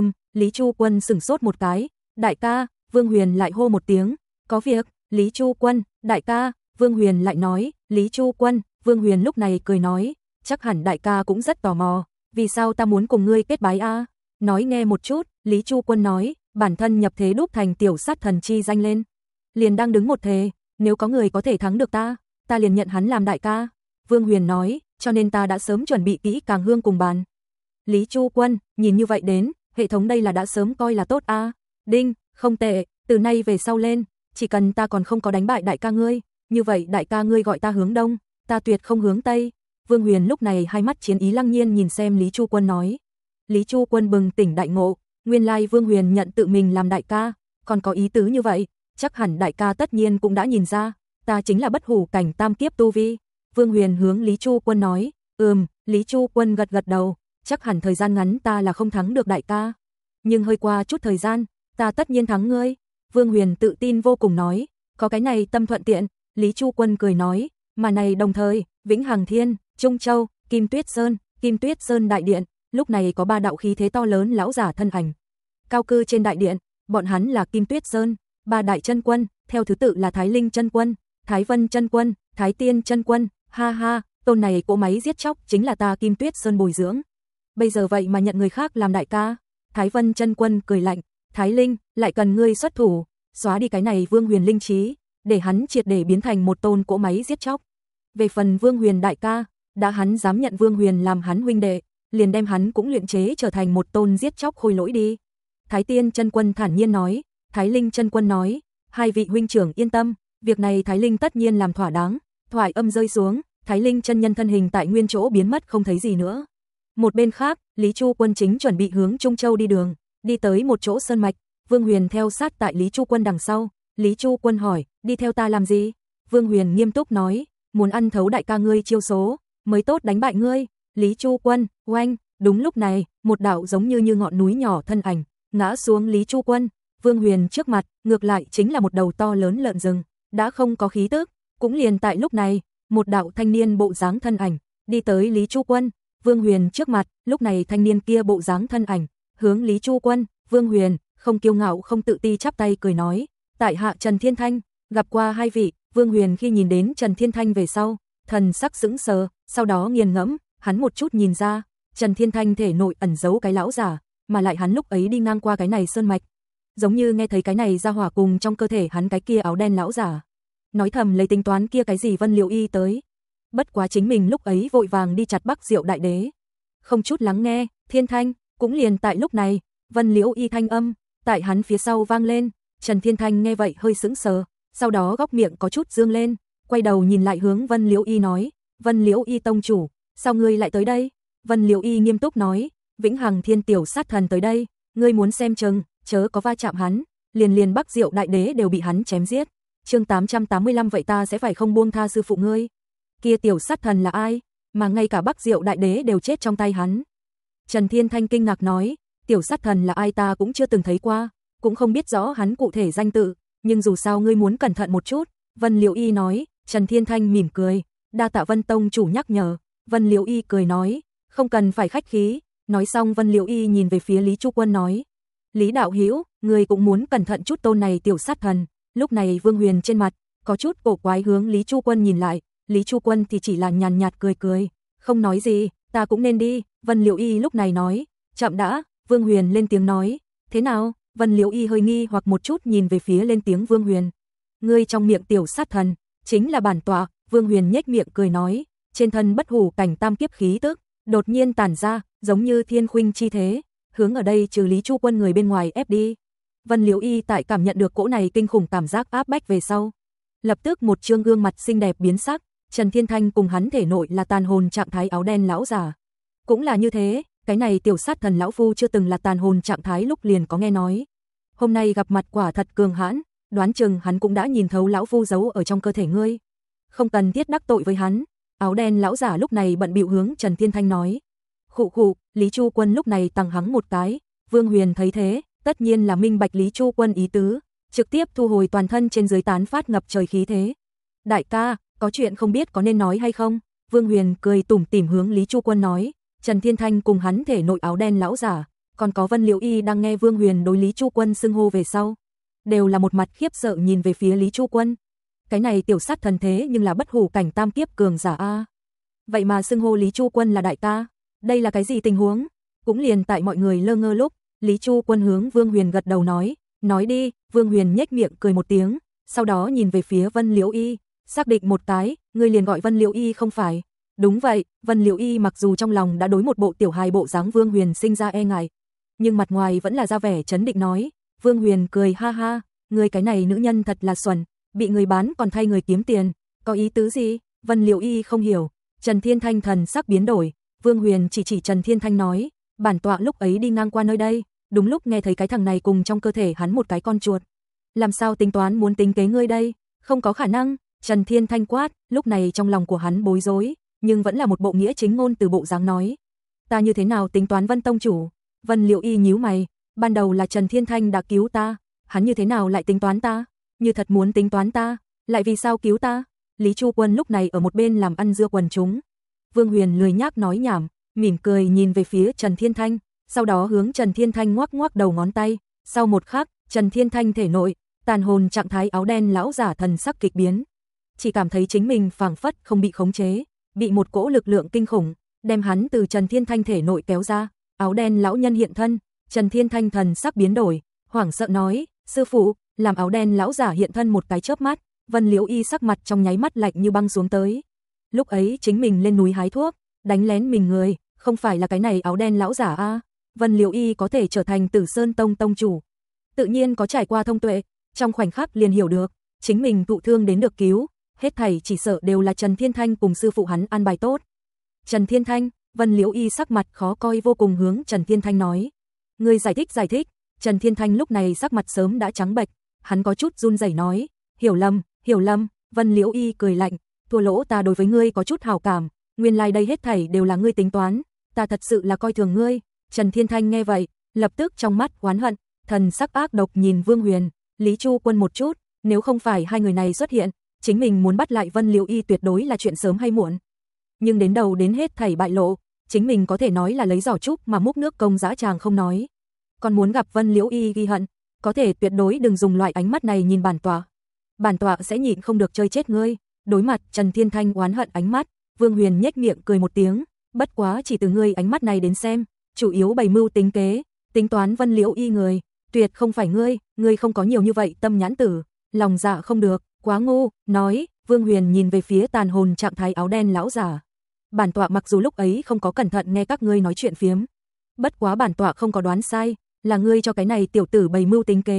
Lý Chu Quân sửng sốt một cái, đại ca. Vương Huyền lại hô một tiếng, có việc. Lý Chu Quân, đại ca. Vương Huyền lại nói, Lý Chu Quân. Vương Huyền lúc này cười nói, chắc hẳn đại ca cũng rất tò mò, vì sao ta muốn cùng ngươi kết bái a? Nói nghe một chút. Lý Chu Quân nói, bản thân nhập thế đúc thành tiểu sát thần chi danh lên, liền đang đứng một thề, nếu có người có thể thắng được ta liền nhận hắn làm đại ca. Vương Huyền nói, cho nên ta đã sớm chuẩn bị kỹ càng hương cùng bàn. Lý Chu Quân, nhìn như vậy đến, hệ thống đây là đã sớm coi là tốt a. Đinh, không tệ, từ nay về sau lên, chỉ cần ta còn không có đánh bại đại ca ngươi, như vậy đại ca ngươi gọi ta hướng đông, ta tuyệt không hướng tây. Vương Huyền lúc này hai mắt chiến ý lăng nhiên nhìn xem Lý Chu Quân nói. Lý Chu Quân bừng tỉnh đại ngộ, nguyên lai Vương Huyền nhận tự mình làm đại ca, còn có ý tứ như vậy, chắc hẳn đại ca tất nhiên cũng đã nhìn ra, ta chính là bất hủ cảnh tam kiếp tu vi. Vương Huyền hướng Lý Chu Quân nói, Lý Chu Quân gật gật đầu, chắc hẳn thời gian ngắn ta là không thắng được đại ca, nhưng hơi qua chút thời gian, ta tất nhiên thắng ngươi. Vương Huyền tự tin vô cùng nói, có cái này tâm thuận tiện. Lý Chu Quân cười nói, mà này đồng thời, Vĩnh Hằng Thiên, Trung Châu, Kim Tuyết Sơn đại điện, lúc này có 3 đạo khí thế to lớn lão giả thân ảnh cao cư trên đại điện, bọn hắn là Kim Tuyết Sơn 3 đại chân quân, theo thứ tự là Thái Linh chân quân, Thái Vân chân quân, Thái Tiên chân quân. Ha ha, tôn này cỗ máy giết chóc chính là ta Kim Tuyết Sơn bồi dưỡng, bây giờ vậy mà nhận người khác làm đại ca. Thái Vân chân quân cười lạnh, Thái Linh, lại cần ngươi xuất thủ, xóa đi cái này Vương Huyền linh trí, để hắn triệt để biến thành một tôn cỗ máy giết chóc. Về phần Vương Huyền đại ca, đã hắn dám nhận Vương Huyền làm hắn huynh đệ, liền đem hắn cũng luyện chế trở thành một tôn giết chóc khôi lỗi đi. Thái Tiên chân quân thản nhiên nói. Thái Linh chân quân nói, hai vị huynh trưởng yên tâm, việc này Thái Linh tất nhiên làm thỏa đáng. Thoại âm rơi xuống, Thái Linh chân nhân thân hình tại nguyên chỗ biến mất không thấy gì nữa. Một bên khác, Lý Chu Quân chính chuẩn bị hướng Trung Châu đi đường, đi tới một chỗ sơn mạch, Vương Huyền theo sát tại Lý Chu Quân đằng sau. Lý Chu Quân hỏi, đi theo ta làm gì? Vương Huyền nghiêm túc nói, muốn ăn thấu đại ca ngươi chiêu số, mới tốt đánh bại ngươi. Lý Chu Quân, oanh. Đúng lúc này, một đạo giống như ngọn núi nhỏ thân ảnh ngã xuống Lý Chu Quân. Vương Huyền trước mặt, ngược lại chính là một đầu to lớn lợn rừng, đã không có khí tức. Cũng liền tại lúc này, một đạo thanh niên bộ dáng thân ảnh đi tới Lý Chu Quân. Vương Huyền trước mặt, lúc này thanh niên kia bộ dáng thân ảnh hướng Lý Chu Quân. Vương Huyền không kiêu ngạo không tự ti chắp tay cười nói, tại hạ Trần Thiên Thanh, gặp qua hai vị. Vương Huyền khi nhìn đến Trần Thiên Thanh về sau, thần sắc sững sờ, sau đó nghiền ngẫm, hắn một chút nhìn ra, Trần Thiên Thanh thể nội ẩn giấu cái lão giả, mà lại hắn lúc ấy đi ngang qua cái này sơn mạch, giống như nghe thấy cái này ra hỏa cùng trong cơ thể hắn cái kia áo đen lão giả, nói thầm lấy tính toán kia cái gì Vân Liễu Y tới. Bất quá chính mình lúc ấy vội vàng đi chặt Bắc Diệu Đại Đế, không chút lắng nghe. Thiên Thanh, cũng liền tại lúc này, Vân Liễu Y thanh âm tại hắn phía sau vang lên, Trần Thiên Thanh nghe vậy hơi sững sờ, sau đó góc miệng có chút dương lên, quay đầu nhìn lại hướng Vân Liễu Y nói, Vân Liễu Y tông chủ, sao ngươi lại tới đây? Vân Liễu Y nghiêm túc nói, Vĩnh Hằng Thiên tiểu sát thần tới đây, ngươi muốn xem chừng, chớ có va chạm hắn, liền Bắc Diệu đại đế đều bị hắn chém giết. Chương 885 vậy ta sẽ phải không buông tha sư phụ ngươi. Kia tiểu sát thần là ai, mà ngay cả Bắc Diệu đại đế đều chết trong tay hắn. Trần Thiên Thanh kinh ngạc nói, tiểu sát thần là ai ta cũng chưa từng thấy qua, cũng không biết rõ hắn cụ thể danh tự, nhưng dù sao ngươi muốn cẩn thận một chút. Vân Liễu Y nói. Trần Thiên Thanh mỉm cười, đa tạ Vân tông chủ nhắc nhở. Vân Liễu Y cười nói, không cần phải khách khí. Nói xong Vân Liễu Y nhìn về phía Lý Chu Quân nói, Lý đạo hữu, ngươi cũng muốn cẩn thận chút tôn này tiểu sát thần. Lúc này Vương Huyền trên mặt có chút cổ quái hướng Lý Chu Quân nhìn lại, Lý Chu Quân thì chỉ là nhàn nhạt cười, không nói gì. Ta cũng nên đi. Vân Liễu Y lúc này nói, chậm đã. Vương Huyền lên tiếng nói, thế nào? Vân Liễu Y hơi nghi hoặc một chút nhìn về phía lên tiếng Vương Huyền. Ngươi trong miệng tiểu sát thần chính là bản tọa. Vương Huyền nhếch miệng cười nói, trên thân bất hủ cảnh tam kiếp khí tức đột nhiên tản ra, giống như thiên khuynh chi thế, hướng ở đây trừ Lý Chu Quân người bên ngoài ép đi. Vân Liễu Y tại cảm nhận được cỗ này kinh khủng cảm giác áp bách về sau, lập tức một trương gương mặt xinh đẹp biến sắc. Trần Thiên Thanh cùng hắn thể nội là tàn hồn trạng thái áo đen lão giả, cũng là như thế. Cái này tiểu sát thần lão phu chưa từng là tàn hồn trạng thái lúc liền có nghe nói, hôm nay gặp mặt quả thật cường hãn, đoán chừng hắn cũng đã nhìn thấu lão phu giấu ở trong cơ thể ngươi, không cần thiết đắc tội với hắn. Áo đen lão giả lúc này bận bịu hướng Trần Thiên Thanh nói. Khụ khụ. Lý Chu Quân lúc này tằng hắng một cái. Vương Huyền thấy thế, tất nhiên là minh bạch Lý Chu Quân ý tứ, trực tiếp thu hồi toàn thân trên dưới tán phát ngập trời khí thế. Đại ca, có chuyện không biết có nên nói hay không? Vương Huyền cười tủm tỉm hướng Lý Chu Quân nói. Trần Thiên Thanh cùng hắn thể nội áo đen lão giả, còn có Vân Liễu Y đang nghe Vương Huyền đối Lý Chu Quân xưng hô về sau, đều là một mặt khiếp sợ nhìn về phía Lý Chu Quân. Cái này tiểu sát thần thế nhưng là bất hủ cảnh tam kiếp cường giả a. Vậy mà xưng hô Lý Chu Quân là đại ca, đây là cái gì tình huống? Cũng liền tại mọi người lơ ngơ lúc, Lý Chu Quân hướng Vương Huyền gật đầu nói đi. Vương Huyền nhếch miệng cười một tiếng, sau đó nhìn về phía Vân Liễu Y, xác định một cái, ngươi liền gọi Vân Liễu Y không phải? Đúng vậy. Vân Liễu Y mặc dù trong lòng đã đối một bộ tiểu hài bộ dáng Vương Huyền sinh ra e ngại, nhưng mặt ngoài vẫn là ra vẻ trấn định nói. Vương Huyền cười ha ha, ngươi cái này nữ nhân thật là xuẩn, bị người bán còn thay người kiếm tiền, có ý tứ gì? Vân Liễu Y không hiểu. Trần Thiên Thanh thần sắc biến đổi, Vương Huyền chỉ Trần Thiên Thanh nói, bản tọa lúc ấy đi ngang qua nơi đây, đúng lúc nghe thấy cái thằng này cùng trong cơ thể hắn một cái con chuột. Làm sao tính toán muốn tính kế ngươi đây? Không có khả năng. Trần Thiên Thanh quát, lúc này trong lòng của hắn bối rối, nhưng vẫn là một bộ nghĩa chính ngôn từ bộ dáng nói. Ta như thế nào tính toán Vân tông chủ? Vân Liễu Y nhíu mày, ban đầu là Trần Thiên Thanh đã cứu ta, hắn như thế nào lại tính toán ta? Như thật muốn tính toán ta, lại vì sao cứu ta? Lý Chu Quân lúc này ở một bên làm ăn dưa quần chúng. Vương Huyền lười nhác nói nhảm, mỉm cười nhìn về phía Trần Thiên Thanh, sau đó hướng Trần Thiên Thanh ngoắc ngoắc đầu ngón tay. Sau một khắc, Trần Thiên Thanh thể nội tàn hồn trạng thái áo đen lão giả thần sắc kịch biến, chỉ cảm thấy chính mình phảng phất không bị khống chế, bị một cỗ lực lượng kinh khủng đem hắn từ Trần Thiên Thanh thể nội kéo ra. Áo đen lão nhân hiện thân, Trần Thiên Thanh thần sắc biến đổi, hoảng sợ nói, sư phụ. Làm áo đen lão giả hiện thân một cái chớp mắt, Vân Liễu Y sắc mặt trong nháy mắt lạnh như băng xuống tới. Lúc ấy chính mình lên núi hái thuốc, đánh lén mình người, không phải là cái này áo đen lão giả a. Vân Liễu Y có thể trở thành Tử Sơn Tông tông chủ, tự nhiên có trải qua thông tuệ, trong khoảnh khắc liền hiểu được, chính mình thụ thương đến được cứu, hết thảy chỉ sợ đều là Trần Thiên Thanh cùng sư phụ hắn an bài tốt. Trần Thiên Thanh. Vân Liễu Y sắc mặt khó coi vô cùng hướng Trần Thiên Thanh nói, ngươi giải thích. Trần Thiên Thanh lúc này sắc mặt sớm đã trắng bệch, hắn có chút run rẩy nói, hiểu lầm. Vân Liễu Y cười lạnh, thua lỗ ta đối với ngươi có chút hảo cảm, nguyên lai đây hết thảy đều là ngươi tính toán, ta thật sự là coi thường ngươi. Trần Thiên Thanh nghe vậy, lập tức trong mắt oán hận, thần sắc ác độc nhìn Vương Huyền, Lý Chu Quân một chút, nếu không phải hai người này xuất hiện, chính mình muốn bắt lại Vân Liễu Y tuyệt đối là chuyện sớm hay muộn. Nhưng đến đầu đến hết thảy bại lộ, chính mình có thể nói là lấy giỏ trúc mà múc nước công dã tràng không nói, còn muốn gặp Vân Liễu Y ghi hận, có thể tuyệt đối đừng dùng loại ánh mắt này nhìn bản tọa. Bản tọa sẽ nhịn không được chơi chết ngươi. Đối mặt Trần Thiên Thanh oán hận ánh mắt, Vương Huyền nhếch miệng cười một tiếng, bất quá chỉ từ ngươi ánh mắt này đến xem, chủ yếu bày mưu tính kế, tính toán Vân Liễu Y người, tuyệt không phải ngươi không có nhiều như vậy tâm nhãn tử, lòng dạ không được, quá ngu. Nói, Vương Huyền nhìn về phía tàn hồn trạng thái áo đen lão giả. Bản tọa mặc dù lúc ấy không có cẩn thận nghe các ngươi nói chuyện phiếm, bất quá bản tọa không có đoán sai, là ngươi cho cái này tiểu tử bày mưu tính kế,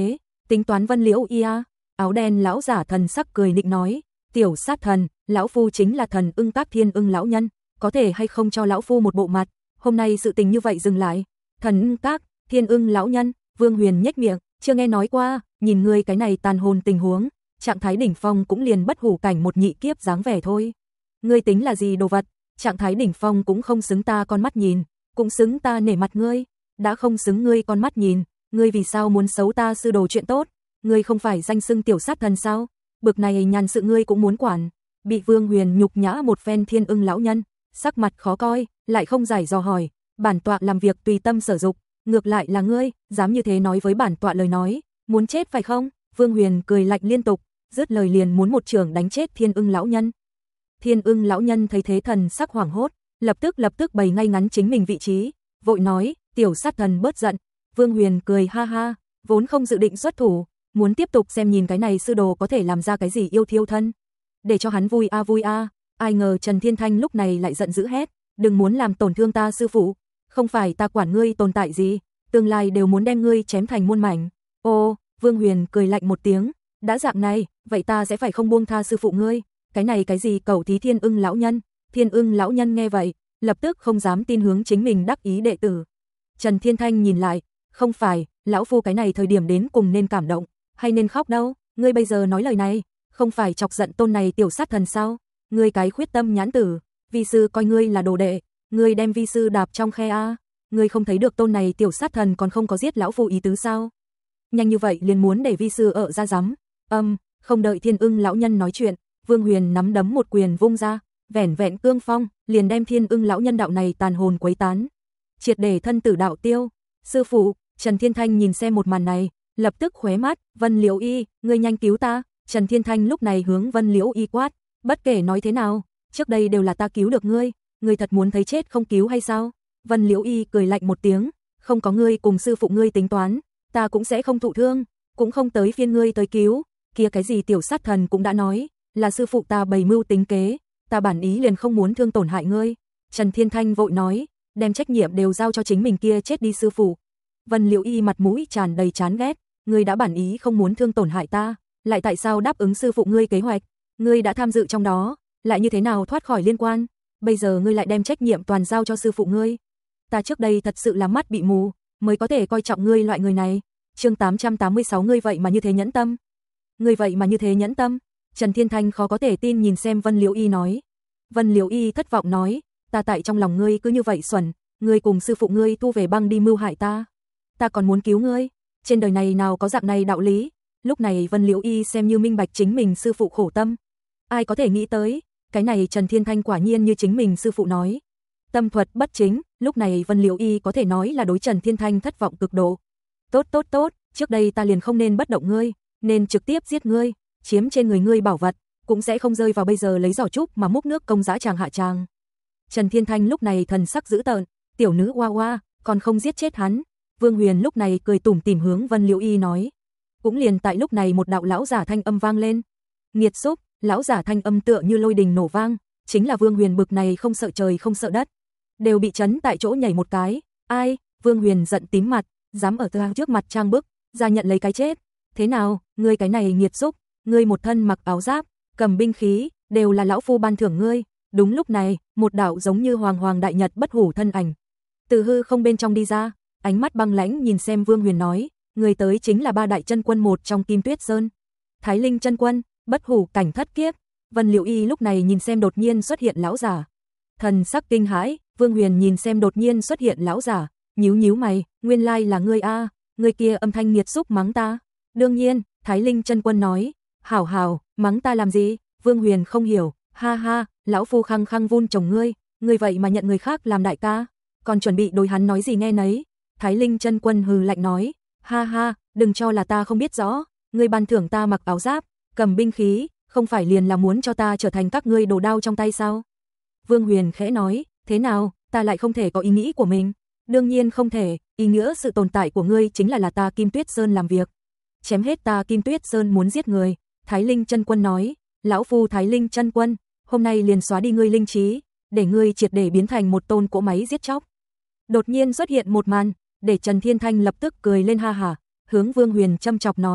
Tính toán Vân Liễu Y a? Áo đen lão giả thần sắc cười nịnh nói, tiểu sát thần, lão phu chính là thần ưng các thiên ưng lão nhân, có thể hay không cho lão phu một bộ mặt, hôm nay sự tình như vậy dừng lại. Thần ưng các, thiên ưng lão nhân, Vương Huyền nhếch miệng, chưa nghe nói qua, nhìn ngươi cái này tàn hồn tình huống, trạng thái đỉnh phong cũng liền bất hủ cảnh một nhị kiếp dáng vẻ thôi. Ngươi tính là gì đồ vật, trạng thái đỉnh phong cũng không xứng ta con mắt nhìn, cũng xứng ta nể mặt ngươi, đã không xứng ngươi con mắt nhìn, ngươi vì sao muốn xấu ta sư đồ chuyện tốt, ngươi không phải danh xưng tiểu sát thần sao, bực này nhàn sự ngươi cũng muốn quản. Bị Vương Huyền nhục nhã một phen thiên ưng lão nhân, sắc mặt khó coi, lại không giải dò hỏi, bản tọa làm việc tùy tâm sở dục, ngược lại là ngươi, dám như thế nói với bản tọa lời nói, muốn chết phải không? Vương Huyền cười lạnh liên tục, dứt lời liền muốn một chưởng đánh chết thiên ưng lão nhân. Thiên ưng lão nhân thấy thế thần sắc hoảng hốt, lập tức bày ngay ngắn chính mình vị trí, vội nói, tiểu sát thần bớt giận. Vương Huyền cười ha ha, vốn không dự định xuất thủ, muốn tiếp tục xem nhìn cái này sư đồ có thể làm ra cái gì yêu thiêu thân. Để cho hắn vui a, ai ngờ Trần Thiên Thanh lúc này lại giận dữ hét, đừng muốn làm tổn thương ta sư phụ, không phải ta quản ngươi tồn tại gì, tương lai đều muốn đem ngươi chém thành muôn mảnh. Ô, Vương Huyền cười lạnh một tiếng, đã dạng này, vậy ta sẽ phải không buông tha sư phụ ngươi, cái này cái gì cẩu thí thiên ưng lão nhân. Thiên ưng lão nhân nghe vậy, lập tức không dám tin hướng chính mình đắc ý đệ tử. Trần Thiên Thanh nhìn lại, không phải, lão phu cái này thời điểm đến cùng nên cảm động, hay nên khóc đâu, ngươi bây giờ nói lời này, không phải chọc giận tôn này tiểu sát thần sao, ngươi cái khuyết tâm nhãn tử, vi sư coi ngươi là đồ đệ, ngươi đem vi sư đạp trong khe a, ngươi không thấy được tôn này tiểu sát thần còn không có giết lão phu ý tứ sao? Nhanh như vậy liền muốn để vi sư ở ra rắm. Không đợi thiên ưng lão nhân nói chuyện, Vương Huyền nắm đấm một quyền vung ra, vẻn vẹn cương phong, liền đem thiên ưng lão nhân đạo này tàn hồn quấy tán, triệt để thân tử đạo tiêu. Sư phụ, Trần Thiên Thanh nhìn xem một màn này, lập tức khóe mắt, Vân Liễu Y, ngươi nhanh cứu ta. Trần Thiên Thanh lúc này hướng Vân Liễu Y quát, bất kể nói thế nào, trước đây đều là ta cứu được ngươi thật muốn thấy chết không cứu hay sao? Vân Liễu Y cười lạnh một tiếng, không có ngươi cùng sư phụ ngươi tính toán, ta cũng sẽ không thụ thương, cũng không tới phiên ngươi tới cứu, kia cái gì tiểu sát thần cũng đã nói, là sư phụ ta bày mưu tính kế, ta bản ý liền không muốn thương tổn hại ngươi. Trần Thiên Thanh vội nói, đem trách nhiệm đều giao cho chính mình kia chết đi sư phụ. Vân Liễu Y mặt mũi tràn đầy chán ghét, ngươi đã bản ý không muốn thương tổn hại ta, lại tại sao đáp ứng sư phụ ngươi kế hoạch, ngươi đã tham dự trong đó, lại như thế nào thoát khỏi liên quan, bây giờ ngươi lại đem trách nhiệm toàn giao cho sư phụ ngươi. Ta trước đây thật sự là mắt bị mù, mới có thể coi trọng ngươi loại người này. Chương 886 ngươi vậy mà như thế nhẫn tâm. Ngươi vậy mà như thế nhẫn tâm. Trần Thiên Thanh khó có thể tin nhìn xem Vân Liễu Y nói. Vân Liễu Y thất vọng nói, ta tại trong lòng ngươi cứ như vậy xuẩn, ngươi cùng sư phụ ngươi thu về băng đi mưu hại ta. Ta còn muốn cứu ngươi, trên đời này nào có dạng này đạo lý. Lúc này Vân Liễu Y xem như minh bạch chính mình sư phụ khổ tâm. Ai có thể nghĩ tới, cái này Trần Thiên Thanh quả nhiên như chính mình sư phụ nói. Tâm thuật bất chính, lúc này Vân Liễu Y có thể nói là đối Trần Thiên Thanh thất vọng cực độ. Tốt, trước đây ta liền không nên bất động ngươi, nên trực tiếp giết ngươi, chiếm trên người ngươi bảo vật, cũng sẽ không rơi vào bây giờ lấy giỏ trúc mà múc nước công dã tràng hạ tràng. Trần Thiên Thanh lúc này thần sắc dữ tợn, tiểu nữ hoa hoa, còn không giết chết hắn. Vương Huyền lúc này cười tủm tỉm hướng Vân Liễu Y nói. Cũng liền tại lúc này một đạo lão giả thanh âm vang lên. Nghiệt xúc, lão giả thanh âm tựa như lôi đình nổ vang, chính là Vương Huyền bực này không sợ trời không sợ đất, đều bị chấn tại chỗ nhảy một cái. Ai? Vương Huyền giận tím mặt, dám ở trước mặt trang bức, ra nhận lấy cái chết. Thế nào, ngươi cái này nghiệt xúc, ngươi một thân mặc áo giáp, cầm binh khí, đều là lão phu ban thưởng ngươi. Đúng lúc này, một đạo giống như hoàng đại nhật bất hủ thân ảnh từ hư không bên trong đi ra, ánh mắt băng lãnh nhìn xem Vương Huyền nói, người tới chính là ba đại chân quân một trong Kim Tuyết Sơn, Thái Linh chân quân, bất hủ cảnh thất kiếp. Vân Liễu Y lúc này nhìn xem đột nhiên xuất hiện lão giả, thần sắc kinh hãi. Vương Huyền nhìn xem đột nhiên xuất hiện lão giả, nhíu mày, nguyên lai là ngươi a, ngươi kia âm thanh nghiệt xúc mắng ta. Đương nhiên, Thái Linh chân quân nói, hảo, mắng ta làm gì? Vương Huyền không hiểu, ha, lão phu khăng vun trồng ngươi vậy mà nhận người khác làm đại ca, còn chuẩn bị đối hắn nói gì nghe nấy. Thái Linh chân quân hừ lạnh nói, ha, đừng cho là ta không biết rõ, ngươi ban thưởng ta mặc áo giáp, cầm binh khí, không phải liền là muốn cho ta trở thành các ngươi đồ đao trong tay sao? Vương Huyền khẽ nói, thế nào, ta lại không thể có ý nghĩ của mình? Đương nhiên không thể, ý nghĩa sự tồn tại của ngươi chính là ta Kim Tuyết Sơn làm việc. Chém hết ta Kim Tuyết Sơn muốn giết người. Thái Linh chân quân nói, lão phu Thái Linh chân quân, hôm nay liền xóa đi ngươi linh trí, để ngươi triệt để biến thành một tôn cỗ máy giết chóc. Đột nhiên xuất hiện một màn, để Trần Thiên Thanh lập tức cười lên ha hả, hướng Vương Huyền châm chọc nói,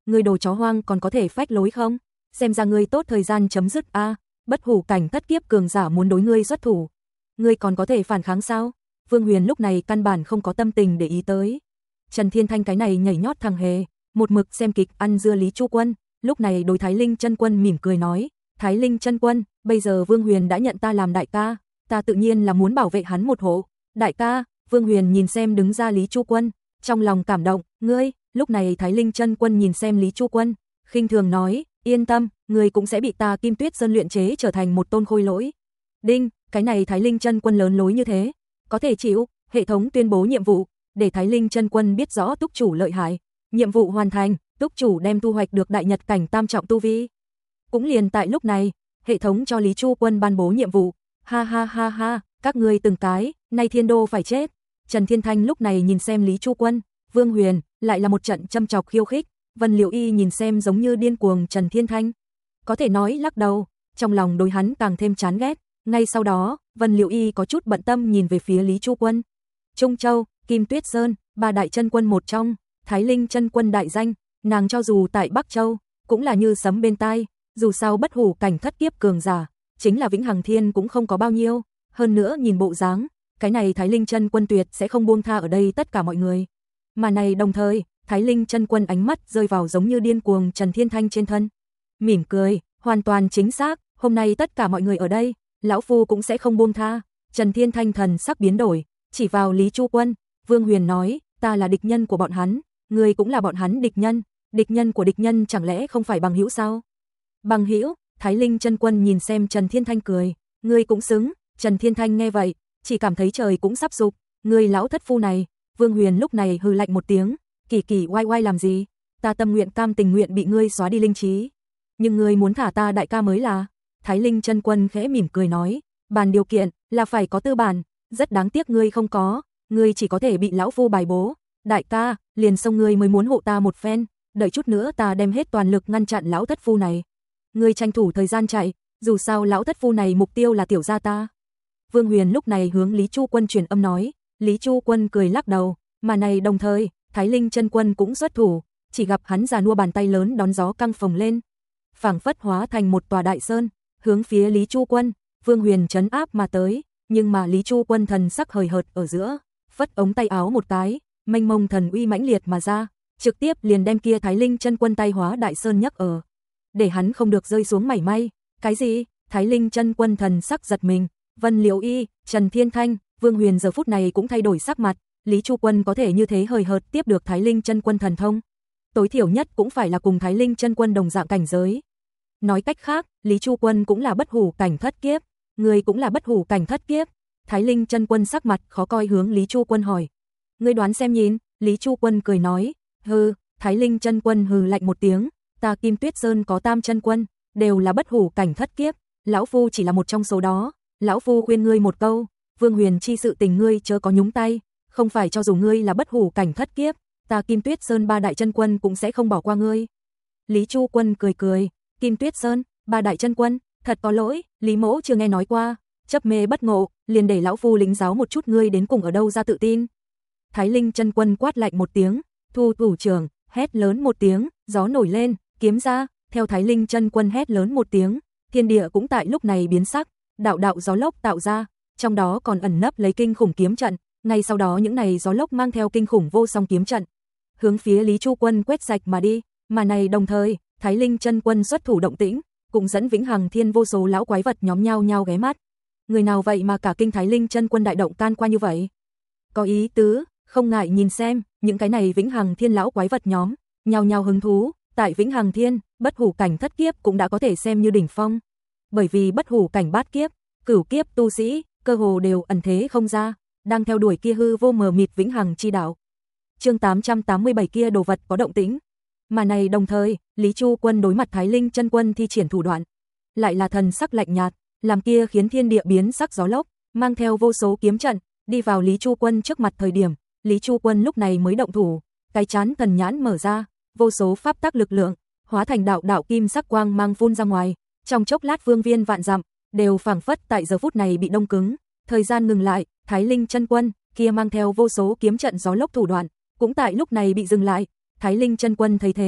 ngươi đồ chó hoang còn có thể phách lối không? Xem ra ngươi tốt thời gian chấm dứt a, bất hủ cảnh thất kiếp cường giả muốn đối ngươi xuất thủ. Ngươi còn có thể phản kháng sao? Vương Huyền lúc này căn bản không có tâm tình để ý tới. Trần Thiên Thanh cái này nhảy nhót thằng hề, một mực xem kịch ăn dưa Lý Chu Quân, lúc này đối Thái Linh Chân Quân mỉm cười nói, Thái Linh Chân Quân, bây giờ Vương Huyền đã nhận ta làm đại ca, ta tự nhiên là muốn bảo vệ hắn một hộ. Đại ca, Vương Huyền nhìn xem đứng ra Lý Chu Quân, trong lòng cảm động, ngươi, lúc này Thái Linh Chân Quân nhìn xem Lý Chu Quân, khinh thường nói, yên tâm, ngươi cũng sẽ bị ta Kim Tuyết Sơn luyện chế trở thành một tôn khôi lỗi. Đinh, cái này Thái Linh Chân Quân lớn lối như thế, có thể chịu, hệ thống tuyên bố nhiệm vụ, để Thái Linh Chân Quân biết rõ túc chủ lợi hại. Nhiệm vụ hoàn thành, túc chủ đem thu hoạch được đại nhật cảnh tam trọng tu vi. Cũng liền tại lúc này, hệ thống cho Lý Chu Quân ban bố nhiệm vụ. Ha ha ha ha, các ngươi từng cái, nay Thiên Đô phải chết. Trần Thiên Thanh lúc này nhìn xem Lý Chu Quân, Vương Huyền, lại là một trận châm chọc khiêu khích. Vân Liễu Y nhìn xem giống như điên cuồng Trần Thiên Thanh. Có thể nói lắc đầu, trong lòng đối hắn càng thêm chán ghét. Ngay sau đó, Vân Liễu Y có chút bận tâm nhìn về phía Lý Chu Quân. Trung Châu, Kim Tuyết Sơn, ba đại chân quân một trong, Thái Linh Chân Quân đại danh, nàng cho dù tại Bắc Châu, cũng là như sấm bên tai, dù sao bất hủ cảnh thất kiếp cường giả, chính là Vĩnh Hằng Thiên cũng không có bao nhiêu, hơn nữa nhìn bộ dáng, cái này Thái Linh Chân Quân tuyệt sẽ không buông tha ở đây tất cả mọi người. Mà này đồng thời, Thái Linh Chân Quân ánh mắt rơi vào giống như điên cuồng Trần Thiên Thanh trên thân. Mỉm cười, hoàn toàn chính xác, hôm nay tất cả mọi người ở đây, lão phu cũng sẽ không buông tha. Trần Thiên Thanh thần sắc biến đổi, chỉ vào Lý Chu Quân, Vương Huyền nói, ta là địch nhân của bọn hắn, ngươi cũng là bọn hắn địch nhân của địch nhân chẳng lẽ không phải bằng hữu sao? Bằng hữu? Thái Linh Chân Quân nhìn xem Trần Thiên Thanh cười, ngươi cũng xứng. Trần Thiên Thanh nghe vậy, chỉ cảm thấy trời cũng sắp sụp, ngươi lão thất phu này. Vương Huyền lúc này hừ lạnh một tiếng, kỳ kỳ oai oai làm gì? Ta tâm nguyện cam tình nguyện bị ngươi xóa đi linh trí, nhưng ngươi muốn thả ta đại ca mới là. Thái Linh Chân Quân khẽ mỉm cười nói, bàn điều kiện là phải có tư bản, rất đáng tiếc ngươi không có, ngươi chỉ có thể bị lão phu bài bố. Đại ca, liền xông ngươi mới muốn hộ ta một phen, đợi chút nữa ta đem hết toàn lực ngăn chặn lão thất phu này. Ngươi tranh thủ thời gian chạy, dù sao lão thất phu này mục tiêu là tiểu gia ta. Vương Huyền lúc này hướng Lý Chu Quân truyền âm nói, Lý Chu Quân cười lắc đầu, mà này đồng thời, Thái Linh Chân Quân cũng xuất thủ, chỉ gặp hắn già nua bàn tay lớn đón gió căng phồng lên, phảng phất hóa thành một tòa đại sơn, hướng phía Lý Chu Quân, Vương Huyền trấn áp mà tới, nhưng mà Lý Chu Quân thần sắc hời hợt ở giữa, phất ống tay áo một cái, mênh mông thần uy mãnh liệt mà ra, trực tiếp liền đem kia Thái Linh Chân Quân tay hóa đại sơn nhấc ở, để hắn không được rơi xuống mảy may. Cái gì? Thái Linh Chân Quân thần sắc giật mình, Vân Liễu Y, Trần Thiên Thanh, Vương Huyền giờ phút này cũng thay đổi sắc mặt, Lý Chu Quân có thể như thế hời hợt tiếp được Thái Linh Chân Quân thần thông, tối thiểu nhất cũng phải là cùng Thái Linh Chân Quân đồng dạng cảnh giới. Nói cách khác, Lý Chu Quân cũng là bất hủ cảnh thất kiếp, người cũng là bất hủ cảnh thất kiếp. Thái Linh Chân Quân sắc mặt khó coi hướng Lý Chu Quân hỏi, ngươi đoán xem nhìn. Lý Chu Quân cười nói, hừ. Thái Linh Chân Quân hừ lạnh một tiếng, ta Kim Tuyết Sơn có tam chân quân, đều là bất hủ cảnh thất kiếp, lão phu chỉ là một trong số đó, lão phu khuyên ngươi một câu, Vương Huyền chi sự tình ngươi chớ có nhúng tay, không phải cho dù ngươi là bất hủ cảnh thất kiếp, ta Kim Tuyết Sơn ba đại chân quân cũng sẽ không bỏ qua ngươi. Lý Chu Quân cười cười, Kim Tuyết Sơn, ba đại chân quân, thật có lỗi, Lý mỗ chưa nghe nói qua, chấp mê bất ngộ, liền để lão phu lĩnh giáo một chút ngươi đến cùng ở đâu ra tự tin. Thái Linh Chân Quân quát lạnh một tiếng, thu thủ trưởng, hét lớn một tiếng, gió nổi lên, kiếm ra, theo Thái Linh Chân Quân hét lớn một tiếng, thiên địa cũng tại lúc này biến sắc, đạo đạo gió lốc tạo ra, trong đó còn ẩn nấp lấy kinh khủng kiếm trận, ngay sau đó những này gió lốc mang theo kinh khủng vô song kiếm trận, hướng phía Lý Chu Quân quét sạch mà đi, mà này đồng thời, Thái Linh Chân Quân xuất thủ động tĩnh, cũng dẫn Vĩnh Hằng Thiên vô số lão quái vật nhóm nhau nhau ghé mắt. Người nào vậy mà cả kinh Thái Linh Chân Quân đại động can qua như vậy? Có ý tứ, không ngại nhìn xem, những cái này Vĩnh Hằng Thiên lão quái vật nhóm, nhao nhao hứng thú, tại Vĩnh Hằng Thiên, bất hủ cảnh thất kiếp cũng đã có thể xem như đỉnh phong. Bởi vì bất hủ cảnh bát kiếp, cửu kiếp tu sĩ, cơ hồ đều ẩn thế không ra, đang theo đuổi kia hư vô mờ mịt Vĩnh Hằng chi đạo. Chương 887 kia đồ vật có động tĩnh. Mà này đồng thời, Lý Chu Quân đối mặt Thái Linh Chân Quân thi triển thủ đoạn, lại là thần sắc lạnh nhạt, làm kia khiến thiên địa biến sắc gió lốc, mang theo vô số kiếm trận, đi vào Lý Chu Quân trước mặt thời điểm, Lý Chu Quân lúc này mới động thủ, cái chán thần nhãn mở ra, vô số pháp tắc lực lượng, hóa thành đạo đạo kim sắc quang mang phun ra ngoài, trong chốc lát phương viên vạn dặm, đều phảng phất tại giờ phút này bị đông cứng, thời gian ngừng lại, Thái Linh Chân Quân, kia mang theo vô số kiếm trận gió lốc thủ đoạn, cũng tại lúc này bị dừng lại, Thái Linh Chân Quân thấy thế,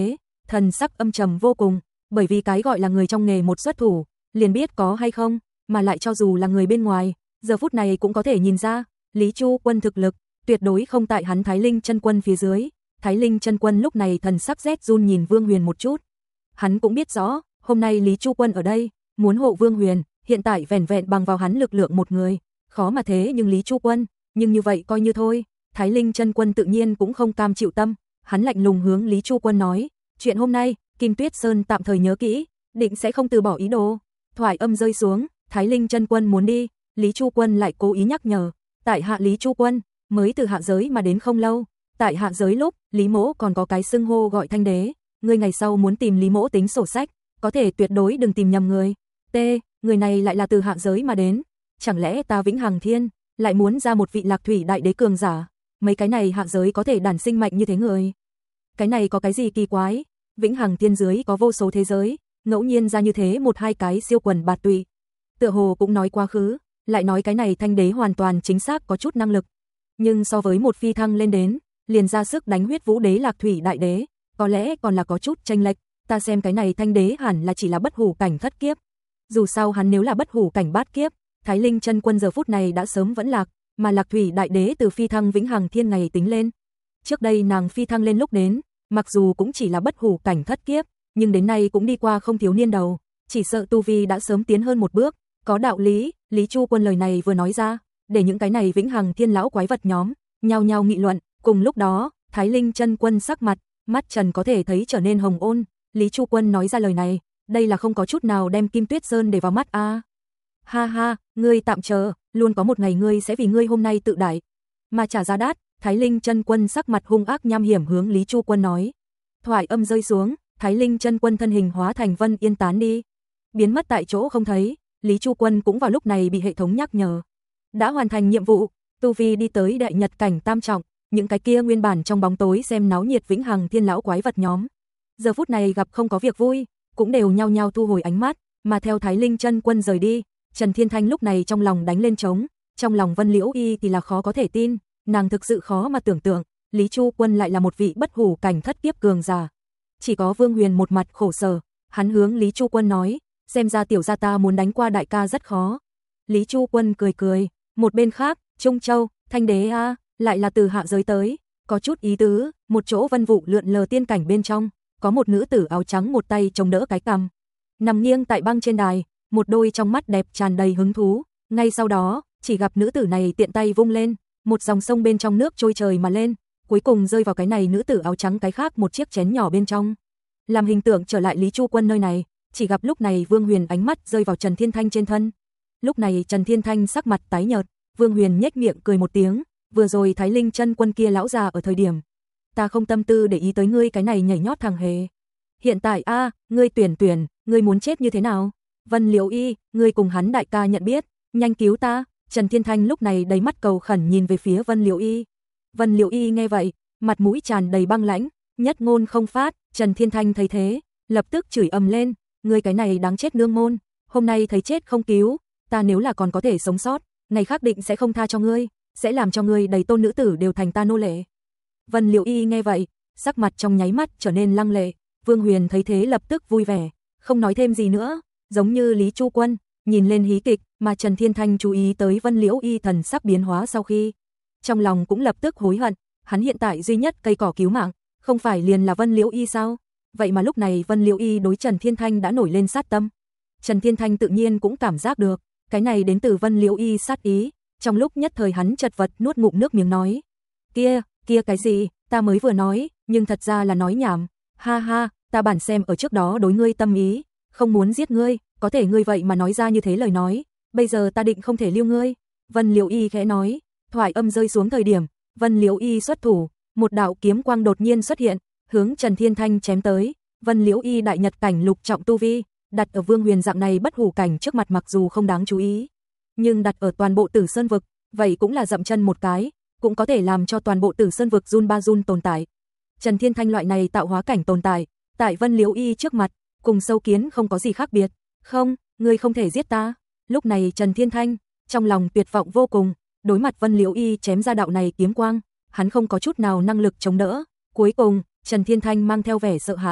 thần sắc âm trầm vô cùng, bởi vì cái gọi là người trong nghề một xuất thủ, liền biết có hay không, mà lại cho dù là người bên ngoài, giờ phút này cũng có thể nhìn ra, Lý Chu Quân thực lực tuyệt đối không tại hắn Thái Linh Chân Quân phía dưới. Thái Linh Chân Quân lúc này thần sắc rét run nhìn Vương Huyền một chút. Hắn cũng biết rõ, hôm nay Lý Chu Quân ở đây, muốn hộ Vương Huyền, hiện tại vẻn vẹn bằng vào hắn lực lượng một người, khó mà thế nhưng Lý Chu Quân, nhưng như vậy coi như thôi. Thái Linh Chân Quân tự nhiên cũng không cam chịu tâm, hắn lạnh lùng hướng Lý Chu Quân nói, chuyện hôm nay, Kim Tuyết Sơn tạm thời nhớ kỹ, định sẽ không từ bỏ ý đồ. Thoại âm rơi xuống, Thái Linh Chân Quân muốn đi, Lý Chu Quân lại cố ý nhắc nhở, tại hạ Lý Chu Quân, mới từ hạ giới mà đến không lâu, tại hạ giới lúc, Lý Mỗ còn có cái xưng hô gọi Thanh Đế, ngươi ngày sau muốn tìm Lý Mỗ tính sổ sách, có thể tuyệt đối đừng tìm nhầm người. T, người này lại là từ hạ giới mà đến, chẳng lẽ ta Vĩnh Hằng Thiên lại muốn ra một vị Lạc Thủy đại đế cường giả? Mấy cái này hạ giới có thể đản sinh mạnh như thế người, cái này có cái gì kỳ quái? Vĩnh Hằng Thiên dưới có vô số thế giới, ngẫu nhiên ra như thế một hai cái siêu quần bạt tụy. Tựa hồ cũng nói quá khứ, lại nói cái này Thanh Đế hoàn toàn chính xác có chút năng lực, nhưng so với một phi thăng lên đến, liền ra sức đánh Huyết Vũ Đế Lạc Thủy đại đế, có lẽ còn là có chút chênh lệch. Ta xem cái này Thanh Đế hẳn là chỉ là bất hủ cảnh thất kiếp. Dù sao hắn nếu là bất hủ cảnh bát kiếp, Thái Linh Chân Quân giờ phút này đã sớm vẫn lạc, mà Lạc Thủy đại đế từ phi thăng Vĩnh Hằng Thiên ngày tính lên, trước đây nàng phi thăng lên lúc đến, mặc dù cũng chỉ là bất hủ cảnh thất kiếp, nhưng đến nay cũng đi qua không thiếu niên đầu, chỉ sợ tu vi đã sớm tiến hơn một bước. Có đạo lý, Lý Chu Quân lời này vừa nói ra, để những cái này Vĩnh Hằng Thiên lão quái vật nhóm nhao nhao nghị luận. Cùng lúc đó, Thái Linh Chân Quân sắc mặt, mắt trần có thể thấy trở nên hồng ôn. Lý Chu Quân nói ra lời này, đây là không có chút nào đem Kim Tuyết Sơn để vào mắt a. Ha ha, ngươi tạm chờ, luôn có một ngày ngươi sẽ vì ngươi hôm nay tự đại mà trả giá đắt. Thái Linh Chân Quân sắc mặt hung ác nham hiểm hướng Lý Chu Quân nói. Thoại âm rơi xuống, Thái Linh Chân Quân thân hình hóa thành Vân Yên tán đi, biến mất tại chỗ không thấy. Lý Chu Quân cũng vào lúc này bị hệ thống nhắc nhở, đã hoàn thành nhiệm vụ, tu vi đi tới đại nhật cảnh tam trọng. Những cái kia nguyên bản trong bóng tối xem náo nhiệt Vĩnh Hằng Thiên lão quái vật nhóm, giờ phút này gặp không có việc vui, cũng đều nhao nhao thu hồi ánh mắt, mà theo Thái Linh Chân Quân rời đi, Trần Thiên Thanh lúc này trong lòng đánh lên trống, trong lòng Vân Liễu Y thì là khó có thể tin, nàng thực sự khó mà tưởng tượng, Lý Chu Quân lại là một vị bất hủ cảnh thất kiếp cường giả. Chỉ có Vương Huyền một mặt khổ sở, hắn hướng Lý Chu Quân nói, xem ra tiểu gia ta muốn đánh qua đại ca rất khó. Lý Chu Quân cười cười, một bên khác, Trung Châu, Thanh Đế a, lại là từ hạ giới tới, có chút ý tứ. Một chỗ vân vụ lượn lờ tiên cảnh bên trong, có một nữ tử áo trắng một tay chống đỡ cái cằm, nằm nghiêng tại băng trên đài, một đôi trong mắt đẹp tràn đầy hứng thú. Ngay sau đó, chỉ gặp nữ tử này tiện tay vung lên, một dòng sông bên trong nước trôi trời mà lên, cuối cùng rơi vào cái này nữ tử áo trắng cái khác một chiếc chén nhỏ bên trong, làm hình tượng trở lại Lý Chu Quân nơi này. Chỉ gặp lúc này Vương Huyền ánh mắt rơi vào Trần Thiên Thanh trên thân. Lúc này Trần Thiên Thanh sắc mặt tái nhợt, Vương Huyền nhếch miệng cười một tiếng, vừa rồi Thái Linh Chân Quân kia lão già ở thời điểm, ta không tâm tư để ý tới ngươi cái này nhảy nhót thằng hề. Hiện tại ngươi tuyển, ngươi muốn chết như thế nào? Vân Liễu Y, ngươi cùng hắn đại ca nhận biết, nhanh cứu ta. Trần Thiên Thanh lúc này đầy mắt cầu khẩn nhìn về phía Vân Liễu Y. Vân Liễu Y nghe vậy, mặt mũi tràn đầy băng lãnh, nhất ngôn không phát. Trần Thiên Thanh thấy thế, lập tức chửi ầm lên, ngươi cái này đáng chết nương môn, hôm nay thấy chết không cứu, ta nếu là còn có thể sống sót, ngày khác định sẽ không tha cho ngươi, sẽ làm cho ngươi đầy tôn nữ tử đều thành ta nô lệ. Vân Liễu Y nghe vậy, sắc mặt trong nháy mắt trở nên lăng lệ. Vương Huyền thấy thế lập tức vui vẻ, không nói thêm gì nữa, giống như Lý Chu Quân nhìn lên hí kịch, mà Trần Thiên Thanh chú ý tới Vân Liễu Y thần sắc biến hóa sau khi, trong lòng cũng lập tức hối hận, hắn hiện tại duy nhất cây cỏ cứu mạng, không phải liền là Vân Liễu Y sao? Vậy mà lúc này Vân Liễu Y đối Trần Thiên Thanh đã nổi lên sát tâm. Trần Thiên Thanh tự nhiên cũng cảm giác được, cái này đến từ Vân Liễu Y sát ý, trong lúc nhất thời hắn chật vật nuốt ngụm nước miếng nói, kia cái gì, ta mới vừa nói, nhưng thật ra là nói nhảm, ha ha, ta bản xem ở trước đó đối ngươi tâm ý, không muốn giết ngươi, có thể ngươi vậy mà nói ra như thế lời nói, bây giờ ta định không thể lưu ngươi. Vân Liễu Y khẽ nói, thoại âm rơi xuống thời điểm, Vân Liễu Y xuất thủ, một đạo kiếm quang đột nhiên xuất hiện, hướng Trần Thiên Thanh chém tới. Vân Liễu Y đại nhật cảnh lục trọng tu vi, đặt ở Vương Huyền dạng này bất hủ cảnh trước mặt mặc dù không đáng chú ý, nhưng đặt ở toàn bộ Tử Sơn vực, vậy cũng là dậm chân một cái, cũng có thể làm cho toàn bộ Tử Sơn vực run ba run tồn tại. Trần Thiên Thanh loại này tạo hóa cảnh tồn tại, tại Vân Liễu Y trước mặt, cùng sâu kiến không có gì khác biệt. Không, ngươi không thể giết ta. Lúc này Trần Thiên Thanh, trong lòng tuyệt vọng vô cùng, đối mặt Vân Liễu Y chém ra đạo này kiếm quang, hắn không có chút nào năng lực chống đỡ. Cuối cùng, Trần Thiên Thanh mang theo vẻ sợ hãi,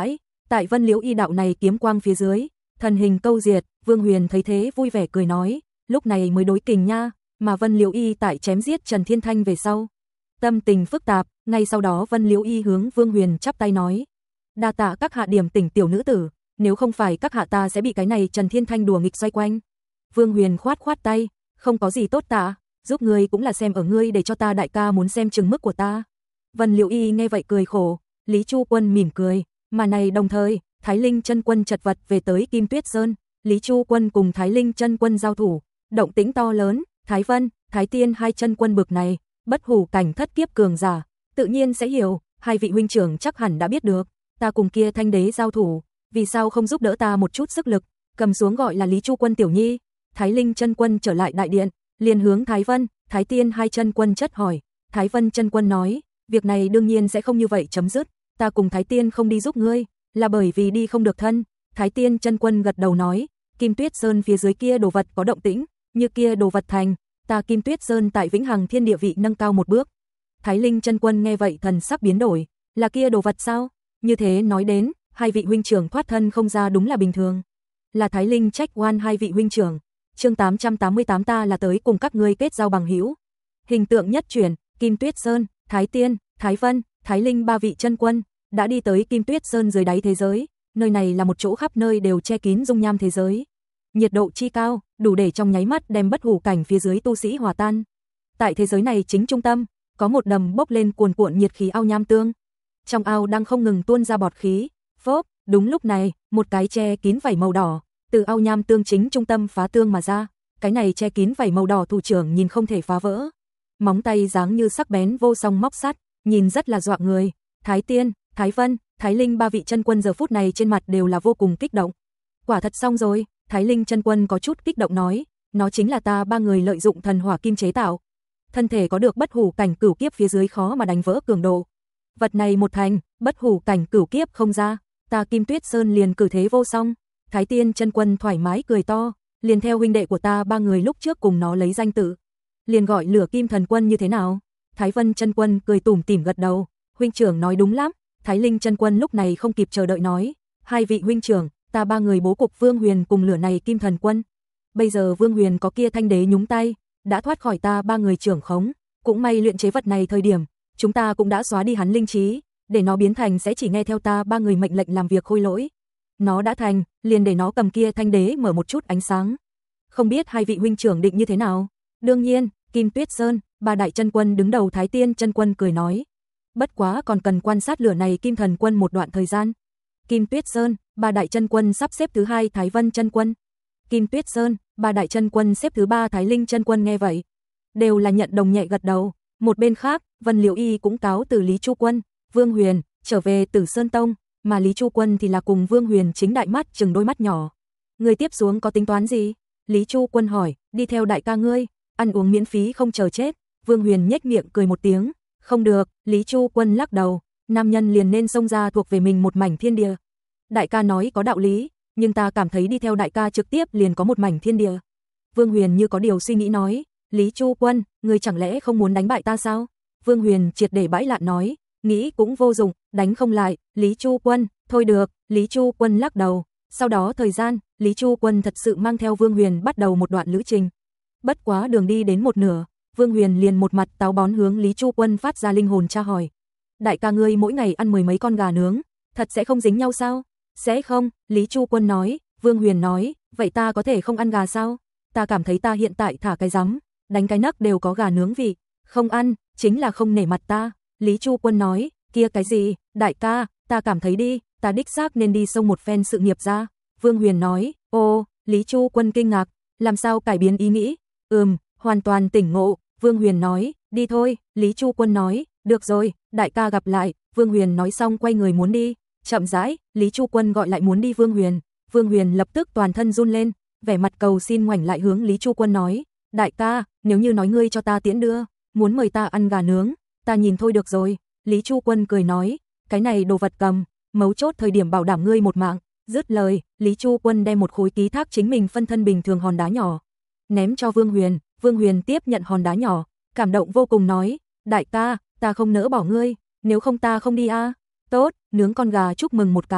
Tại Vân Liễu Y đạo này kiếm quang phía dưới, thần hình câu diệt, Vương Huyền thấy thế vui vẻ cười nói, lúc này mới đối kình nha, mà Vân Liễu Y tại chém giết Trần Thiên Thanh về sau. Tâm tình phức tạp, ngay sau đó Vân Liễu Y hướng Vương Huyền chắp tay nói, đa tạ các hạ điểm tỉnh tiểu nữ tử, nếu không phải các hạ ta sẽ bị cái này Trần Thiên Thanh đùa nghịch xoay quanh. Vương Huyền khoát khoát tay, không có gì tốt tạ, giúp ngươi cũng là xem ở ngươi để cho ta đại ca muốn xem chừng mức của ta. Vân Liễu Y nghe vậy cười khổ, Lý Chu Quân mỉm cười, mà này đồng thời, Thái Linh chân quân chật vật về tới Kim Tuyết Sơn, Lý Chu Quân cùng Thái Linh chân quân giao thủ, động tĩnh to lớn, Thái Vân, Thái Tiên hai chân quân bực này, bất hủ cảnh thất kiếp cường giả, tự nhiên sẽ hiểu, hai vị huynh trưởng chắc hẳn đã biết được, ta cùng kia Thanh đế giao thủ, vì sao không giúp đỡ ta một chút sức lực, cầm xuống gọi là Lý Chu Quân tiểu nhi. Thái Linh chân quân trở lại đại điện, liền hướng Thái Vân, Thái Tiên hai chân quân chất hỏi, Thái Vân chân quân nói, việc này đương nhiên sẽ không như vậy chấm dứt, ta cùng Thái Tiên không đi giúp ngươi, là bởi vì đi không được thân. Thái Tiên chân quân gật đầu nói, Kim Tuyết Sơn phía dưới kia đồ vật có động tĩnh, như kia đồ vật thành, ta Kim Tuyết Sơn tại Vĩnh Hằng Thiên địa vị nâng cao một bước. Thái Linh chân quân nghe vậy thần sắc biến đổi, là kia đồ vật sao? Như thế nói đến, hai vị huynh trưởng thoát thân không ra đúng là bình thường. Là Thái Linh trách oan hai vị huynh trưởng. Chương 888 ta là tới cùng các ngươi kết giao bằng hữu. Hình tượng nhất chuyển, Kim Tuyết Sơn, Thái Tiên, Thái Vân, Thái Linh ba vị chân quân đã đi tới Kim Tuyết Sơn dưới đáy thế giới, nơi này là một chỗ khắp nơi đều che kín dung nham thế giới. Nhiệt độ chi cao, đủ để trong nháy mắt đem bất hủ cảnh phía dưới tu sĩ hòa tan. Tại thế giới này chính trung tâm, có một đầm bốc lên cuồn cuộn nhiệt khí ao nham tương. Trong ao đang không ngừng tuôn ra bọt khí, phốp, đúng lúc này, một cái che kín vảy màu đỏ từ ao nham tương chính trung tâm phá tương mà ra, cái này che kín vảy màu đỏ thủ trưởng nhìn không thể phá vỡ. Móng tay dáng như sắc bén vô song móc sắt, nhìn rất là dọa người. Thái Tiên, Thái Vân, Thái Linh ba vị chân quân giờ phút này trên mặt đều là vô cùng kích động. Quả thật xong rồi, Thái Linh chân quân có chút kích động nói, nó chính là ta ba người lợi dụng thần hỏa kim chế tạo. Thân thể có được bất hủ cảnh cửu kiếp phía dưới khó mà đánh vỡ cường độ. Vật này một thành, bất hủ cảnh cửu kiếp không ra, ta Kim Tuyết Sơn liền cử thế vô song. Thái Tiên chân quân thoải mái cười to, liền theo huynh đệ của ta ba người lúc trước cùng nó lấy danh tự, liền gọi Lửa Kim Thần Quân như thế nào? Thái Vân chân quân cười tủm tỉm gật đầu, huynh trưởng nói đúng lắm. Thái Linh chân quân lúc này không kịp chờ đợi nói, hai vị huynh trưởng, ta ba người bố cục Vương Huyền cùng lửa này Kim Thần Quân. Bây giờ Vương Huyền có kia Thanh đế nhúng tay, đã thoát khỏi ta ba người trưởng khống, cũng may luyện chế vật này thời điểm, chúng ta cũng đã xóa đi hắn linh trí, để nó biến thành sẽ chỉ nghe theo ta ba người mệnh lệnh làm việc khôi lỗi. Nó đã thành, liền để nó cầm kia Thanh đế mở một chút ánh sáng. Không biết hai vị huynh trưởng định như thế nào? Đương nhiên, Kim Tuyết Sơn, ba đại chân quân đứng đầu Thái Tiên chân quân cười nói, bất quá còn cần quan sát lửa này Kim Thần Quân một đoạn thời gian. Kim Tuyết Sơn, ba đại chân quân sắp xếp thứ hai Thái Vân chân quân. Kim Tuyết Sơn, ba đại chân quân xếp thứ ba Thái Linh chân quân nghe vậy, đều là nhận đồng nhẹ gật đầu. Một bên khác, Vân Liễu Y cũng cáo từ Lý Chu Quân, Vương Huyền trở về Tử Sơn Tông, mà Lý Chu Quân thì là cùng Vương Huyền chính đại mắt chừng đôi mắt nhỏ. Người tiếp xuống có tính toán gì? Lý Chu Quân hỏi, đi theo đại ca ngươi, ăn uống miễn phí không chờ chết. Vương Huyền nhếch miệng cười một tiếng, không được. Lý Chu Quân lắc đầu, nam nhân liền nên xông ra thuộc về mình một mảnh thiên địa. Đại ca nói có đạo lý, nhưng ta cảm thấy đi theo đại ca trực tiếp liền có một mảnh thiên địa. Vương Huyền như có điều suy nghĩ nói, Lý Chu Quân, ngươi chẳng lẽ không muốn đánh bại ta sao? Vương Huyền triệt để bãi lạn nói, nghĩ cũng vô dụng, đánh không lại. Lý Chu Quân, thôi được. Lý Chu Quân lắc đầu. Sau đó thời gian, Lý Chu Quân thật sự mang theo Vương Huyền bắt đầu một đoạn lữ trình. Bất quá đường đi đến một nửa, Vương Huyền liền một mặt táo bón hướng Lý Chu Quân phát ra linh hồn tra hỏi, đại ca ngươi mỗi ngày ăn mười mấy con gà nướng, thật sẽ không dính nhau sao? Sẽ không. Lý Chu Quân nói. Vương Huyền nói, vậy ta có thể không ăn gà sao? Ta cảm thấy ta hiện tại thả cái rắm, đánh cái nấc đều có gà nướng vị, không ăn, chính là không nể mặt ta. Lý Chu Quân nói, kia cái gì, đại ca, ta cảm thấy đi, ta đích xác nên đi xông một phen sự nghiệp ra. Vương Huyền nói, ô, Lý Chu Quân kinh ngạc, làm sao cải biến ý nghĩ? Hoàn toàn tỉnh ngộ. Vương Huyền nói, đi thôi. Lý Chu Quân nói, được rồi, đại ca gặp lại. Vương Huyền nói xong quay người muốn đi. Chậm rãi, Lý Chu Quân gọi lại muốn đi Vương Huyền. Vương Huyền lập tức toàn thân run lên, vẻ mặt cầu xin ngoảnh lại hướng Lý Chu Quân nói, đại ca, nếu như nói ngươi cho ta tiễn đưa, muốn mời ta ăn gà nướng, ta nhìn thôi được rồi. Lý Chu Quân cười nói, cái này đồ vật cầm, mấu chốt thời điểm bảo đảm ngươi một mạng. Dứt lời, Lý Chu Quân đem một khối ký thác chính mình phân thân bình thường hòn đá nhỏ ném cho Vương Huyền. Vương Huyền tiếp nhận hòn đá nhỏ, cảm động vô cùng nói, đại ca, ta không nỡ bỏ ngươi, nếu không ta không đi a. Tốt, nướng con gà chúc mừng một cái.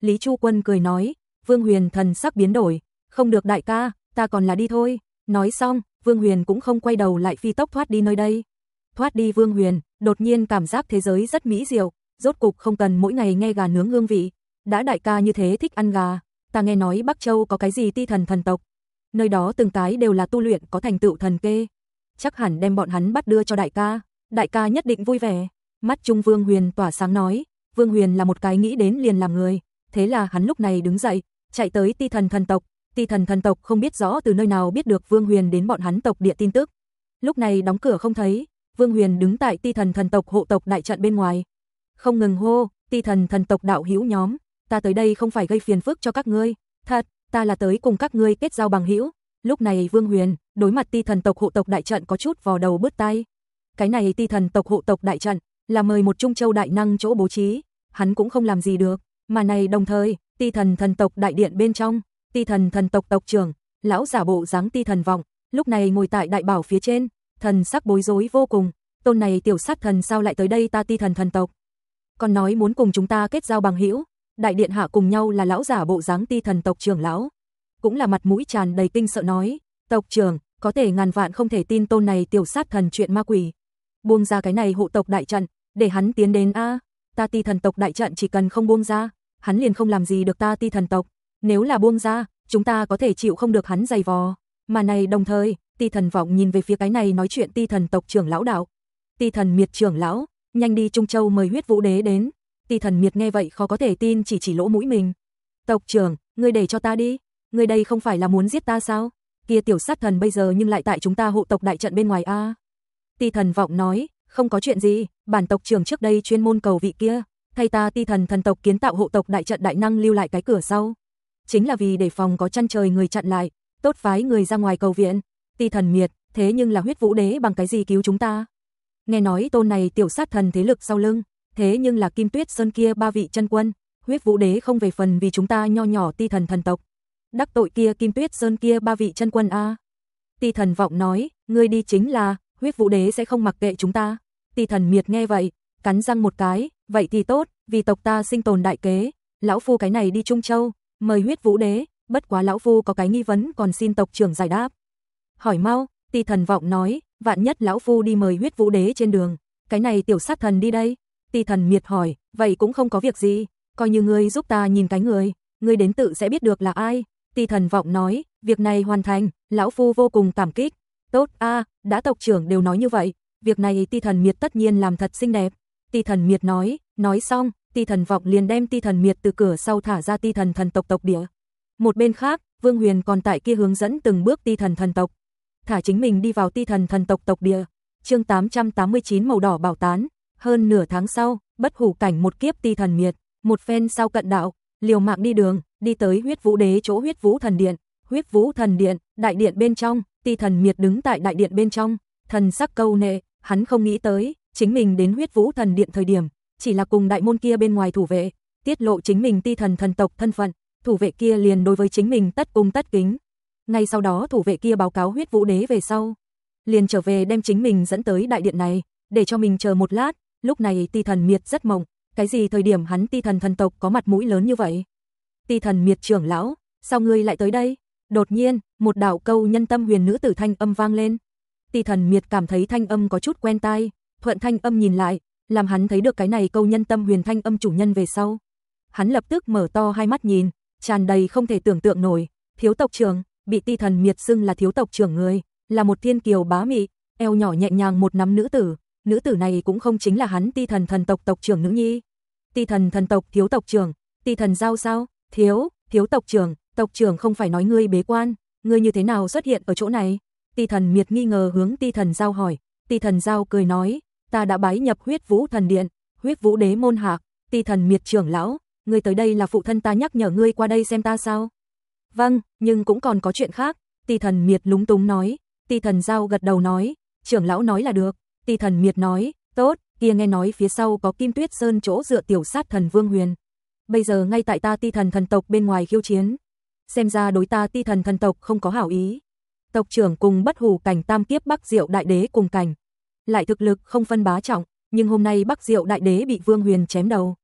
Lý Chu Quân cười nói, Vương Huyền thần sắc biến đổi, không được đại ca, ta còn là đi thôi. Nói xong, Vương Huyền cũng không quay đầu lại phi tốc thoát đi nơi đây. Thoát đi Vương Huyền, đột nhiên cảm giác thế giới rất mỹ diệu, rốt cục không cần mỗi ngày nghe gà nướng hương vị. Đã đại ca như thế thích ăn gà, ta nghe nói Bắc Châu có cái gì ti thần thần tộc. Nơi đó từng cái đều là tu luyện có thành tựu thần kê. Chắc hẳn đem bọn hắn bắt đưa cho đại ca nhất định vui vẻ. Mắt Trung Vương Huyền tỏa sáng nói, Vương Huyền là một cái nghĩ đến liền làm người. Thế là hắn lúc này đứng dậy, chạy tới ti thần thần tộc. Ti thần thần tộc không biết rõ từ nơi nào biết được Vương Huyền đến bọn hắn tộc địa tin tức. Lúc này đóng cửa không thấy, Vương Huyền đứng tại ti thần thần tộc hộ tộc đại trận bên ngoài. Không ngừng hô, ti thần thần tộc đạo hữu nhóm, ta tới đây không phải gây phiền phức cho các ngươi, thật, ta là tới cùng các ngươi kết giao bằng hữu. Lúc này Vương Huyền, đối mặt ti thần tộc hộ tộc đại trận có chút vò đầu bứt tai. Cái này ti thần tộc hộ tộc đại trận, là mời một Trung Châu đại năng chỗ bố trí, hắn cũng không làm gì được, mà này đồng thời, ti thần thần tộc đại điện bên trong, ti thần thần tộc tộc trưởng, lão giả bộ dáng ti thần vọng, lúc này ngồi tại đại bảo phía trên, thần sắc bối rối vô cùng, tôn này tiểu sát thần sao lại tới đây ta ti thần thần tộc? Còn nói muốn cùng chúng ta kết giao bằng hữu, đại điện hạ cùng nhau là lão giả bộ dáng ti thần tộc trưởng lão, cũng là mặt mũi tràn đầy kinh sợ nói, tộc trưởng, có thể ngàn vạn không thể tin tôn này tiểu sát thần chuyện ma quỷ. Buông ra cái này hộ tộc đại trận, để hắn tiến đến a, ta ti thần tộc đại trận chỉ cần không buông ra, hắn liền không làm gì được ta ti thần tộc, nếu là buông ra, chúng ta có thể chịu không được hắn giày vò. Mà này đồng thời, ti thần vọng nhìn về phía cái này nói chuyện ti thần tộc trưởng lão đạo. Ti thần miệt trưởng lão, nhanh đi Trung Châu mời huyết vũ đế đến. Ti thần miệt nghe vậy khó có thể tin chỉ lỗ mũi mình. Tộc trưởng, ngươi để cho ta đi, ngươi đây không phải là muốn giết ta sao? Kia tiểu sát thần bây giờ nhưng lại tại chúng ta hộ tộc đại trận bên ngoài a. Ti thần vọng nói, không có chuyện gì, bản tộc trưởng trước đây chuyên môn cầu vị kia, thay ta ti thần thần tộc kiến tạo hộ tộc đại trận đại năng lưu lại cái cửa sau. Chính là vì để phòng có chăn trời người chặn lại, tốt phái người ra ngoài cầu viện. Ti thần miệt, thế nhưng là huyết vũ đế bằng cái gì cứu chúng ta? Nghe nói tôn này tiểu sát thần thế lực sau lưng, thế nhưng là Kim Tuyết Sơn kia 3 vị chân quân, huyết vũ đế không về phần vì chúng ta nho nhỏ ti thần thần tộc. Đắc tội kia Kim Tuyết Sơn kia 3 vị chân quân a. Ti thần vọng nói, ngươi đi chính là, huyết vũ đế sẽ không mặc kệ chúng ta. Ti thần miệt nghe vậy, cắn răng một cái, vậy thì tốt, vì tộc ta sinh tồn đại kế, lão phu cái này đi Trung Châu, mời huyết vũ đế, bất quá lão phu có cái nghi vấn còn xin tộc trưởng giải đáp. Hỏi mau, ti thần vọng nói, vạn nhất lão phu đi mời huyết vũ đế trên đường, cái này tiểu sát thần đi đây. Ti thần miệt hỏi, vậy cũng không có việc gì, coi như ngươi giúp ta nhìn cái người, ngươi đến tự sẽ biết được là ai. Ti thần vọng nói, việc này hoàn thành, lão phu vô cùng cảm kích. Tốt a, đã tộc trưởng đều nói như vậy, việc này ti thần miệt tất nhiên làm thật xinh đẹp. Ti thần miệt nói xong, ti thần vọng liền đem ti thần miệt từ cửa sau thả ra ti thần thần tộc tộc địa. Một bên khác, Vương Huyền còn tại kia hướng dẫn từng bước ti thần thần tộc, thả chính mình đi vào ti thần thần tộc tộc địa. Chương 889 màu đỏ bảo tán. Hơn nửa tháng sau, bất hủ cảnh một kiếp ti thần miệt, một phen sau cận đạo, liều mạng đi đường, đi tới huyết vũ đế chỗ huyết vũ thần điện. Huyết vũ thần điện, đại điện bên trong, ti thần miệt đứng tại đại điện bên trong, thần sắc câu nệ, hắn không nghĩ tới, chính mình đến huyết vũ thần điện thời điểm, chỉ là cùng đại môn kia bên ngoài thủ vệ, tiết lộ chính mình ti thần thần tộc thân phận, thủ vệ kia liền đối với chính mình tất cung tất kính. Ngay sau đó thủ vệ kia báo cáo huyết vũ đế về sau, liền trở về đem chính mình dẫn tới đại điện này, để cho mình chờ một lát. Lúc này ti thần miệt rất mộng, cái gì thời điểm hắn ti thần thần tộc có mặt mũi lớn như vậy? Ti thần miệt trưởng lão, sao ngươi lại tới đây? Đột nhiên, một đạo câu nhân tâm huyền nữ tử thanh âm vang lên. Ti thần miệt cảm thấy thanh âm có chút quen tai, thuận thanh âm nhìn lại, làm hắn thấy được cái này câu nhân tâm huyền thanh âm chủ nhân về sau. Hắn lập tức mở to hai mắt nhìn, tràn đầy không thể tưởng tượng nổi, thiếu tộc trưởng, bị ti thần miệt xưng là thiếu tộc trưởng người, là một thiên kiều bá mị, eo nhỏ nhẹ nhàng một nắm nữ tử này cũng không chính là hắn ti thần thần tộc tộc trưởng nữ nhi. Ti thần thần tộc thiếu tộc trưởng, ti thần giao sao? Thiếu tộc trưởng không phải nói ngươi bế quan, ngươi như thế nào xuất hiện ở chỗ này? Ti thần miệt nghi ngờ hướng ti thần giao hỏi. Ti thần giao cười nói, ta đã bái nhập huyết vũ thần điện, huyết vũ đế môn hạ. Ti thần miệt trưởng lão, ngươi tới đây là phụ thân ta nhắc nhở ngươi qua đây xem ta sao? Vâng, nhưng cũng còn có chuyện khác. Ti thần miệt lúng túng nói. Ti thần giao gật đầu nói, trưởng lão nói là được. Ti thần miệt nói, tốt, kia nghe nói phía sau có Kim Tuyết Sơn chỗ dựa tiểu sát thần Vương Huyền. Bây giờ ngay tại ta ti thần thần tộc bên ngoài khiêu chiến. Xem ra đối ta ti thần thần tộc không có hảo ý. Tộc trưởng cùng bất hủ cảnh tam kiếp Bắc Diệu đại đế cùng cảnh. Lại thực lực không phân bá trọng, nhưng hôm nay Bắc Diệu đại đế bị Vương Huyền chém đầu.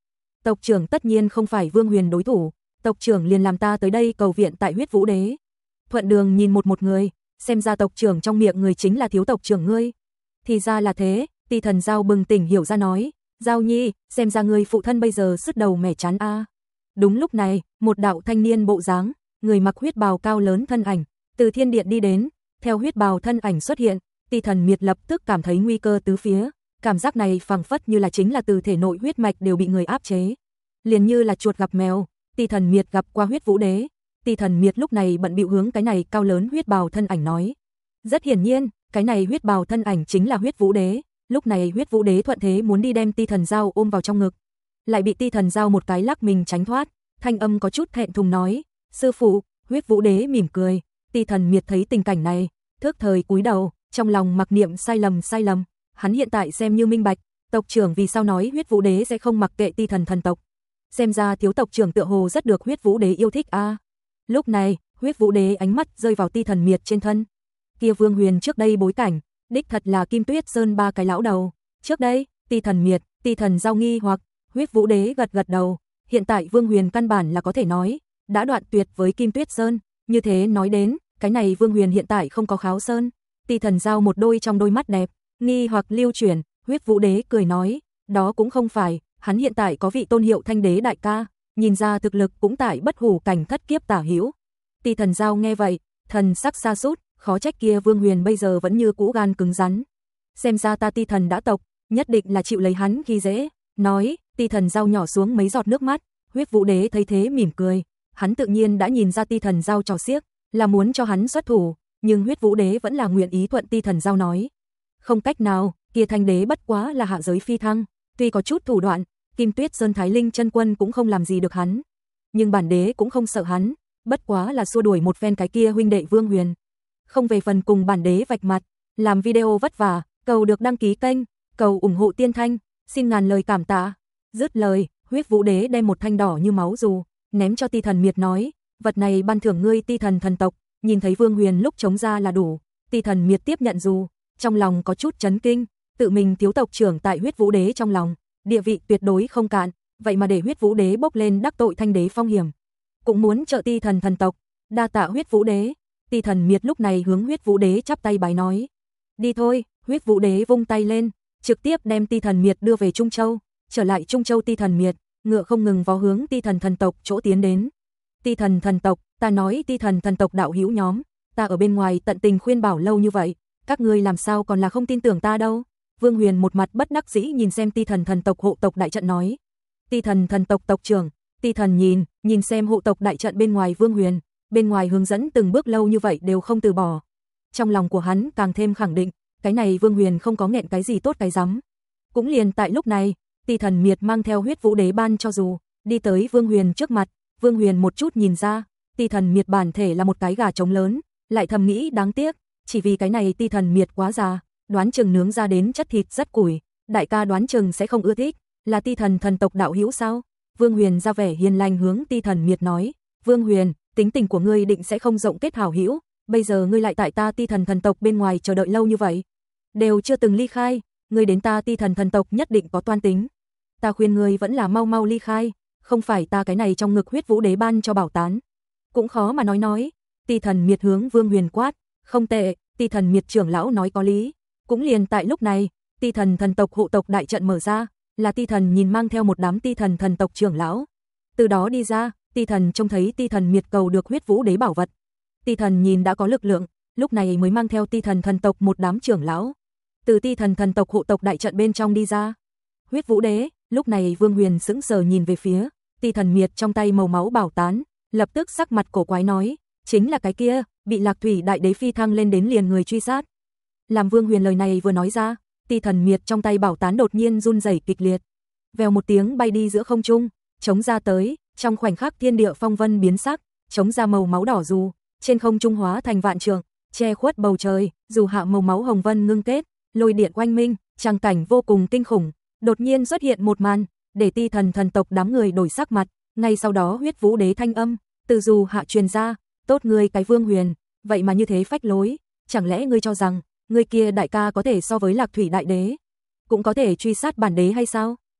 tộc trưởng tất nhiên không phải Vương Huyền đối thủ, tộc trưởng liền làm ta tới đây cầu viện tại Huyết Vũ Đế. Thuận Đường nhìn một người, xem ra tộc trưởng trong miệng người chính là thiếu tộc trưởng ngươi. Thì ra là thế, Ti Thần Giao bừng tỉnh hiểu ra nói, Giao Nhi, xem ra ngươi phụ thân bây giờ sứt đầu mẻ chán a. Đúng lúc này, một đạo thanh niên bộ dáng, người mặc huyết bào cao lớn thân ảnh, từ thiên điện đi đến, theo huyết bào thân ảnh xuất hiện, Ti Thần Miệt lập tức cảm thấy nguy cơ tứ phía, cảm giác này phảng phất như là chính là từ thể nội huyết mạch đều bị người áp chế. Liền như là chuột gặp mèo, Ti Thần Miệt gặp qua Huyết Vũ Đế. Ti Thần Miệt lúc này bận bịu hướng cái này cao lớn huyết bào thân ảnh nói. Rất hiển nhiên, cái này huyết bào thân ảnh chính là Huyết Vũ Đế, lúc này Huyết Vũ Đế thuận thế muốn đi đem Ti Thần Giao ôm vào trong ngực, lại bị Ti Thần Giao một cái lắc mình tránh thoát, thanh âm có chút thẹn thùng nói, "Sư phụ." Huyết Vũ Đế mỉm cười, Ti Thần Miệt thấy tình cảnh này, thức thời cúi đầu, trong lòng mặc niệm sai lầm, hắn hiện tại xem như minh bạch, tộc trưởng vì sao nói Huyết Vũ Đế sẽ không mặc kệ Ti Thần thần tộc. Xem ra thiếu tộc trưởng tựa hồ rất được Huyết Vũ Đế yêu thích a. Lúc này, Huyết Vũ Đế ánh mắt rơi vào Ti Thần Miệt trên thân. Kia Vương Huyền trước đây bối cảnh, đích thật là Kim Tuyết Sơn ba cái lão đầu. Trước đây, Ti Thần Miệt, Ti Thần Giao nghi hoặc, Huyết Vũ Đế gật đầu, hiện tại Vương Huyền căn bản là có thể nói đã đoạn tuyệt với Kim Tuyết Sơn, như thế nói đến, cái này Vương Huyền hiện tại không có Kháo Sơn. Ti Thần Giao một đôi trong đôi mắt đẹp, nghi hoặc lưu chuyển, Huyết Vũ Đế cười nói, đó cũng không phải, hắn hiện tại có vị tôn hiệu Thanh Đế đại ca, nhìn ra thực lực cũng tại bất hủ cảnh thất kiếp tả hữu. Ti Thần Giao nghe vậy, thần sắc sa sút, khó trách kia Vương Huyền bây giờ vẫn như cũ gan cứng rắn. Xem ra ta Ti Thần đã tộc, nhất định là chịu lấy hắn khi dễ. Nói, Ti Thần Giao nhỏ xuống mấy giọt nước mắt, Huyết Vũ Đế thấy thế mỉm cười, hắn tự nhiên đã nhìn ra Ti Thần Giao trò xiếc, là muốn cho hắn xuất thủ, nhưng Huyết Vũ Đế vẫn là nguyện ý thuận Ti Thần Giao nói. Không cách nào, kia Thanh Đế bất quá là hạ giới phi thăng, tuy có chút thủ đoạn, Kim Tuyết Sơn Thái Linh chân quân cũng không làm gì được hắn, nhưng bản đế cũng không sợ hắn, bất quá là xua đuổi một phen cái kia huynh đệ Vương Huyền. Không về phần cùng bản đế vạch mặt, làm video vất vả, cầu được đăng ký kênh, cầu ủng hộ Tiên Thanh, xin ngàn lời cảm tạ. Dứt lời, Huyết Vũ Đế đem một thanh đỏ như máu dù ném cho Ti Thần Miệt nói, vật này ban thưởng ngươi Ti Thần thần tộc. Nhìn thấy Vương Huyền lúc chống ra là đủ, Ti Thần Miệt tiếp nhận dù, trong lòng có chút chấn kinh, tự mình thiếu tộc trưởng tại Huyết Vũ Đế trong lòng, địa vị tuyệt đối không cạn, vậy mà để Huyết Vũ Đế bốc lên đắc tội Thanh Đế phong hiểm, cũng muốn trợ Ti Thần thần tộc, đa tạ Huyết Vũ Đế. Ti Thần Miệt lúc này hướng Huyết Vũ Đế chắp tay bái nói, đi thôi. Huyết Vũ Đế vung tay lên, trực tiếp đem Ti Thần Miệt đưa về Trung Châu, trở lại Trung Châu Ti Thần Miệt, ngựa không ngừng vó hướng Ti Thần thần tộc chỗ tiến đến. Ti Thần thần tộc, ta nói Ti Thần thần tộc đạo hữu nhóm, ta ở bên ngoài tận tình khuyên bảo lâu như vậy, các ngươi làm sao còn là không tin tưởng ta đâu. Vương Huyền một mặt bất đắc dĩ nhìn xem Ti Thần thần tộc hộ tộc đại trận nói. Ti Thần thần tộc tộc trưởng, Ti Thần nhìn xem hộ tộc đại trận bên ngoài Vương Huyền, bên ngoài hướng dẫn từng bước lâu như vậy đều không từ bỏ. Trong lòng của hắn càng thêm khẳng định, cái này Vương Huyền không có nghẹn cái gì tốt cái rắm. Cũng liền tại lúc này, Ti Thần Miệt mang theo Huyết Vũ Đế ban cho dù, đi tới Vương Huyền trước mặt, Vương Huyền một chút nhìn ra, Ti Thần Miệt bản thể là một cái gà trống lớn, lại thầm nghĩ đáng tiếc, chỉ vì cái này Ti Thần Miệt quá già, đoán chừng nướng ra đến chất thịt rất củi, đại ca đoán chừng sẽ không ưa thích, là Ti Thần thần tộc đạo hữu sao? Vương Huyền ra vẻ hiền lành hướng Ti Thần Miệt nói, Vương Huyền, tính tình của ngươi định sẽ không rộng kết hảo hữu, bây giờ ngươi lại tại ta Ti Thần thần tộc bên ngoài chờ đợi lâu như vậy, đều chưa từng ly khai, ngươi đến ta Ti Thần thần tộc nhất định có toan tính. Ta khuyên ngươi vẫn là mau mau ly khai, không phải ta cái này trong ngực Huyết Vũ Đế ban cho bảo tán, cũng khó mà nói. Ti Thần Miệt hướng Vương Huyền quát, không tệ, Ti Thần Miệt trưởng lão nói có lý. Cũng liền tại lúc này, Ti Thần thần tộc hộ tộc đại trận mở ra, là Ti Thần nhìn mang theo một đám Ti Thần thần tộc trưởng lão. Từ đó đi ra, Ti Thần trông thấy Ti Thần Miệt cầu được Huyết Vũ Đế bảo vật. Ti Thần nhìn đã có lực lượng, lúc này mới mang theo Ti Thần thần tộc một đám trưởng lão, từ Ti Thần thần tộc hộ tộc đại trận bên trong đi ra. Huyết Vũ Đế, lúc này Vương Huyền sững sờ nhìn về phía Ti Thần Miệt trong tay màu máu bảo tán, lập tức sắc mặt cổ quái nói, chính là cái kia, bị Lạc Thủy đại đế phi thăng lên đến liền người truy sát. Làm Vương Huyền lời này vừa nói ra, Ti Thần Miệt trong tay bảo tán đột nhiên run rẩy kịch liệt, vèo một tiếng bay đi giữa không trung, chống ra tới, trong khoảnh khắc thiên địa phong vân biến sắc, chống ra màu máu đỏ dù, trên không trung hóa thành vạn trượng, che khuất bầu trời, dù hạ màu máu hồng vân ngưng kết, lôi điện oanh minh, tràng cảnh vô cùng kinh khủng. Đột nhiên xuất hiện một màn, để Ti Thần thần tộc đám người đổi sắc mặt, ngay sau đó Huyết Vũ Đế thanh âm từ dù hạ truyền ra, tốt ngươi cái Vương Huyền, vậy mà như thế phách lối, chẳng lẽ ngươi cho rằng ngươi kia đại ca có thể so với Lạc Thủy đại đế, cũng có thể truy sát bản đế hay sao?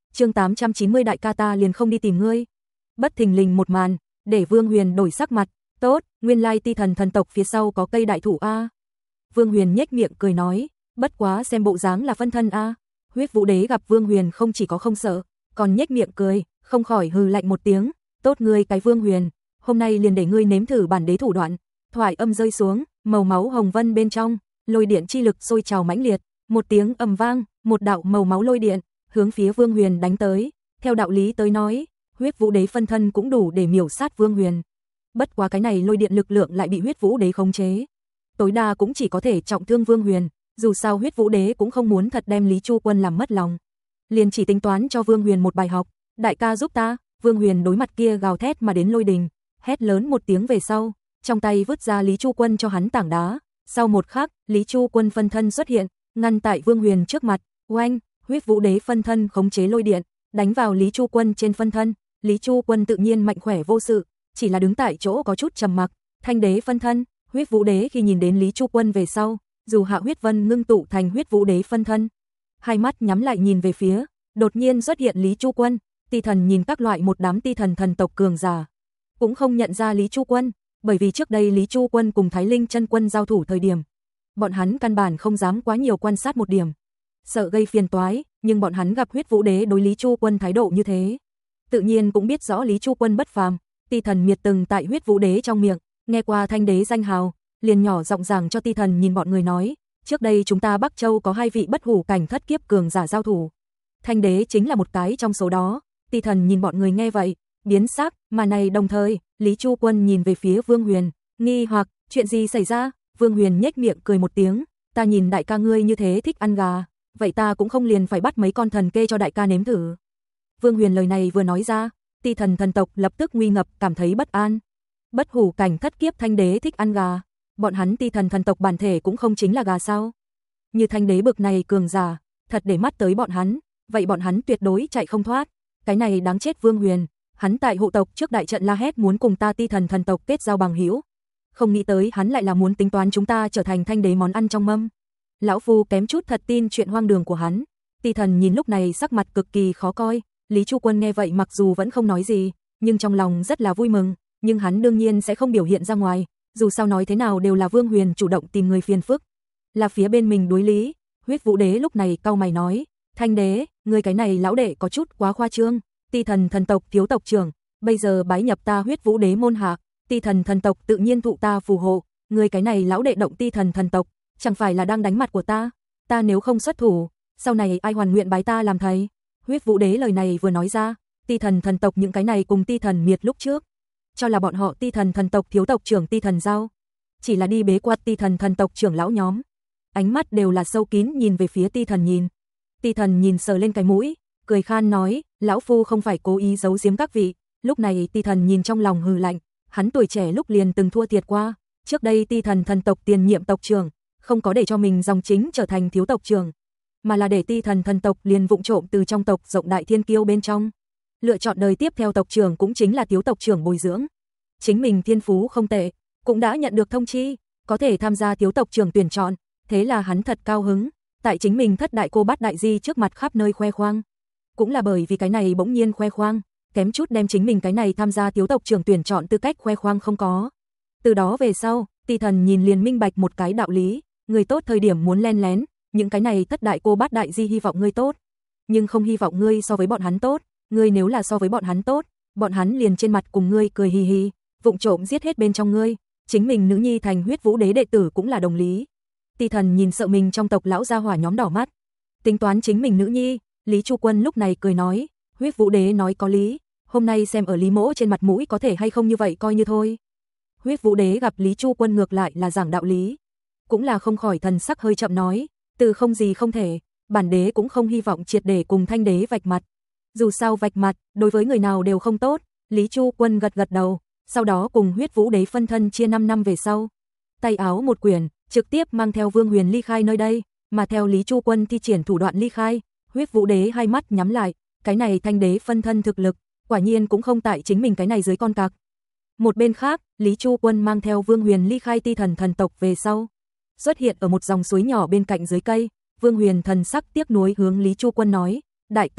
Chương 890 đại ca ta liền không đi tìm ngươi. Bất thình lình một màn, để Vương Huyền đổi sắc mặt, tốt, nguyên lai Ti Thần thần tộc phía sau có cây đại thụ a. Vương Huyền nhếch miệng cười nói, bất quá xem bộ dáng là phân thân a. Huyết Vũ Đế gặp Vương Huyền không chỉ có không sợ, còn nhếch miệng cười, không khỏi hừ lạnh một tiếng, tốt ngươi cái Vương Huyền, hôm nay liền để ngươi nếm thử bản đế thủ đoạn. Thoại âm rơi xuống, màu máu hồng vân bên trong, lôi điện chi lực sôi trào mãnh liệt, một tiếng ầm vang, một đạo màu máu lôi điện hướng phía Vương Huyền đánh tới. Theo đạo lý tới nói, Huyết Vũ Đế phân thân cũng đủ để miểu sát Vương Huyền. Bất quá cái này lôi điện lực lượng lại bị Huyết Vũ Đế khống chế, tối đa cũng chỉ có thể trọng thương Vương Huyền, dù sao Huyết Vũ Đế cũng không muốn thật đem Lý Chu Quân làm mất lòng. Liền chỉ tính toán cho Vương Huyền một bài học, đại ca giúp ta. Vương Huyền đối mặt kia gào thét mà đến lôi đình, hét lớn một tiếng về sau, trong tay vứt ra Lý Chu Quân cho hắn tảng đá. Sau một khắc, Lý Chu Quân phân thân xuất hiện, ngăn tại Vương Huyền trước mặt. Oanh, Huyết Vũ Đế phân thân khống chế lôi điện, đánh vào Lý Chu Quân trên phân thân. Lý Chu Quân tự nhiên mạnh khỏe vô sự, chỉ là đứng tại chỗ có chút trầm mặc. Thanh đế phân thân, Huyết Vũ Đế khi nhìn đến Lý Chu Quân về sau, dù hạ huyết vân ngưng tụ thành Huyết Vũ Đế phân thân, hai mắt nhắm lại nhìn về phía, đột nhiên xuất hiện Lý Chu Quân. Ti thần nhìn các loại một đám ti thần thần tộc cường giả, cũng không nhận ra Lý Chu Quân, bởi vì trước đây Lý Chu Quân cùng Thái Linh Chân Quân giao thủ thời điểm, bọn hắn căn bản không dám quá nhiều quan sát một điểm, sợ gây phiền toái, nhưng bọn hắn gặp Huyết Vũ Đế đối Lý Chu Quân thái độ như thế, tự nhiên cũng biết rõ Lý Chu Quân bất phàm. Ti thần miệt từng tại Huyết Vũ Đế trong miệng nghe qua thanh đế danh hào, liền nhỏ giọng giảng cho ti thần nhìn bọn người nói, trước đây chúng ta Bắc Châu có 2 vị bất hủ cảnh thất kiếp cường giả giao thủ, thanh đế chính là một cái trong số đó. Ti thần nhìn bọn người nghe vậy, biến sắc, mà này đồng thời, Lý Chu Quân nhìn về phía Vương Huyền, nghi hoặc, chuyện gì xảy ra? Vương Huyền nhếch miệng cười một tiếng, ta nhìn đại ca ngươi như thế thích ăn gà, vậy ta cũng không liền phải bắt mấy con thần kê cho đại ca nếm thử. Vương Huyền lời này vừa nói ra, ti thần thần tộc lập tức nguy ngập, cảm thấy bất an. Bất hủ cảnh thất kiếp thanh đế thích ăn gà, bọn hắn ti thần thần tộc bản thể cũng không chính là gà sao? Như thanh đế bực này cường giả, thật để mắt tới bọn hắn, vậy bọn hắn tuyệt đối chạy không thoát. Cái này đáng chết Vương Huyền, hắn tại hộ tộc trước đại trận la hét muốn cùng ta ti thần thần tộc kết giao bằng hữu, không nghĩ tới hắn lại là muốn tính toán chúng ta trở thành thanh đế món ăn trong mâm. Lão phu kém chút thật tin chuyện hoang đường của hắn. Ti thần nhìn lúc này sắc mặt cực kỳ khó coi. Lý Chu Quân nghe vậy mặc dù vẫn không nói gì, nhưng trong lòng rất là vui mừng, nhưng hắn đương nhiên sẽ không biểu hiện ra ngoài, dù sao nói thế nào đều là Vương Huyền chủ động tìm người phiền phức, là phía bên mình đối lý. Huyết Vũ Đế lúc này cau mày nói, thanh đế, ngươi cái này lão đệ có chút quá khoa trương. Ti thần thần tộc thiếu tộc trưởng, bây giờ bái nhập ta Huyết Vũ Đế môn hạ, ti thần thần tộc tự nhiên thụ ta phù hộ, ngươi cái này lão đệ động ti thần thần tộc, chẳng phải là đang đánh mặt của ta? Ta nếu không xuất thủ, sau này ai hoàn nguyện bái ta làm thầy? Huyết Vũ Đế lời này vừa nói ra, ti thần thần tộc những cái này cùng ti thần miệt lúc trước, cho là bọn họ ti thần thần tộc thiếu tộc trưởng ti thần giao, chỉ là đi bế quạt ti thần thần tộc trưởng lão nhóm, ánh mắt đều là sâu kín nhìn về phía ti thần nhìn. Ti thần nhìn sờ lên cái mũi, cười khan nói, lão phu không phải cố ý giấu giếm các vị. Lúc này ti thần nhìn trong lòng hừ lạnh, hắn tuổi trẻ lúc liền từng thua thiệt qua, trước đây ti thần thần tộc tiền nhiệm tộc trưởng, không có để cho mình dòng chính trở thành thiếu tộc trưởng, mà là để ti thần thần tộc liền vụng trộm từ trong tộc rộng đại thiên kiêu bên trong lựa chọn đời tiếp theo tộc trưởng, cũng chính là thiếu tộc trưởng bồi dưỡng. Chính mình thiên phú không tệ, cũng đã nhận được thông chi, có thể tham gia thiếu tộc trưởng tuyển chọn, thế là hắn thật cao hứng, tại chính mình thất đại cô bát đại di trước mặt khắp nơi khoe khoang. Cũng là bởi vì cái này bỗng nhiên khoe khoang, kém chút đem chính mình cái này tham gia thiếu tộc trưởng tuyển chọn tư cách khoe khoang không có. Từ đó về sau, ti thần nhìn liền minh bạch một cái đạo lý, người tốt thời điểm muốn len lén, những cái này thất đại cô bát đại di hy vọng ngươi tốt, nhưng không hy vọng ngươi so với bọn hắn tốt, ngươi nếu là so với bọn hắn tốt, bọn hắn liền trên mặt cùng ngươi cười hì hì, vụng trộm giết hết bên trong ngươi, chính mình nữ nhi thành Huyết Vũ Đế đệ tử cũng là đồng lý. Ti thần nhìn sợ mình trong tộc lão gia hỏa nhóm đỏ mắt, tính toán chính mình nữ nhi. Lý Chu Quân lúc này cười nói, Huyết Vũ Đế nói có lý, hôm nay xem ở Lý mỗ trên mặt mũi có thể hay không như vậy coi như thôi. Huyết Vũ Đế gặp Lý Chu Quân ngược lại là giảng đạo lý, cũng là không khỏi thần sắc hơi chậm nói, từ không gì không thể, bản đế cũng không hy vọng triệt để cùng thanh đế vạch mặt. Dù sao vạch mặt, đối với người nào đều không tốt. Lý Chu Quân gật gật đầu, sau đó cùng Huyết Vũ Đế phân thân chia 5 năm về sau, tay áo một quyển, trực tiếp mang theo Vương Huyền ly khai nơi đây, mà theo Lý Chu Quân thi triển thủ đoạn ly khai, Huyết Vũ Đế hai mắt nhắm lại, cái này thanh đế phân thân thực lực, quả nhiên cũng không tại chính mình cái này dưới con cặc. Một bên khác, Lý Chu Quân mang theo Vương Huyền ly khai ti thần thần tộc về sau, xuất hiện ở một dòng suối nhỏ bên cạnh dưới cây. Vương Huyền thần sắc tiếc nuối hướng Lý Chu Quân nói, đại ca,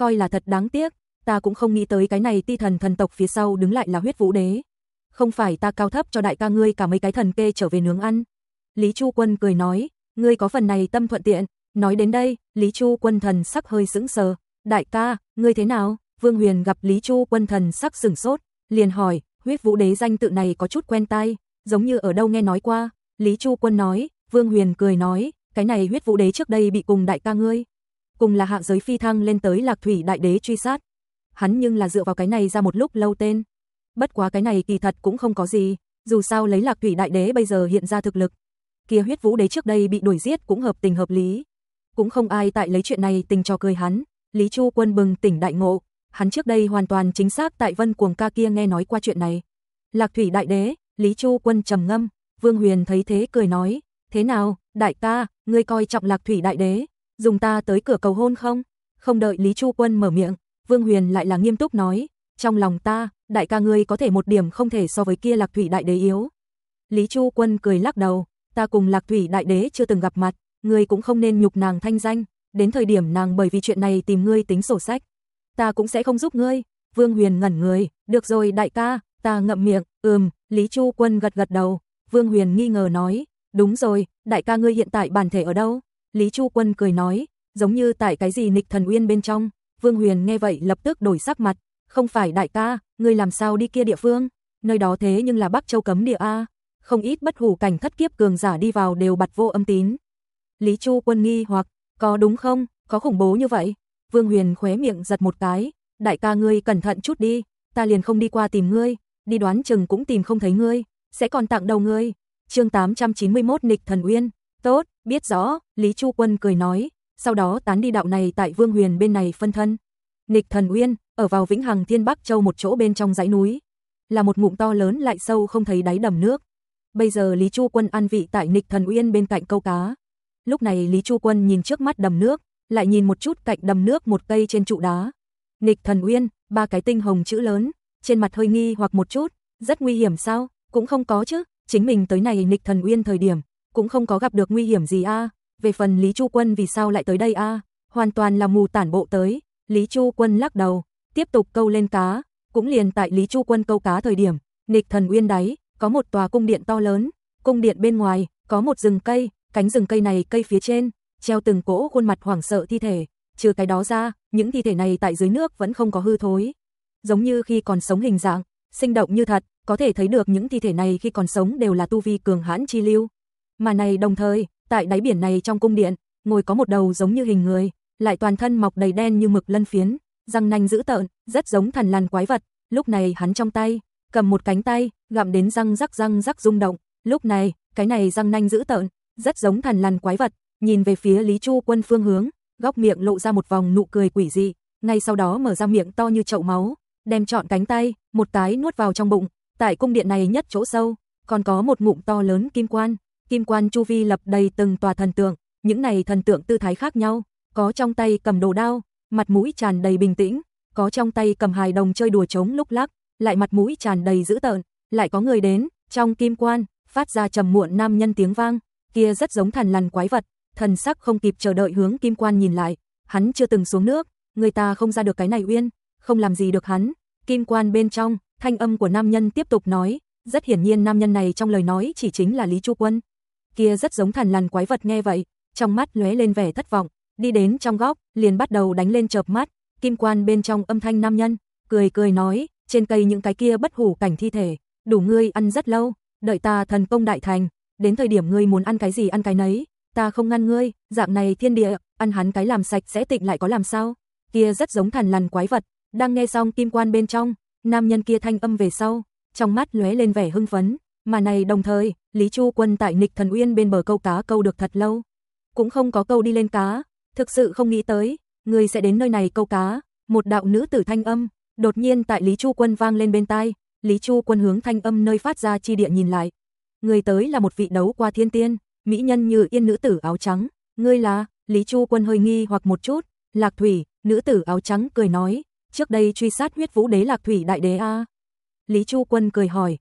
coi là thật đáng tiếc, ta cũng không nghĩ tới cái này Ti thần thần tộc phía sau đứng lại là Huyết Vũ Đế. Không phải ta cao thấp cho đại ca ngươi cả mấy cái thần kê trở về nướng ăn. Lý Chu Quân cười nói, ngươi có phần này tâm thuận tiện. Nói đến đây, Lý Chu Quân thần sắc hơi sững sờ. Đại ca, ngươi thế nào? Vương Huyền gặp Lý Chu Quân thần sắc sửng sốt, liền hỏi, Huyết Vũ Đế danh tự này có chút quen tai, giống như ở đâu nghe nói qua. Lý Chu Quân nói, Vương Huyền cười nói, cái này Huyết Vũ Đế trước đây bị cùng đại ca ngươi, cùng là hạ giới phi thăng lên tới Lạc Thủy Đại Đế truy sát. Hắn nhưng là dựa vào cái này ra một lúc lâu tên. Bất quá cái này kỳ thật cũng không có gì, dù sao lấy Lạc Thủy Đại Đế bây giờ hiện ra thực lực, kia Huyết Vũ Đế trước đây bị đuổi giết cũng hợp tình hợp lý. Cũng không ai tại lấy chuyện này tình trò cười hắn. Lý Chu Quân bừng tỉnh đại ngộ, hắn trước đây hoàn toàn chính xác tại Vân Cuồng ca kia nghe nói qua chuyện này. Lạc Thủy Đại Đế, Lý Chu Quân trầm ngâm, Vương Huyền thấy thế cười nói, thế nào, đại ca, ngươi coi trọng Lạc Thủy Đại Đế, dùng ta tới cửa cầu hôn không? Không đợi Lý Chu Quân mở miệng, Vương Huyền lại là nghiêm túc nói, trong lòng ta, đại ca ngươi có thể một điểm không thể so với kia Lạc Thủy Đại Đế yếu. Lý Chu Quân cười lắc đầu, ta cùng Lạc Thủy Đại Đế chưa từng gặp mặt, ngươi cũng không nên nhục nàng thanh danh, đến thời điểm nàng bởi vì chuyện này tìm ngươi tính sổ sách, ta cũng sẽ không giúp ngươi. Vương Huyền ngẩn người, được rồi đại ca, ta ngậm miệng, Lý Chu Quân gật gật đầu. Vương Huyền nghi ngờ nói, đúng rồi, đại ca ngươi hiện tại bản thể ở đâu? Lý Chu Quân cười nói, giống như tại cái gì Nghịch Thần Uyên bên trong. Vương Huyền nghe vậy lập tức đổi sắc mặt, không phải đại ca, ngươi làm sao đi kia địa phương? Nơi đó thế nhưng là Bắc Châu cấm địa a, không ít bất hủ cảnh thất kiếp cường giả đi vào đều bặt vô âm tín. Lý Chu Quân nghi hoặc, có đúng không? Có khủng bố như vậy? Vương Huyền khóe miệng giật một cái, đại ca ngươi cẩn thận chút đi, ta liền không đi qua tìm ngươi, đi đoán chừng cũng tìm không thấy ngươi, sẽ còn tặng đầu ngươi. Chương 891 Nghịch Thần Uyên, tốt, biết rõ, Lý Chu Quân cười nói, sau đó tán đi đạo này tại Vương Huyền bên này phân thân. Nghịch Thần Uyên, ở vào Vĩnh Hằng Thiên Bắc Châu một chỗ bên trong dãy núi, là một ngụm to lớn lại sâu không thấy đáy đầm nước. Bây giờ Lý Chu Quân an vị tại Nghịch Thần Uyên bên cạnh câu cá. Lúc này Lý Chu Quân nhìn trước mắt đầm nước, lại nhìn một chút cạnh đầm nước một cây trên trụ đá. Nghịch Thần Uyên, ba cái tinh hồng chữ lớn, trên mặt hơi nghi hoặc một chút, rất nguy hiểm sao? Cũng không có chứ, chính mình tới này Nghịch Thần Uyên thời điểm, cũng không có gặp được nguy hiểm gì a. Về phần Lý Chu Quân vì sao lại tới đây a, hoàn toàn là mù tản bộ tới. Lý Chu Quân lắc đầu, tiếp tục câu lên cá, cũng liền tại Lý Chu Quân câu cá thời điểm, Nghịch Thần Uyên đáy có một tòa cung điện to lớn, cung điện bên ngoài có một rừng cây, cánh rừng cây này cây phía trên treo từng cỗ khuôn mặt hoảng sợ thi thể, trừ cái đó ra, những thi thể này tại dưới nước vẫn không có hư thối, giống như khi còn sống hình dạng, sinh động như thật, có thể thấy được những thi thể này khi còn sống đều là tu vi cường hãn chi lưu. Mà này đồng thời, tại đáy biển này trong cung điện, ngồi có một đầu giống như hình người, lại toàn thân mọc đầy đen như mực lân phiến, răng nanh dữ tợn, rất giống thằn lằn quái vật. Lúc này hắn trong tay cầm một cánh tay, gặm đến răng rắc rung động. Lúc này, cái này răng nanh dữ tợn, rất giống thằn lằn quái vật, nhìn về phía Lý Chu Quân phương hướng, góc miệng lộ ra một vòng nụ cười quỷ dị, ngay sau đó mở ra miệng to như chậu máu, đem trọn cánh tay một cái nuốt vào trong bụng. Tại cung điện này nhất chỗ sâu, còn có một ngụm to lớn kim quan chu vi lập đầy từng tòa thần tượng, những này thần tượng tư thái khác nhau, có trong tay cầm đồ đao, mặt mũi tràn đầy bình tĩnh, có trong tay cầm hài đồng chơi đùa trống lúc lắc, lại mặt mũi tràn đầy dữ tợn, lại có người đến, trong kim quan phát ra trầm muộn nam nhân tiếng vang, kia rất giống thằn lằn quái vật, thần sắc không kịp chờ đợi hướng kim quan nhìn lại, hắn chưa từng xuống nước, người ta không ra được cái này uyên, không làm gì được hắn. Kim quan bên trong, thanh âm của nam nhân tiếp tục nói, rất hiển nhiên nam nhân này trong lời nói chỉ chính là Lý Chu Quân. Kia rất giống thằn lằn quái vật nghe vậy, trong mắt lóe lên vẻ thất vọng, đi đến trong góc, liền bắt đầu đánh lên chợp mắt. Kim quan bên trong âm thanh nam nhân, cười nói, trên cây những cái kia bất hủ cảnh thi thể, đủ ngươi ăn rất lâu, đợi ta thần công đại thành, đến thời điểm ngươi muốn ăn cái gì ăn cái nấy, ta không ngăn ngươi, dạng này thiên địa, ăn hắn cái làm sạch sẽ tịnh lại có làm sao? Kia rất giống thằn lằn quái vật, đang nghe xong kim quan bên trong, nam nhân kia thanh âm về sau, trong mắt lóe lên vẻ hưng phấn, mà này đồng thời, Lý Chu Quân tại Nghịch Thần Uyên bên bờ câu cá câu được thật lâu, cũng không có câu đi lên cá, thực sự không nghĩ tới, người sẽ đến nơi này câu cá. Một đạo nữ tử thanh âm đột nhiên tại Lý Chu Quân vang lên bên tai. Lý Chu Quân hướng thanh âm nơi phát ra chi địa nhìn lại, người tới là một vị đấu qua thiên tiên, mỹ nhân như yên nữ tử áo trắng. Ngươi là? Lý Chu Quân hơi nghi hoặc một chút. Lạc Thủy. Nữ tử áo trắng cười nói, trước đây truy sát Huyết Vũ Đế Lạc Thủy Đại Đế a? Lý Chu Quân cười hỏi,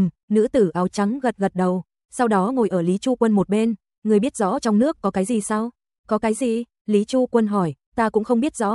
nữ tử áo trắng gật gật đầu, sau đó ngồi ở Lý Chu Quân một bên. Người biết rõ trong nước có cái gì sao? Có cái gì? Lý Chu Quân hỏi, ta cũng không biết rõ.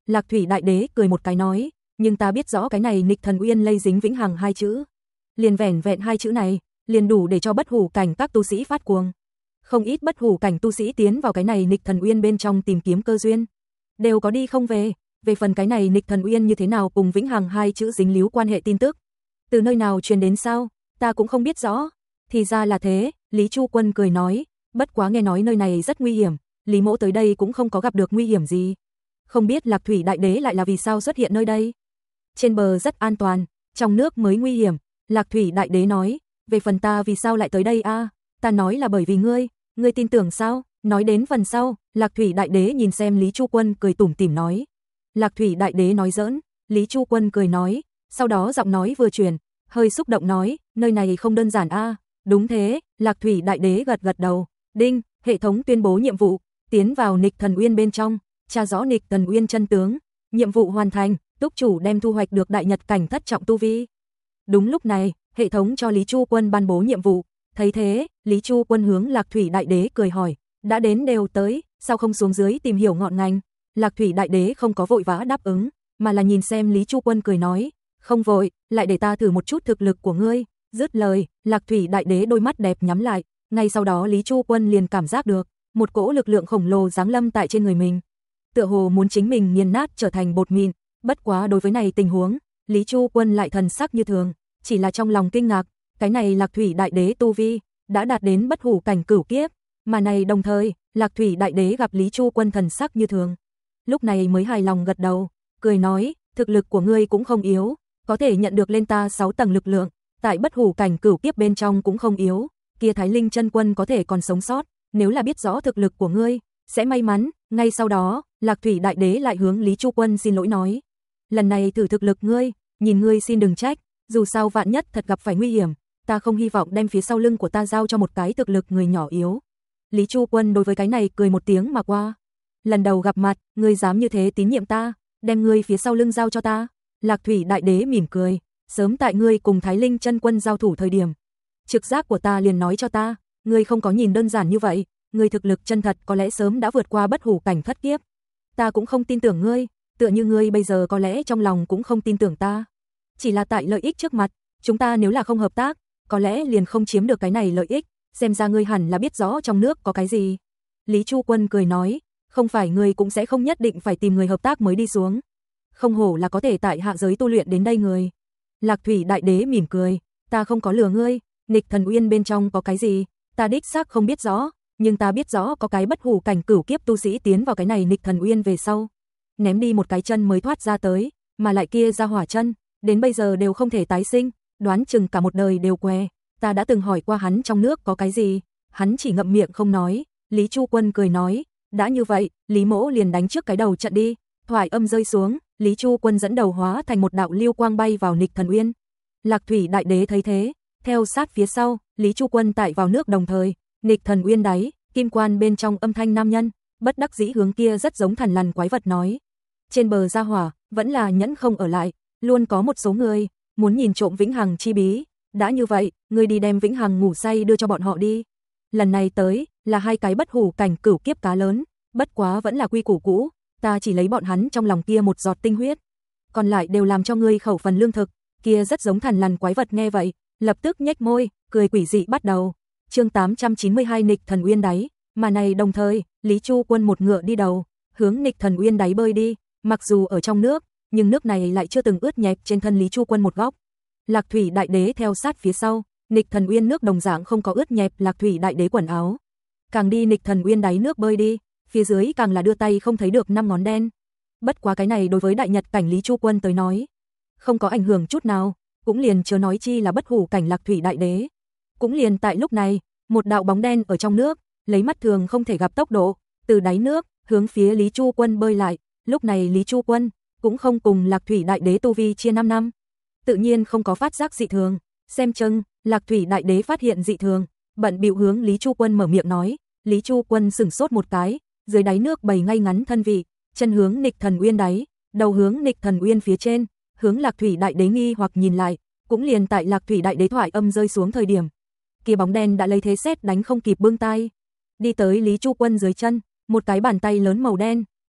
Lạc Thủy Đại Đế cười một cái nói, nhưng ta biết rõ cái này Nghịch Thần Uyên lây dính vĩnh hằng hai chữ. Liền vẻn vẹn hai chữ này, liền đủ để cho bất hủ cảnh các tu sĩ phát cuồng. Không ít bất hủ cảnh tu sĩ tiến vào cái này Nghịch Thần Uyên bên trong tìm kiếm cơ duyên, đều có đi không về. Về phần cái này Nghịch Thần Uyên như thế nào cùng vĩnh hằng hai chữ dính líu quan hệ tin tức, từ nơi nào truyền đến sao, ta cũng không biết rõ. Thì ra là thế, Lý Chu Quân cười nói, bất quá nghe nói nơi này rất nguy hiểm, Lý Mỗ tới đây cũng không có gặp được nguy hiểm gì. Không biết Lạc Thủy Đại Đế lại là vì sao xuất hiện nơi đây. Trên bờ rất an toàn, trong nước mới nguy hiểm. Lạc Thủy Đại Đế nói, về phần ta vì sao lại tới đây a? Ta nói là bởi vì ngươi tin tưởng sao? Nói đến phần sau, Lạc Thủy Đại Đế nhìn xem Lý Chu Quân cười tủm tỉm nói. Lạc Thủy Đại Đế nói giỡn, Lý Chu Quân cười nói, sau đó giọng nói vừa chuyển, hơi xúc động nói, nơi này không đơn giản a. Đúng thế, Lạc Thủy Đại Đế gật gật đầu. Đinh, hệ thống tuyên bố nhiệm vụ, tiến vào Nghịch Thần Uyên bên trong, tra rõ Nghịch Thần Uyên chân tướng. Nhiệm vụ hoàn thành, túc chủ đem thu hoạch được đại nhật cảnh thất trọng tu vi. Đúng lúc này, hệ thống cho Lý Chu Quân ban bố nhiệm vụ. Thấy thế, Lý Chu Quân hướng Lạc Thủy Đại Đế cười hỏi, đã đến đều tới, sao không xuống dưới tìm hiểu ngọn ngành? Lạc Thủy Đại Đế không có vội vã đáp ứng, mà là nhìn xem Lý Chu Quân cười nói, không vội, lại để ta thử một chút thực lực của ngươi. Dứt lời, Lạc Thủy Đại Đế đôi mắt đẹp nhắm lại, ngay sau đó Lý Chu Quân liền cảm giác được một cỗ lực lượng khổng lồ giáng lâm tại trên người mình, tựa hồ muốn chính mình nghiền nát trở thành bột mịn. Bất quá đối với này tình huống, Lý Chu Quân lại thần sắc như thường, chỉ là trong lòng kinh ngạc, cái này Lạc Thủy Đại Đế tu vi đã đạt đến bất hủ cảnh cửu kiếp, mà này đồng thời, Lạc Thủy Đại Đế gặp Lý Chu Quân thần sắc như thường, lúc này mới hài lòng gật đầu, cười nói, thực lực của ngươi cũng không yếu, có thể nhận được lên ta 6 tầng lực lượng, tại bất hủ cảnh cửu kiếp bên trong cũng không yếu, kia Thái Linh chân quân có thể còn sống sót, nếu là biết rõ thực lực của ngươi, sẽ may mắn. Ngay sau đó, Lạc Thủy Đại Đế lại hướng Lý Chu Quân xin lỗi nói, lần này thử thực lực ngươi, nhìn ngươi xin đừng trách, dù sao vạn nhất thật gặp phải nguy hiểm, ta không hy vọng đem phía sau lưng của ta giao cho một cái thực lực người nhỏ yếu. Lý Chu Quân đối với cái này cười một tiếng mà qua. Lần đầu gặp mặt, ngươi dám như thế tín nhiệm ta, đem ngươi phía sau lưng giao cho ta. Lạc Thủy Đại Đế mỉm cười, sớm tại ngươi cùng Thái Linh chân quân giao thủ thời điểm, trực giác của ta liền nói cho ta, ngươi không có nhìn đơn giản như vậy, ngươi thực lực chân thật có lẽ sớm đã vượt qua bất hủ cảnh thất kiếp. Ta cũng không tin tưởng ngươi, tựa như ngươi bây giờ có lẽ trong lòng cũng không tin tưởng ta. Chỉ là tại lợi ích trước mặt, chúng ta nếu là không hợp tác, có lẽ liền không chiếm được cái này lợi ích, xem ra ngươi hẳn là biết rõ trong nước có cái gì. Lý Chu Quân cười nói, không phải ngươi cũng sẽ không nhất định phải tìm người hợp tác mới đi xuống. Không hổ là có thể tại hạ giới tu luyện đến đây người. Lạc Thủy Đại Đế mỉm cười, ta không có lừa ngươi, Nghịch Thần Uyên bên trong có cái gì, ta đích xác không biết rõ, nhưng ta biết rõ có cái bất hủ cảnh cửu kiếp tu sĩ tiến vào cái này Nghịch Thần Uyên về sau, ném đi một cái chân mới thoát ra tới, mà lại kia ra hỏa chân, đến bây giờ đều không thể tái sinh, đoán chừng cả một đời đều què. Ta đã từng hỏi qua hắn trong nước có cái gì, hắn chỉ ngậm miệng không nói. Lý Chu Quân cười nói, đã như vậy, Lý Mỗ liền đánh trước cái đầu trận đi. Thoại âm rơi xuống, Lý Chu Quân dẫn đầu hóa thành một đạo lưu quang bay vào Nghịch Thần Uyên. Lạc Thủy Đại Đế thấy thế, theo sát phía sau, Lý Chu Quân tại vào nước đồng thời, Nghịch Thần Uyên đáy, kim quan bên trong âm thanh nam nhân, bất đắc dĩ hướng kia rất giống thằn lằn quái vật nói. Trên bờ gia hỏa, vẫn là nhẫn không ở lại, luôn có một số người muốn nhìn trộm vĩnh hằng chi bí, đã như vậy, ngươi đi đem vĩnh hằng ngủ say đưa cho bọn họ đi. Lần này tới, là hai cái bất hủ cảnh cửu kiếp cá lớn, bất quá vẫn là quy củ cũ, ta chỉ lấy bọn hắn trong lòng kia một giọt tinh huyết, còn lại đều làm cho ngươi khẩu phần lương thực. Kia rất giống thằn lằn quái vật nghe vậy, lập tức nhếch môi, cười quỷ dị bắt đầu. Chương 892 Nghịch Thần Uyên đáy, mà này đồng thời, Lý Chu Quân một ngựa đi đầu, hướng Nghịch Thần Uyên đáy bơi đi, mặc dù ở trong nước, nhưng nước này lại chưa từng ướt nhẹp trên thân Lý Chu Quân một góc. Lạc Thủy Đại Đế theo sát phía sau, Nghịch Thần Uyên nước đồng dạng không có ướt nhẹp Lạc Thủy Đại Đế quần áo. Càng đi Nghịch Thần Uyên đáy nước bơi đi, phía dưới càng là đưa tay không thấy được 5 ngón đen. Bất quá cái này đối với đại nhật cảnh Lý Chu Quân tới nói, không có ảnh hưởng chút nào, cũng liền chớ nói chi là bất hủ cảnh Lạc Thủy Đại Đế. Cũng liền tại lúc này, một đạo bóng đen ở trong nước, lấy mắt thường không thể gặp tốc độ, từ đáy nước hướng phía Lý Chu Quân bơi lại. Lúc này Lý Chu Quân cũng không cùng Lạc Thủy Đại Đế tu vi chia 5 năm, tự nhiên không có phát giác dị thường. Xem chừng Lạc Thủy Đại Đế phát hiện dị thường, bận bịu hướng Lý Chu Quân mở miệng nói. Lý Chu Quân sửng sốt một cái, dưới đáy nước bày ngay ngắn thân vị, chân hướng Nghịch Thần Uyên đáy, đầu hướng Nghịch Thần Uyên phía trên, hướng Lạc Thủy Đại Đế nghi hoặc nhìn lại. Cũng liền tại Lạc Thủy Đại Đế thoại âm rơi xuống thời điểm, kia bóng đen đã lấy thế sét đánh không kịp bưng tay, đi tới Lý Chu Quân dưới chân, một cái bàn tay lớn màu đen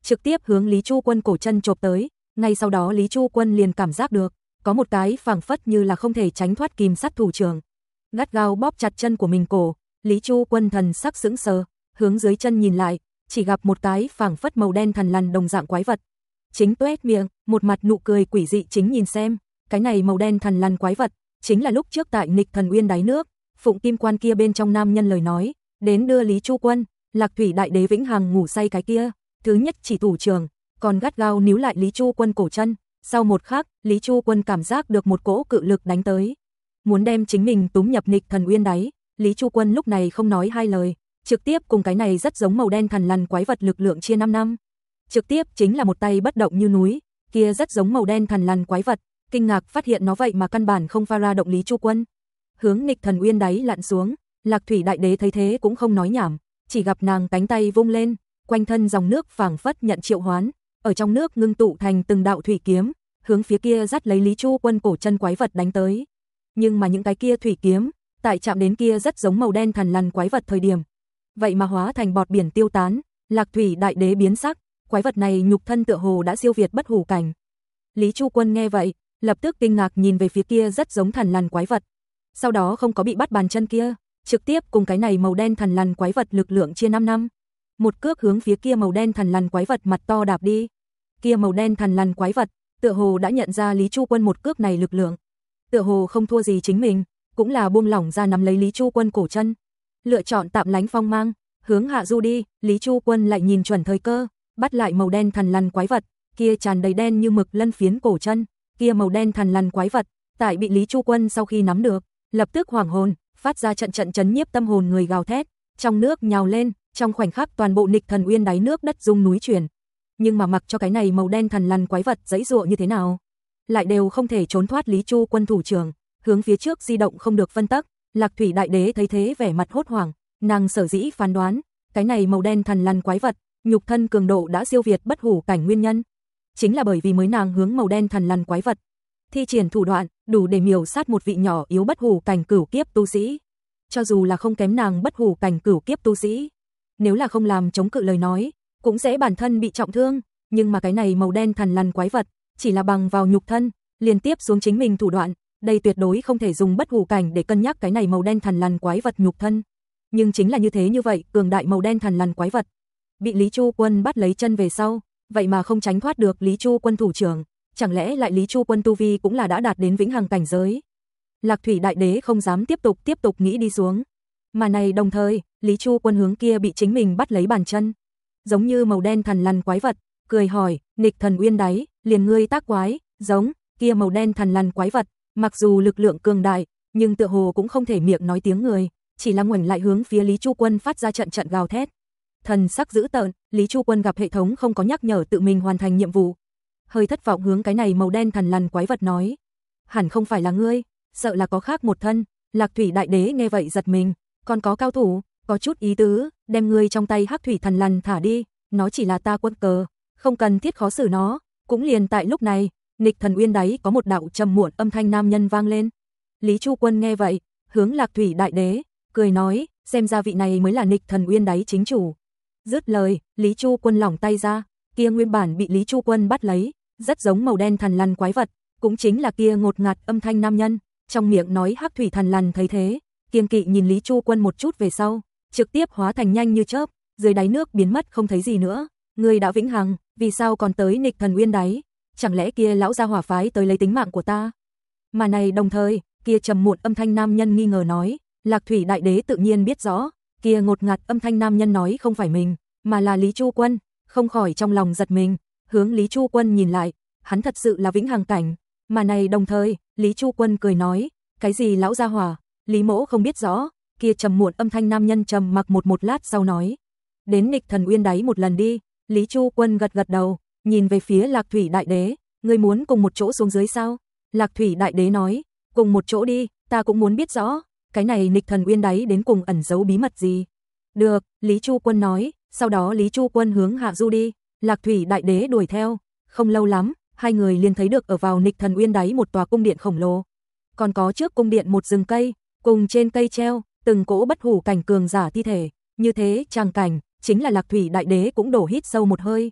trực tiếp hướng Lý Chu Quân cổ chân chộp tới, ngay sau đó Lý Chu Quân liền cảm giác được, có một cái phảng phất như là không thể tránh thoát kìm sắt thủ trưởng. Gắt gao bóp chặt chân của mình cổ, Lý Chu Quân thần sắc sững sờ, hướng dưới chân nhìn lại, chỉ gặp một cái phảng phất màu đen thằn lằn đồng dạng quái vật. Chính tuét miệng, một mặt nụ cười quỷ dị chính nhìn xem, cái này màu đen thằn lằn quái vật, chính là lúc trước tại Nghịch Thần Uyên đáy nước, Phụng Kim Quan kia bên trong nam nhân lời nói, đến đưa Lý Chu Quân, Lạc Thủy Đại Đế vĩnh hằng ngủ say cái kia, thứ nhất chỉ thủ trưởng, còn gắt gao níu lại Lý Chu Quân cổ chân. Sau một khắc, Lý Chu Quân cảm giác được một cỗ cự lực đánh tới, muốn đem chính mình túm nhập Nghịch Thần Uyên đáy. Lý Chu Quân lúc này không nói hai lời, trực tiếp cùng cái này rất giống màu đen thằn lằn quái vật lực lượng chia 5 năm. Trực tiếp chính là một tay bất động như núi, kia rất giống màu đen thằn lằn quái vật, kinh ngạc phát hiện nó vậy mà căn bản không pha ra động Lý Chu Quân. Hướng Nghịch Thần Uyên đáy lặn xuống, Lạc Thủy Đại Đế thấy thế cũng không nói nhảm, chỉ gặp nàng cánh tay vung lên, quanh thân dòng nước phảng phất nhận triệu hoán, ở trong nước ngưng tụ thành từng đạo thủy kiếm, hướng phía kia dắt lấy Lý Chu Quân cổ chân quái vật đánh tới. Nhưng mà những cái kia thủy kiếm, tại chạm đến kia rất giống màu đen thằn lằn quái vật thời điểm, vậy mà hóa thành bọt biển tiêu tán. Lạc Thủy Đại Đế biến sắc, quái vật này nhục thân tựa hồ đã siêu việt bất hủ cảnh. Lý Chu Quân nghe vậy, lập tức kinh ngạc nhìn về phía kia rất giống thằn lằn quái vật. Sau đó không có bị bắt bàn chân kia, trực tiếp cùng cái này màu đen thằn lằn quái vật lực lượng chia 5 năm. Một cước hướng phía kia màu đen thằn lằn quái vật mặt to đạp đi. Kia màu đen thằn lằn quái vật, tựa hồ đã nhận ra Lý Chu Quân một cước này lực lượng, tựa hồ không thua gì chính mình, cũng là buông lỏng ra nắm lấy Lý Chu Quân cổ chân, lựa chọn tạm lánh phong mang, hướng hạ du đi. Lý Chu Quân lại nhìn chuẩn thời cơ, bắt lại màu đen thằn lằn quái vật, kia tràn đầy đen như mực lân phiến cổ chân, kia màu đen thằn lằn quái vật, tại bị Lý Chu Quân sau khi nắm được, lập tức hoảng hồn, phát ra trận trận chấn nhiếp tâm hồn người gào thét, trong nước nhào lên, trong khoảnh khắc toàn bộ Nghịch Thần Uyên đáy nước đất rung núi chuyển. Nhưng mà mặc cho cái này màu đen thằn lằn quái vật giãy giụa như thế nào, lại đều không thể trốn thoát Lý Chu Quân thủ trưởng, hướng phía trước di động không được phân tắc. Lạc Thủy Đại Đế thấy thế vẻ mặt hốt hoảng, nàng sở dĩ phán đoán, cái này màu đen thằn lằn quái vật, nhục thân cường độ đã siêu việt bất hủ cảnh nguyên nhân, chính là bởi vì mới nàng hướng màu đen thằn lằn quái vật thi triển thủ đoạn, đủ để miểu sát một vị nhỏ yếu bất hủ cảnh cửu kiếp tu sĩ. Cho dù là không kém nàng bất hủ cảnh cửu kiếp tu sĩ, nếu là không làm chống cự lời nói, cũng sẽ bản thân bị trọng thương. Nhưng mà cái này màu đen thằn lằn quái vật, chỉ là bằng vào nhục thân, liên tiếp xuống chính mình thủ đoạn, đây tuyệt đối không thể dùng bất hủ cảnh để cân nhắc cái này màu đen thằn lằn quái vật nhục thân. Nhưng chính là như thế như vậy, cường đại màu đen thằn lằn quái vật, bị Lý Chu Quân bắt lấy chân về sau, vậy mà không tránh thoát được Lý Chu Quân thủ trưởng, chẳng lẽ lại Lý Chu Quân tu vi cũng là đã đạt đến vĩnh hằng cảnh giới. Lạc Thủy Đại Đế không dám tiếp tục nghĩ đi xuống. Mà này đồng thời, Lý Chu Quân hướng kia bị chính mình bắt lấy bàn chân, giống như màu đen thằn lằn quái vật, cười hỏi, Nghịch Thần Uyên đáy, liền ngươi tác quái, giống, kia màu đen thằn lằn quái vật, mặc dù lực lượng cường đại, nhưng tựa hồ cũng không thể miệng nói tiếng người, chỉ là ngoảnh lại hướng phía Lý Chu Quân phát ra trận trận gào thét. Thần sắc dữ tợn, Lý Chu Quân gặp hệ thống không có nhắc nhở tự mình hoàn thành nhiệm vụ, hơi thất vọng hướng cái này màu đen thằn lằn quái vật nói, hẳn không phải là ngươi, sợ là có khác một thân. Lạc Thủy Đại Đế nghe vậy giật mình, còn có cao thủ, có chút ý tứ, đem ngươi trong tay hắc thủy thằn lằn thả đi, nó chỉ là ta quân cờ, không cần thiết khó xử nó. Cũng liền tại lúc này, Nghịch Thần Uyên đáy có một đạo trầm muộn âm thanh nam nhân vang lên. Lý Chu Quân nghe vậy, hướng Lạc Thủy Đại Đế, cười nói, xem ra vị này mới là Nghịch Thần Uyên đáy chính chủ. Dứt lời, Lý Chu Quân lỏng tay ra, kia nguyên bản bị Lý Chu Quân bắt lấy, rất giống màu đen thằn lằn quái vật, cũng chính là kia ngột ngạt âm thanh nam nhân, trong miệng nói hắc thủy thằn lằn thấy thế, kiêng kỵ nhìn Lý Chu Quân một chút về sau, trực tiếp hóa thành nhanh như chớp, dưới đáy nước biến mất không thấy gì nữa. Ngươi đã vĩnh hằng, vì sao còn tới Nghịch Thần Uyên đáy? Chẳng lẽ kia lão gia hỏa phái tới lấy tính mạng của ta? Mà này đồng thời, kia trầm muộn âm thanh nam nhân nghi ngờ nói, Lạc Thủy Đại Đế tự nhiên biết rõ, kia ngột ngạt âm thanh nam nhân nói không phải mình, mà là Lý Chu Quân, không khỏi trong lòng giật mình, hướng Lý Chu Quân nhìn lại, hắn thật sự là vĩnh hằng cảnh. Mà này đồng thời, Lý Chu Quân cười nói, cái gì lão gia hỏa, Lý mỗ không biết rõ. Kia trầm muộn âm thanh nam nhân trầm mặc một lát sau nói, đến Nghịch Thần Uyên đáy một lần đi. Lý Chu Quân gật đầu, nhìn về phía Lạc Thủy Đại Đế, ngươi muốn cùng một chỗ xuống dưới sao? Lạc Thủy Đại Đế nói, cùng một chỗ đi, ta cũng muốn biết rõ, cái này Nghịch Thần Uyên đáy đến cùng ẩn giấu bí mật gì. Được, Lý Chu Quân nói, sau đó Lý Chu Quân hướng hạ du đi, Lạc Thủy Đại Đế đuổi theo, không lâu lắm, hai người liền thấy được ở vào Nghịch Thần Uyên đáy một tòa cung điện khổng lồ, còn có trước cung điện một rừng cây, cùng trên cây treo từng cỗ bất hủ cảnh cường giả thi thể, như thế trang cảnh, chính là Lạc Thủy Đại Đế cũng đổ hít sâu một hơi.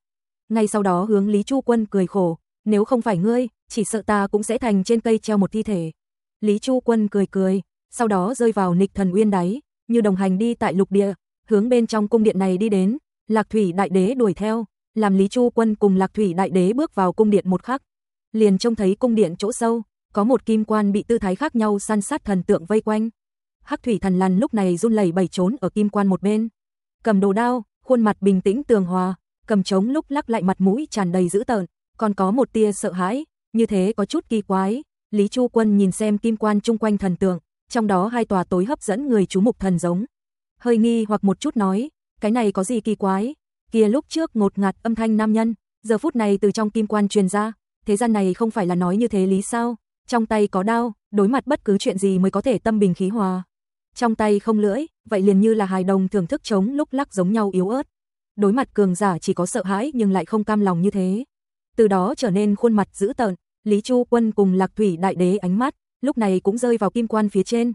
ngay sau đó hướng Lý Chu Quân cười khổ, nếu không phải ngươi, chỉ sợ ta cũng sẽ thành trên cây treo một thi thể. Lý Chu Quân cười cười, sau đó rơi vào Nghịch Thần Uyên đáy, như đồng hành đi tại lục địa, hướng bên trong cung điện này đi đến. Lạc Thủy Đại Đế đuổi theo, làm Lý Chu Quân cùng Lạc Thủy Đại Đế bước vào cung điện một khắc, liền trông thấy cung điện chỗ sâu, có một kim quan bị tư thái khác nhau săn sát thần tượng vây quanh. Hắc Thủy Thần Lằn lúc này run lẩy bẩy trốn ở kim quan một bên, cầm đồ đao, khuôn mặt bình tĩnh tường hòa, cầm trống lúc lắc lại mặt mũi tràn đầy dữ tợn, còn có một tia sợ hãi, như thế có chút kỳ quái. Lý Chu Quân nhìn xem kim quan chung quanh thần tượng, trong đó hai tòa tối hấp dẫn người chú mục thần giống, hơi nghi hoặc một chút nói, cái này có gì kỳ quái? Kia lúc trước ngột ngạt âm thanh nam nhân, giờ phút này từ trong kim quan truyền ra, thế gian này không phải là nói như thế lý sao? Trong tay có đao, đối mặt bất cứ chuyện gì mới có thể tâm bình khí hòa. Trong tay không lưỡi, vậy liền như là hài đồng thưởng thức trống lúc lắc giống nhau yếu ớt. Đối mặt cường giả chỉ có sợ hãi nhưng lại không cam lòng như thế. Từ đó trở nên khuôn mặt dữ tợn, Lý Chu Quân cùng Lạc Thủy Đại Đế ánh mắt, lúc này cũng rơi vào kim quan phía trên,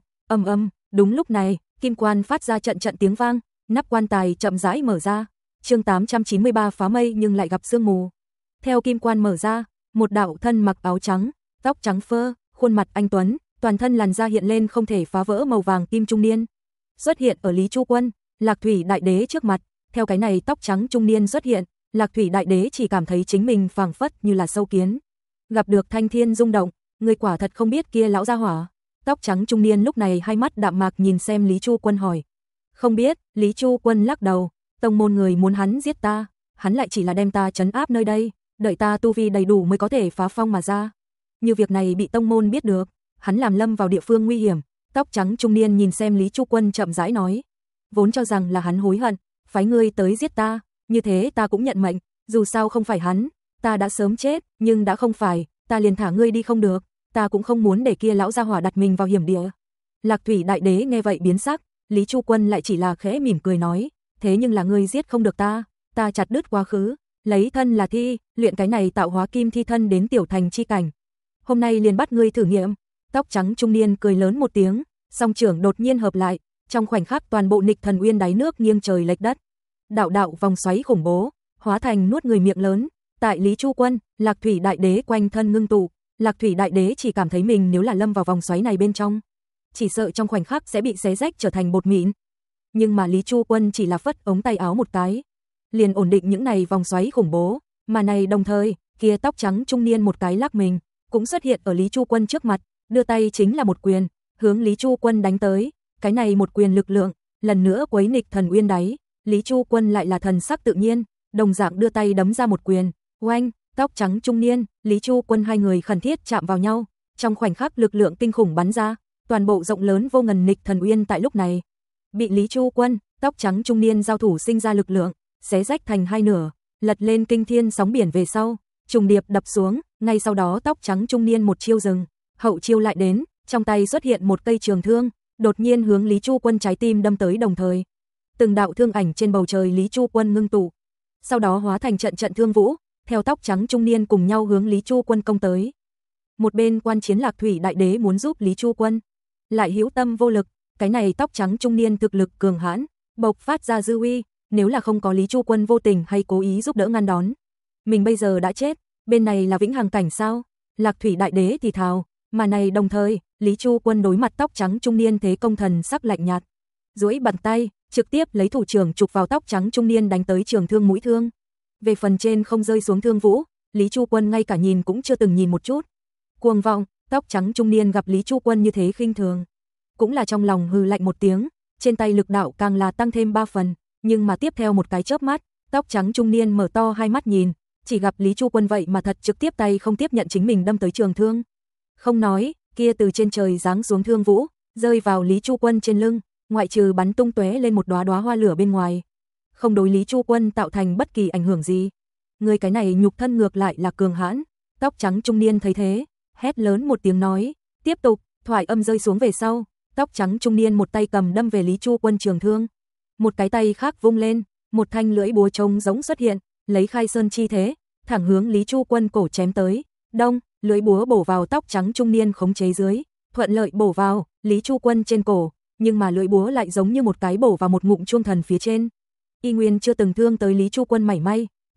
đúng lúc này, kim quan phát ra trận trận tiếng vang, nắp quan tài chậm rãi mở ra. Chương 893 phá mây nhưng lại gặp sương mù. Theo kim quan mở ra, một đạo thân mặc áo trắng, tóc trắng phơ, khuôn mặt anh tuấn, toàn thân làn da hiện lên không thể phá vỡ màu vàng kim trung niên, xuất hiện ở Lý Chu Quân, Lạc Thủy Đại Đế trước mặt. Theo cái này tóc trắng trung niên xuất hiện, Lạc Thủy Đại Đế chỉ cảm thấy chính mình phảng phất như là sâu kiến, gặp được thanh thiên rung động, người quả thật không biết kia lão gia hỏa. Tóc trắng trung niên lúc này hai mắt đạm mạc nhìn xem Lý Chu Quân hỏi. Không biết, Lý Chu Quân lắc đầu, tông môn người muốn hắn giết ta, hắn lại chỉ là đem ta trấn áp nơi đây, đợi ta tu vi đầy đủ mới có thể phá phong mà ra. Như việc này bị tông môn biết được, hắn làm lâm vào địa phương nguy hiểm. Tóc trắng trung niên nhìn xem Lý Chu Quân chậm rãi nói, vốn cho rằng là hắn hối hận, phái ngươi tới giết ta, như thế ta cũng nhận mệnh, dù sao không phải hắn, ta đã sớm chết, nhưng đã không phải, ta liền thả ngươi đi không được, ta cũng không muốn để kia lão gia hỏa đặt mình vào hiểm địa. Lạc Thủy Đại Đế nghe vậy biến sắc, Lý Chu Quân lại chỉ là khẽ mỉm cười nói, thế nhưng là ngươi giết không được ta, ta chặt đứt quá khứ, lấy thân là thi, luyện cái này tạo hóa kim thi thân đến tiểu thành chi cảnh. Hôm nay liền bắt ngươi thử nghiệm. Tóc trắng trung niên cười lớn một tiếng, song trưởng đột nhiên hợp lại, trong khoảnh khắc toàn bộ Nghịch Thần Uyên đáy nước nghiêng trời lệch đất. Đạo đạo vòng xoáy khủng bố, hóa thành nuốt người miệng lớn, tại Lý Chu Quân, Lạc Thủy Đại Đế quanh thân ngưng tụ. Lạc Thủy Đại Đế chỉ cảm thấy mình nếu là lâm vào vòng xoáy này bên trong, chỉ sợ trong khoảnh khắc sẽ bị xé rách trở thành bột mịn. Nhưng mà Lý Chu Quân chỉ là phất ống tay áo một cái, liền ổn định những này vòng xoáy khủng bố, mà này đồng thời, kia tóc trắng trung niên một cái lắc mình, cũng xuất hiện ở Lý Chu Quân trước mặt, đưa tay chính là một quyền, hướng Lý Chu Quân đánh tới. Cái này một quyền lực lượng, lần nữa quấy Nghịch Thần Uyên đáy, Lý Chu Quân lại là thần sắc tự nhiên, đồng dạng đưa tay đấm ra một quyền, oanh, tóc trắng trung niên, Lý Chu Quân hai người khẩn thiết chạm vào nhau, trong khoảnh khắc lực lượng kinh khủng bắn ra, toàn bộ rộng lớn vô ngần Nghịch Thần Uyên tại lúc này bị Lý Chu Quân, tóc trắng trung niên giao thủ sinh ra lực lượng, xé rách thành hai nửa, lật lên kinh thiên sóng biển về sau, trùng điệp đập xuống, ngay sau đó tóc trắng trung niên một chiêu dừng, hậu chiêu lại đến, trong tay xuất hiện một cây trường thương, đột nhiên hướng Lý Chu Quân trái tim đâm tới, đồng thời từng đạo thương ảnh trên bầu trời Lý Chu Quân ngưng tụ, sau đó hóa thành trận trận thương vũ, theo tóc trắng trung niên cùng nhau hướng Lý Chu Quân công tới. Một bên quan chiến Lạc Thủy Đại Đế muốn giúp Lý Chu Quân, lại hữu tâm vô lực, cái này tóc trắng trung niên thực lực cường hãn, bộc phát ra dư uy, nếu là không có Lý Chu Quân vô tình hay cố ý giúp đỡ ngăn đón, mình bây giờ đã chết, bên này là vĩnh hằng cảnh sao? Lạc Thủy Đại Đế thì thào, mà này đồng thời, Lý Chu Quân đối mặt tóc trắng trung niên thế công thần sắc lạnh nhạt, duỗi bàn tay, trực tiếp lấy thủ trưởng chụp vào tóc trắng trung niên đánh tới trường thương mũi thương. Về phần trên không rơi xuống thương vũ, Lý Chu Quân ngay cả nhìn cũng chưa từng nhìn một chút. Cuồng vọng, tóc trắng trung niên gặp Lý Chu Quân như thế khinh thường, cũng là trong lòng hừ lạnh một tiếng, trên tay lực đạo càng là tăng thêm 3 phần, nhưng mà tiếp theo một cái chớp mắt, tóc trắng trung niên mở to hai mắt nhìn, chỉ gặp Lý Chu Quân vậy mà thật trực tiếp tay không tiếp nhận chính mình đâm tới trường thương. Không nói, kia từ trên trời giáng xuống thương vũ, rơi vào Lý Chu Quân trên lưng, ngoại trừ bắn tung tóe lên một đóa đóa hoa lửa bên ngoài, không đối Lý Chu Quân tạo thành bất kỳ ảnh hưởng gì. Người cái này nhục thân ngược lại là cường hãn. Tóc trắng trung niên thấy thế, hét lớn một tiếng nói, tiếp tục, thoại âm rơi xuống về sau, tóc trắng trung niên một tay cầm đâm về Lý Chu Quân trường thương, một cái tay khác vung lên, một thanh lưỡi búa trông giống xuất hiện, lấy khai sơn chi thế, thẳng hướng Lý Chu Quân cổ chém tới. Đông, lưỡi búa bổ vào tóc trắng trung niên khống chế dưới, thuận lợi bổ vào Lý Chu Quân trên cổ, nhưng mà lưỡi búa lại giống như một cái bổ vào một ngụm chuông thần phía trên. Y nguyên chưa từng thương tới Lý Chu Quân mảy may,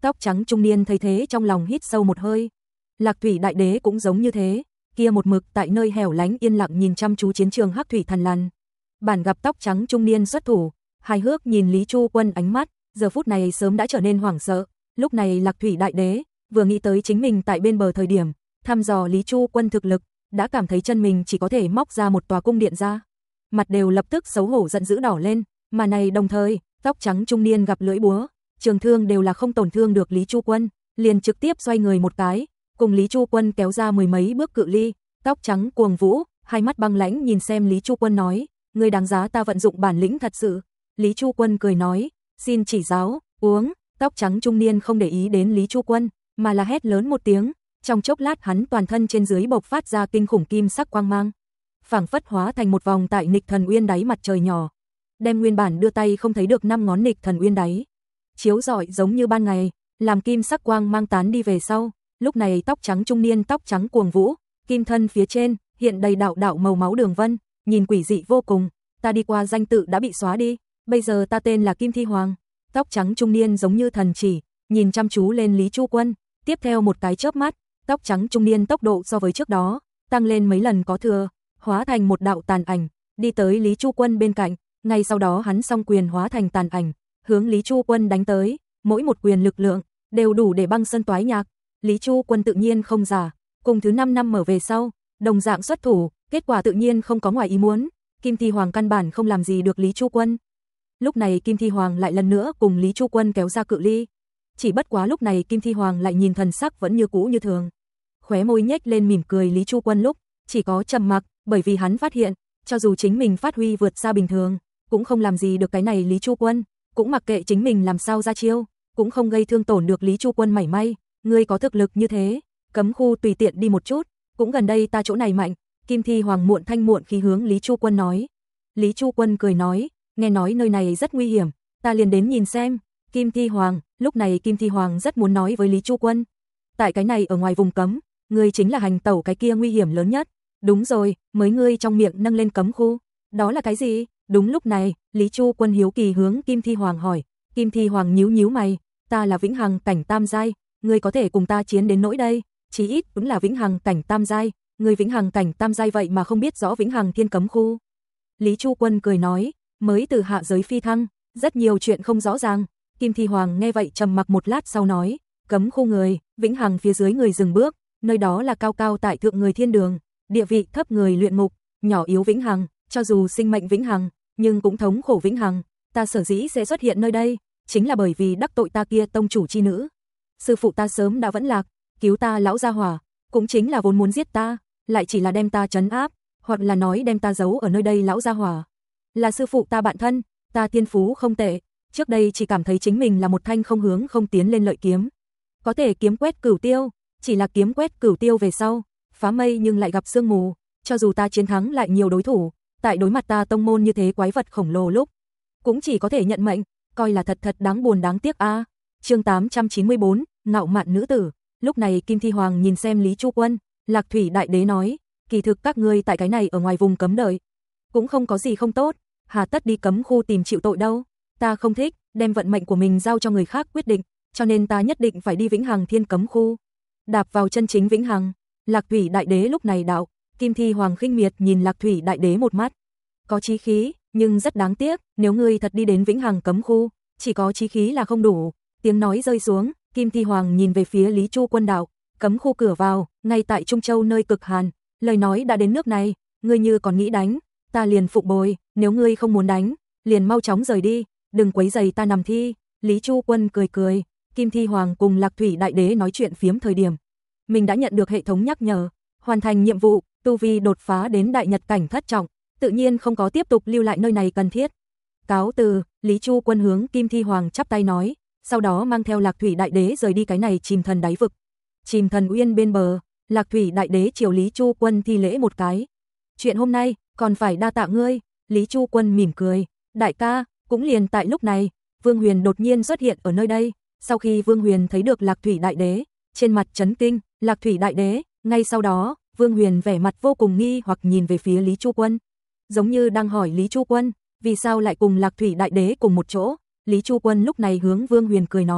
Tóc trắng trung niên thấy thế trong lòng hít sâu một hơi. Lạc Thủy Đại Đế cũng giống như thế, kia một mực tại nơi hẻo lánh yên lặng nhìn chăm chú chiến trường Hắc Thủy Thần Lằn. Bản gặp tóc trắng trung niên xuất thủ, hài hước nhìn Lý Chu Quân ánh mắt, giờ phút này sớm đã trở nên hoảng sợ. Lúc này Lạc Thủy Đại Đế vừa nghĩ tới chính mình tại bên bờ thời điểm thăm dò Lý Chu Quân thực lực, đã cảm thấy chân mình chỉ có thể móc ra một tòa cung điện ra. Mặt đều lập tức xấu hổ giận dữ đỏ lên, mà này đồng thời, tóc trắng trung niên gặp lưỡi búa, trường thương đều là không tổn thương được Lý Chu Quân, liền trực tiếp xoay người một cái, cùng Lý Chu Quân kéo ra mười mấy bước cự ly. Tóc trắng cuồng vũ, hai mắt băng lãnh nhìn xem Lý Chu Quân nói, ngươi đáng giá ta vận dụng bản lĩnh thật sự. Lý Chu Quân cười nói, xin chỉ giáo, uống. Tóc trắng trung niên không để ý đến Lý Chu Quân, mà là hét lớn một tiếng, trong chốc lát hắn toàn thân trên dưới bộc phát ra kinh khủng kim sắc quang mang, phảng phất hóa thành một vòng tại Nghịch Thần Uyên đáy mặt trời nhỏ, đem nguyên bản đưa tay không thấy được 5 ngón Nghịch Thần Uyên đáy chiếu rọi giống như ban ngày, làm kim sắc quang mang tán đi về sau. Lúc này tóc trắng trung niên tóc trắng cuồng vũ, kim thân phía trên hiện đầy đạo đạo màu máu đường vân, nhìn quỷ dị vô cùng. Ta đi qua danh tự đã bị xóa đi, bây giờ ta tên là Kim Thi Hoàng. Tóc trắng trung niên giống như thần chỉ, nhìn chăm chú lên Lý Chu Quân, tiếp theo một cái chớp mắt, tóc trắng trung niên tốc độ so với trước đó tăng lên mấy lần có thừa, hóa thành một đạo tàn ảnh, đi tới Lý Chu Quân bên cạnh, ngay sau đó hắn song quyền hóa thành tàn ảnh, hướng Lý Chu Quân đánh tới, mỗi một quyền lực lượng đều đủ để băng sơn toái nhạc. Lý Chu Quân tự nhiên không giả, cùng thứ 5 năm mở về sau, đồng dạng xuất thủ, kết quả tự nhiên không có ngoài ý muốn, Kim Thi Hoàng căn bản không làm gì được Lý Chu Quân. Lúc này Kim Thi Hoàng lại lần nữa cùng Lý Chu Quân kéo ra cự ly. Chỉ bất quá lúc này Kim Thi Hoàng lại nhìn thần sắc vẫn như cũ như thường. Khóe môi nhếch lên mỉm cười. Lý Chu Quân lúc chỉ có trầm mặc, bởi vì hắn phát hiện, cho dù chính mình phát huy vượt xa bình thường, cũng không làm gì được cái này Lý Chu Quân, cũng mặc kệ chính mình làm sao ra chiêu, cũng không gây thương tổn được Lý Chu Quân mảy may. Ngươi có thực lực như thế, cấm khu tùy tiện đi một chút, cũng gần đây ta chỗ này mạnh. Kim Thi Hoàng muộn thanh muộn khí hướng Lý Chu Quân nói. Lý Chu Quân cười nói, nghe nói nơi này rất nguy hiểm, ta liền đến nhìn xem. Kim Thi Hoàng, lúc này Kim Thi Hoàng rất muốn nói với Lý Chu Quân, tại cái này ở ngoài vùng cấm, ngươi chính là hành tẩu cái kia nguy hiểm lớn nhất. Đúng rồi, mới ngươi trong miệng nâng lên cấm khu, đó là cái gì? Đúng lúc này, Lý Chu Quân hiếu kỳ hướng Kim Thi Hoàng hỏi. Kim Thi Hoàng nhíu nhíu mày, ta là vĩnh hằng cảnh tam giai, ngươi có thể cùng ta chiến đến nỗi đây? Chí ít cũng là vĩnh hằng cảnh tam giai, ngươi vĩnh hằng cảnh tam giai vậy mà không biết rõ vĩnh hằng thiên cấm khu. Lý Chu Quân cười nói, mới từ hạ giới phi thăng, rất nhiều chuyện không rõ ràng. Kim Thi Hoàng nghe vậy trầm mặc một lát sau nói, cấm khu người, vĩnh hằng phía dưới người dừng bước, nơi đó là cao cao tại thượng người thiên đường, địa vị thấp người luyện ngục, nhỏ yếu vĩnh hằng, cho dù sinh mệnh vĩnh hằng, nhưng cũng thống khổ vĩnh hằng. Ta sở dĩ sẽ xuất hiện nơi đây, chính là bởi vì đắc tội ta kia tông chủ chi nữ. Sư phụ ta sớm đã vẫn lạc, cứu ta lão gia hỏa, cũng chính là vốn muốn giết ta, lại chỉ là đem ta trấn áp, hoặc là nói đem ta giấu ở nơi đây lão gia hỏa. Là sư phụ ta bạn thân, ta thiên phú không tệ, trước đây chỉ cảm thấy chính mình là một thanh không hướng không tiến lên lợi kiếm, có thể kiếm quét cửu tiêu, chỉ là kiếm quét cửu tiêu về sau, phá mây nhưng lại gặp sương mù, cho dù ta chiến thắng lại nhiều đối thủ, tại đối mặt ta tông môn như thế quái vật khổng lồ lúc, cũng chỉ có thể nhận mệnh, coi là thật thật đáng buồn đáng tiếc a. Chương 894, ngạo mạn nữ tử. Lúc này Kim Thi Hoàng nhìn xem Lý Chu Quân, Lạc Thủy Đại Đế nói, kỳ thực các ngươi tại cái này ở ngoài vùng cấm đợi, cũng không có gì không tốt, hà tất đi cấm khu tìm chịu tội đâu. Ta không thích đem vận mệnh của mình giao cho người khác quyết định, cho nên ta nhất định phải đi vĩnh hằng thiên cấm khu, đạp vào chân chính vĩnh hằng. Lạc Thủy Đại Đế lúc này đạo. Kim Thi Hoàng khinh miệt nhìn Lạc Thủy Đại Đế một mắt, có chí khí, nhưng rất đáng tiếc, nếu ngươi thật đi đến vĩnh hằng cấm khu, chỉ có chí khí là không đủ. Tiếng nói rơi xuống, Kim Thi Hoàng nhìn về phía Lý Chu Quân đạo, cấm khu cửa vào, ngay tại Trung Châu nơi cực hàn, lời nói đã đến nước này, ngươi như còn nghĩ đánh, ta liền phục bồi, nếu ngươi không muốn đánh, liền mau chóng rời đi, đừng quấy rầy ta nằm thi. Lý Chu Quân cười cười, Kim Thi Hoàng cùng Lạc Thủy Đại Đế nói chuyện phiếm thời điểm, mình đã nhận được hệ thống nhắc nhở, hoàn thành nhiệm vụ, tu vi đột phá đến đại nhật cảnh thất trọng, tự nhiên không có tiếp tục lưu lại nơi này cần thiết. Cáo từ. Lý Chu Quân hướng Kim Thi Hoàng chắp tay nói, sau đó mang theo Lạc Thủy Đại Đế rời đi cái này Chìm Thần đáy vực. Chìm Thần Uyên bên bờ, Lạc Thủy Đại Đế chiều Lý Chu Quân thi lễ một cái. Chuyện hôm nay còn phải đa tạ ngươi. Lý Chu Quân mỉm cười, đại ca. Cũng liền tại lúc này, Vương Huyền đột nhiên xuất hiện ở nơi đây. Sau khi Vương Huyền thấy được Lạc Thủy Đại Đế, trên mặt chấn kinh. Lạc Thủy Đại Đế, ngay sau đó, Vương Huyền vẻ mặt vô cùng nghi hoặc nhìn về phía Lý Chu Quân, giống như đang hỏi Lý Chu Quân, vì sao lại cùng Lạc Thủy Đại Đế cùng một chỗ. Lý Chu Quân lúc này hướng Vương Huyền cười nói,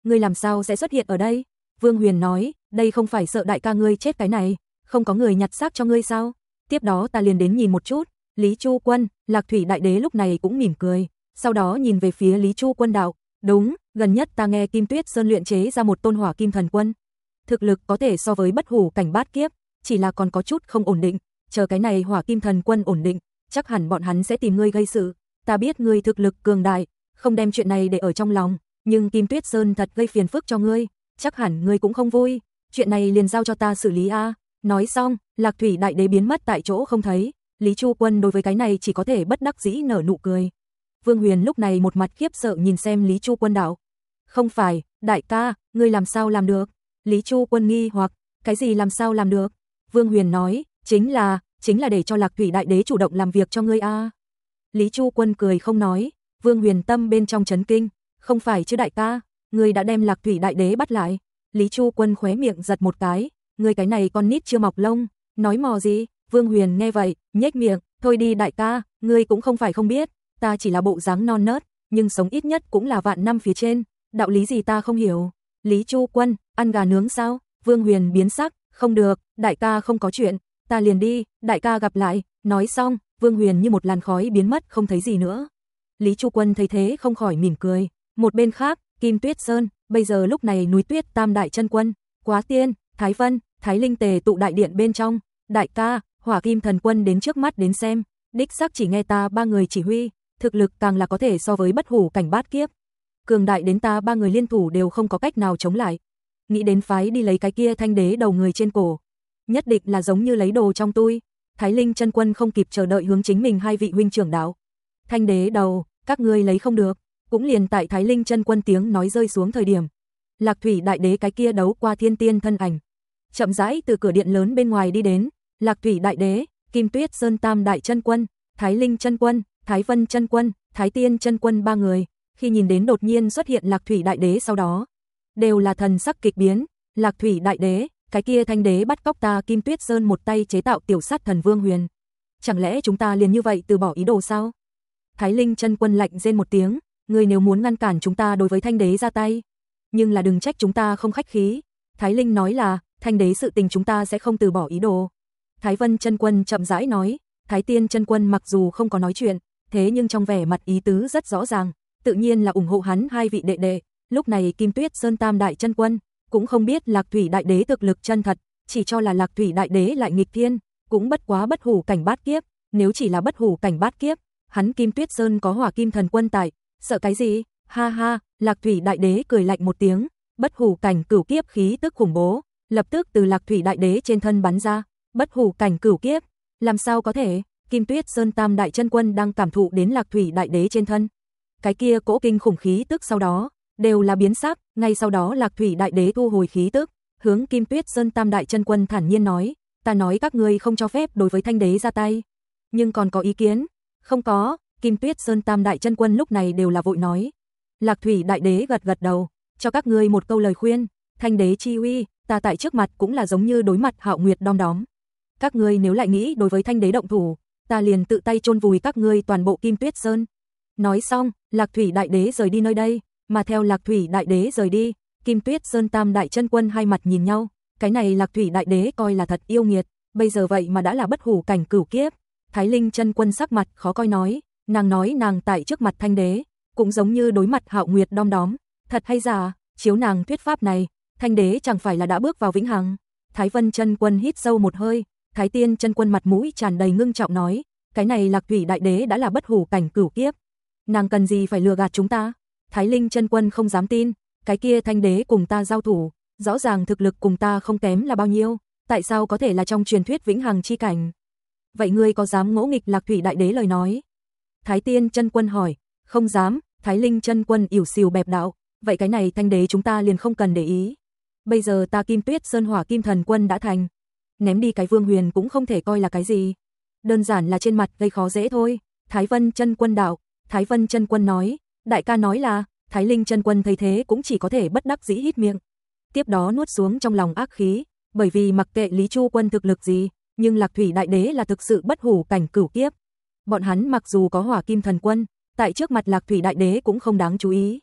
ngươi làm sao sẽ xuất hiện ở đây? Vương Huyền nói, đây không phải sợ đại ca ngươi chết cái này, không có người nhặt xác cho ngươi sao? Tiếp đó ta liền đến nhìn một chút. Lý Chu Quân, Lạc Thủy Đại Đế lúc này cũng mỉm cười, sau đó nhìn về phía Lý Chu Quân đạo, đúng, gần nhất ta nghe Kim Tuyết Sơn luyện chế ra một tôn hỏa kim thần quân. Thực lực có thể so với bất hủ cảnh bát kiếp, chỉ là còn có chút không ổn định, chờ cái này hỏa kim thần quân ổn định, chắc hẳn bọn hắn sẽ tìm ngươi gây sự. Ta biết ngươi thực lực cường đại, không đem chuyện này để ở trong lòng, nhưng Kim Tuyết Sơn thật gây phiền phức cho ngươi, chắc hẳn ngươi cũng không vui, chuyện này liền giao cho ta xử lý a. Nói xong, Lạc Thủy Đại Đế biến mất tại chỗ không thấy, Lý Chu Quân đối với cái này chỉ có thể bất đắc dĩ nở nụ cười. Vương Huyền lúc này một mặt khiếp sợ nhìn xem Lý Chu Quân đạo. Không phải, đại ca, ngươi làm sao làm được? Lý Chu Quân nghi hoặc, cái gì làm sao làm được? Vương Huyền nói, chính là để cho Lạc Thủy Đại Đế chủ động làm việc cho ngươi a. Lý Chu Quân cười không nói, Vương Huyền tâm bên trong chấn kinh, không phải chứ đại ca, ngươi đã đem Lạc Thủy Đại Đế bắt lại. Lý Chu Quân khóe miệng giật một cái, ngươi cái này con nít chưa mọc lông, nói mò gì? Vương Huyền nghe vậy, nhếch miệng, thôi đi đại ca, ngươi cũng không phải không biết, ta chỉ là bộ dáng non nớt, nhưng sống ít nhất cũng là vạn năm phía trên, đạo lý gì ta không hiểu. Lý Chu Quân, ăn gà nướng sao? Vương Huyền biến sắc, không được, đại ca không có chuyện, ta liền đi, đại ca gặp lại. Nói xong, Vương Huyền như một làn khói biến mất không thấy gì nữa. Lý Chu Quân thấy thế không khỏi mỉm cười. Một bên khác, Kim Tuyết Sơn, bây giờ lúc này núi Tuyết Tam Đại Chân Quân, Quá Tiên, Thái Vân, Thái Linh tề tụ đại điện bên trong. Đại ca, Hỏa Kim Thần Quân đến trước mắt đến xem, đích xác chỉ nghe ta ba người chỉ huy, thực lực càng là có thể so với bất hủ cảnh bát kiếp. Cường đại đến ta ba người liên thủ đều không có cách nào chống lại. Nghĩ đến phái đi lấy cái kia thanh đế đầu người trên cổ, nhất định là giống như lấy đồ trong tui. Thái Linh Chân Quân không kịp chờ đợi hướng chính mình hai vị huynh trưởng đạo. Thanh đế đầu, các ngươi lấy không được. Cũng liền tại Thái Linh Chân Quân tiếng nói rơi xuống thời điểm, Lạc Thủy Đại Đế cái kia đấu qua thiên tiên thân ảnh, chậm rãi từ cửa điện lớn bên ngoài đi đến. Lạc Thủy Đại Đế, Kim Tuyết Sơn Tam Đại Chân Quân, Thái Linh Chân Quân, Thái Vân Chân Quân, Thái Tiên Chân Quân ba người, khi nhìn đến đột nhiên xuất hiện Lạc Thủy Đại Đế sau đó, đều là thần sắc kịch biến. Lạc Thủy Đại Đế, cái kia thanh đế bắt cóc ta Kim Tuyết Sơn một tay chế tạo tiểu sát thần Vương Huyền, chẳng lẽ chúng ta liền như vậy từ bỏ ý đồ sao? Thái Linh Chân Quân lạnh rên một tiếng, ngươi nếu muốn ngăn cản chúng ta đối với thanh đế ra tay, nhưng là đừng trách chúng ta không khách khí. Thái Linh nói là, thanh đế sự tình chúng ta sẽ không từ bỏ ý đồ. Thái Vân Chân Quân chậm rãi nói, Thái Tiên Chân Quân mặc dù không có nói chuyện, thế nhưng trong vẻ mặt ý tứ rất rõ ràng, tự nhiên là ủng hộ hắn hai vị đệ đệ. Lúc này Kim Tuyết Sơn Tam Đại Chân Quân cũng không biết Lạc Thủy Đại Đế thực lực chân thật, chỉ cho là Lạc Thủy Đại Đế lại nghịch thiên, cũng bất quá bất hủ cảnh bát kiếp, nếu chỉ là bất hủ cảnh bát kiếp, hắn Kim Tuyết Sơn có Hỏa Kim Thần Quân tại, sợ cái gì? Ha ha, Lạc Thủy Đại Đế cười lạnh một tiếng, bất hủ cảnh cửu kiếp khí tức khủng bố, lập tức từ Lạc Thủy Đại Đế trên thân bắn ra. Bất hủ cảnh cửu kiếp, làm sao có thể? Kim Tuyết Sơn Tam Đại Chân Quân đang cảm thụ đến Lạc Thủy Đại Đế trên thân, cái kia cỗ kinh khủng khí tức sau đó đều là biến sắc. Ngay sau đó Lạc Thủy Đại Đế thu hồi khí tức, hướng Kim Tuyết Sơn Tam Đại Chân Quân thản nhiên nói, ta nói các ngươi không cho phép đối với thanh đế ra tay, nhưng còn có ý kiến? Không có. Kim Tuyết Sơn Tam Đại Chân Quân lúc này đều là vội nói. Lạc Thủy Đại Đế gật gật đầu, cho các ngươi một câu lời khuyên, thanh đế chi uy, ta tại trước mặt cũng là giống như đối mặt Hạo Nguyệt đom đóm. Các ngươi nếu lại nghĩ đối với thanh đế động thủ, ta liền tự tay chôn vùi các ngươi toàn bộ Kim Tuyết Sơn. Nói xong, Lạc Thủy Đại Đế rời đi nơi đây, mà theo Lạc Thủy Đại Đế rời đi, Kim Tuyết Sơn Tam Đại Chân Quân hai mặt nhìn nhau, cái này Lạc Thủy Đại Đế coi là thật yêu nghiệt, bây giờ vậy mà đã là bất hủ cảnh cửu kiếp. Thái Linh Chân Quân sắc mặt khó coi nói nàng tại trước mặt thanh đế, cũng giống như đối mặt Hạo Nguyệt đom đóm, thật hay giả? Chiếu nàng thuyết pháp này, thanh đế chẳng phải là đã bước vào vĩnh hằng? Thái Vân Chân Quân hít sâu một hơi, Thái Tiên Chân Quân mặt mũi tràn đầy ngưng trọng nói, cái này Lạc Thủy Đại Đế đã là bất hủ cảnh cửu kiếp, nàng cần gì phải lừa gạt chúng ta? Thái Linh Chân Quân không dám tin, cái kia thanh đế cùng ta giao thủ, rõ ràng thực lực cùng ta không kém là bao nhiêu, tại sao có thể là trong truyền thuyết vĩnh hằng chi cảnh? Vậy ngươi có dám ngỗ nghịch Lạc Thủy Đại Đế lời nói? Thái Tiên Chân Quân hỏi. Không dám. Thái Linh Chân Quân ỉu xìu bẹp đạo, vậy cái này thanh đế chúng ta liền không cần để ý. Bây giờ ta Kim Tuyết Sơn Hỏa Kim Thần Quân đã thành, ném đi cái Vương Huyền cũng không thể coi là cái gì, đơn giản là trên mặt gây khó dễ thôi. Thái Vân Chân Quân đạo. Thái Vân Chân Quân nói, đại ca nói là. Thái Linh Chân Quân thấy thế cũng chỉ có thể bất đắc dĩ hít miệng, tiếp đó nuốt xuống trong lòng ác khí, bởi vì mặc kệ Lý Chu Quân thực lực gì, nhưng Lạc Thủy Đại Đế là thực sự bất hủ cảnh cửu kiếp. Bọn hắn mặc dù có Hỏa Kim Thần Quân, tại trước mặt Lạc Thủy Đại Đế cũng không đáng chú ý.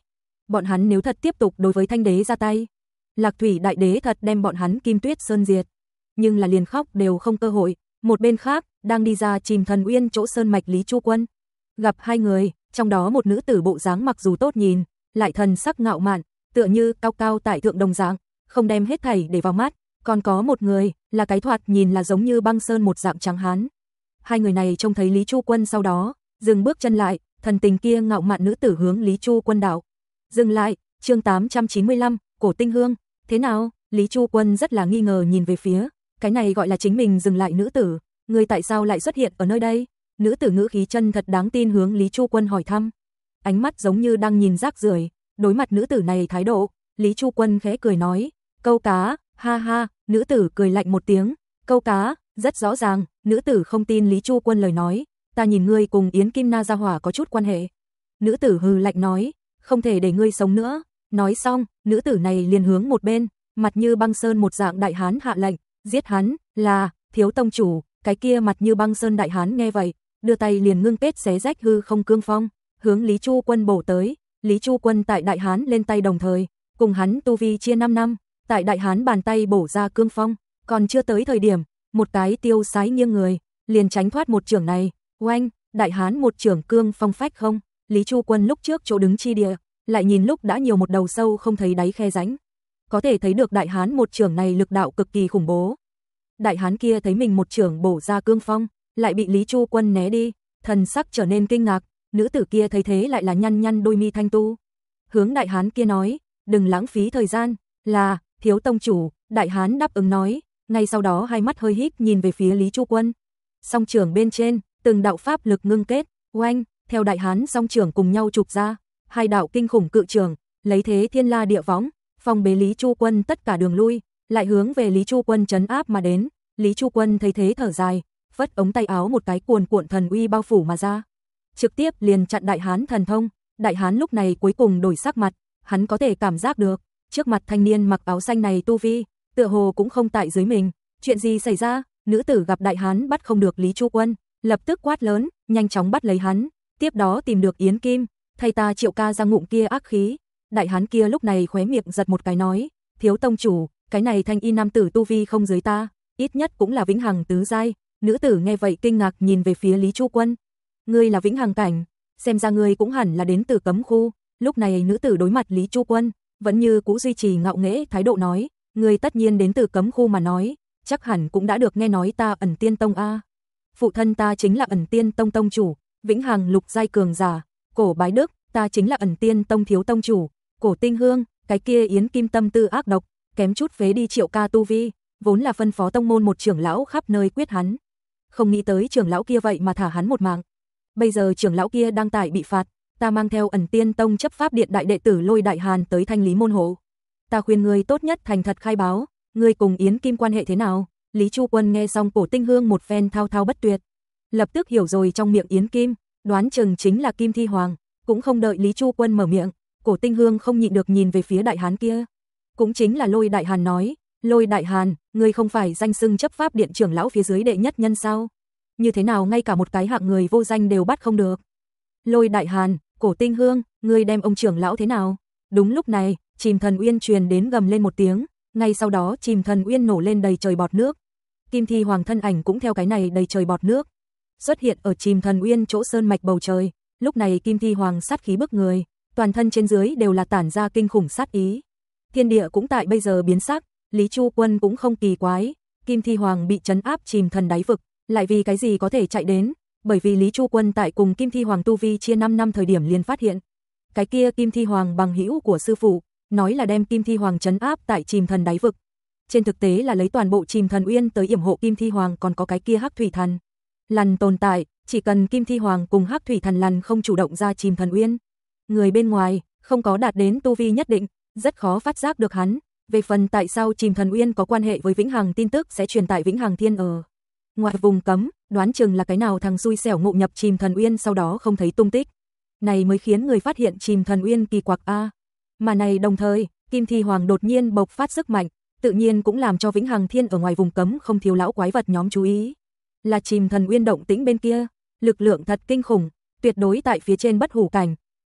bọn hắn nếu thật tiếp tục đối với Thanh đế ra tay, Lạc Thủy đại đế thật đem bọn hắn Kim Tuyết Sơn diệt, nhưng là liền khóc đều không cơ hội. Một bên khác, đang đi ra Chìm Thần Uyên chỗ sơn mạch Lý Chu Quân, gặp hai người, trong đó một nữ tử bộ dáng mặc dù tốt nhìn, lại thần sắc ngạo mạn, tựa như cao cao tại thượng đồng dạng, không đem hết thảy để vào mắt, còn có một người, là cái thoạt nhìn là giống như băng sơn một dạng trắng hán. Hai người này trông thấy Lý Chu Quân sau đó, dừng bước chân lại, thần tình kia ngạo mạn nữ tử hướng Lý Chu Quân đạo. Dừng lại, chương 895, Cổ Tinh Hương, thế nào? Lý Chu Quân rất là nghi ngờ nhìn về phía, cái này gọi là chính mình dừng lại nữ tử, người tại sao lại xuất hiện ở nơi đây? Nữ tử ngữ khí chân thật đáng tin hướng Lý Chu Quân hỏi thăm. Ánh mắt giống như đang nhìn rác rưởi, đối mặt nữ tử này thái độ, Lý Chu Quân khẽ cười nói, câu cá, ha ha, nữ tử cười lạnh một tiếng, câu cá, rất rõ ràng, nữ tử không tin Lý Chu Quân lời nói, ta nhìn ngươi cùng Yến Kim Na gia hỏa có chút quan hệ. Nữ tử hừ lạnh nói, không thể để ngươi sống nữa. Nói xong, nữ tử này liền hướng một bên, mặt như băng sơn một dạng đại hán hạ lệnh, giết hắn, là, thiếu tông chủ. Cái kia mặt như băng sơn đại hán nghe vậy, đưa tay liền ngưng kết xé rách hư không cương phong, hướng Lý Chu Quân bổ tới. Lý Chu Quân tại đại hán lên tay đồng thời, cùng hắn tu vi chia 5 năm, tại đại hán bàn tay bổ ra cương phong, còn chưa tới thời điểm, một cái tiêu sái nghiêng người, liền tránh thoát một chưởng này. Oanh, đại hán một chưởng cương phong phách không, Lý Chu Quân lúc trước chỗ đứng chi địa, lại nhìn lúc đã nhiều một đầu sâu không thấy đáy khe rãnh. Có thể thấy được đại hán một chưởng này lực đạo cực kỳ khủng bố. Đại hán kia thấy mình một chưởng bổ ra cương phong, lại bị Lý Chu Quân né đi, thần sắc trở nên kinh ngạc, nữ tử kia thấy thế lại là nhăn nhăn đôi mi thanh tu. Hướng đại hán kia nói, đừng lãng phí thời gian, là, thiếu tông chủ, đại hán đáp ứng nói, ngay sau đó hai mắt hơi híp nhìn về phía Lý Chu Quân. Song chưởng bên trên, từng đạo pháp lực ngưng kết, oanh, theo đại hán song chưởng cùng nhau chụp ra, hai đạo kinh khủng cự chưởng, lấy thế thiên la địa võng, phong bế Lý Chu Quân tất cả đường lui, lại hướng về Lý Chu Quân trấn áp mà đến. Lý Chu Quân thấy thế thở dài, phất ống tay áo một cái cuồn cuộn thần uy bao phủ mà ra, trực tiếp liền chặn đại hán thần thông. Đại hán lúc này cuối cùng đổi sắc mặt, hắn có thể cảm giác được, trước mặt thanh niên mặc áo xanh này tu vi, tựa hồ cũng không tại dưới mình. Chuyện gì xảy ra? Nữ tử gặp đại hán bắt không được Lý Chu Quân, lập tức quát lớn, nhanh chóng bắt lấy hắn, tiếp đó tìm được Yến Kim, thay ta Triệu ca ra ngụm kia ác khí. Đại hán kia lúc này khóe miệng giật một cái nói, thiếu tông chủ, cái này thanh y nam tử tu vi không dưới ta, ít nhất cũng là vĩnh hằng tứ giai. Nữ tử nghe vậy kinh ngạc nhìn về phía Lý Chu Quân, ngươi là vĩnh hằng cảnh, xem ra ngươi cũng hẳn là đến từ cấm khu. Lúc này nữ tử đối mặt Lý Chu Quân, vẫn như cũ duy trì ngạo nghễ thái độ nói, ngươi tất nhiên đến từ cấm khu mà nói, chắc hẳn cũng đã được nghe nói ta Ẩn Tiên Tông a. Phụ thân ta chính là Ẩn Tiên Tông tông chủ, vĩnh hằng lục giai cường giả. Cổ Bái Đức, ta chính là Ẩn Tiên Tông thiếu tông chủ. Cổ Tinh Hương, cái kia Yến Kim tâm tư ác độc, kém chút phế đi Triệu ca tu vi, vốn là phân phó tông môn một trưởng lão khắp nơi quyết hắn. Không nghĩ tới trưởng lão kia vậy mà thả hắn một mạng. Bây giờ trưởng lão kia đang tại bị phạt, ta mang theo Ẩn Tiên Tông chấp pháp điện đại đệ tử Lôi Đại Hàn tới thanh lý môn hộ. Ta khuyên ngươi tốt nhất thành thật khai báo, ngươi cùng Yến Kim quan hệ thế nào? Lý Chu Quân nghe xong Cổ Tinh Hương một phen thao thao bất tuyệt, lập tức hiểu rồi trong miệng Yến Kim, đoán chừng chính là Kim Thi Hoàng. Cũng không đợi Lý Chu Quân mở miệng, Cổ Tinh Hương không nhịn được nhìn về phía đại hán kia, cũng chính là Lôi Đại Hàn nói, Lôi Đại Hàn, ngươi không phải danh xưng chấp pháp điện trưởng lão phía dưới đệ nhất nhân sao? Như thế nào ngay cả một cái hạng người vô danh đều bắt không được? Lôi Đại Hàn, Cổ Tinh Hương, ngươi đem ông trưởng lão thế nào? Đúng lúc này, Chìm Thần Uyên truyền đến gầm lên một tiếng, ngay sau đó Chìm Thần Uyên nổ lên đầy trời bọt nước. Kim Thi Hoàng thân ảnh cũng theo cái này đầy trời bọt nước, xuất hiện ở Chìm Thần Uyên chỗ sơn mạch bầu trời. Lúc này Kim Thi Hoàng sát khí bức người, toàn thân trên dưới đều là tản ra kinh khủng sát ý. Thiên địa cũng tại bây giờ biến sắc, Lý Chu Quân cũng không kỳ quái, Kim Thi Hoàng bị trấn áp chìm thần đáy vực, lại vì cái gì có thể chạy đến? Bởi vì Lý Chu Quân tại cùng Kim Thi Hoàng tu vi chia 5 năm thời điểm liền phát hiện, cái kia Kim Thi Hoàng bằng hữu của sư phụ, nói là đem Kim Thi Hoàng trấn áp tại chìm thần đáy vực. Trên thực tế là lấy toàn bộ Chìm Thần Uyên tới yểm hộ Kim Thi Hoàng, còn có cái kia Hắc Thủy Thần Lằn tồn tại, chỉ cần Kim Thi Hoàng cùng Hắc Thủy Thần Lằn không chủ động ra Chìm Thần Uyên, người bên ngoài không có đạt đến tu vi nhất định, rất khó phát giác được hắn. Về phần tại sao Chìm Thần Uyên có quan hệ với Vĩnh Hằng, tin tức sẽ truyền tại Vĩnh Hằng Thiên ở ngoài vùng cấm, đoán chừng là cái nào thằng xui xẻo ngộ nhập Chìm Thần Uyên sau đó không thấy tung tích. Này mới khiến người phát hiện Chìm Thần Uyên kỳ quặc a. Mà này đồng thời, Kim Thi Hoàng đột nhiên bộc phát sức mạnh, tự nhiên cũng làm cho Vĩnh Hằng Thiên ở ngoài vùng cấm không thiếu lão quái vật nhóm chú ý. Là Chìm Thần Uyên động tĩnh bên kia, lực lượng thật kinh khủng, tuyệt đối tại phía trên bất hủ cảnh.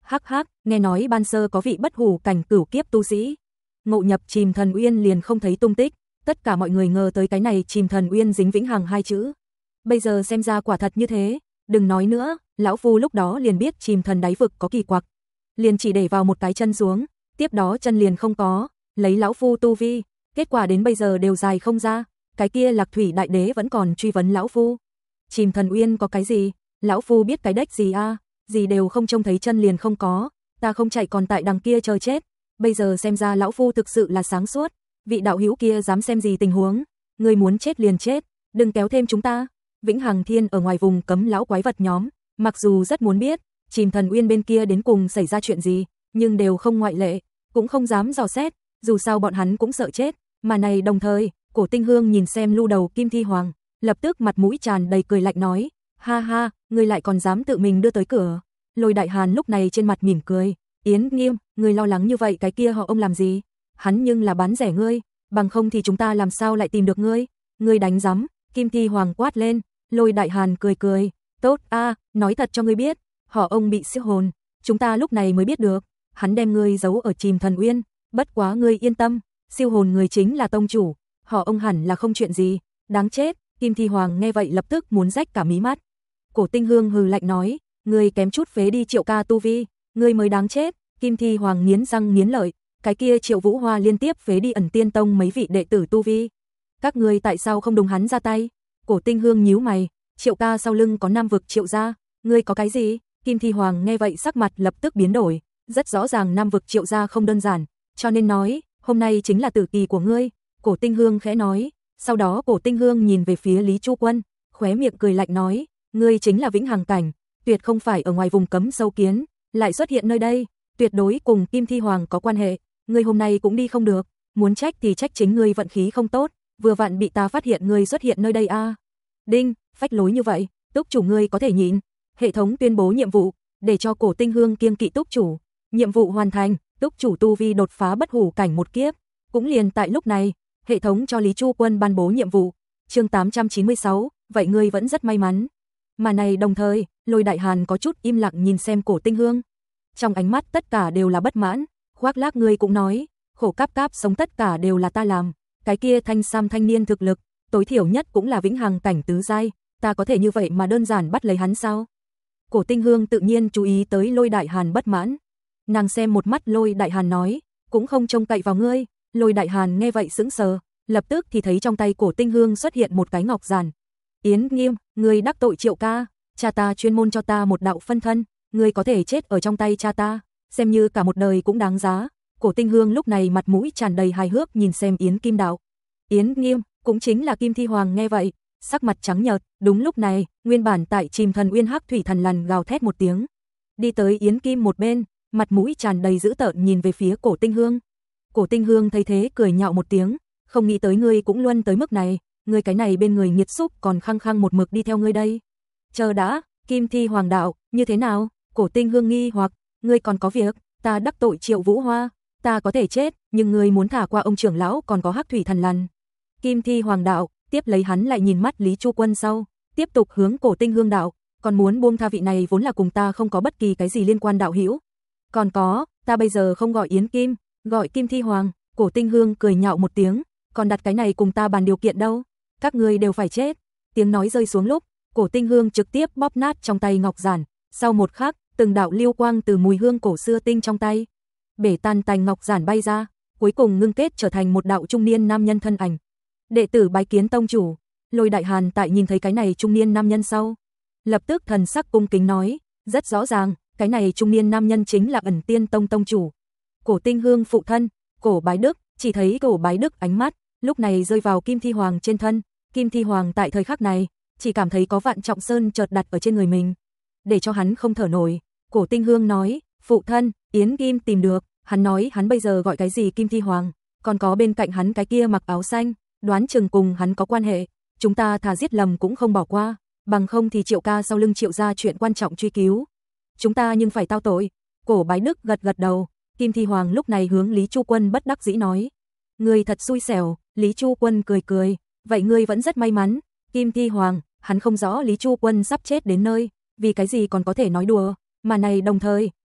Hắc hắc, nghe nói ban sơ có vị bất hủ cảnh cửu kiếp tu sĩ ngộ nhập Chìm Thần Uyên liền không thấy tung tích, tất cả mọi người ngờ tới cái này Chìm Thần Uyên dính vĩnh hằng hai chữ. Bây giờ xem ra quả thật như thế, đừng nói nữa, lão phu lúc đó liền biết Chìm Thần đáy vực có kỳ quặc, liền chỉ để vào một cái chân xuống, tiếp đó chân liền không có, lấy lão phu tu vi, kết quả đến bây giờ đều dài không ra, cái kia Lạc Thủy đại đế vẫn còn truy vấn lão phu. Chìm Thần Uyên có cái gì? Lão phu biết cái đếch gì a, gì đều không trông thấy chân liền không có, ta không chạy còn tại đằng kia chờ chết. Bây giờ xem ra lão phu thực sự là sáng suốt, vị đạo hữu kia dám xem gì tình huống, người muốn chết liền chết, đừng kéo thêm chúng ta. Vĩnh Hằng Thiên ở ngoài vùng cấm lão quái vật nhóm, mặc dù rất muốn biết Chìm Thần Uyên bên kia đến cùng xảy ra chuyện gì, nhưng đều không ngoại lệ, cũng không dám dò xét, dù sao bọn hắn cũng sợ chết. Mà này đồng thời, Cổ Tinh Hương nhìn xem lưu đầu Kim Thi Hoàng, lập tức mặt mũi tràn đầy cười lạnh nói, ha ha, ngươi lại còn dám tự mình đưa tới cửa. Lôi Đại Hàn lúc này trên mặt mỉm cười, Yến Nghiêm, ngươi lo lắng như vậy cái kia họ ông làm gì? Hắn nhưng là bán rẻ ngươi, bằng không thì chúng ta làm sao lại tìm được ngươi? Ngươi đánh rắm, Kim Thi Hoàng quát lên. Lôi Đại Hàn cười cười, tốt a, nói thật cho ngươi biết, họ ông bị siêu hồn, chúng ta lúc này mới biết được, hắn đem ngươi giấu ở Chìm Thần Uyên, bất quá ngươi yên tâm, siêu hồn người chính là tông chủ, họ ông hẳn là không chuyện gì, đáng chết. Kim Thi Hoàng nghe vậy lập tức muốn rách cả mí mắt. Cổ Tinh Hương hừ lạnh nói, ngươi kém chút phế đi Triệu ca tu vi, ngươi mới đáng chết. Kim Thi Hoàng nghiến răng nghiến lợi, cái kia Triệu Vũ Hoa liên tiếp phế đi Ẩn Tiên Tông mấy vị đệ tử tu vi. Các ngươi tại sao không đúng hắn ra tay? Cổ Tinh Hương nhíu mày, Triệu ca sau lưng có Nam vực Triệu gia, ngươi có cái gì? Kim Thi Hoàng nghe vậy sắc mặt lập tức biến đổi, rất rõ ràng Nam vực Triệu gia không đơn giản, cho nên nói, hôm nay chính là tử kỳ của ngươi. Cổ Tinh Hương khẽ nói, sau đó Cổ Tinh Hương nhìn về phía Lý Chu Quân, khóe miệng cười lạnh nói, ngươi chính là vĩnh hằng cảnh, tuyệt không phải ở ngoài vùng cấm sâu kiến, lại xuất hiện nơi đây, tuyệt đối cùng Kim Thi Hoàng có quan hệ, ngươi hôm nay cũng đi không được, muốn trách thì trách chính ngươi vận khí không tốt, vừa vặn bị ta phát hiện ngươi xuất hiện nơi đây a. Đinh, phách lối như vậy, túc chủ ngươi có thể nhịn. Hệ thống tuyên bố nhiệm vụ, để cho Cổ Tinh Hương kiêng kỵ túc chủ. Nhiệm vụ hoàn thành, túc chủ tu vi đột phá bất hủ cảnh một kiếp. Cũng liền tại lúc này, hệ thống cho Lý Chu Quân ban bố nhiệm vụ. Chương 896, vậy ngươi vẫn rất may mắn. Mà này đồng thời, Lôi Đại Hàn có chút im lặng nhìn xem Cổ Tinh Hương. Trong ánh mắt tất cả đều là bất mãn, khoác lác ngươi cũng nói, khổ cáp cáp sống tất cả đều là ta làm. Cái kia thanh sam thanh niên thực lực, tối thiểu nhất cũng là vĩnh hằng cảnh tứ giai, ta có thể như vậy mà đơn giản bắt lấy hắn sao? Cổ Tinh Hương tự nhiên chú ý tới Lôi Đại Hàn bất mãn. Nàng xem một mắt Lôi Đại Hàn nói, cũng không trông cậy vào ngươi. Lôi Đại Hàn nghe vậy sững sờ, lập tức thì thấy trong tay Cổ Tinh Hương xuất hiện một cái ngọc giản. Yến Nghiêm, ngươi đắc tội Triệu ca, cha ta chuyên môn cho ta một đạo phân thân, ngươi có thể chết ở trong tay cha ta, xem như cả một đời cũng đáng giá. Cổ Tinh Hương lúc này mặt mũi tràn đầy hài hước nhìn xem Yến Kim đạo. Yến Nghiêm, cũng chính là Kim Thi Hoàng nghe vậy, sắc mặt trắng nhợt, đúng lúc này, nguyên bản tại Chìm Thần Uyên Hắc Thủy Thần Lằn gào thét một tiếng, đi tới Yến Kim một bên, mặt mũi tràn đầy dữ tợn nhìn về phía Cổ Tinh Hương. Cổ Tinh Hương thấy thế cười nhạo một tiếng, không nghĩ tới ngươi cũng luân tới mức này, ngươi cái này bên người nghiệt xúc còn khăng khăng một mực đi theo ngươi đây. Chờ đã, Kim Thi Hoàng đạo, như thế nào? Cổ Tinh Hương nghi hoặc, ngươi còn có việc, ta đắc tội Triệu Vũ Hoa, ta có thể chết, nhưng ngươi muốn thả qua ông trưởng lão còn có Hắc Thủy Thần Lằn. Kim Thi Hoàng đạo, tiếp lấy hắn lại nhìn mắt Lý Chu Quân sau, tiếp tục hướng Cổ Tinh Hương đạo, còn muốn buông tha vị này vốn là cùng ta không có bất kỳ cái gì liên quan đạo hữu. Còn có, ta bây giờ không gọi Yến Kim, gọi Kim Thi Hoàng. Cổ Tinh Hương cười nhạo một tiếng, còn đặt cái này cùng ta bàn điều kiện đâu, các ngươi đều phải chết. Tiếng nói rơi xuống lúc, Cổ Tinh Hương trực tiếp bóp nát trong tay ngọc giản, sau một khắc, từng đạo lưu quang từ mùi hương cổ xưa tinh trong tay bể tan tành ngọc giản bay ra, cuối cùng ngưng kết trở thành một đạo trung niên nam nhân thân ảnh. Đệ tử bái kiến tông chủ. Lôi Đại Hàn tại nhìn thấy cái này trung niên nam nhân sau, lập tức thần sắc cung kính nói, rất rõ ràng, cái này trung niên nam nhân chính là Ẩn Tiên Tông tông chủ, Cổ Tinh Hương phụ thân, Cổ Bái Đức. Chỉ thấy Cổ Bái Đức ánh mắt lúc này rơi vào Kim Thi Hoàng trên thân. Kim Thi Hoàng tại thời khắc này chỉ cảm thấy có vạn trọng sơn chợt đặt ở trên người mình, để cho hắn không thở nổi. Cổ Tinh Hương nói, phụ thân, Yến Kim tìm được. Hắn nói hắn bây giờ gọi cái gì Kim Thi Hoàng, còn có bên cạnh hắn cái kia mặc áo xanh, đoán chừng cùng hắn có quan hệ, chúng ta thà giết lầm cũng không bỏ qua, bằng không thì Triệu ca sau lưng Triệu gia chuyện quan trọng truy cứu, chúng ta nhưng phải tao tội. Cổ Bái Đức gật gật đầu. Kim Thi Hoàng lúc này hướng Lý Chu Quân bất đắc dĩ nói, ngươi thật xui xẻo. Lý Chu Quân cười cười, vậy ngươi vẫn rất may mắn. Kim Thi Hoàng, hắn không rõ Lý Chu Quân sắp chết đến nơi, vì cái gì còn có thể nói đùa, mà này đồng thời,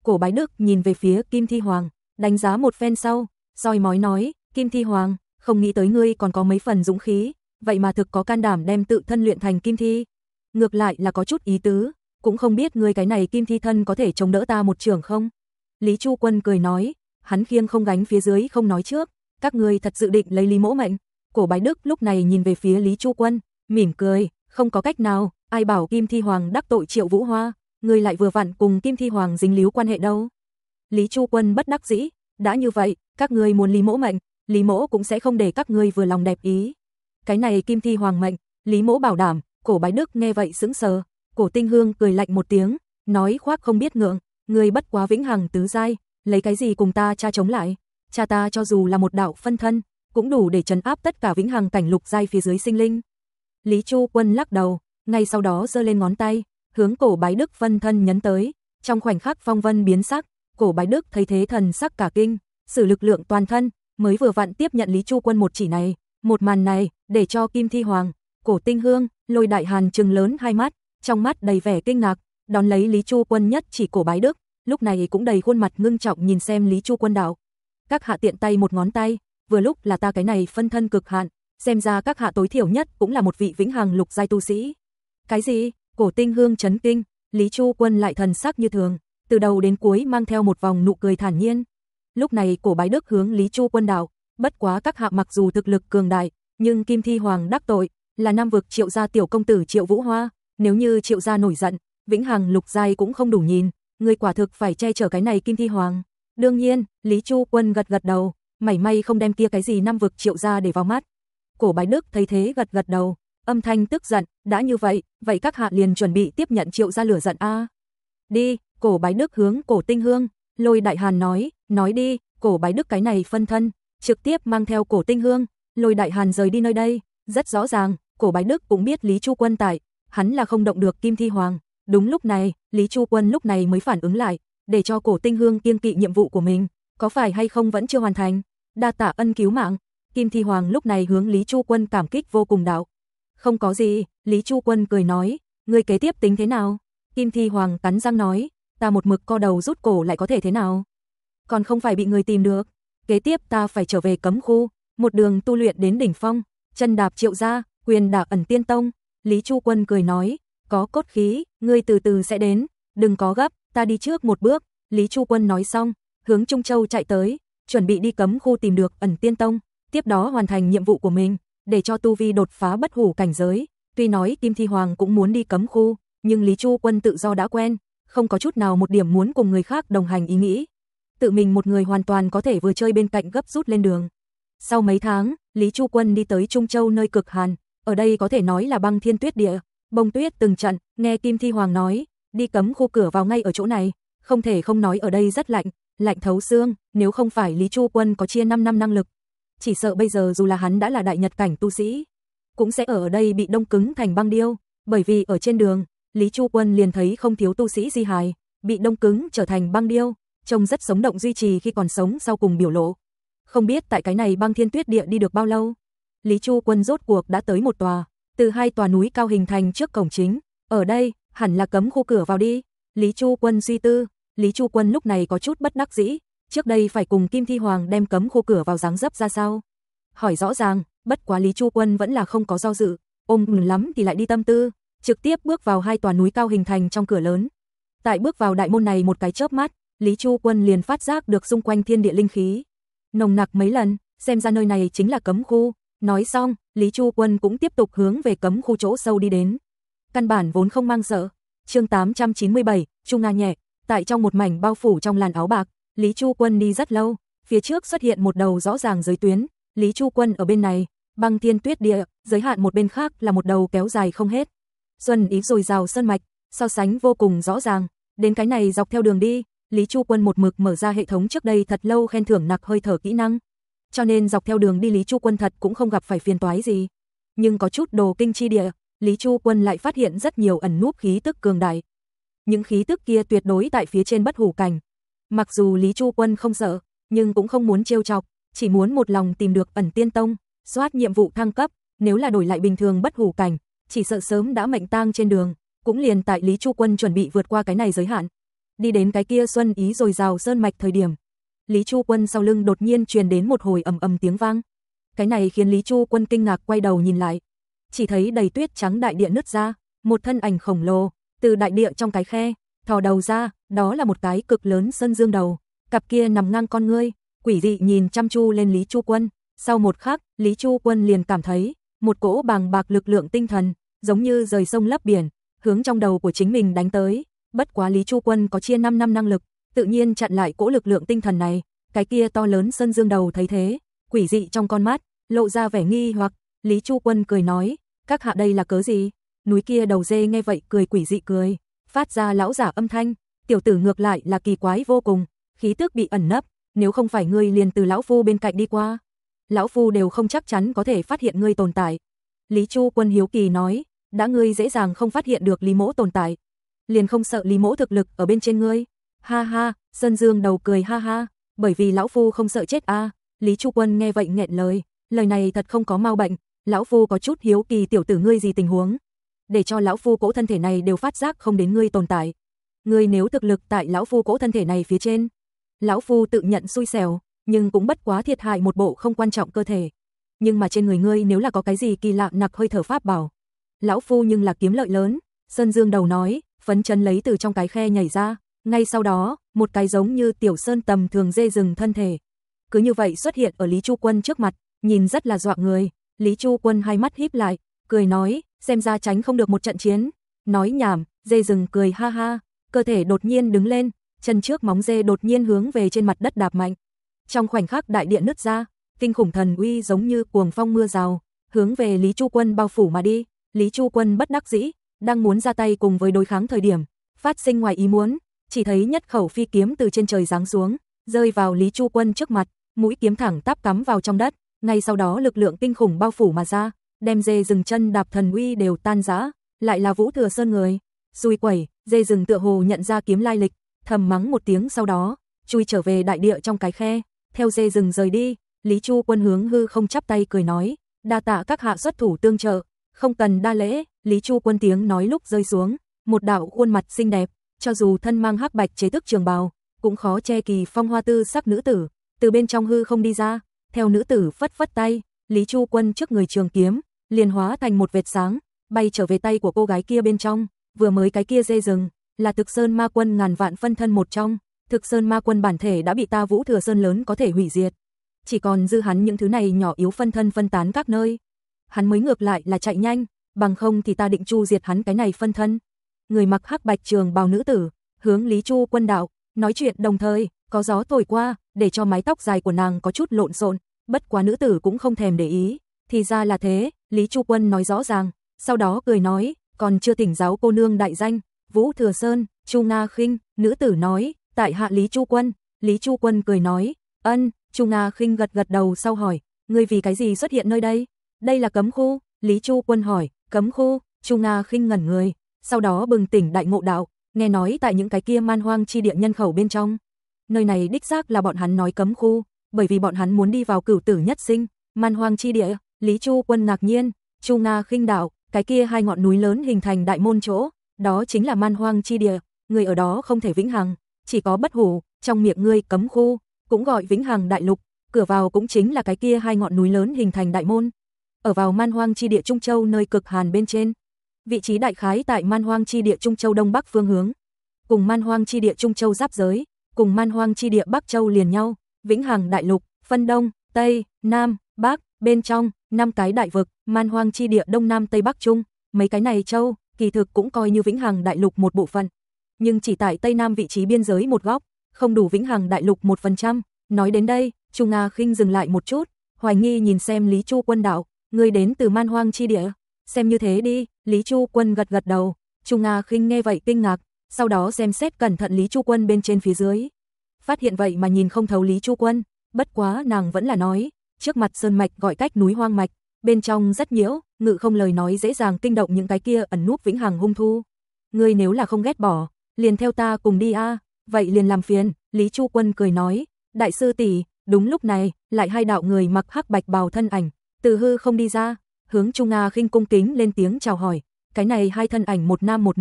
Cổ Bái Đức nhìn về phía Kim Thi Hoàng, đánh giá một phen sau, soi mói nói, Kim Thi Hoàng, không nghĩ tới ngươi còn có mấy phần dũng khí, vậy mà thực có can đảm đem tự thân luyện thành kim thi. Ngược lại là có chút ý tứ, cũng không biết ngươi cái này kim thi thân có thể chống đỡ ta một trường không? Lý Chu Quân cười nói, hắn khiêng không gánh phía dưới không nói trước, các ngươi thật dự định lấy Lý Mỗ mệnh. Cổ Bái Đức lúc này nhìn về phía Lý Chu Quân, mỉm cười, không có cách nào, ai bảo Kim Thi Hoàng đắc tội Triệu Vũ Hoa, ngươi lại vừa vặn cùng Kim Thi Hoàng dính líu quan hệ đâu. Lý Chu Quân bất đắc dĩ, đã như vậy, các ngươi muốn Lý Mỗ mệnh, Lý Mỗ cũng sẽ không để các ngươi vừa lòng đẹp ý. Cái này Kim Thi Hoàng mệnh, Lý Mỗ bảo đảm. Cổ Bái Đức nghe vậy sững sờ, Cổ Tinh Hương cười lạnh một tiếng, nói khoác không biết ngượng, ngươi bất quá vĩnh hằng tứ giai, lấy cái gì cùng ta cha chống lại? Cha ta cho dù là một đạo phân thân, cũng đủ để trấn áp tất cả vĩnh hằng cảnh lục giai phía dưới sinh linh. Lý Chu Quân lắc đầu, ngay sau đó giơ lên ngón tay, hướng Cổ Bái Đức phân thân nhấn tới, trong khoảnh khắc phong vân biến sắc, Cổ Bái Đức thấy thế thần sắc cả kinh, sử lực lượng toàn thân, mới vừa vặn tiếp nhận Lý Chu Quân một chỉ này, một màn này, để cho Kim Thi Hoàng, Cổ Tinh Hương, Lôi Đại Hàn trừng lớn hai mắt, trong mắt đầy vẻ kinh ngạc, đón lấy Lý Chu Quân nhất chỉ Cổ Bái Đức, lúc này cũng đầy khuôn mặt ngưng trọng nhìn xem Lý Chu Quân đạo. Các hạ tiện tay một ngón tay, vừa lúc là ta cái này phân thân cực hạn, xem ra các hạ tối thiểu nhất cũng là một vị vĩnh hằng lục giai tu sĩ. Cái gì? Cổ Tinh Hương chấn kinh, Lý Chu Quân lại thần sắc như thường, từ đầu đến cuối mang theo một vòng nụ cười thản nhiên. Lúc này Cổ Bái Đức hướng Lý Chu Quân đạo, bất quá các hạ mặc dù thực lực cường đại, nhưng Kim Thi Hoàng đắc tội, là Nam vực Triệu gia tiểu công tử Triệu Vũ Hoa, nếu như Triệu gia nổi giận, vĩnh hằng lục giai cũng không đủ nhìn, người quả thực phải che chở cái này Kim Thi Hoàng. Đương nhiên, Lý Chu Quân gật gật đầu, mảy may không đem kia cái gì Nam vực Triệu gia để vào mắt. Cổ Bái Đức thấy thế gật gật đầu, âm thanh tức giận, đã như vậy, vậy các hạ liền chuẩn bị tiếp nhận Triệu gia lửa giận a. Đi, Cổ Bái Đức hướng Cổ Tinh Hương, Lôi Đại Hàn nói đi, Cổ Bái Đức cái này phân thân, trực tiếp mang theo Cổ Tinh Hương, Lôi Đại Hàn rời đi nơi đây, rất rõ ràng, Cổ Bái Đức cũng biết Lý Chu Quân tại, hắn là không động được Kim Thi Hoàng. Đúng lúc này, Lý Chu Quân lúc này mới phản ứng lại, để cho Cổ Tinh Hương kiêng kỵ nhiệm vụ của mình, có phải hay không vẫn chưa hoàn thành. Đa tạ ân cứu mạng. Kim Thi Hoàng lúc này hướng Lý Chu Quân cảm kích vô cùng đạo. Không có gì, Lý Chu Quân cười nói, ngươi kế tiếp tính thế nào? Kim Thi Hoàng cắn răng nói, ta một mực co đầu rút cổ lại có thể thế nào? Còn không phải bị người tìm được. Kế tiếp ta phải trở về cấm khu, một đường tu luyện đến đỉnh phong, chân đạp Triệu gia, quyền đạp Ẩn Tiên Tông. Lý Chu Quân cười nói, có cốt khí, ngươi từ từ sẽ đến, đừng có gấp, ta đi trước một bước. Lý Chu Quân nói xong, hướng Trung Châu chạy tới, chuẩn bị đi cấm khu tìm được Ẩn Tiên Tông, tiếp đó hoàn thành nhiệm vụ của mình, để cho tu vi đột phá bất hủ cảnh giới. Tuy nói Kim Thi Hoàng cũng muốn đi cấm khu, nhưng Lý Chu Quân tự do đã quen, không có chút nào một điểm muốn cùng người khác đồng hành ý nghĩ. Tự mình một người hoàn toàn có thể vừa chơi bên cạnh gấp rút lên đường. Sau mấy tháng, Lý Chu Quân đi tới Trung Châu nơi cực hàn, ở đây có thể nói là băng thiên tuyết địa, bông tuyết từng trận, nghe Kim Thi Hoàng nói, đi cấm khu cửa vào ngay ở chỗ này, không thể không nói ở đây rất lạnh, lạnh thấu xương, nếu không phải Lý Chu Quân có chia 5 năm năng lực, chỉ sợ bây giờ dù là hắn đã là đại nhật cảnh tu sĩ, cũng sẽ ở đây bị đông cứng thành băng điêu, bởi vì ở trên đường, Lý Chu Quân liền thấy không thiếu tu sĩ di hài, bị đông cứng trở thành băng điêu, trông rất sống động duy trì khi còn sống sau cùng biểu lộ. Không biết tại cái này băng thiên tuyết địa đi được bao lâu, Lý Chu Quân rốt cuộc đã tới một tòa, từ 2 tòa núi cao hình thành trước cổng chính, ở đây, hẳn là cấm khu cửa vào đi. Lý Chu Quân suy tư, Lý Chu Quân lúc này có chút bất đắc dĩ, trước đây phải cùng Kim Thi Hoàng đem cấm khu cửa vào dáng dấp ra sao. Hỏi rõ ràng, bất quá Lý Chu Quân vẫn là không có do dự, ôm lắm thì lại đi tâm tư, trực tiếp bước vào 2 tòa núi cao hình thành trong cửa lớn. Tại bước vào đại môn này một cái chớp mắt, Lý Chu Quân liền phát giác được xung quanh thiên địa linh khí nồng nặc mấy lần, xem ra nơi này chính là cấm khu. Nói xong, Lý Chu Quân cũng tiếp tục hướng về cấm khu chỗ sâu đi đến. Căn bản vốn không mang sợ. Chương 897, Trung Nga nhẹ, tại trong một mảnh bao phủ trong làn áo bạc, Lý Chu Quân đi rất lâu, phía trước xuất hiện một đầu rõ ràng giới tuyến, Lý Chu Quân ở bên này, băng thiên tuyết địa, giới hạn một bên khác là một đầu kéo dài không hết. Xuân ý dồi dào sơn mạch, so sánh vô cùng rõ ràng, đến cái này dọc theo đường đi, Lý Chu Quân một mực mở ra hệ thống trước đây thật lâu khen thưởng nặc hơi thở kỹ năng. Cho nên dọc theo đường đi Lý Chu Quân thật cũng không gặp phải phiền toái gì. Nhưng có chút đồ kinh chi địa, Lý Chu Quân lại phát hiện rất nhiều ẩn núp khí tức cường đại. Những khí tức kia tuyệt đối tại phía trên bất hủ cảnh. Mặc dù Lý Chu Quân không sợ, nhưng cũng không muốn trêu chọc, chỉ muốn một lòng tìm được Ẩn Tiên Tông, soát nhiệm vụ thăng cấp, nếu là đổi lại bình thường bất hủ cảnh, chỉ sợ sớm đã mệnh tang trên đường, cũng liền tại Lý Chu Quân chuẩn bị vượt qua cái này giới hạn. đi đến cái kia xuân ý dồi dào sơn mạch thời điểm, Lý Chu Quân sau lưng đột nhiên truyền đến một hồi ầm ầm tiếng vang. Cái này khiến Lý Chu Quân kinh ngạc quay đầu nhìn lại, chỉ thấy đầy tuyết trắng đại địa nứt ra, một thân ảnh khổng lồ từ đại địa trong cái khe thò đầu ra, đó là một cái cực lớn sơn dương đầu, cặp kia nằm ngang con ngươi, quỷ dị nhìn chăm chú lên Lý Chu Quân. Sau một khắc, Lý Chu Quân liền cảm thấy một cỗ bàng bạc lực lượng tinh thần, giống như rời sông lấp biển, hướng trong đầu của chính mình đánh tới. Bất quá Lý Chu Quân có chia 5 năm năng lực, tự nhiên chặn lại cỗ lực lượng tinh thần này. Cái kia to lớn sơn dương đầu thấy thế, quỷ dị trong con mắt lộ ra vẻ nghi hoặc. Lý Chu Quân cười nói, các hạ đây là cớ gì? Núi kia đầu dê nghe vậy cười quỷ dị cười, phát ra lão giả âm thanh, tiểu tử ngược lại là kỳ quái vô cùng, khí tức bị ẩn nấp, nếu không phải ngươi liền từ lão phu bên cạnh đi qua, lão phu đều không chắc chắn có thể phát hiện ngươi tồn tại. Lý Chu Quân hiếu kỳ nói, đã ngươi dễ dàng không phát hiện được Lý Mỗ tồn tại, liền không sợ Lý Mỗ thực lực ở bên trên ngươi? Ha ha, Sơn Dương đầu cười ha ha, bởi vì lão phu không sợ chết a. Lý Chu Quân nghe vậy nghẹn lời này thật không có mau bệnh, lão phu có chút hiếu kỳ tiểu tử ngươi gì tình huống, để cho lão phu cỗ thân thể này đều phát giác không đến ngươi tồn tại. Ngươi nếu thực lực tại lão phu cỗ thân thể này phía trên, lão phu tự nhận xui xẻo, nhưng cũng bất quá thiệt hại một bộ không quan trọng cơ thể. Nhưng mà trên người ngươi nếu là có cái gì kỳ lạ nặc hơi thở pháp bảo, lão phu nhưng là kiếm lợi lớn. Sơn Dương đầu nói, phấn chấn lấy từ trong cái khe nhảy ra, ngay sau đó, một cái giống như tiểu sơn tầm thường dê rừng thân thể, cứ như vậy xuất hiện ở Lý Chu Quân trước mặt, nhìn rất là dọa người. Lý Chu Quân hai mắt híp lại, cười nói, xem ra tránh không được một trận chiến. Nói nhảm, dê rừng cười ha ha, cơ thể đột nhiên đứng lên, chân trước móng dê đột nhiên hướng về trên mặt đất đạp mạnh. Trong khoảnh khắc đại địa nứt ra, kinh khủng thần uy giống như cuồng phong mưa rào, hướng về Lý Chu Quân bao phủ mà đi. Lý Chu Quân bất đắc dĩ, đang muốn ra tay cùng với đối kháng thời điểm, phát sinh ngoài ý muốn, chỉ thấy nhất khẩu phi kiếm từ trên trời giáng xuống, rơi vào Lý Chu Quân trước mặt, mũi kiếm thẳng tắp cắm vào trong đất, ngay sau đó lực lượng kinh khủng bao phủ mà ra, đem dê rừng chân đạp thần uy đều tan rã, lại là Vũ Thừa Sơn người. Xui quẩy, dê rừng tựa hồ nhận ra kiếm lai lịch, thầm mắng một tiếng sau đó, chui trở về đại địa trong cái khe, theo dê rừng rời đi. Lý Chu Quân hướng hư không chắp tay cười nói, đa tạ các hạ xuất thủ tương trợ, không cần đa lễ. Lý Chu Quân tiếng nói lúc rơi xuống, một đạo khuôn mặt xinh đẹp, cho dù thân mang hắc bạch chế thức trường bào, cũng khó che kỳ phong hoa tư sắc nữ tử, từ bên trong hư không đi ra, theo nữ tử phất phất tay, Lý Chu Quân trước người trường kiếm liền hóa thành một vệt sáng, bay trở về tay của cô gái kia bên trong. Vừa mới cái kia dê rừng là Thực Sơn Ma Quân ngàn vạn phân thân một trong, Thực Sơn Ma Quân bản thể đã bị ta Vũ Thừa Sơn lớn có thể hủy diệt, chỉ còn dư hắn những thứ này nhỏ yếu phân thân phân tán các nơi. Hắn mới ngược lại là chạy nhanh, bằng không thì ta định chu diệt hắn cái này phân thân. Người mặc hắc bạch trường bào nữ tử hướng Lý Chu Quân đạo, nói chuyện đồng thời, có gió thổi qua, để cho mái tóc dài của nàng có chút lộn xộn, bất quá nữ tử cũng không thèm để ý. Thì ra là thế, Lý Chu Quân nói rõ ràng, sau đó cười nói, còn chưa thỉnh giáo cô nương đại danh. Vũ Thừa Sơn, Chu Nga Khinh. Nữ tử nói, tại hạ Lý Chu Quân. Lý Chu Quân cười nói, ân. Chu Nga Khinh gật gật đầu sau hỏi, ngươi vì cái gì xuất hiện nơi đây? Đây là cấm khu. Lý Chu Quân hỏi, cấm khu? Chu Nga Khinh ngẩn người, sau đó bừng tỉnh đại ngộ đạo, nghe nói tại những cái kia man hoang chi địa nhân khẩu bên trong, nơi này đích xác là bọn hắn nói cấm khu, bởi vì bọn hắn muốn đi vào cửu tử nhất sinh. Man hoang chi địa? Lý Chu Quân ngạc nhiên. Chu Nga Khinh đạo, cái kia hai ngọn núi lớn hình thành đại môn chỗ, đó chính là man hoang chi địa, người ở đó không thể vĩnh hằng, chỉ có bất hủ. Trong miệng ngươi cấm khu cũng gọi vĩnh hằng đại lục, cửa vào cũng chính là cái kia hai ngọn núi lớn hình thành đại môn, ở vào man hoang chi địa Trung Châu nơi cực hàn bên trên. Vị trí đại khái tại man hoang chi địa Trung Châu đông bắc phương hướng, cùng man hoang chi địa Trung Châu giáp giới, cùng man hoang chi địa Bắc Châu liền nhau. Vĩnh hằng đại lục phân đông, tây, nam, bắc, bên trong 5 cái đại vực, man hoang chi địa đông nam tây bắc trung, mấy cái này châu kỳ thực cũng coi như vĩnh hằng đại lục một bộ phận, nhưng chỉ tại tây nam vị trí biên giới một góc, không đủ vĩnh hằng đại lục 1%. Nói đến đây, Chu Nga Khinh dừng lại một chút, hoài nghi nhìn xem Lý Chu Quân đạo, ngươi đến từ man hoang chi địa? Xem như thế đi. Lý Chu Quân gật gật đầu. Chu Nga Khinh nghe vậy kinh ngạc, sau đó xem xét cẩn thận Lý Chu Quân bên trên phía dưới, phát hiện vậy mà nhìn không thấu Lý Chu Quân, bất quá nàng vẫn là nói, trước mặt sơn mạch gọi cách núi hoang mạch, bên trong rất nhiễu, ngự không lời nói dễ dàng kinh động những cái kia ẩn núp vĩnh hằng hung thu. Ngươi nếu là không ghét bỏ, liền theo ta cùng đi a. Vậy liền làm phiền. Lý Chu Quân cười nói, đại sư tỷ. Đúng lúc này, lại hai đạo người mặc hắc bạch bào thân ảnh từ hư không đi ra, hướng Chu Nga Khinh cung kính lên tiếng chào hỏi. Cái này hai thân ảnh một nam một nữ,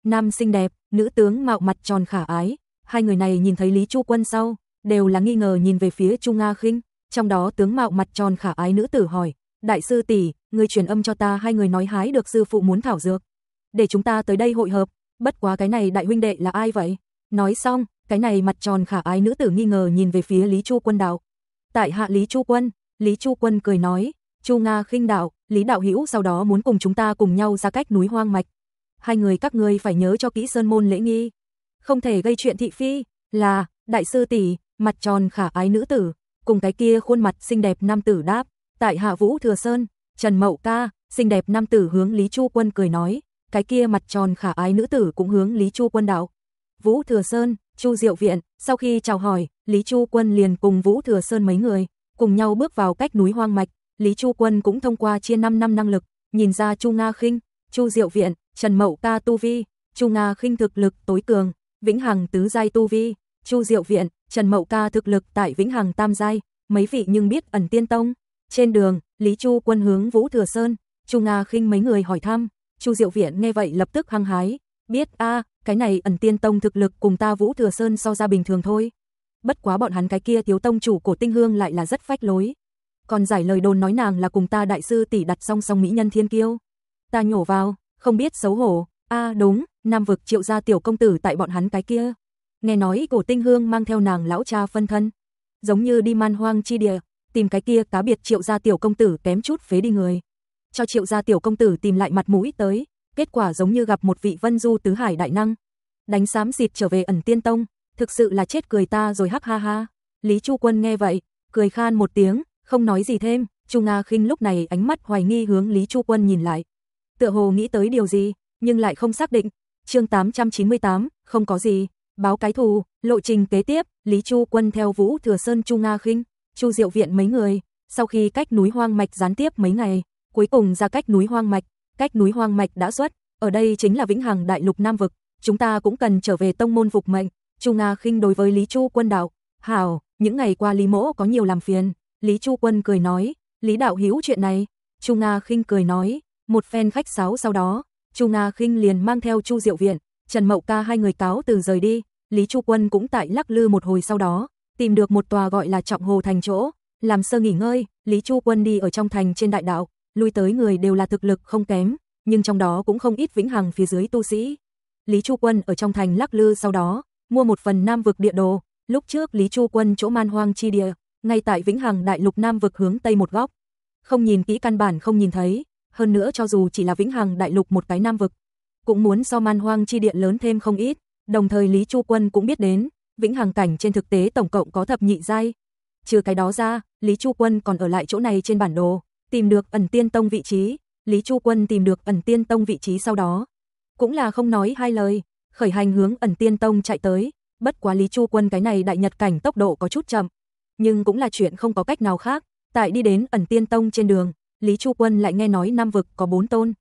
nam xinh đẹp, nữ tướng mạo mặt tròn khả ái. Hai người này nhìn thấy Lý Chu Quân sau, đều là nghi ngờ nhìn về phía Chu Nga Khinh, trong đó tướng mạo mặt tròn khả ái nữ tử hỏi: "Đại sư tỷ, ngươi truyền âm cho ta hai người nói hái được sư phụ muốn thảo dược, để chúng ta tới đây hội hợp, bất quá cái này đại huynh đệ là ai vậy?" Nói xong, cái này mặt tròn khả ái nữ tử nghi ngờ nhìn về phía Lý Chu Quân đạo: "Tại hạ Lý Chu Quân." Lý Chu Quân cười nói: "Chu Nga Khinh đạo, Lý đạo hữu sau đó muốn cùng chúng ta cùng nhau ra cách núi hoang mạch. Hai người các ngươi phải nhớ cho kỹ sơn môn lễ nghi, không thể gây chuyện thị phi." Là, đại sư tỷ, mặt tròn khả ái nữ tử, cùng cái kia khuôn mặt xinh đẹp nam tử đáp: "Tại hạ Vũ Thừa Sơn." Trần Mậu ca, xinh đẹp nam tử hướng Lý Chu Quân cười nói, cái kia mặt tròn khả ái nữ tử cũng hướng Lý Chu Quân đạo: "Vũ Thừa Sơn, Chu Diệu Viện." Sau khi chào hỏi, Lý Chu Quân liền cùng Vũ Thừa Sơn mấy người cùng nhau bước vào cách núi hoang mạch. Lý Chu Quân cũng thông qua chia 5 năm năng lực, nhìn ra Chu Nga Khinh, Chu Diệu Viện, Trần Mậu ca tu vi. Chu Nga Khinh thực lực tối cường, vĩnh hằng tứ giai tu vi. Chu Diệu Viện, Trần Mậu ca thực lực tại vĩnh hằng tam giai, mấy vị nhưng biết Ẩn Tiên Tông. Trên đường, Lý Chu Quân hướng Vũ Thừa Sơn, Chu Nga Khinh mấy người hỏi thăm. Chu Diệu Viện nghe vậy lập tức hăng hái, biết a, cái này Ẩn Tiên Tông thực lực cùng ta Vũ Thừa Sơn so ra bình thường thôi. Bất quá bọn hắn cái kia thiếu tông chủ Cổ Tinh Hương lại là rất phách lối. Còn giải lời đồn nói nàng là cùng ta đại sư tỷ đặt song song mỹ nhân thiên kiêu. Ta nhổ vào, không biết xấu hổ. A đúng, Nam vực Triệu gia tiểu công tử tại bọn hắn cái kia. Nghe nói Cổ Tinh Hương mang theo nàng lão cha phân thân, giống như đi man hoang chi địa, tìm cái kia cá biệt Triệu gia tiểu công tử kém chút phế đi người. Cho Triệu gia tiểu công tử tìm lại mặt mũi tới, kết quả giống như gặp một vị Vân Du tứ hải đại năng, đánh xám xịt trở về Ẩn Tiên Tông, thực sự là chết cười ta rồi hắc ha ha. Lý Chu Quân nghe vậy, cười khan một tiếng, không nói gì thêm. Chu Nga Khinh lúc này ánh mắt hoài nghi hướng Lý Chu Quân nhìn lại, tựa hồ nghĩ tới điều gì, nhưng lại không xác định. Chương 898, không có gì, báo cái thù. Lộ trình kế tiếp, Lý Chu Quân theo Vũ Thừa Sơn, Chu Nga Khinh, Chu Diệu Viện mấy người, sau khi cách núi hoang mạch gián tiếp mấy ngày, cuối cùng ra cách núi hoang mạch. Cách núi hoang mạch đã xuất, ở đây chính là vĩnh hằng đại lục Nam vực, chúng ta cũng cần trở về tông môn phục mệnh. Chu Nga Khinh đối với Lý Chu Quân đạo: "Hảo, những ngày qua Lý mỗ có nhiều làm phiền." Lý Chu Quân cười nói: "Lý đạo hữu chuyện này." Chu Nga Khinh cười nói, một phen khách sáo sau đó, Chu Nga Khinh liền mang theo Chu Diệu Viện, Trần Mậu ca hai người cáo từ rời đi. Lý Chu Quân cũng tại lắc lư một hồi sau đó, tìm được một tòa gọi là Trọng Hồ thành chỗ, làm sơ nghỉ ngơi. Lý Chu Quân đi ở trong thành trên đại đạo, lui tới người đều là thực lực không kém, nhưng trong đó cũng không ít vĩnh hằng phía dưới tu sĩ. Lý Chu Quân ở trong thành lắc lư sau đó, mua một phần Nam vực địa đồ. Lúc trước Lý Chu Quân chỗ man hoang chi địa, ngay tại vĩnh hằng đại lục Nam vực hướng tây một góc, không nhìn kỹ căn bản không nhìn thấy, hơn nữa cho dù chỉ là vĩnh hằng đại lục một cái Nam vực, cũng muốn so man hoang chi địa lớn thêm không ít. Đồng thời Lý Chu Quân cũng biết đến, vĩnh hằng cảnh trên thực tế tổng cộng có thập nhị giai. Trừ cái đó ra, Lý Chu Quân còn ở lại chỗ này trên bản đồ, tìm được Ẩn Tiên Tông vị trí. Lý Chu Quân tìm được Ẩn Tiên Tông vị trí sau đó, cũng là không nói hai lời, khởi hành hướng Ẩn Tiên Tông chạy tới. Bất quá Lý Chu Quân cái này đại nhật cảnh tốc độ có chút chậm, nhưng cũng là chuyện không có cách nào khác. Tại đi đến Ẩn Tiên Tông trên đường, Lý Chu Quân lại nghe nói Nam vực có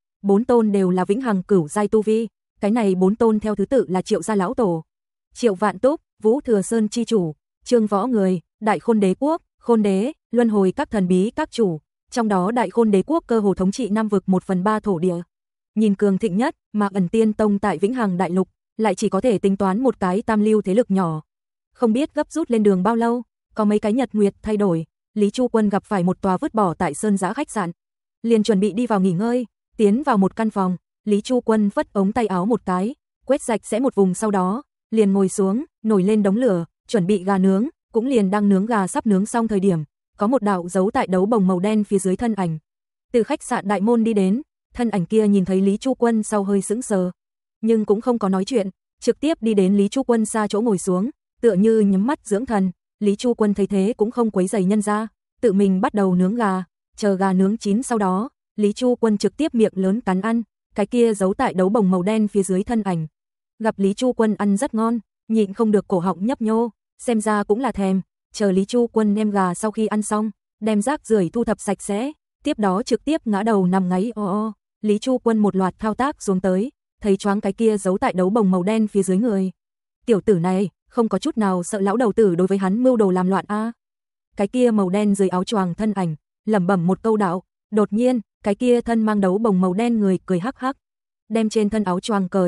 4 tôn đều là vĩnh hằng cửu giai tu vi. Cái này 4 tôn theo thứ tự là Triệu gia lão tổ, Triệu Vạn Túc, Vũ Thừa Sơn chi chủ, Trương Võ Người, Đại Khôn Đế Quốc, Khôn Đế, Luân Hồi các thần bí các chủ. Trong đó Đại Khôn Đế Quốc cơ hồ thống trị Nam vực 1/3 thổ địa, nhìn cường thịnh nhất, mà Ẩn Tiên Tông tại vĩnh hằng đại lục lại chỉ có thể tính toán một cái tam lưu thế lực nhỏ. Không biết gấp rút lên đường bao lâu, có mấy cái nhật nguyệt thay đổi, Lý Chu Quân gặp phải một tòa vứt bỏ tại sơn giã khách sạn, liền chuẩn bị đi vào nghỉ ngơi. Tiến vào một căn phòng, Lý Chu Quân vất ống tay áo một cái, quét sạch sẽ một vùng sau đó, liền ngồi xuống, nổi lên đống lửa, chuẩn bị gà nướng. Cũng liền đang nướng gà sắp nướng xong thời điểm, có một đạo dấu tại đấu bồng màu đen phía dưới thân ảnh từ khách sạn đại môn đi đến. Thân ảnh kia nhìn thấy Lý Chu Quân sau hơi sững sờ, nhưng cũng không có nói chuyện, trực tiếp đi đến Lý Chu Quân xa chỗ ngồi xuống, tựa như nhắm mắt dưỡng thần. Lý Chu Quân thấy thế cũng không quấy rầy nhân ra, tự mình bắt đầu nướng gà. Chờ gà nướng chín sau đó, Lý Chu Quân trực tiếp miệng lớn cắn ăn. Cái kia giấu tại đấu bồng màu đen phía dưới thân ảnh gặp Lý Chu Quân ăn rất ngon, nhịn không được cổ họng nhấp nhô, xem ra cũng là thèm. Chờ Lý Chu Quân nêm gà sau khi ăn xong, đem rác rưởi thu thập sạch sẽ, tiếp đó trực tiếp ngã đầu nằm ngáy o o. Lý Chu Quân một loạt thao tác xuống tới, thấy choáng cái kia giấu tại đấu bồng màu đen phía dưới người. Tiểu tử này, không có chút nào sợ lão đầu tử đối với hắn mưu đồ làm loạn a. Cái kia màu đen dưới áo choàng thân ảnh, lẩm bẩm một câu đạo, đột nhiên, cái kia thân mang đấu bồng màu đen người cười hắc hắc, đem trên thân áo choàng cởi,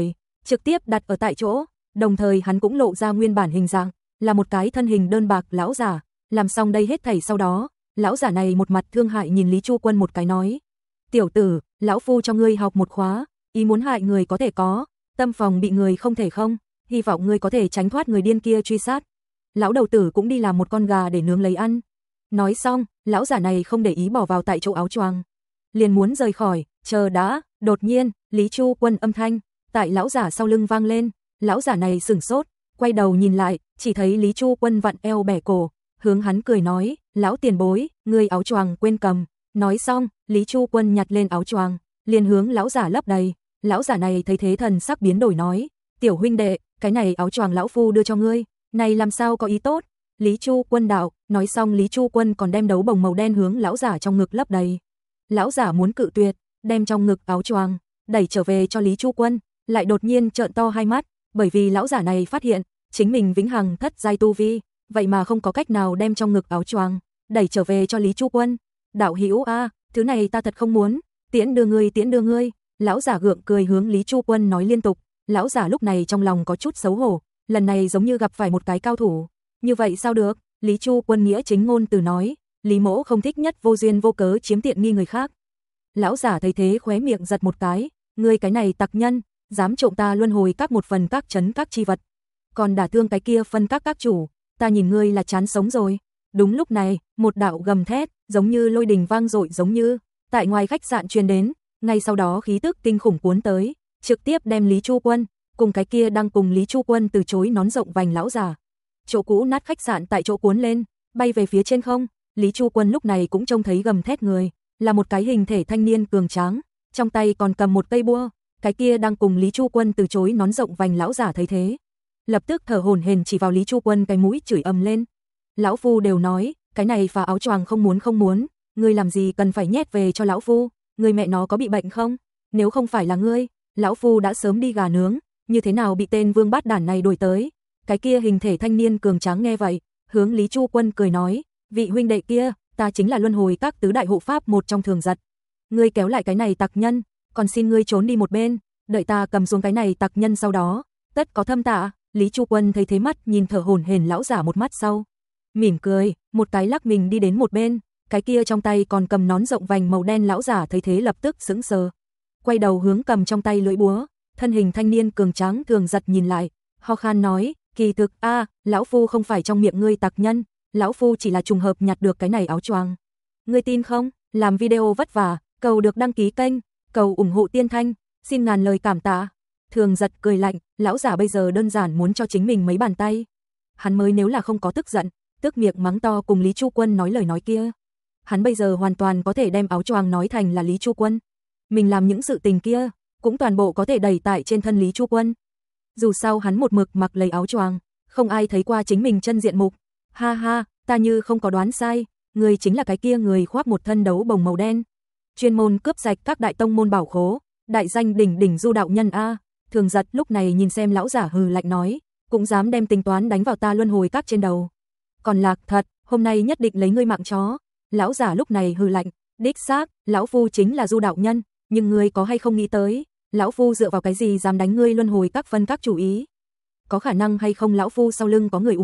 trực tiếp đặt ở tại chỗ, đồng thời hắn cũng lộ ra nguyên bản hình dạng, là một cái thân hình đơn bạc lão giả. Làm xong đây hết thảy sau đó, lão giả này một mặt thương hại nhìn Lý Chu Quân một cái nói: "Tiểu tử, lão phu cho ngươi học một khóa, ý muốn hại người có thể có, tâm phòng bị người không thể không, hy vọng ngươi có thể tránh thoát người điên kia truy sát. Lão đầu tử cũng đi làm một con gà để nướng lấy ăn." Nói xong, lão giả này không để ý bỏ vào tại chỗ áo choàng, liền muốn rời khỏi. Chờ đã, đột nhiên, Lý Chu Quân âm thanh tại lão giả sau lưng vang lên. Lão giả này sửng sốt, quay đầu nhìn lại, chỉ thấy Lý Chu Quân vặn eo bẻ cổ, hướng hắn cười nói: "Lão tiền bối, ngươi áo choàng quên cầm." Nói xong, Lý Chu Quân nhặt lên áo choàng, liền hướng lão giả lấp đầy. Lão giả này thấy thế thần sắc biến đổi nói: "Tiểu huynh đệ, cái này áo choàng lão phu đưa cho ngươi, này làm sao có ý tốt?" Lý Chu Quân đạo. Nói xong Lý Chu Quân còn đem đấu bồng màu đen hướng lão giả trong ngực lấp đầy. Lão giả muốn cự tuyệt, đem trong ngực áo choàng đẩy trở về cho Lý Chu Quân, lại đột nhiên trợn to hai mắt, bởi vì lão giả này phát hiện chính mình vĩnh hằng thất giai tu vi, vậy mà không có cách nào đem trong ngực áo choàng đẩy trở về cho Lý Chu Quân. "Đạo hữu a, thứ này ta thật không muốn, tiễn đưa ngươi, tiễn đưa ngươi." Lão giả gượng cười hướng Lý Chu Quân nói liên tục. Lão giả lúc này trong lòng có chút xấu hổ, lần này giống như gặp phải một cái cao thủ. Như vậy sao được? Lý Chu Quân nghĩa chính ngôn từ nói, Lý mỗ không thích nhất vô duyên vô cớ chiếm tiện nghi người khác. Lão giả thấy thế khóe miệng giật một cái, ngươi cái này tặc nhân, dám trộm ta luân hồi các một phần các trấn các chi vật, còn đả thương cái kia phân các chủ, ta nhìn ngươi là chán sống rồi. Đúng lúc này, một đạo gầm thét, giống như lôi đình vang dội giống như tại ngoài khách sạn truyền đến, ngay sau đó khí tức kinh khủng cuốn tới, trực tiếp đem Lý Chu Quân cùng cái kia đang cùng Lý Chu Quân từ chối nón rộng vành lão giả. Chỗ cũ nát khách sạn tại chỗ cuốn lên, bay về phía trên không. Lý Chu Quân lúc này cũng trông thấy gầm thét người, là một cái hình thể thanh niên cường tráng, trong tay còn cầm một cây búa. Cái kia đang cùng Lý Chu Quân từ chối nón rộng vành lão giả thấy thế, lập tức thở hổn hển chỉ vào Lý Chu Quân cái mũi chửi ầm lên. Lão phu đều nói, cái này phá áo choàng không muốn, ngươi làm gì cần phải nhét về cho lão phu, ngươi mẹ nó có bị bệnh không? Nếu không phải là ngươi, lão phu đã sớm đi gà nướng, như thế nào bị tên vương bát đản này đuổi tới? Cái kia hình thể thanh niên cường tráng nghe vậy, hướng Lý Chu Quân cười nói, vị huynh đệ kia, ta chính là luân hồi các tứ đại hộ pháp một trong Thường Giật. Ngươi kéo lại cái này tặc nhân, còn xin ngươi trốn đi một bên, đợi ta cầm xuống cái này tặc nhân sau đó, tất có thâm tạ. Lý Chu Quân thấy thế mắt nhìn thở hổn hển lão giả một mắt sau, mỉm cười, một cái lắc mình đi đến một bên, cái kia trong tay còn cầm nón rộng vành màu đen lão giả thấy thế lập tức sững sờ, quay đầu hướng cầm trong tay lưỡi búa, thân hình thanh niên cường tráng Thường Giật nhìn lại, ho khan nói, kỳ thực lão phu không phải trong miệng ngươi tặc nhân, lão phu chỉ là trùng hợp nhặt được cái này áo choàng. Ngươi tin không? Làm video vất vả, cầu được đăng ký kênh, cầu ủng hộ Tiên Thanh, xin ngàn lời cảm tạ. Thường Giật cười lạnh, lão giả bây giờ đơn giản muốn cho chính mình mấy bàn tay. Hắn mới nếu là không có tức giận, tức miệng mắng to cùng Lý Chu Quân nói lời nói kia. Hắn bây giờ hoàn toàn có thể đem áo choàng nói thành là Lý Chu Quân. Mình làm những sự tình kia, cũng toàn bộ có thể đẩy tại trên thân Lý Chu Quân. Dù sao hắn một mực mặc lấy áo choàng, không ai thấy qua chính mình chân diện mục. Ha ha, ta như không có đoán sai, người chính là cái kia người khoác một thân đấu bồng màu đen, chuyên môn cướp sạch các đại tông môn bảo khố, đại danh đỉnh đỉnh Du đạo nhân a. Thường Giật lúc này nhìn xem lão giả hừ lạnh nói, cũng dám đem tính toán đánh vào ta luân hồi các trên đầu. Còn Lạc thật, hôm nay nhất định lấy ngươi mạng chó. Lão giả lúc này hừ lạnh, đích xác, lão phu chính là Du đạo nhân, nhưng ngươi có hay không nghĩ tới, lão phu dựa vào cái gì dám đánh ngươi luân hồi các phân các chủ ý? Có khả năng hay không lão phu sau lưng có người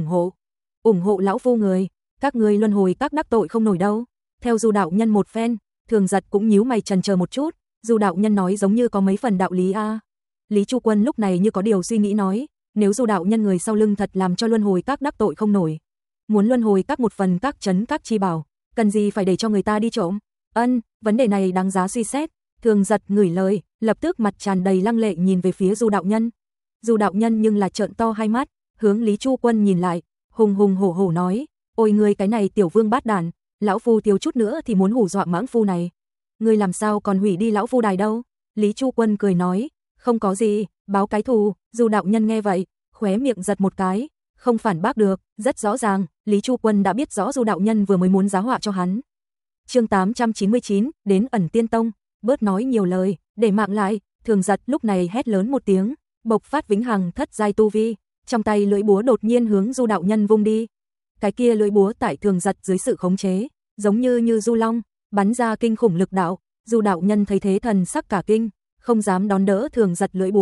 ủng hộ lão phu người, các ngươi luân hồi các đắc tội không nổi đâu. Theo Du đạo nhân một phen, Thường Giật cũng nhíu mày chần chờ một chút, Du đạo nhân nói giống như có mấy phần đạo lý a. Lý Chu Quân lúc này như có điều suy nghĩ nói, nếu Du đạo nhân người sau lưng thật làm cho luân hồi các đắc tội không nổi, muốn luân hồi các một phần các trấn các chi bảo, cần gì phải để cho người ta đi trộm? Vấn đề này đáng giá suy xét. Thường Giật ngửi lời, lập tức mặt tràn đầy lăng lệ nhìn về phía Du đạo nhân. Du đạo nhân nhưng là trợn to hai mắt, hướng Lý Chu Quân nhìn lại, hùng hùng hổ hổ nói, ôi ngươi cái này tiểu vương bát đản, lão phu thiếu chút nữa thì muốn hù dọa mãng phu này. Ngươi làm sao còn hủy đi lão phu đài đâu? Lý Chu Quân cười nói, không có gì, báo cái thù. Du đạo nhân nghe vậy, khóe miệng giật một cái, không phản bác được, rất rõ ràng, Lý Chu Quân đã biết rõ Du đạo nhân vừa mới muốn giá họa cho hắn. Chương 899, đến Ẩn Tiên Tông, bớt nói nhiều lời, để mạng lại. Thường Giật lúc này hét lớn một tiếng, bộc phát vĩnh hằng thất giai tu vi, trong tay lưỡi búa đột nhiên hướng Du đạo nhân vung đi. Cái kia lưỡi búa tại Thường Giật dưới sự khống chế, giống như du long, bắn ra kinh khủng lực đạo. Du đạo nhân thấy thế thần sắc cả kinh, không dám đón đỡ Thường Giật lưỡi búa,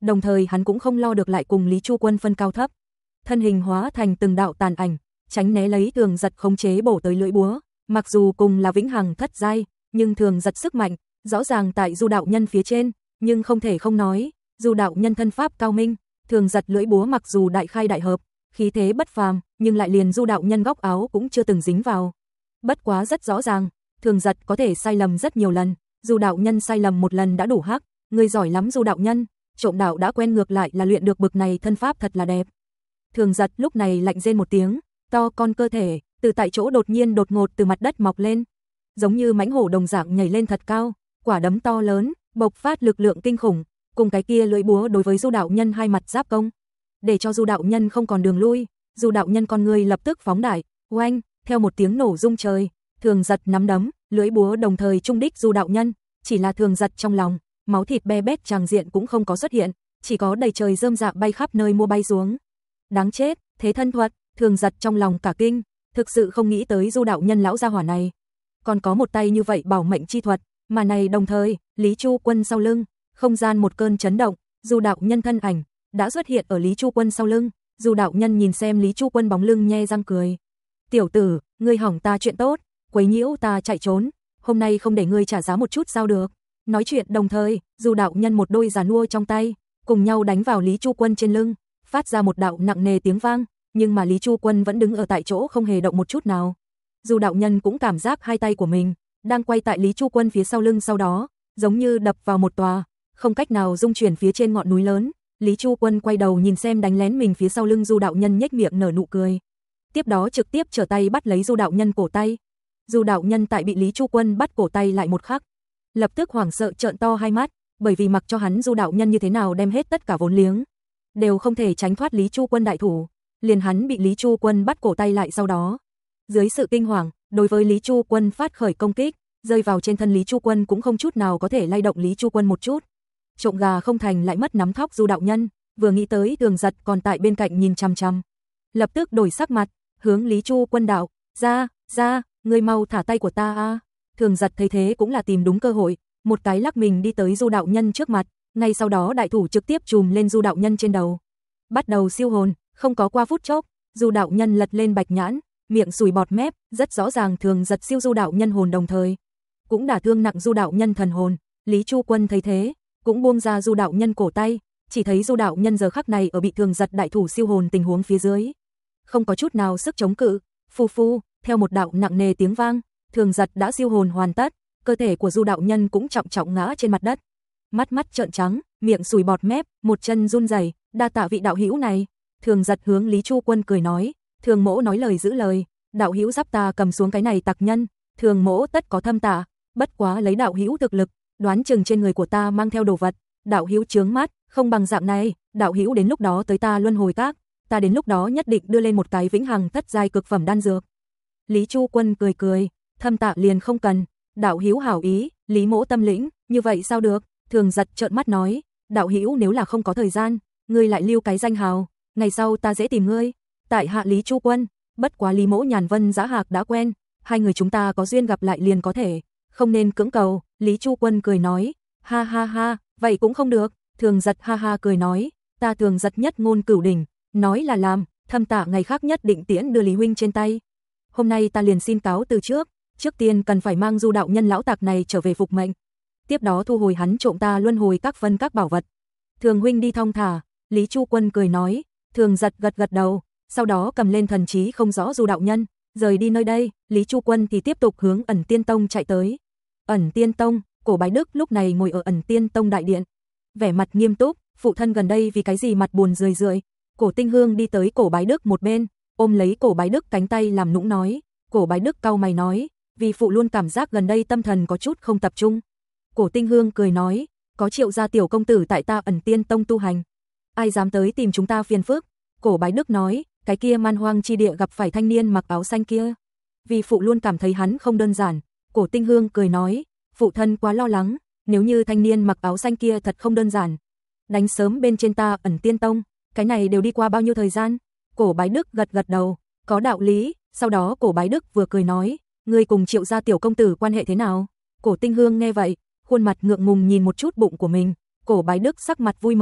đồng thời hắn cũng không lo được lại cùng Lý Chu Quân phân cao thấp. Thân hình hóa thành từng đạo tàn ảnh, tránh né lấy Thường Giật khống chế bổ tới lưỡi búa, mặc dù cùng là vĩnh hằng thất giai, nhưng Thường Giật sức mạnh rõ ràng tại Du đạo nhân phía trên, nhưng không thể không nói, Du đạo nhân thân pháp cao minh, Thường Giật lưỡi búa mặc dù đại khai đại hợp, khí thế bất phàm, nhưng lại liền Du đạo nhân góc áo cũng chưa từng dính vào. Bất quá rất rõ ràng, Thường Giật có thể sai lầm rất nhiều lần, Du đạo nhân sai lầm một lần đã đủ hắc, người giỏi lắm Du đạo nhân, trộm đạo đã quen ngược lại là luyện được bực này thân pháp thật là đẹp. Thường Giật lúc này lạnh rên một tiếng, to con cơ thể, từ tại chỗ đột nhiên đột ngột từ mặt đất mọc lên, giống như mãnh hổ đồng dạng nhảy lên thật cao, quả đấm to lớn, bộc phát lực lượng kinh khủng, cùng cái kia lưỡi búa đối với Du đạo nhân hai mặt giáp công, để cho Du đạo nhân không còn đường lui, Du đạo nhân con người lập tức phóng đại, oanh, theo một tiếng nổ rung trời, Thường Giật nắm đấm, lưỡi búa đồng thời trung đích Du đạo nhân, chỉ là Thường Giật trong lòng, máu thịt be bét tràng diện cũng không có xuất hiện, chỉ có đầy trời rơm rạ bay khắp nơi mua bay xuống. Đáng chết, thế thân thuật, Thường Giật trong lòng cả kinh, thực sự không nghĩ tới Du đạo nhân lão gia hỏa này còn có một tay như vậy bảo mệnh chi thuật, mà này đồng thời, Lý Chu Quân sau lưng, không gian một cơn chấn động, Du đạo nhân thân ảnh đã xuất hiện ở Lý Chu Quân sau lưng, Du đạo nhân nhìn xem Lý Chu Quân bóng lưng nhe răng cười. Tiểu tử, ngươi hỏng ta chuyện tốt, quấy nhiễu ta chạy trốn, hôm nay không để ngươi trả giá một chút sao được. Nói chuyện đồng thời, Du đạo nhân một đôi giàn nua trong tay, cùng nhau đánh vào Lý Chu Quân trên lưng, phát ra một đạo nặng nề tiếng vang, nhưng mà Lý Chu Quân vẫn đứng ở tại chỗ không hề động một chút nào. Du đạo nhân cũng cảm giác hai tay của mình đang quay tại Lý Chu Quân phía sau lưng, sau đó, giống như đập vào một tòa, không cách nào dung chuyển phía trên ngọn núi lớn. Lý Chu Quân quay đầu nhìn xem đánh lén mình phía sau lưng Du đạo nhân, nhếch miệng nở nụ cười. Tiếp đó trực tiếp trở tay bắt lấy Du đạo nhân cổ tay. Du đạo nhân tại bị Lý Chu Quân bắt cổ tay lại một khắc, lập tức hoảng sợ trợn to hai mắt, bởi vì mặc cho hắn Du đạo nhân như thế nào đem hết tất cả vốn liếng, đều không thể tránh thoát Lý Chu Quân đại thủ, liền hắn bị Lý Chu Quân bắt cổ tay lại, sau đó, dưới sự kinh hoàng, đối với Lý Chu Quân phát khởi công kích, rơi vào trên thân Lý Chu Quân cũng không chút nào có thể lay động Lý Chu Quân một chút. Trộm gà không thành lại mất nắm thóc Du đạo nhân, vừa nghĩ tới Thường Giật còn tại bên cạnh nhìn chằm chằm, lập tức đổi sắc mặt, hướng Lý Chu Quân đạo, ra, ngươi mau thả tay của ta a. Thường Giật thấy thế cũng là tìm đúng cơ hội, một cái lắc mình đi tới Du đạo nhân trước mặt, ngay sau đó đại thủ trực tiếp chùm lên Du đạo nhân trên đầu, bắt đầu siêu hồn. Không có qua phút chốc, Du đạo nhân lật lên bạch nhãn, miệng sùi bọt mép, rất rõ ràng Thường Giật siêu Du đạo nhân hồn đồng thời cũng đả thương nặng Du đạo nhân thần hồn. Lý Chu Quân thấy thế, cũng buông ra Du đạo nhân cổ tay, chỉ thấy Du đạo nhân giờ khắc này ở bị Thường Giật đại thủ siêu hồn tình huống phía dưới, không có chút nào sức chống cự. Phu, theo một đạo nặng nề tiếng vang, Thường Giật đã siêu hồn hoàn tất, cơ thể của Du đạo nhân cũng trọng trọng ngã trên mặt đất, mắt trợn trắng, miệng sùi bọt mép, một chân run rẩy, đa tạ vị đạo hữu này. Thường Giật hướng Lý Chu Quân cười nói, Thường mỗ nói lời giữ lời, đạo hữu giúp ta cầm xuống cái này tặc nhân, Thường mỗ tất có thâm tạ, bất quá lấy đạo hữu thực lực, đoán chừng trên người của ta mang theo đồ vật, đạo hữu chướng mắt, không bằng dạng này, đạo hữu đến lúc đó tới ta Luân Hồi Các, ta đến lúc đó nhất định đưa lên một cái vĩnh hằng thất giai cực phẩm đan dược. Lý Chu Quân cười, thâm tạ liền không cần, đạo hữu hảo ý, Lý mỗ tâm lĩnh, như vậy sao được? Thường Giật trợn mắt nói, đạo hữu nếu là không có thời gian, ngươi lại lưu cái danh hào, ngày sau ta dễ tìm ngươi. Tại hạ Lý Chu Quân, bất quá Lý mỗ Nhàn Vân Giá Hạc đã quen, hai người chúng ta có duyên gặp lại liền có thể, không nên cưỡng cầu. Lý Chu Quân cười nói, ha, vậy cũng không được. Thường Giật ha cười nói, ta Thường Giật nhất ngôn cửu đỉnh, nói là làm, thâm tạ ngày khác nhất định tiễn đưa Lý huynh trên tay. Hôm nay ta liền xin cáo từ trước tiên cần phải mang Du đạo nhân lão tặc này trở về phục mệnh, tiếp đó thu hồi hắn trộm ta Luân Hồi Các phân các bảo vật. Thường huynh đi thong thả. Lý Chu Quân cười nói. Thường Giật gật đầu, sau đó cầm lên thần trí không rõ Du đạo nhân, rời đi nơi đây. Lý Chu Quân thì tiếp tục hướng Ẩn Tiên Tông chạy tới. Ẩn Tiên Tông, Cổ Bái Đức lúc này ngồi ở Ẩn Tiên Tông đại điện, vẻ mặt nghiêm túc, phụ thân gần đây vì cái gì mặt buồn rười. Cổ Tinh Hương đi tới Cổ Bái Đức một bên, ôm lấy Cổ Bái Đức cánh tay làm nũng nói. Cổ Bái Đức cau mày nói, vì phụ luôn cảm giác gần đây tâm thần có chút không tập trung. Cổ Tinh Hương cười nói, có Triệu gia tiểu công tử tại ta Ẩn Tiên Tông tu hành, ai dám tới tìm chúng ta phiền phức. Cổ Bái Đức nói, cái kia man hoang chi địa gặp phải thanh niên mặc áo xanh kia, vì phụ luôn cảm thấy hắn không đơn giản. Cổ Tinh Hương cười nói, phụ thân quá lo lắng, nếu như thanh niên mặc áo xanh kia thật không đơn giản, đánh sớm bên trên ta Ẩn Tiên Tông, cái này đều đi qua bao nhiêu thời gian. Cổ Bái Đức gật đầu, có đạo lý. Sau đó Cổ Bái Đức vừa cười nói, ngươi cùng Triệu gia tiểu công tử quan hệ thế nào? Cổ Tinh Hương nghe vậy, khuôn mặt ngượng ngùng nhìn một chút bụng của mình. Cổ Bái Đức sắc mặt vui mừng,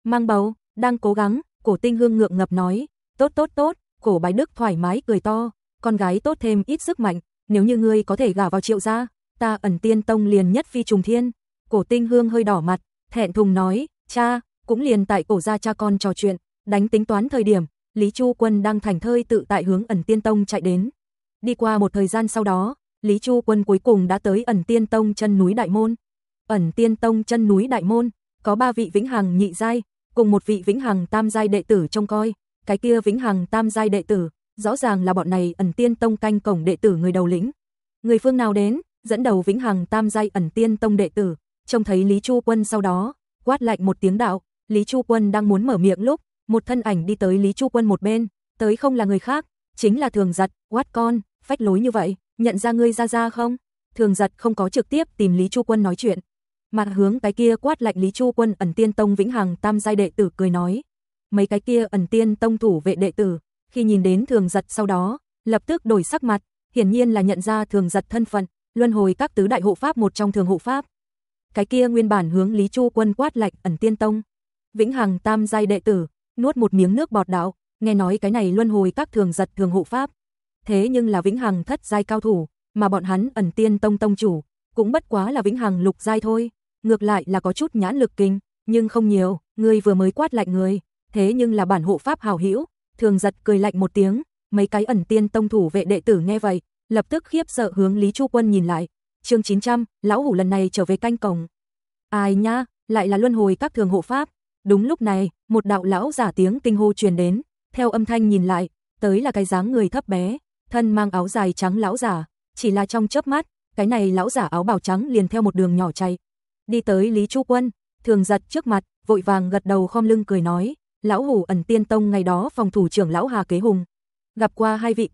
Mang bầu, đang cố gắng, Cổ Tinh Hương ngượng ngập nói. Tốt tốt tốt, Cổ Bái Đức thoải mái cười to, con gái tốt thêm ít sức mạnh, nếu như ngươi có thể gả vào Triệu gia, ta Ẩn Tiên Tông liền nhất phi trùng thiên. Cổ Tinh Hương hơi đỏ mặt, thẹn thùng nói, cha, cũng liền tại Cổ gia cha con trò chuyện, đánh tính toán thời điểm, Lý Chu Quân đang thảnh thơi tự tại hướng Ẩn Tiên Tông chạy đến. Đi qua một thời gian sau đó, Lý Chu Quân cuối cùng đã tới Ẩn Tiên Tông chân núi Đại Môn. Ẩn Tiên Tông chân núi Đại Môn, có 3 vị vĩnh hằng nhị giai, cùng một vị vĩnh hằng tam giai đệ tử trông coi, cái kia vĩnh hằng tam giai đệ tử, rõ ràng là bọn này Ẩn Tiên Tông canh cổng đệ tử người đầu lĩnh. Người phương nào đến, dẫn đầu vĩnh hằng tam giai Ẩn Tiên Tông đệ tử, trông thấy Lý Chu Quân sau đó, quát lạnh một tiếng đạo, Lý Chu Quân đang muốn mở miệng lúc, một thân ảnh đi tới Lý Chu Quân một bên, tới không là người khác, chính là Thường Giật. Quát con, phách lối như vậy, nhận ra ngươi ra không? Thường Giật không có trực tiếp tìm Lý Chu Quân nói chuyện, mà hướng cái kia quát lạnh Lý Chu Quân Ẩn Tiên Tông vĩnh hằng tam giai đệ tử cười nói. Mấy cái kia Ẩn Tiên Tông thủ vệ đệ tử, khi nhìn đến Thường Giật sau đó, lập tức đổi sắc mặt, hiển nhiên là nhận ra Thường Giật thân phận, luân hồi các tứ đại hộ pháp một trong Thường hộ pháp. Cái kia nguyên bản hướng Lý Chu Quân quát lạnh Ẩn Tiên Tông vĩnh hằng tam giai đệ tử, nuốt một miếng nước bọt đạo, nghe nói cái này luân hồi các Thường Giật Thường hộ pháp, thế nhưng là vĩnh hằng thất giai cao thủ, mà bọn hắn Ẩn Tiên Tông tông chủ cũng bất quá là vĩnh hằng lục giai thôi, ngược lại là có chút nhãn lực kinh, nhưng không nhiều. Ngươi vừa mới quát lạnh người, thế nhưng là bản hộ pháp hảo hữu. Thường Giật cười lạnh một tiếng, mấy cái Ẩn Tiên Tông thủ vệ đệ tử nghe vậy, lập tức khiếp sợ hướng Lý Chu Quân nhìn lại. Chương 900, lão hủ lần này trở về canh cổng. Ai nhá, lại là luân hồi các Thường hộ pháp. Đúng lúc này, một đạo lão giả tiếng kinh hô truyền đến, theo âm thanh nhìn lại, tới là cái dáng người thấp bé, thân mang áo dài trắng lão giả, chỉ là trong chớp mắt, cái này lão giả áo bào trắng liền theo một đường nhỏ chạy, đi tới Lý Chu Quân. Thường Giật trước mặt, vội vàng gật đầu khom lưng cười nói, lão hủ Ẩn Tiên Tông ngày đó phòng thủ trưởng lão Hà Kế Hùng, gặp qua hai vị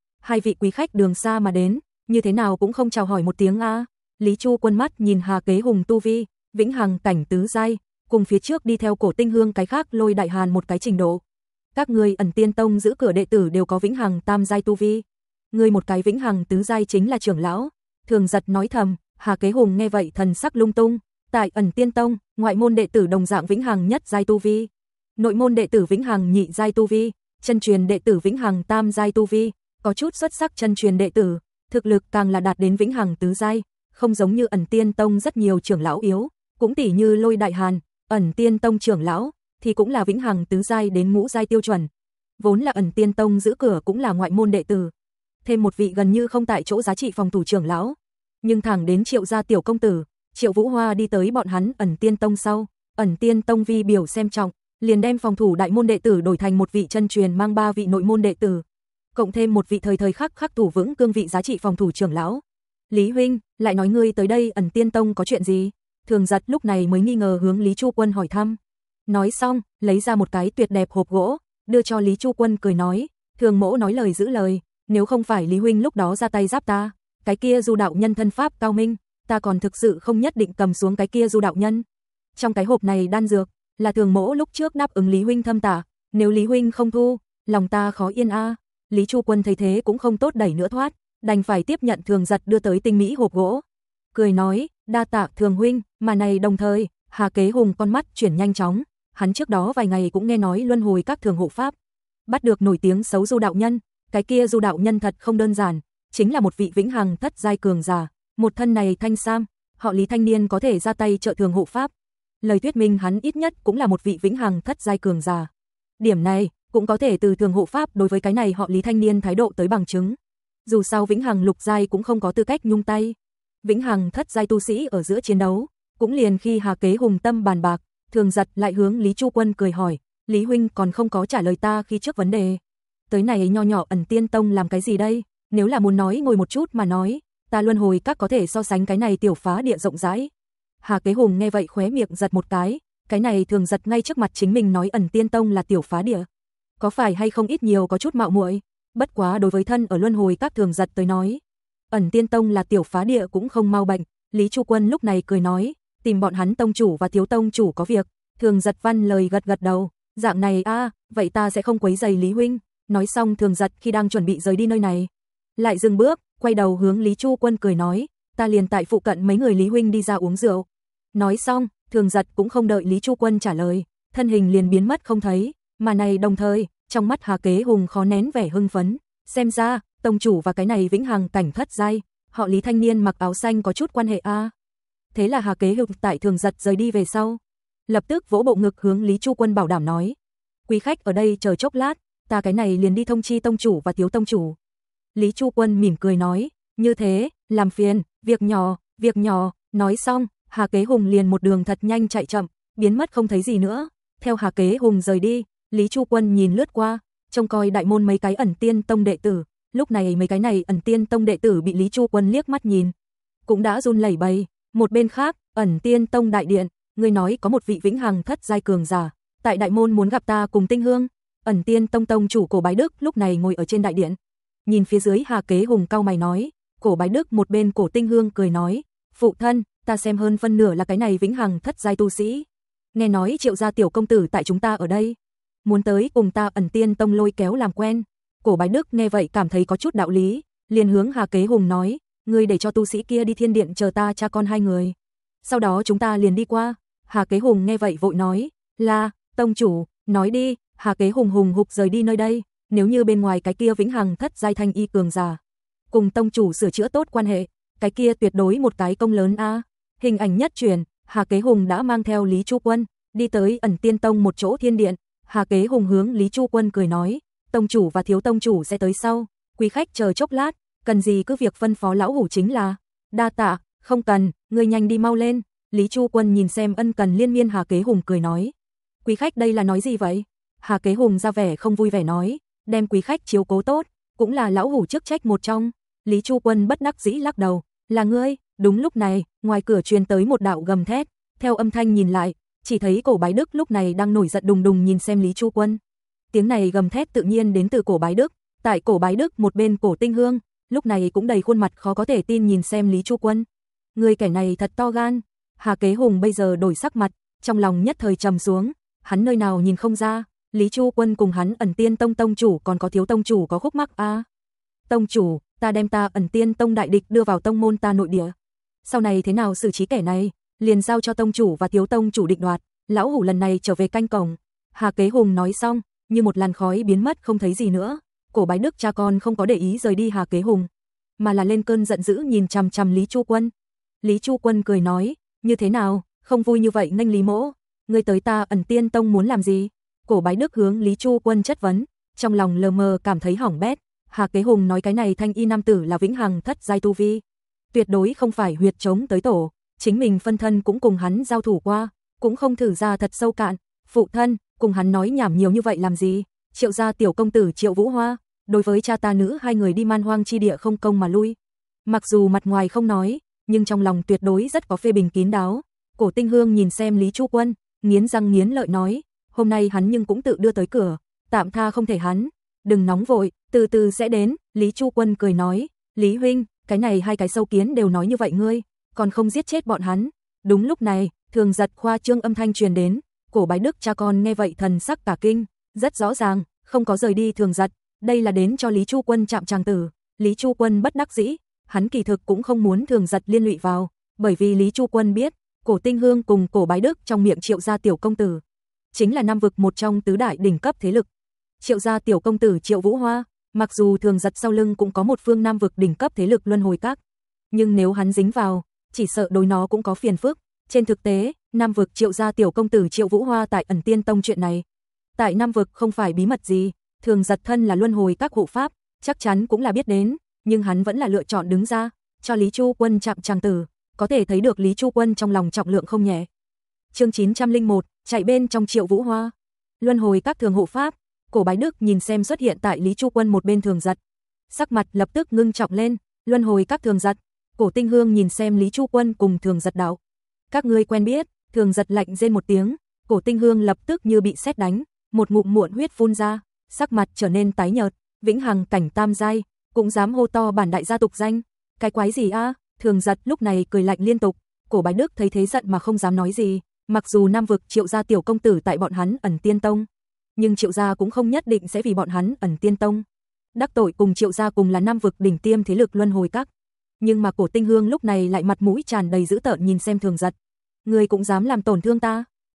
quý khách đường xa mà đến, như thế nào cũng không chào hỏi một tiếng a. Lý Chu Quân mắt nhìn Hà Kế Hùng tu vi, vĩnh hằng cảnh tứ giai, cùng phía trước đi theo Cổ Tinh Hương cái khác Lôi Đại Hàn một cái trình độ. Các người Ẩn Tiên Tông giữ cửa đệ tử đều có vĩnh hằng tam giai tu vi, ngươi một cái vĩnh hằng tứ giai chính là trưởng lão. Thường Giật nói thầm. Hà Kế Hùng nghe vậy thần sắc lung tung, tại Ẩn Tiên Tông, ngoại môn đệ tử đồng dạng vĩnh hằng nhất giai tu vi, nội môn đệ tử vĩnh hằng nhị giai tu vi, chân truyền đệ tử vĩnh hằng tam giai tu vi, có chút xuất sắc chân truyền đệ tử, thực lực càng là đạt đến vĩnh hằng tứ giai, không giống như Ẩn Tiên Tông rất nhiều trưởng lão yếu, cũng tỉ như Lôi Đại Hàn, Ẩn Tiên Tông trưởng lão thì cũng là vĩnh hằng tứ giai đến ngũ giai tiêu chuẩn. Vốn là Ẩn Tiên Tông giữ cửa cũng là ngoại môn đệ tử, thêm một vị gần như không tại chỗ giá trị phòng thủ trưởng lão. Nhưng thẳng đến Triệu gia tiểu công tử, Triệu Vũ Hoa đi tới bọn hắn Ẩn Tiên Tông sau, Ẩn Tiên Tông vi biểu xem trọng, liền đem phòng thủ đại môn đệ tử đổi thành một vị chân truyền mang 3 vị nội môn đệ tử, cộng thêm một vị thời thời khắc khắc thủ vững cương vị giá trị phòng thủ trưởng lão. Lý huynh, lại nói ngươi tới đây Ẩn Tiên Tông có chuyện gì? Thường Giật lúc này mới nghi ngờ hướng Lý Chu Quân hỏi thăm. Nói xong, lấy ra một cái tuyệt đẹp hộp gỗ, đưa cho Lý Chu Quân cười nói, Thường mỗ nói lời giữ lời, nếu không phải Lý huynh lúc đó ra tay giáp ta, cái kia Du đạo nhân thân pháp cao minh, ta còn thực sự không nhất định cầm xuống cái kia Du đạo nhân. Trong cái hộp này đan dược là Thường mỗ lúc trước đáp ứng Lý huynh thâm tả, nếu Lý huynh không thu, lòng ta khó yên a. Lý Chu Quân thấy thế cũng không tốt đẩy nữa thoát, đành phải tiếp nhận Thường Giật đưa tới tinh mỹ hộp gỗ, cười nói, đa tạ Thường huynh. Mà này đồng thời, Hà Kế Hùng con mắt chuyển nhanh chóng, hắn trước đó vài ngày cũng nghe nói luân hồi các Thường hộ pháp bắt được nổi tiếng xấu Du đạo nhân, cái kia Du đạo nhân thật không đơn giản, chính là một vị vĩnh hằng thất giai cường giả, một thân này thanh sam, họ Lý thanh niên có thể ra tay trợ Thường hộ pháp, lời thuyết minh hắn ít nhất cũng là một vị vĩnh hằng thất giai cường giả. Điểm này cũng có thể từ Thường hộ pháp đối với cái này họ Lý thanh niên thái độ tới bằng chứng. Dù sao vĩnh hằng lục giai cũng không có tư cách nhung tay, vĩnh hằng thất giai tu sĩ ở giữa chiến đấu, cũng liền khi Hà Kế Hùng tâm bàn bạc, Thường Giật lại hướng Lý Chu Quân cười hỏi, Lý huynh còn không có trả lời ta khi trước vấn đề, tới này nho nhỏ Ẩn Tiên Tông làm cái gì đây? Nếu là muốn nói ngồi một chút mà nói, ta luân hồi các có thể so sánh cái này tiểu phá địa rộng rãi. Hà Kế Hùng nghe vậy khóe miệng giật một cái này Thường Giật ngay trước mặt chính mình nói Ẩn Tiên Tông là tiểu phá địa, có phải hay không ít nhiều có chút mạo muội. Bất quá đối với thân ở luân hồi các Thường Giật tới nói, Ẩn Tiên Tông là tiểu phá địa cũng không mau bệnh. Lý Chu Quân lúc này cười nói, tìm bọn hắn tông chủ và thiếu tông chủ có việc. Thường Giật văn lời gật gật đầu, dạng này a, vậy ta sẽ không quấy rầy Lý huynh. Nói xong Thường Giật khi đang chuẩn bị rời đi nơi này, lại dừng bước, quay đầu hướng Lý Chu Quân cười nói, ta liền tại phụ cận mấy người Lý huynh đi ra uống rượu. Nói xong, Thường Giật cũng không đợi Lý Chu Quân trả lời, thân hình liền biến mất không thấy, mà này đồng thời, trong mắt Hà Kế Hùng khó nén vẻ hưng phấn, xem ra, tông chủ và cái này vĩnh hằng cảnh thất giai, họ Lý thanh niên mặc áo xanh có chút quan hệ a. Thế là Hà Kế Hùng tại Thường Giật rời đi về sau, lập tức vỗ bộ ngực hướng Lý Chu Quân bảo đảm nói: "Quý khách ở đây chờ chốc lát, ta cái này liền đi thông chi tông chủ và thiếu tông chủ." Lý Chu Quân mỉm cười nói: "Như thế, làm phiền, việc nhỏ." Nói xong, Hà Kế Hùng liền một đường thật nhanh chạy chậm, biến mất không thấy gì nữa. Theo Hà Kế Hùng rời đi, Lý Chu Quân nhìn lướt qua, trông coi đại môn mấy cái ẩn tiên tông đệ tử, lúc này mấy cái này ẩn tiên tông đệ tử bị Lý Chu Quân liếc mắt nhìn, cũng đã run lẩy bẩy. Một bên khác, ẩn tiên tông đại điện, người nói có một vị vĩnh hằng thất giai cường giả, tại đại môn muốn gặp ta cùng Tinh Hương. Ẩn tiên tông tông chủ Cổ Bái Đức lúc này ngồi ở trên đại điện, nhìn phía dưới Hà Kế Hùng cau mày nói. Cổ Bái Đức một bên Cổ Tinh Hương cười nói: "Phụ thân, ta xem hơn phân nửa là cái này vĩnh hằng thất giai tu sĩ. Nghe nói Triệu gia tiểu công tử tại chúng ta ở đây, muốn tới cùng ta ẩn tiên tông lôi kéo làm quen." Cổ Bái Đức nghe vậy cảm thấy có chút đạo lý, liền hướng Hà Kế Hùng nói: "Ngươi để cho tu sĩ kia đi thiên điện chờ ta cha con hai người, sau đó chúng ta liền đi qua." Hà Kế Hùng nghe vậy vội nói: "Là, tông chủ, nói đi." Hà Kế Hùng hùng hục rời đi nơi đây, nếu như bên ngoài cái kia vĩnh hằng thất giai thanh y cường giả cùng tông chủ sửa chữa tốt quan hệ, cái kia tuyệt đối một cái công lớn a. Hình ảnh nhất chuyển, Hà Kế Hùng đã mang theo Lý Chu Quân đi tới ẩn tiên tông một chỗ thiên điện. Hà Kế Hùng hướng Lý Chu Quân cười nói: "Tông chủ và thiếu tông chủ sẽ tới sau, quý khách chờ chốc lát, cần gì cứ việc phân phó lão hủ chính là." "Đa tạ, không cần, ngươi nhanh đi mau lên." Lý Chu Quân nhìn xem ân cần liên miên Hà Kế Hùng cười nói: "Quý khách đây là nói gì vậy?" Hà Kế Hùng ra vẻ không vui vẻ nói: "Đem quý khách chiếu cố tốt, cũng là lão hủ chức trách một trong." Lý Chu Quân bất đắc dĩ lắc đầu: "Là ngươi?" Đúng lúc này, ngoài cửa truyền tới một đạo gầm thét, theo âm thanh nhìn lại, chỉ thấy Cổ Bái Đức lúc này đang nổi giận đùng đùng nhìn xem Lý Chu Quân. Tiếng này gầm thét tự nhiên đến từ Cổ Bái Đức, tại Cổ Bái Đức một bên Cổ Tinh Hương, lúc này cũng đầy khuôn mặt khó có thể tin nhìn xem Lý Chu Quân. Người kẻ này thật to gan. Hà Kế Hùng bây giờ đổi sắc mặt, trong lòng nhất thời trầm xuống, hắn nơi nào nhìn không ra, Lý Chu Quân cùng hắn ẩn tiên tông tông chủ còn có thiếu tông chủ có khúc mắc a. "Tông chủ, ta đem ta ẩn tiên tông đại địch đưa vào tông môn ta nội địa. Sau này thế nào xử trí kẻ này, liền giao cho tông chủ và thiếu tông chủ định đoạt, lão hủ lần này trở về canh cổng." Hà Kế Hùng nói xong, như một làn khói biến mất không thấy gì nữa. Cổ Bái Đức cha con không có để ý rời đi Hà Kế Hùng, mà là lên cơn giận dữ nhìn chằm chằm Lý Chu Quân. Lý Chu Quân cười nói: "Như thế nào, không vui như vậy nghênh Lý mỗ, ngươi tới ta ẩn tiên tông muốn làm gì?" Cổ Bái Đức hướng Lý Chu Quân chất vấn, trong lòng lờ mờ cảm thấy hỏng bét. Hà Kế Hùng nói cái này thanh y nam tử là vĩnh hằng thất giai tu vi, tuyệt đối không phải huyệt chống tới tổ, chính mình phân thân cũng cùng hắn giao thủ qua, cũng không thử ra thật sâu cạn. Phụ thân, cùng hắn nói nhảm nhiều như vậy làm gì? Triệu gia tiểu công tử Triệu Vũ Hoa, đối với cha ta nữ hai người đi man hoang chi địa không công mà lui. Mặc dù mặt ngoài không nói, nhưng trong lòng tuyệt đối rất có phê bình kín đáo. Cổ Tinh Hương nhìn xem Lý Chu Quân, nghiến răng nghiến lợi nói: "Hôm nay hắn nhưng cũng tự đưa tới cửa, tạm tha không thể hắn. Đừng nóng vội, từ từ sẽ đến." Lý Chu Quân cười nói: "Lý huynh, cái này hai cái sâu kiến đều nói như vậy ngươi, còn không giết chết bọn hắn." Đúng lúc này, Thường Giật khoa trương âm thanh truyền đến, Cổ Bái Đức cha con nghe vậy thần sắc cả kinh, rất rõ ràng, không có rời đi Thường Giật, đây là đến cho Lý Chu Quân chạm tràng tử. Lý Chu Quân bất đắc dĩ, hắn kỳ thực cũng không muốn Thường Giật liên lụy vào, bởi vì Lý Chu Quân biết, Cổ Tinh Hương cùng Cổ Bái Đức trong miệng Triệu gia tiểu công tử, chính là nam vực một trong tứ đại đỉnh cấp thế lực. Triệu gia tiểu công tử Triệu Vũ Hoa, mặc dù Thường Giật sau lưng cũng có một phương nam vực đỉnh cấp thế lực Luân Hồi Các, nhưng nếu hắn dính vào, chỉ sợ đối nó cũng có phiền phức. Trên thực tế, nam vực Triệu gia tiểu công tử Triệu Vũ Hoa tại ẩn tiên tông chuyện này, tại nam vực không phải bí mật gì, Thường Giật thân là Luân Hồi Các hộ pháp, chắc chắn cũng là biết đến, nhưng hắn vẫn là lựa chọn đứng ra, cho Lý Chu Quân chạm tràng tử, có thể thấy được Lý Chu Quân trong lòng trọng lượng không nhẹ. Chương 901, chạy bên trong Triệu Vũ Hoa. Luân Hồi Các thường hộ pháp, Cổ Bái Đức nhìn xem xuất hiện tại Lý Chu Quân một bên Thường Giật, sắc mặt lập tức ngưng trọng lên. Luân Hồi Các Thường Giật. Cổ Tinh Hương nhìn xem Lý Chu Quân cùng Thường Giật đạo: "Các ngươi quen biết?" Thường Giật lạnh rên một tiếng, Cổ Tinh Hương lập tức như bị sét đánh, một ngụm muộn huyết phun ra, sắc mặt trở nên tái nhợt. Vĩnh hằng cảnh tam giai, cũng dám hô to bản đại gia tục danh, cái quái gì a? Thường Giật lúc này cười lạnh liên tục. Cổ Bái Đức thấy thế giận mà không dám nói gì, mặc dù nam vực Triệu gia tiểu công tử tại bọn hắn ẩn tiên tông, nhưng Triệu gia cũng không nhất định sẽ vì bọn hắn ẩn tiên tông đắc tội cùng Triệu gia cùng là nam vực đỉnh tiêm thế lực Luân Hồi Các. Nhưng mà Cổ Tinh Hương lúc này lại mặt mũi tràn đầy dữ tợn nhìn xem Thường Giật. "Ngươi cũng dám làm tổn thương ta?"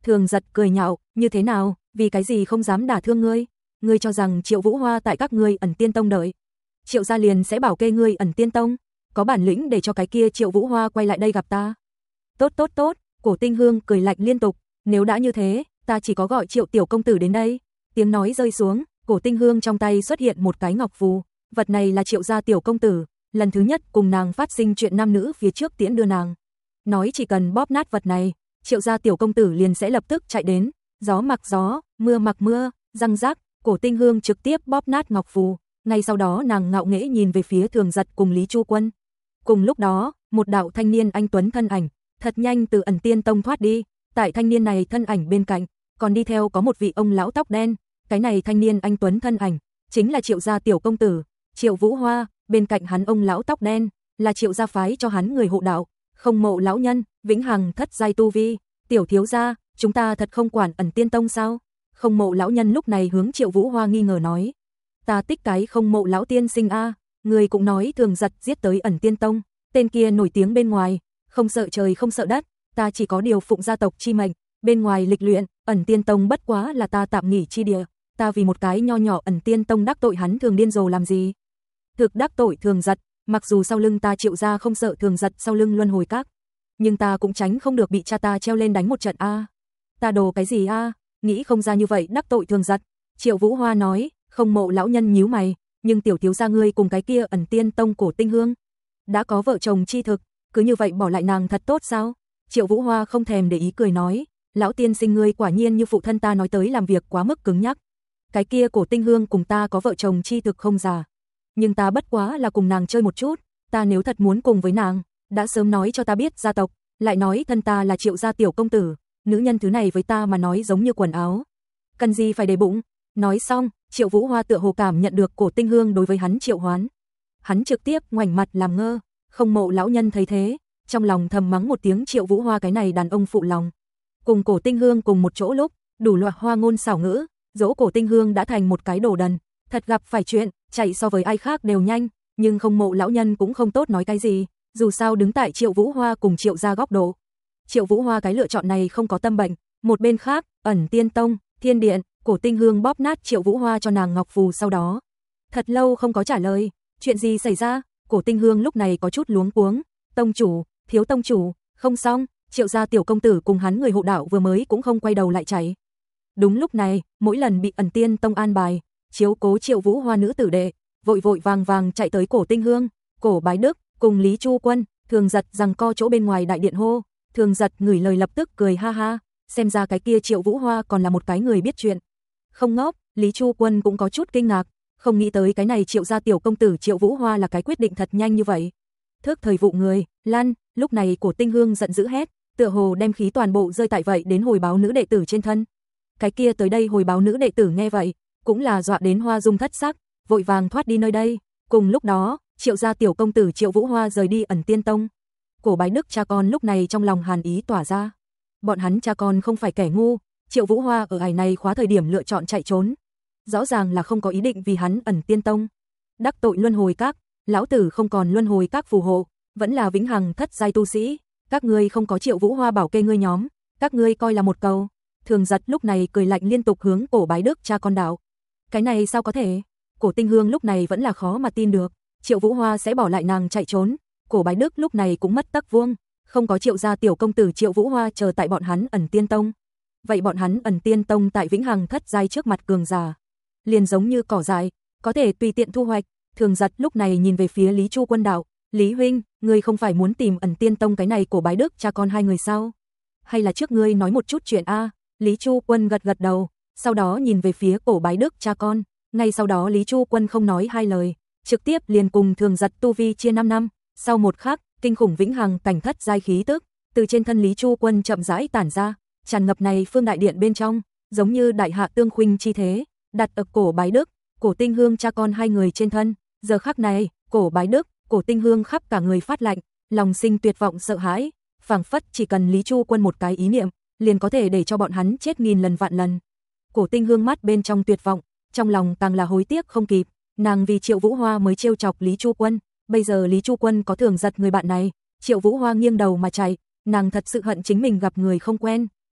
Thường Giật cười nhạo, như thế nào, vì cái gì không dám đả thương ngươi? Ngươi cho rằng Triệu Vũ Hoa tại các ngươi Ẩn Tiên Tông đợi Triệu gia liền sẽ bảo kê ngươi Ẩn Tiên Tông, có bản lĩnh để cho cái kia Triệu Vũ Hoa quay lại đây gặp ta. Tốt tốt tốt, Cổ Tinh Hương cười lạnh liên tục, nếu đã như thế, ta chỉ có gọi Triệu tiểu công tử đến đây. Tiếng nói rơi xuống, Cổ Tinh Hương trong tay xuất hiện một cái ngọc phù, vật này là Triệu gia tiểu công tử, lần thứ nhất cùng nàng phát sinh chuyện nam nữ phía trước tiễn đưa nàng. Nói chỉ cần bóp nát vật này, Triệu gia tiểu công tử liền sẽ lập tức chạy đến, gió mặc gió, mưa mặc mưa, răng rắc, Cổ Tinh Hương trực tiếp bóp nát ngọc phù, ngay sau đó nàng ngạo nghễ nhìn về phía Thường Giật cùng Lý Chu Quân. Cùng lúc đó, một đạo thanh niên anh tuấn thân ảnh, thật nhanh từ Ẩn Tiên Tông thoát đi, tại thanh niên này thân ảnh bên cạnh, còn đi theo có một vị ông lão tóc đen, cái này thanh niên anh tuấn thân ảnh, chính là Triệu gia tiểu công tử, Triệu Vũ Hoa, bên cạnh hắn ông lão tóc đen, là Triệu gia phái cho hắn người hộ đạo, Không Mộ lão nhân, vĩnh hằng thất giai tu vi, tiểu thiếu gia, chúng ta thật không quản Ẩn Tiên Tông sao? Không Mộ lão nhân lúc này hướng Triệu Vũ Hoa nghi ngờ nói, ta tích cái Không Mộ lão tiên sinh a, người cũng nói Thường Giật giết tới Ẩn Tiên Tông, tên kia nổi tiếng bên ngoài, không sợ trời không sợ đất, ta chỉ có điều phụng gia tộc chi mệnh, bên ngoài lịch luyện, Ẩn Tiên Tông bất quá là ta tạm nghỉ chi địa, ta vì một cái nho nhỏ Ẩn Tiên Tông đắc tội hắn Thường điên rồ làm gì? Thực đắc tội Thường Giật, mặc dù sau lưng ta Triệu gia không sợ Thường Giật sau lưng luân hồi các, nhưng ta cũng tránh không được bị cha ta treo lên đánh một trận a. Ta đồ cái gì a, nghĩ không ra như vậy đắc tội Thường Giật. Triệu Vũ Hoa nói, Không Mộ lão nhân nhíu mày, nhưng tiểu thiếu gia ngươi cùng cái kia Ẩn Tiên Tông Cổ Tinh Hương đã có vợ chồng chi thực, cứ như vậy bỏ lại nàng thật tốt sao? Triệu Vũ Hoa không thèm để ý cười nói, lão tiên sinh ngươi quả nhiên như phụ thân ta nói tới làm việc quá mức cứng nhắc. Cái kia Cổ Tinh Hương cùng ta có vợ chồng chi thực không già, nhưng ta bất quá là cùng nàng chơi một chút, ta nếu thật muốn cùng với nàng, đã sớm nói cho ta biết gia tộc, lại nói thân ta là Triệu gia tiểu công tử, nữ nhân thứ này với ta mà nói giống như quần áo, cần gì phải để bụng. Nói xong, Triệu Vũ Hoa tựa hồ cảm nhận được Cổ Tinh Hương đối với hắn triệu hoán, hắn trực tiếp ngoảnh mặt làm ngơ. Không Mộ lão nhân thấy thế, trong lòng thầm mắng một tiếng Triệu Vũ Hoa cái này đàn ông phụ lòng. Cùng Cổ Tinh Hương cùng một chỗ lúc, đủ loại hoa ngôn xảo ngữ, dỗ Cổ Tinh Hương đã thành một cái đồ đần, thật gặp phải chuyện, chạy so với ai khác đều nhanh, nhưng Không Mộ lão nhân cũng không tốt nói cái gì, dù sao đứng tại Triệu Vũ Hoa cùng Triệu gia góc độ. Triệu Vũ Hoa cái lựa chọn này không có tâm bệnh, một bên khác, Ẩn Tiên Tông, Thiên Điện, Cổ Tinh Hương bóp nát Triệu Vũ Hoa cho nàng ngọc phù sau đó. Thật lâu không có trả lời, chuyện gì xảy ra? Cổ Tinh Hương lúc này có chút luống cuống, tông chủ, thiếu tông chủ, không xong, Triệu gia tiểu công tử cùng hắn người hộ đạo vừa mới cũng không quay đầu lại chạy. Đúng lúc này, mỗi lần bị Ẩn Tiên Tông an bài, chiếu cố Triệu Vũ Hoa nữ tử đệ, vội vội vàng vàng chạy tới Cổ Tinh Hương, Cổ Bái Đức, cùng Lý Chu Quân, Thường Giật rằng co chỗ bên ngoài đại điện hô, Thường Giật ngửi lời lập tức cười ha ha, xem ra cái kia Triệu Vũ Hoa còn là một cái người biết chuyện. Không ngốc, Lý Chu Quân cũng có chút kinh ngạc, không nghĩ tới cái này Triệu gia tiểu công tử Triệu Vũ Hoa là cái quyết định thật nhanh như vậy. Thước thời vụ người, lăn, lúc này Cổ Tinh Hương giận dữ hét, tựa hồ đem khí toàn bộ rơi tại vậy đến hồi báo nữ đệ tử trên thân. Cái kia tới đây hồi báo nữ đệ tử nghe vậy, cũng là dọa đến hoa dung thất sắc, vội vàng thoát đi nơi đây. Cùng lúc đó, Triệu gia tiểu công tử Triệu Vũ Hoa rời đi Ẩn Tiên Tông. Cổ Bái Đức cha con lúc này trong lòng hàn ý tỏa ra. Bọn hắn cha con không phải kẻ ngu, Triệu Vũ Hoa ở ải này khóa thời điểm lựa chọn chạy trốn, rõ ràng là không có ý định vì hắn Ẩn Tiên Tông đắc tội luân hồi các, lão tử không còn luân hồi các phù hộ, vẫn là vĩnh hằng thất giai tu sĩ, các ngươi không có Triệu Vũ Hoa bảo kê ngươi nhóm, các ngươi coi là một câu. Thường Giật lúc này cười lạnh liên tục hướng Cổ Bái Đức cha con đạo. Cái này sao có thể? Cổ Tinh Hương lúc này vẫn là khó mà tin được, Triệu Vũ Hoa sẽ bỏ lại nàng chạy trốn. Cổ Bái Đức lúc này cũng mất tấc vuông, không có Triệu gia tiểu công tử Triệu Vũ Hoa chờ tại bọn hắn Ẩn Tiên Tông. Vậy bọn hắn Ẩn Tiên Tông tại vĩnh hằng thất giai trước mặt cường giả, liền giống như cỏ dại, có thể tùy tiện thu hoạch. Thường Giật lúc này nhìn về phía Lý Chu Quân đạo, Lý huynh, ngươi không phải muốn tìm Ẩn Tiên Tông cái này Cổ Bái Đức cha con hai người sao? Hay là trước ngươi nói một chút chuyện a? Lý Chu Quân gật gật đầu, sau đó nhìn về phía Cổ Bái Đức cha con, ngay sau đó Lý Chu Quân không nói hai lời, trực tiếp liền cùng Thường Giật tu vi chia 5 năm, sau một khắc, kinh khủng vĩnh hằng cảnh thất giai khí tức từ trên thân Lý Chu Quân chậm rãi tản ra, tràn ngập này phương đại điện bên trong, giống như đại hạ tương khuynh chi thế, đặt ở Cổ Bái Đức, Cổ Tinh Hương cha con hai người trên thân. Giờ khắc này, Cổ Bái Đức, Cổ Tinh Hương khắp cả người phát lạnh, lòng sinh tuyệt vọng sợ hãi, phảng phất chỉ cần Lý Chu Quân một cái ý niệm, liền có thể để cho bọn hắn chết nghìn lần vạn lần. Cổ Tinh Hương mắt bên trong tuyệt vọng, trong lòng càng là hối tiếc không kịp, nàng vì Triệu Vũ Hoa mới trêu chọc Lý Chu Quân, bây giờ Lý Chu Quân có Thường Giật người bạn này, Triệu Vũ Hoa nghiêng đầu mà chạy, nàng thật sự hận chính mình gặp người không quen,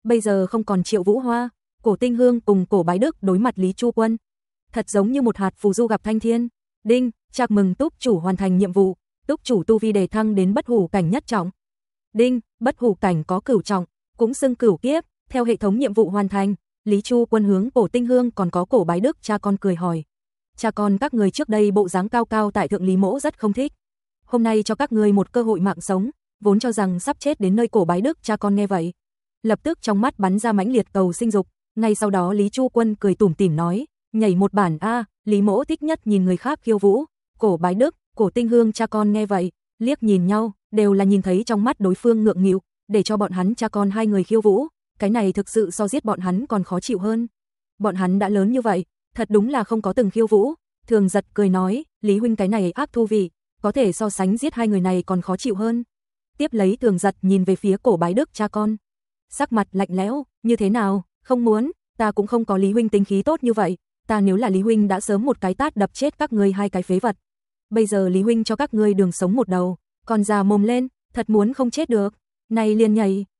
bây giờ không còn Triệu Vũ Hoa, Cổ Tinh Hương cùng Cổ Bái Đức đối mặt Lý Chu Quân. Thật giống như một hạt phù du gặp thanh thiên. Đinh, chúc mừng túc chủ hoàn thành nhiệm vụ, túc chủ tu vi đề thăng đến bất hủ cảnh nhất trọng. Đinh, bất hủ cảnh có cửu trọng, cũng xưng cửu kiếp, theo hệ thống nhiệm vụ hoàn thành. Lý Chu Quân hướng Cổ Tinh Hương còn có Cổ Bái Đức cha con cười hỏi. Cha con các người trước đây bộ dáng cao cao tại thượng Lý Mỗ rất không thích. Hôm nay cho các người một cơ hội mạng sống, vốn cho rằng sắp chết đến nơi. Cổ Bái Đức cha con nghe vậy, lập tức trong mắt bắn ra mãnh liệt cầu sinh dục. Ngay sau đó Lý Chu Quân cười tủm tỉm nói, nhảy một bản a, Lý Mỗ thích nhất nhìn người khác khiêu vũ. Cổ Bái Đức, Cổ Tinh Hương cha con nghe vậy, liếc nhìn nhau, đều là nhìn thấy trong mắt đối phương ngượng nghịu, để cho bọn hắn cha con hai người khiêu vũ, cái này thực sự so giết bọn hắn còn khó chịu hơn. Bọn hắn đã lớn như vậy, thật đúng là không có từng khiêu vũ. Thường Giật cười nói, Lý huynh cái này ác thu vị, có thể so sánh giết hai người này còn khó chịu hơn. Tiếp lấy Thường Giật nhìn về phía Cổ Bái Đức cha con, sắc mặt lạnh lẽo, như thế nào, không muốn, ta cũng không có Lý huynh tính khí tốt như vậy, ta nếu là Lý huynh đã sớm một cái tát đập chết các ngươi hai cái phế vật. Bây giờ Lý huynh cho các ngươi đường sống một đầu, còn già mồm lên, thật muốn không chết được. Này liền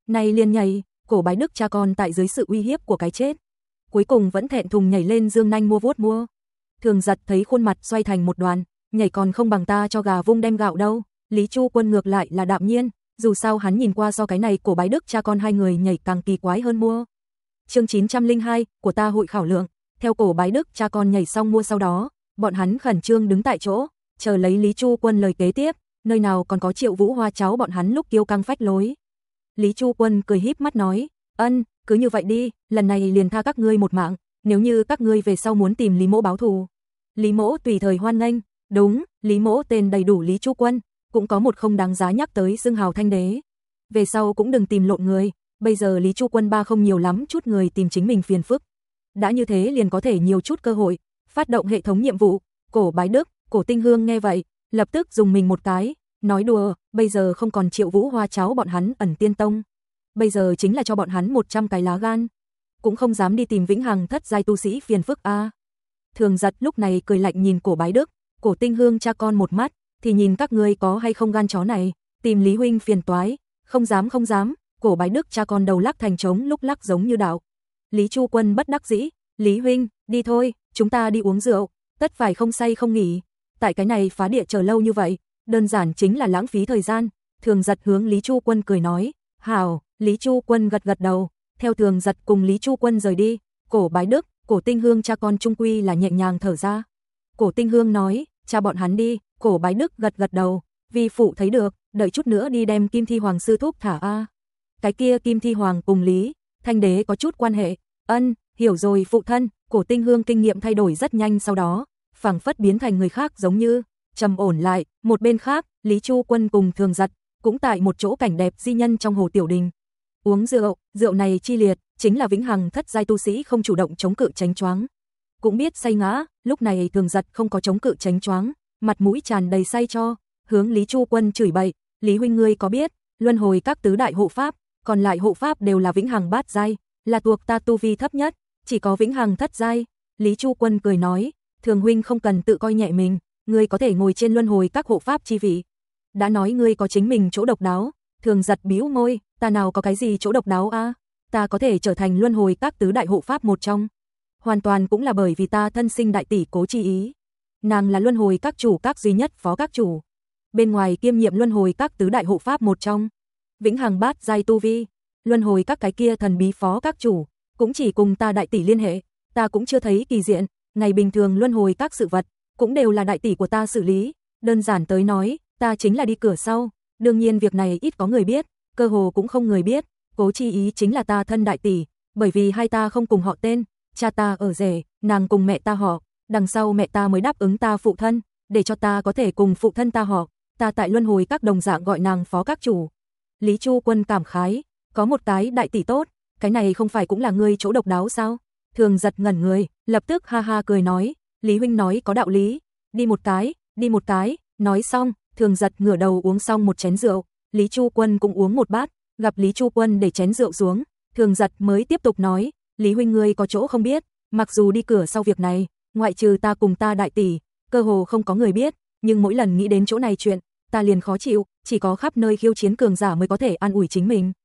nhảy, Cổ Bái Đức cha con tại dưới sự uy hiếp của cái chết, cuối cùng vẫn thẹn thùng nhảy lên dương nanh mua vuốt mua. Thường Giật thấy khuôn mặt xoay thành một đoàn, nhảy còn không bằng ta cho gà vung đem gạo đâu. Lý Chu Quân ngược lại là đạm nhiên, dù sao hắn nhìn qua so cái này Cổ Bái Đức cha con hai người nhảy càng kỳ quái hơn mua. Chương 902 của ta hội khảo lượng. Theo Cổ Bái Đức cha con nhảy xong mua sau đó, bọn hắn khẩn trương đứng tại chỗ, chờ lấy Lý Chu Quân lời kế tiếp, nơi nào còn có Triệu Vũ Hoa cháu bọn hắn lúc kiêu căng phách lối. Lý Chu Quân cười híp mắt nói, ân, cứ như vậy đi, lần này liền tha các ngươi một mạng, nếu như các ngươi về sau muốn tìm Lý Mỗ báo thù, Lý Mỗ tùy thời hoan nghênh. Đúng, Lý Mỗ tên đầy đủ Lý Chu Quân, cũng có một không đáng giá nhắc tới xưng hào Thanh Đế. Về sau cũng đừng tìm lộn người, bây giờ Lý Chu Quân ba không nhiều lắm chút người tìm chính mình phiền phức. Đã như thế liền có thể nhiều chút cơ hội, phát động hệ thống nhiệm vụ. Cổ Bái Đức, Cổ Tinh Hương nghe vậy, lập tức dùng mình một cái, nói đùa, bây giờ không còn Triệu Vũ Hoa cháu bọn hắn ẩn tiên tông. Bây giờ chính là cho bọn hắn 100 cái lá gan, cũng không dám đi tìm vĩnh hằng thất giai tu sĩ phiền phức a. Thường Giật lúc này cười lạnh nhìn Cổ Bái Đức, Cổ Tinh Hương cha con một mắt, thì nhìn các ngươi có hay không gan chó này, tìm Lý huynh phiền toái, không dám. Cổ Bái Đức cha con đầu lắc thành trống lúc lắc giống như đạo. Lý Chu Quân bất đắc dĩ, Lý huynh, đi thôi, chúng ta đi uống rượu, tất phải không say không nghỉ. Tại cái này phá địa chờ lâu như vậy, đơn giản chính là lãng phí thời gian. Thường Giật hướng Lý Chu Quân cười nói, hảo. Lý Chu Quân gật gật đầu, theo Thường Giật cùng Lý Chu Quân rời đi. Cổ Bái Đức, Cổ Tinh Hương cha con trung quy là nhẹ nhàng thở ra. Cổ Tinh Hương nói, cha bọn hắn đi. Cổ Bái Đức gật gật đầu, vì phụ thấy được, đợi chút nữa đi đem Kim Thi Hoàng sư thúc thả a. Cái kia Kim Thi Hoàng cùng Lý Thanh Đế có chút quan hệ. Ân, hiểu rồi phụ thân. Cổ Tinh Hương kinh nghiệm thay đổi rất nhanh, sau đó phảng phất biến thành người khác giống như trầm ổn lại. Một bên khác, Lý Chu Quân cùng Thường Giật cũng tại một chỗ cảnh đẹp di nhân trong hồ tiểu đình uống rượu này chi liệt, chính là vĩnh hằng thất giai tu sĩ không chủ động chống cự tránh choáng, cũng biết say ngã. Lúc này Thường Giật không có chống cự tránh choáng, mặt mũi tràn đầy say cho, hướng Lý Chu Quân chửi bậy, Lý huynh ngươi có biết, luân hồi các tứ đại hộ pháp, còn lại hộ pháp đều là vĩnh hằng bát giai, là thuộc ta tu vi thấp nhất, chỉ có vĩnh hằng thất giai. Lý Chu Quân cười nói, Thường huynh không cần tự coi nhẹ mình, ngươi có thể ngồi trên luân hồi các hộ pháp chi vị. Đã nói ngươi có chính mình chỗ độc đáo. Thường Giật bĩu môi, ta nào có cái gì chỗ độc đáo a? Ta có thể trở thành luân hồi các tứ đại hộ pháp một trong, hoàn toàn cũng là bởi vì ta thân sinh đại tỷ Cố Chi Ý. Nàng là luân hồi các chủ các duy nhất phó các chủ, bên ngoài kiêm nhiệm luân hồi các tứ đại hộ pháp một trong, vĩnh hằng bát giai tu vi. Luân hồi các cái kia thần bí phó các chủ cũng chỉ cùng ta đại tỷ liên hệ, ta cũng chưa thấy kỳ diện. Ngày bình thường luân hồi các sự vật cũng đều là đại tỷ của ta xử lý. Đơn giản tới nói, ta chính là đi cửa sau. Đương nhiên việc này ít có người biết, cơ hồ cũng không người biết. Cố Chi Ý chính là ta thân đại tỷ, bởi vì hai ta không cùng họ tên, cha ta ở rể, nàng cùng mẹ ta họ, đằng sau mẹ ta mới đáp ứng ta phụ thân, để cho ta có thể cùng phụ thân ta họ. Ta tại luân hồi các đồng dạng gọi nàng phó các chủ. Lý Chu Quân cảm khái, có một cái đại tỷ tốt, cái này không phải cũng là ngươi chỗ độc đáo sao? Thường Giật ngẩn người, lập tức ha ha cười nói, Lý huynh nói có đạo lý, đi một cái. Nói xong, Thường Giật ngửa đầu uống xong một chén rượu, Lý Chu Quân cũng uống một bát. Gặp Lý Chu Quân để chén rượu xuống, Thường Giật mới tiếp tục nói, Lý huynh ngươi có chỗ không biết, mặc dù đi cửa sau việc này, ngoại trừ ta cùng ta đại tỷ, cơ hồ không có người biết, nhưng mỗi lần nghĩ đến chỗ này chuyện, ta liền khó chịu, chỉ có khắp nơi khiêu chiến cường giả mới có thể an ủi chính mình.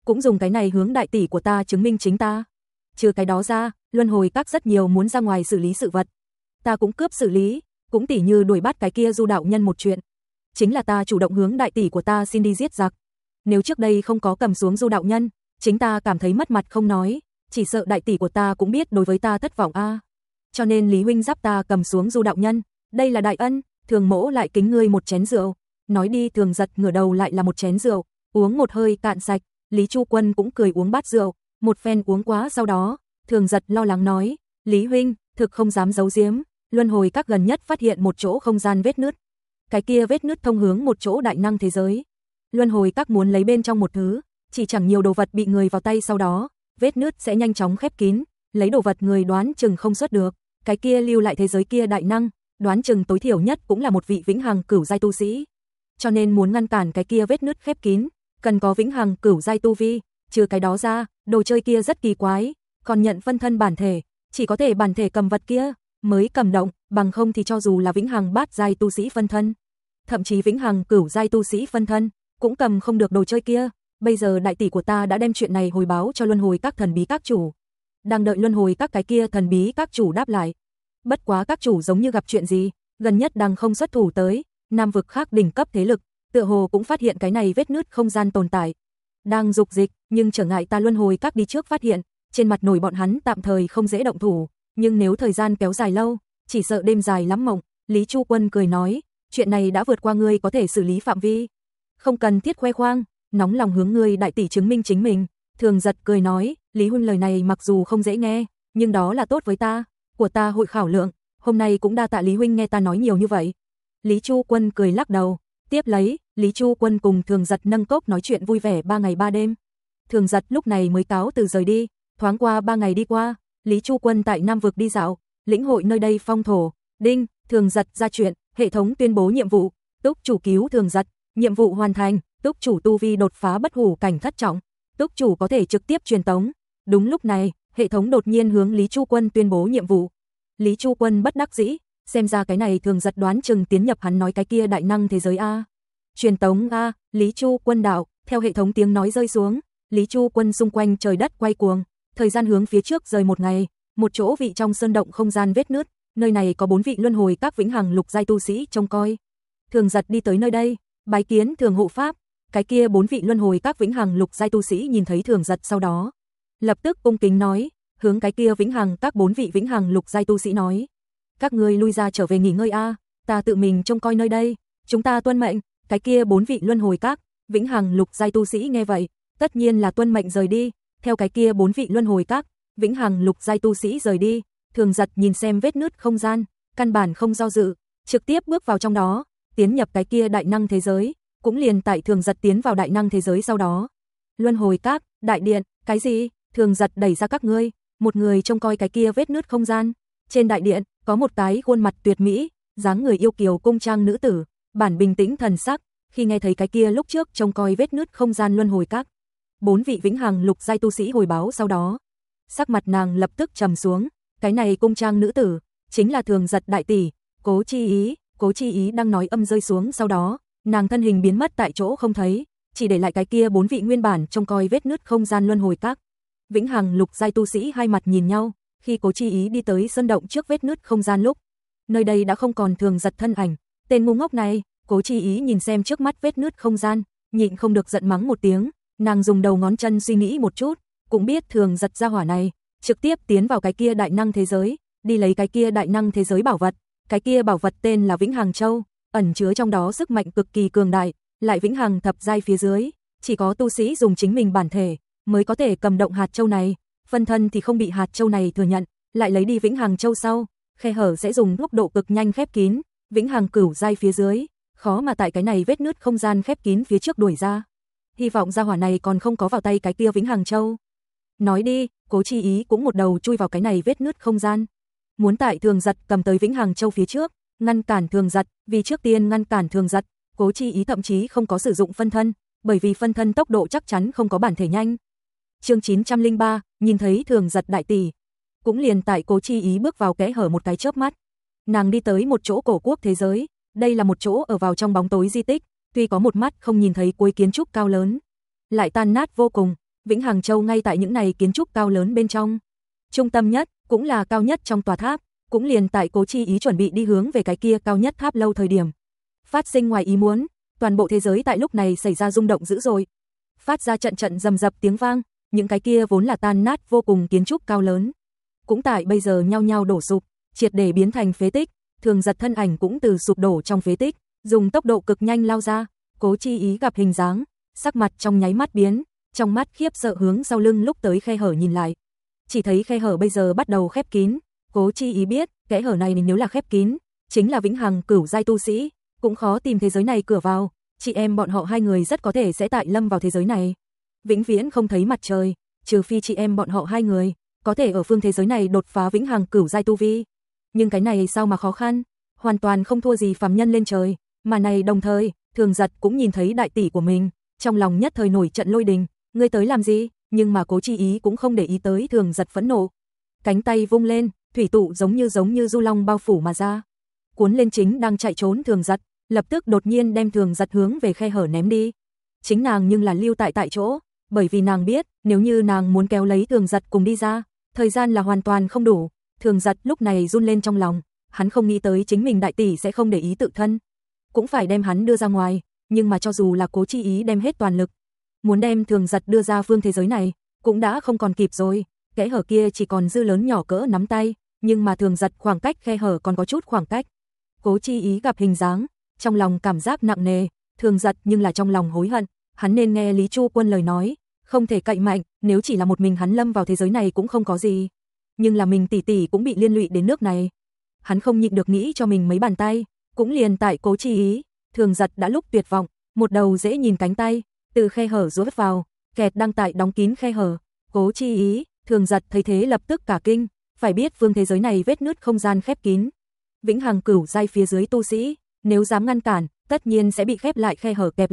cũng dùng cái này hướng đại tỷ của ta chứng minh chính ta. Trừ cái đó ra, luân hồi các rất nhiều muốn ra ngoài xử lý sự vật. Ta cũng cướp xử lý, cũng tỉ như đuổi bắt cái kia Du đạo nhân một chuyện. Chính là ta chủ động hướng đại tỷ của ta xin đi giết giặc. Nếu trước đây không có cầm xuống Du đạo nhân, chính ta cảm thấy mất mặt không nói, chỉ sợ đại tỷ của ta cũng biết đối với ta thất vọng a. Cho nên Lý huynh giúp ta cầm xuống Du đạo nhân, đây là đại ân, Thường mỗ lại kính ngươi một chén rượu. Nói đi Thường giật ngửa đầu lại là một chén rượu, uống một hơi cạn sạch, Lý Chu Quân cũng cười uống bát rượu, một phen uống quá sau đó, Thường giật lo lắng nói, Lý huynh, thực không dám giấu giếm, luân hồi các gần nhất phát hiện một chỗ không gian vết nứt. Cái kia vết nứt thông hướng một chỗ đại năng thế giới. Luân hồi các muốn lấy bên trong một thứ, chỉ chẳng nhiều đồ vật bị người vào tay sau đó, vết nứt sẽ nhanh chóng khép kín, lấy đồ vật người đoán chừng không xuất được, cái kia lưu lại thế giới kia đại năng, đoán chừng tối thiểu nhất cũng là một vị vĩnh hằng cửu giai tu sĩ. Cho nên muốn ngăn cản cái kia vết nứt khép kín, cần có vĩnh hằng cửu giai tu vi, trừ cái đó ra, đồ chơi kia rất kỳ quái, còn nhận phân thân bản thể, chỉ có thể bản thể cầm vật kia mới cầm động, bằng không thì cho dù là vĩnh hằng bát giai tu sĩ phân thân, thậm chí vĩnh hằng cửu giai tu sĩ phân thân, cũng cầm không được đồ chơi kia. Bây giờ đại tỷ của ta đã đem chuyện này hồi báo cho luân hồi các thần bí các chủ, đang đợi luân hồi các cái kia thần bí các chủ đáp lại. Bất quá các chủ giống như gặp chuyện gì, gần nhất đang không xuất thủ tới, nam vực khác đỉnh cấp thế lực, tựa hồ cũng phát hiện cái này vết nứt không gian tồn tại, đang dục dịch, nhưng trở ngại ta luân hồi các đi trước phát hiện, trên mặt nổi bọn hắn tạm thời không dễ động thủ, nhưng nếu thời gian kéo dài lâu, chỉ sợ đêm dài lắm mộng. Lý Chu Quân cười nói, chuyện này đã vượt qua ngươi có thể xử lý phạm vi, không cần thiết khoe khoang, nóng lòng hướng ngươi đại tỷ chứng minh chính mình. Thường giật cười nói, Lý huynh lời này mặc dù không dễ nghe, nhưng đó là tốt với ta, của ta hội khảo lượng, hôm nay cũng đa tạ Lý huynh nghe ta nói nhiều như vậy. Lý Chu Quân cười lắc đầu, tiếp lấy, Lý Chu Quân cùng Thường giật nâng cốc nói chuyện vui vẻ 3 ngày 3 đêm. Thường giật lúc này mới cáo từ rời đi, thoáng qua 3 ngày đi qua, Lý Chu Quân tại Nam vực đi dạo, lĩnh hội nơi đây phong thổ. Đinh, Thường giật ra chuyện, hệ thống tuyên bố nhiệm vụ, túc chủ cứu Thường giật, nhiệm vụ hoàn thành, túc chủ tu vi đột phá bất hủ cảnh thất trọng, túc chủ có thể trực tiếp truyền tống. Đúng lúc này, hệ thống đột nhiên hướng Lý Chu Quân tuyên bố nhiệm vụ. Lý Chu Quân bất đắc dĩ, xem ra cái này Thường giật đoán chừng tiến nhập hắn nói cái kia đại năng thế giới a. Truyền tống a, Lý Chu Quân đạo, theo hệ thống tiếng nói rơi xuống, Lý Chu Quân xung quanh trời đất quay cuồng, thời gian hướng phía trước rời một ngày, một chỗ vị trong sơn động không gian vết nứt, nơi này có 4 vị luân hồi các vĩnh hằng lục giai tu sĩ trông coi. Thường giật đi tới nơi đây, bái kiến Thường hộ pháp, cái kia 4 vị luân hồi các vĩnh hằng lục giai tu sĩ nhìn thấy Thường giật sau đó, lập tức cung kính nói, hướng cái kia vĩnh hằng các 4 vị vĩnh hằng lục giai tu sĩ nói, các ngươi lui ra trở về nghỉ ngơi a, ta tự mình trông coi nơi đây, chúng ta tuân mệnh. Cái kia 4 vị luân hồi các vĩnh hằng lục giai tu sĩ nghe vậy, tất nhiên là tuân mệnh rời đi. Theo cái kia 4 vị luân hồi các vĩnh hằng lục giai tu sĩ rời đi, Thường giật nhìn xem vết nứt không gian, căn bản không do dự, trực tiếp bước vào trong đó, tiến nhập cái kia đại năng thế giới. Cũng liền tại Thường giật tiến vào đại năng thế giới sau đó, luân hồi các đại điện, cái gì? Thường giật đẩy ra các ngươi, một người trông coi cái kia vết nứt không gian. Trên đại điện có một cái khuôn mặt tuyệt mỹ, dáng người yêu kiều cung trang nữ tử, bản bình tĩnh thần sắc, khi nghe thấy cái kia lúc trước trông coi vết nứt không gian luân hồi các 4 vị vĩnh hằng lục giai tu sĩ hồi báo sau đó, sắc mặt nàng lập tức trầm xuống. Cái này cung trang nữ tử chính là Thường giật đại tỷ, Cố Chi Ý. Cố Chi Ý đang nói âm rơi xuống sau đó, nàng thân hình biến mất tại chỗ không thấy, chỉ để lại cái kia 4 vị nguyên bản trông coi vết nứt không gian luân hồi các vĩnh hằng lục giai tu sĩ hai mặt nhìn nhau. Khi Cố Chi Ý đi tới sơn động trước vết nứt không gian lúc, nơi đây đã không còn Thường giật thân ảnh. Tên ngu ngốc này. Cố Chi Ý nhìn xem trước mắt vết nứt không gian, nhịn không được giận mắng một tiếng. Nàng dùng đầu ngón chân suy nghĩ một chút, cũng biết Thường giật ra hỏa này trực tiếp tiến vào cái kia đại năng thế giới, đi lấy cái kia đại năng thế giới bảo vật. Cái kia bảo vật tên là Vĩnh Hằng Châu, ẩn chứa trong đó sức mạnh cực kỳ cường đại, lại vĩnh hằng thập giai phía dưới, chỉ có tu sĩ dùng chính mình bản thể mới có thể cầm động hạt châu này, phân thân thì không bị hạt châu này thừa nhận, lại lấy đi Vĩnh Hằng Châu sau, khe hở sẽ dùng tốc độ cực nhanh khép kín, vĩnh hằng cửu giai phía dưới, khó mà tại cái này vết nứt không gian khép kín phía trước đuổi ra. Hy vọng gia hỏa này còn không có vào tay cái kia Vĩnh Hằng Châu. Nói đi, Cố Chi Ý cũng một đầu chui vào cái này vết nứt không gian, muốn tại Thường giật cầm tới Vĩnh Hằng Châu phía trước, ngăn cản Thường giật. Vì trước tiên ngăn cản Thường giật, Cố Chi Ý thậm chí không có sử dụng phân thân, bởi vì phân thân tốc độ chắc chắn không có bản thể nhanh. Chương 903, nhìn thấy Thường giật đại tỷ. Cũng liền tại Cố Chi Ý bước vào kẽ hở một cái chớp mắt, nàng đi tới một chỗ cổ quốc thế giới. Đây là một chỗ ở vào trong bóng tối di tích, tuy có một mắt không nhìn thấy cuối kiến trúc cao lớn, lại tan nát vô cùng. Vĩnh Hằng Châu ngay tại những này kiến trúc cao lớn bên trong. Trung tâm nhất, cũng là cao nhất trong tòa tháp, cũng liền tại Cố Chi Ý chuẩn bị đi hướng về cái kia cao nhất tháp lâu thời điểm. Phát sinh ngoài ý muốn, toàn bộ thế giới tại lúc này xảy ra rung động dữ dội. Phát ra trận trận rầm rập tiếng vang, những cái kia vốn là tan nát vô cùng kiến trúc cao lớn. Cũng tại bây giờ nhao nhao đổ sụp, triệt để biến thành phế tích, Thường Giật thân ảnh cũng từ sụp đổ trong phế tích, dùng tốc độ cực nhanh lao ra, Cố Chi Ý gặp hình dáng, sắc mặt trong nháy mắt biến, trong mắt khiếp sợ hướng sau lưng lúc tới khe hở nhìn lại. Chỉ thấy khe hở bây giờ bắt đầu khép kín, Cố Chi Ý biết, kẽ hở này nếu là khép kín, chính là vĩnh hằng cửu giai tu sĩ, cũng khó tìm thế giới này cửa vào, chị em bọn họ hai người rất có thể sẽ tại lâm vào thế giới này. Vĩnh viễn không thấy mặt trời, trừ phi chị em bọn họ hai người có thể ở phương thế giới này đột phá vĩnh hằng cửu giai tu vi. Nhưng cái này sao mà khó khăn, hoàn toàn không thua gì phàm nhân lên trời, mà này đồng thời, Thường Giật cũng nhìn thấy đại tỷ của mình, trong lòng nhất thời nổi trận lôi đình, ngươi tới làm gì? Nhưng mà Cố Chi Ý cũng không để ý tới Thường Giật phẫn nộ. Cánh tay vung lên, thủy tụ giống như du long bao phủ mà ra, cuốn lên chính đang chạy trốn Thường Giật, lập tức đột nhiên đem Thường Giật hướng về khe hở ném đi. Chính nàng nhưng là lưu tại chỗ, bởi vì nàng biết, nếu như nàng muốn kéo lấy Thường Giật cùng đi ra, thời gian là hoàn toàn không đủ. Thường Giật lúc này run lên trong lòng, hắn không nghĩ tới chính mình đại tỷ sẽ không để ý tự thân, cũng phải đem hắn đưa ra ngoài, nhưng mà cho dù là Cố Chi Ý đem hết toàn lực, muốn đem Thường Giật đưa ra phương thế giới này, cũng đã không còn kịp rồi, kẽ hở kia chỉ còn dư lớn nhỏ cỡ nắm tay, nhưng mà Thường Giật khoảng cách khe hở còn có chút khoảng cách. Cố Chi Ý gặp hình dáng, trong lòng cảm giác nặng nề, Thường Giật nhưng là trong lòng hối hận, hắn nên nghe Lý Chu Quân lời nói, không thể cậy mạnh, nếu chỉ là một mình hắn lâm vào thế giới này cũng không có gì, nhưng là mình tỷ tỷ cũng bị liên lụy đến nước này. Hắn không nhịn được nghĩ cho mình mấy bàn tay, cũng liền tại Cố Chi Ý, Thường Giật đã lúc tuyệt vọng, một đầu dễ nhìn cánh tay, từ khe hở rũa vào, kẹt đang tại đóng kín khe hở. Cố Chi Ý, Thường Giật thấy thế lập tức cả kinh, phải biết phương thế giới này vết nứt không gian khép kín. Vĩnh hằng cửu giai phía dưới tu sĩ, nếu dám ngăn cản, tất nhiên sẽ bị khép lại khe hở kẹp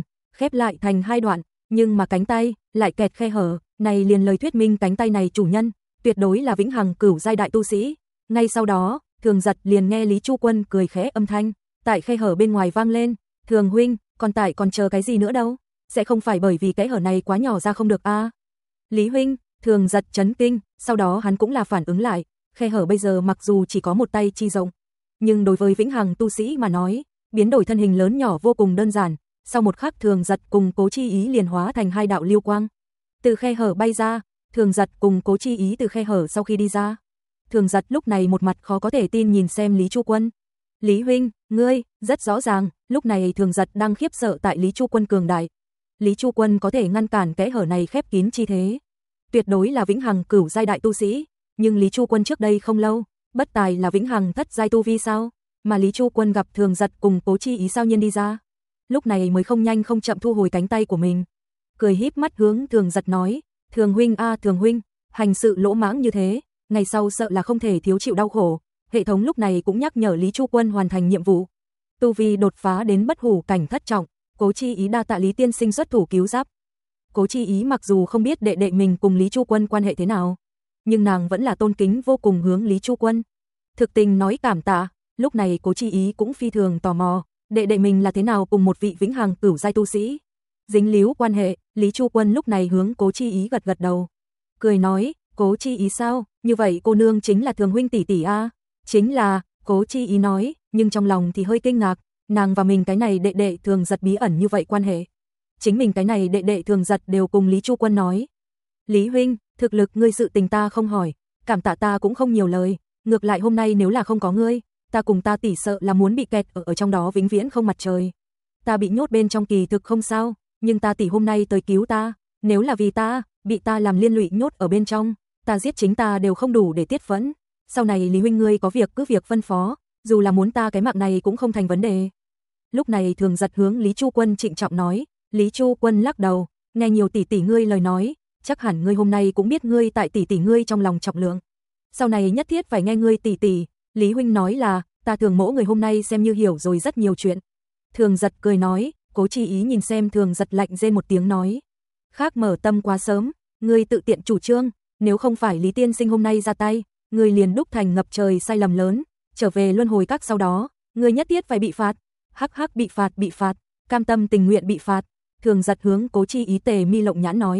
lại thành hai đoạn, nhưng mà cánh tay lại kẹt khe hở, này liền lời thuyết minh cánh tay này chủ nhân tuyệt đối là vĩnh hằng cửu giai đại tu sĩ. Ngay sau đó, Thường Giật liền nghe Lý Chu Quân cười khẽ âm thanh tại khe hở bên ngoài vang lên, "Thường huynh, còn chờ cái gì nữa đâu? Sẽ không phải bởi vì kẽ hở này quá nhỏ ra không được a?" "Lý huynh." Thường Giật chấn kinh, sau đó hắn cũng là phản ứng lại, khe hở bây giờ mặc dù chỉ có một tay chi rộng, nhưng đối với vĩnh hằng tu sĩ mà nói, biến đổi thân hình lớn nhỏ vô cùng đơn giản. Sau một khắc Thường Giật cùng Cố Chi Ý liền hóa thành hai đạo lưu quang, từ khe hở bay ra. Thường Giật cùng Cố Chi Ý từ khe hở sau khi đi ra, Thường Giật lúc này một mặt khó có thể tin nhìn xem Lý Chu Quân. "Lý huynh, ngươi..." Rất rõ ràng, lúc này Thường Giật đang khiếp sợ tại Lý Chu Quân cường đại. Lý Chu Quân có thể ngăn cản kẽ hở này khép kín chi thế, tuyệt đối là vĩnh hằng cửu giai đại tu sĩ, nhưng Lý Chu Quân trước đây không lâu, bất tài là vĩnh hằng thất giai tu vi sao? Mà Lý Chu Quân gặp Thường Giật cùng Cố Chi Ý sao nhiên đi ra, lúc này mới không nhanh không chậm thu hồi cánh tay của mình, cười híp mắt hướng Thường Giật nói, "Thường huynh a, Thường huynh, hành sự lỗ mãng như thế, ngày sau sợ là không thể thiếu chịu đau khổ." Hệ thống lúc này cũng nhắc nhở Lý Chu Quân hoàn thành nhiệm vụ, tu vi đột phá đến bất hủ cảnh thất trọng. Cố Chi Ý đa tạ Lý tiên sinh xuất thủ cứu giúp. Cố Chi Ý mặc dù không biết đệ đệ mình cùng Lý Chu Quân quan hệ thế nào, nhưng nàng vẫn là tôn kính vô cùng hướng Lý Chu Quân thực tình nói cảm tạ. Lúc này Cố Chi Ý cũng phi thường tò mò, đệ đệ mình là thế nào cùng một vị vĩnh hằng cửu giai tu sĩ dính líu quan hệ. Lý Chu Quân lúc này hướng Cố Chi Ý gật đầu, cười nói, "Cố Chi Ý sao? Như vậy cô nương chính là Thường huynh tỷ tỷ a?" "Chính là." Cố Chi Ý nói, nhưng trong lòng thì hơi kinh ngạc, nàng và mình cái này đệ đệ Thường Giật bí ẩn như vậy quan hệ. Chính mình cái này đệ đệ Thường Giật đều cùng Lý Chu Quân nói, "Lý huynh, thực lực ngươi sự tình ta không hỏi, cảm tạ ta cũng không nhiều lời, ngược lại hôm nay nếu là không có ngươi, ta cùng ta tỷ sợ là muốn bị kẹt ở trong đó vĩnh viễn không mặt trời. Ta bị nhốt bên trong kỳ thực không sao, nhưng ta tỷ hôm nay tới cứu ta, nếu là vì ta, bị ta làm liên lụy nhốt ở bên trong, ta giết chính ta đều không đủ để tiết phẫn. Sau này Lý huynh ngươi có việc cứ việc phân phó, dù là muốn ta cái mạng này cũng không thành vấn đề." Lúc này Thường Giật hướng Lý Chu Quân trịnh trọng nói. Lý Chu Quân lắc đầu, nghe nhiều tỷ tỷ ngươi lời nói, chắc hẳn ngươi hôm nay cũng biết ngươi tại tỷ tỷ ngươi trong lòng trọng lượng, sau này nhất thiết phải nghe ngươi tỷ tỷ. Lý huynh nói là, ta Thường mỗ người hôm nay xem như hiểu rồi rất nhiều chuyện. Thường Giật cười nói. Cố Chi Ý nhìn xem Thường Giật lạnh rên một tiếng nói, khác mở tâm quá sớm, ngươi tự tiện chủ trương, nếu không phải Lý tiên sinh hôm nay ra tay, ngươi liền đúc thành ngập trời sai lầm lớn, trở về luân hồi các sau đó, ngươi nhất thiết phải bị phạt. Hắc hắc, bị phạt, cam tâm tình nguyện bị phạt. Thường Giật hướng Cố Chi Ý tề mi lộng nhãn nói,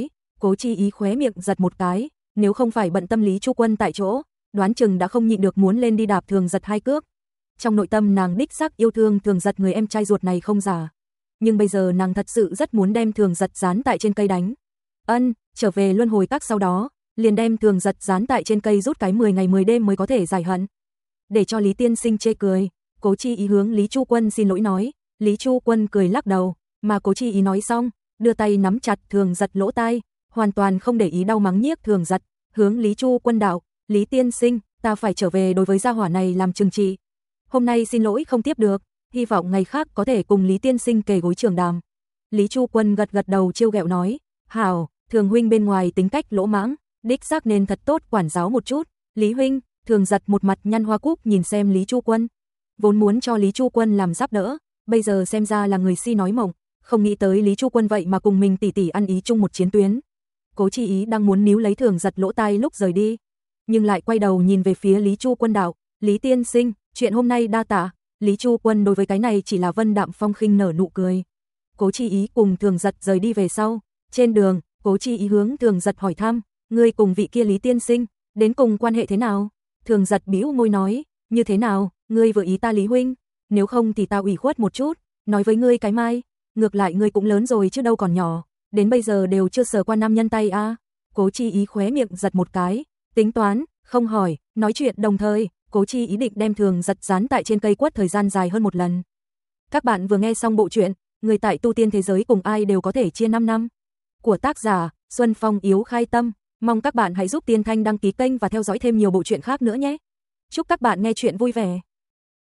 Cố Chi Ý khóe miệng giật một cái, nếu không phải bận tâm Lý Chu Quân tại chỗ, đoán chừng đã không nhịn được muốn lên đi đạp Thường Giật hai cước. Trong nội tâm nàng đích xác yêu thương Thường Giật người em trai ruột này không giả. Nhưng bây giờ nàng thật sự rất muốn đem Thường Giật dán tại trên cây đánh. Trở về luân hồi các sau đó, liền đem Thường Giật dán tại trên cây rút cái 10 ngày 10 đêm mới có thể giải hận. Để cho Lý tiên sinh chê cười, Cố Chi Ý hướng Lý Chu Quân xin lỗi nói. Lý Chu Quân cười lắc đầu, mà Cố Chi Ý nói xong, đưa tay nắm chặt Thường Giật lỗ tai, hoàn toàn không để ý đau mắng nhiếc Thường Giật, hướng Lý Chu Quân đạo, Lý tiên sinh, ta phải trở về đối với gia hỏa này làm trừng trị. Hôm nay xin lỗi không tiếp được, hy vọng ngày khác có thể cùng Lý tiên sinh kề gối trường đàm. Lý Chu Quân gật gật đầu trêu ghẹo nói, hảo, Thường huynh bên ngoài tính cách lỗ mãng, đích xác nên thật tốt quản giáo một chút. Lý huynh, Thường Giật một mặt nhăn hoa cúc nhìn xem Lý Chu Quân, vốn muốn cho Lý Chu Quân làm giúp đỡ, bây giờ xem ra là người si nói mộng, không nghĩ tới Lý Chu Quân vậy mà cùng mình tỉ tỉ ăn ý chung một chiến tuyến. Cố Chi Ý đang muốn níu lấy Thường Giật lỗ tai lúc rời đi, nhưng lại quay đầu nhìn về phía Lý Chu Quân đạo, Lý tiên sinh, chuyện hôm nay đa tạ. Lý Chu Quân đối với cái này chỉ là vân đạm phong khinh nở nụ cười. Cố Chi Ý cùng Thường Giật rời đi về sau, trên đường, Cố Chi Ý hướng Thường Giật hỏi thăm, ngươi cùng vị kia Lý tiên sinh, đến cùng quan hệ thế nào? Thường Giật bĩu môi nói, như thế nào, ngươi vừa ý ta Lý huynh, nếu không thì tao ủy khuất một chút, nói với ngươi cái mai, ngược lại ngươi cũng lớn rồi chứ đâu còn nhỏ, đến bây giờ đều chưa sờ qua nam nhân tay a. Cố Chi Ý khóe miệng giật một cái, tính toán, không hỏi, nói chuyện đồng thời, Cố Chi Ý định đem Thường Giật dán tại trên cây quất thời gian dài hơn một lần. Các bạn vừa nghe xong bộ truyện Người tại tu tiên thế giới cùng ai đều có thể chia 5 năm của tác giả Xuân Phong Yếu Khai Tâm. Mong các bạn hãy giúp Tiên Thanh đăng ký kênh và theo dõi thêm nhiều bộ truyện khác nữa nhé. Chúc các bạn nghe truyện vui vẻ.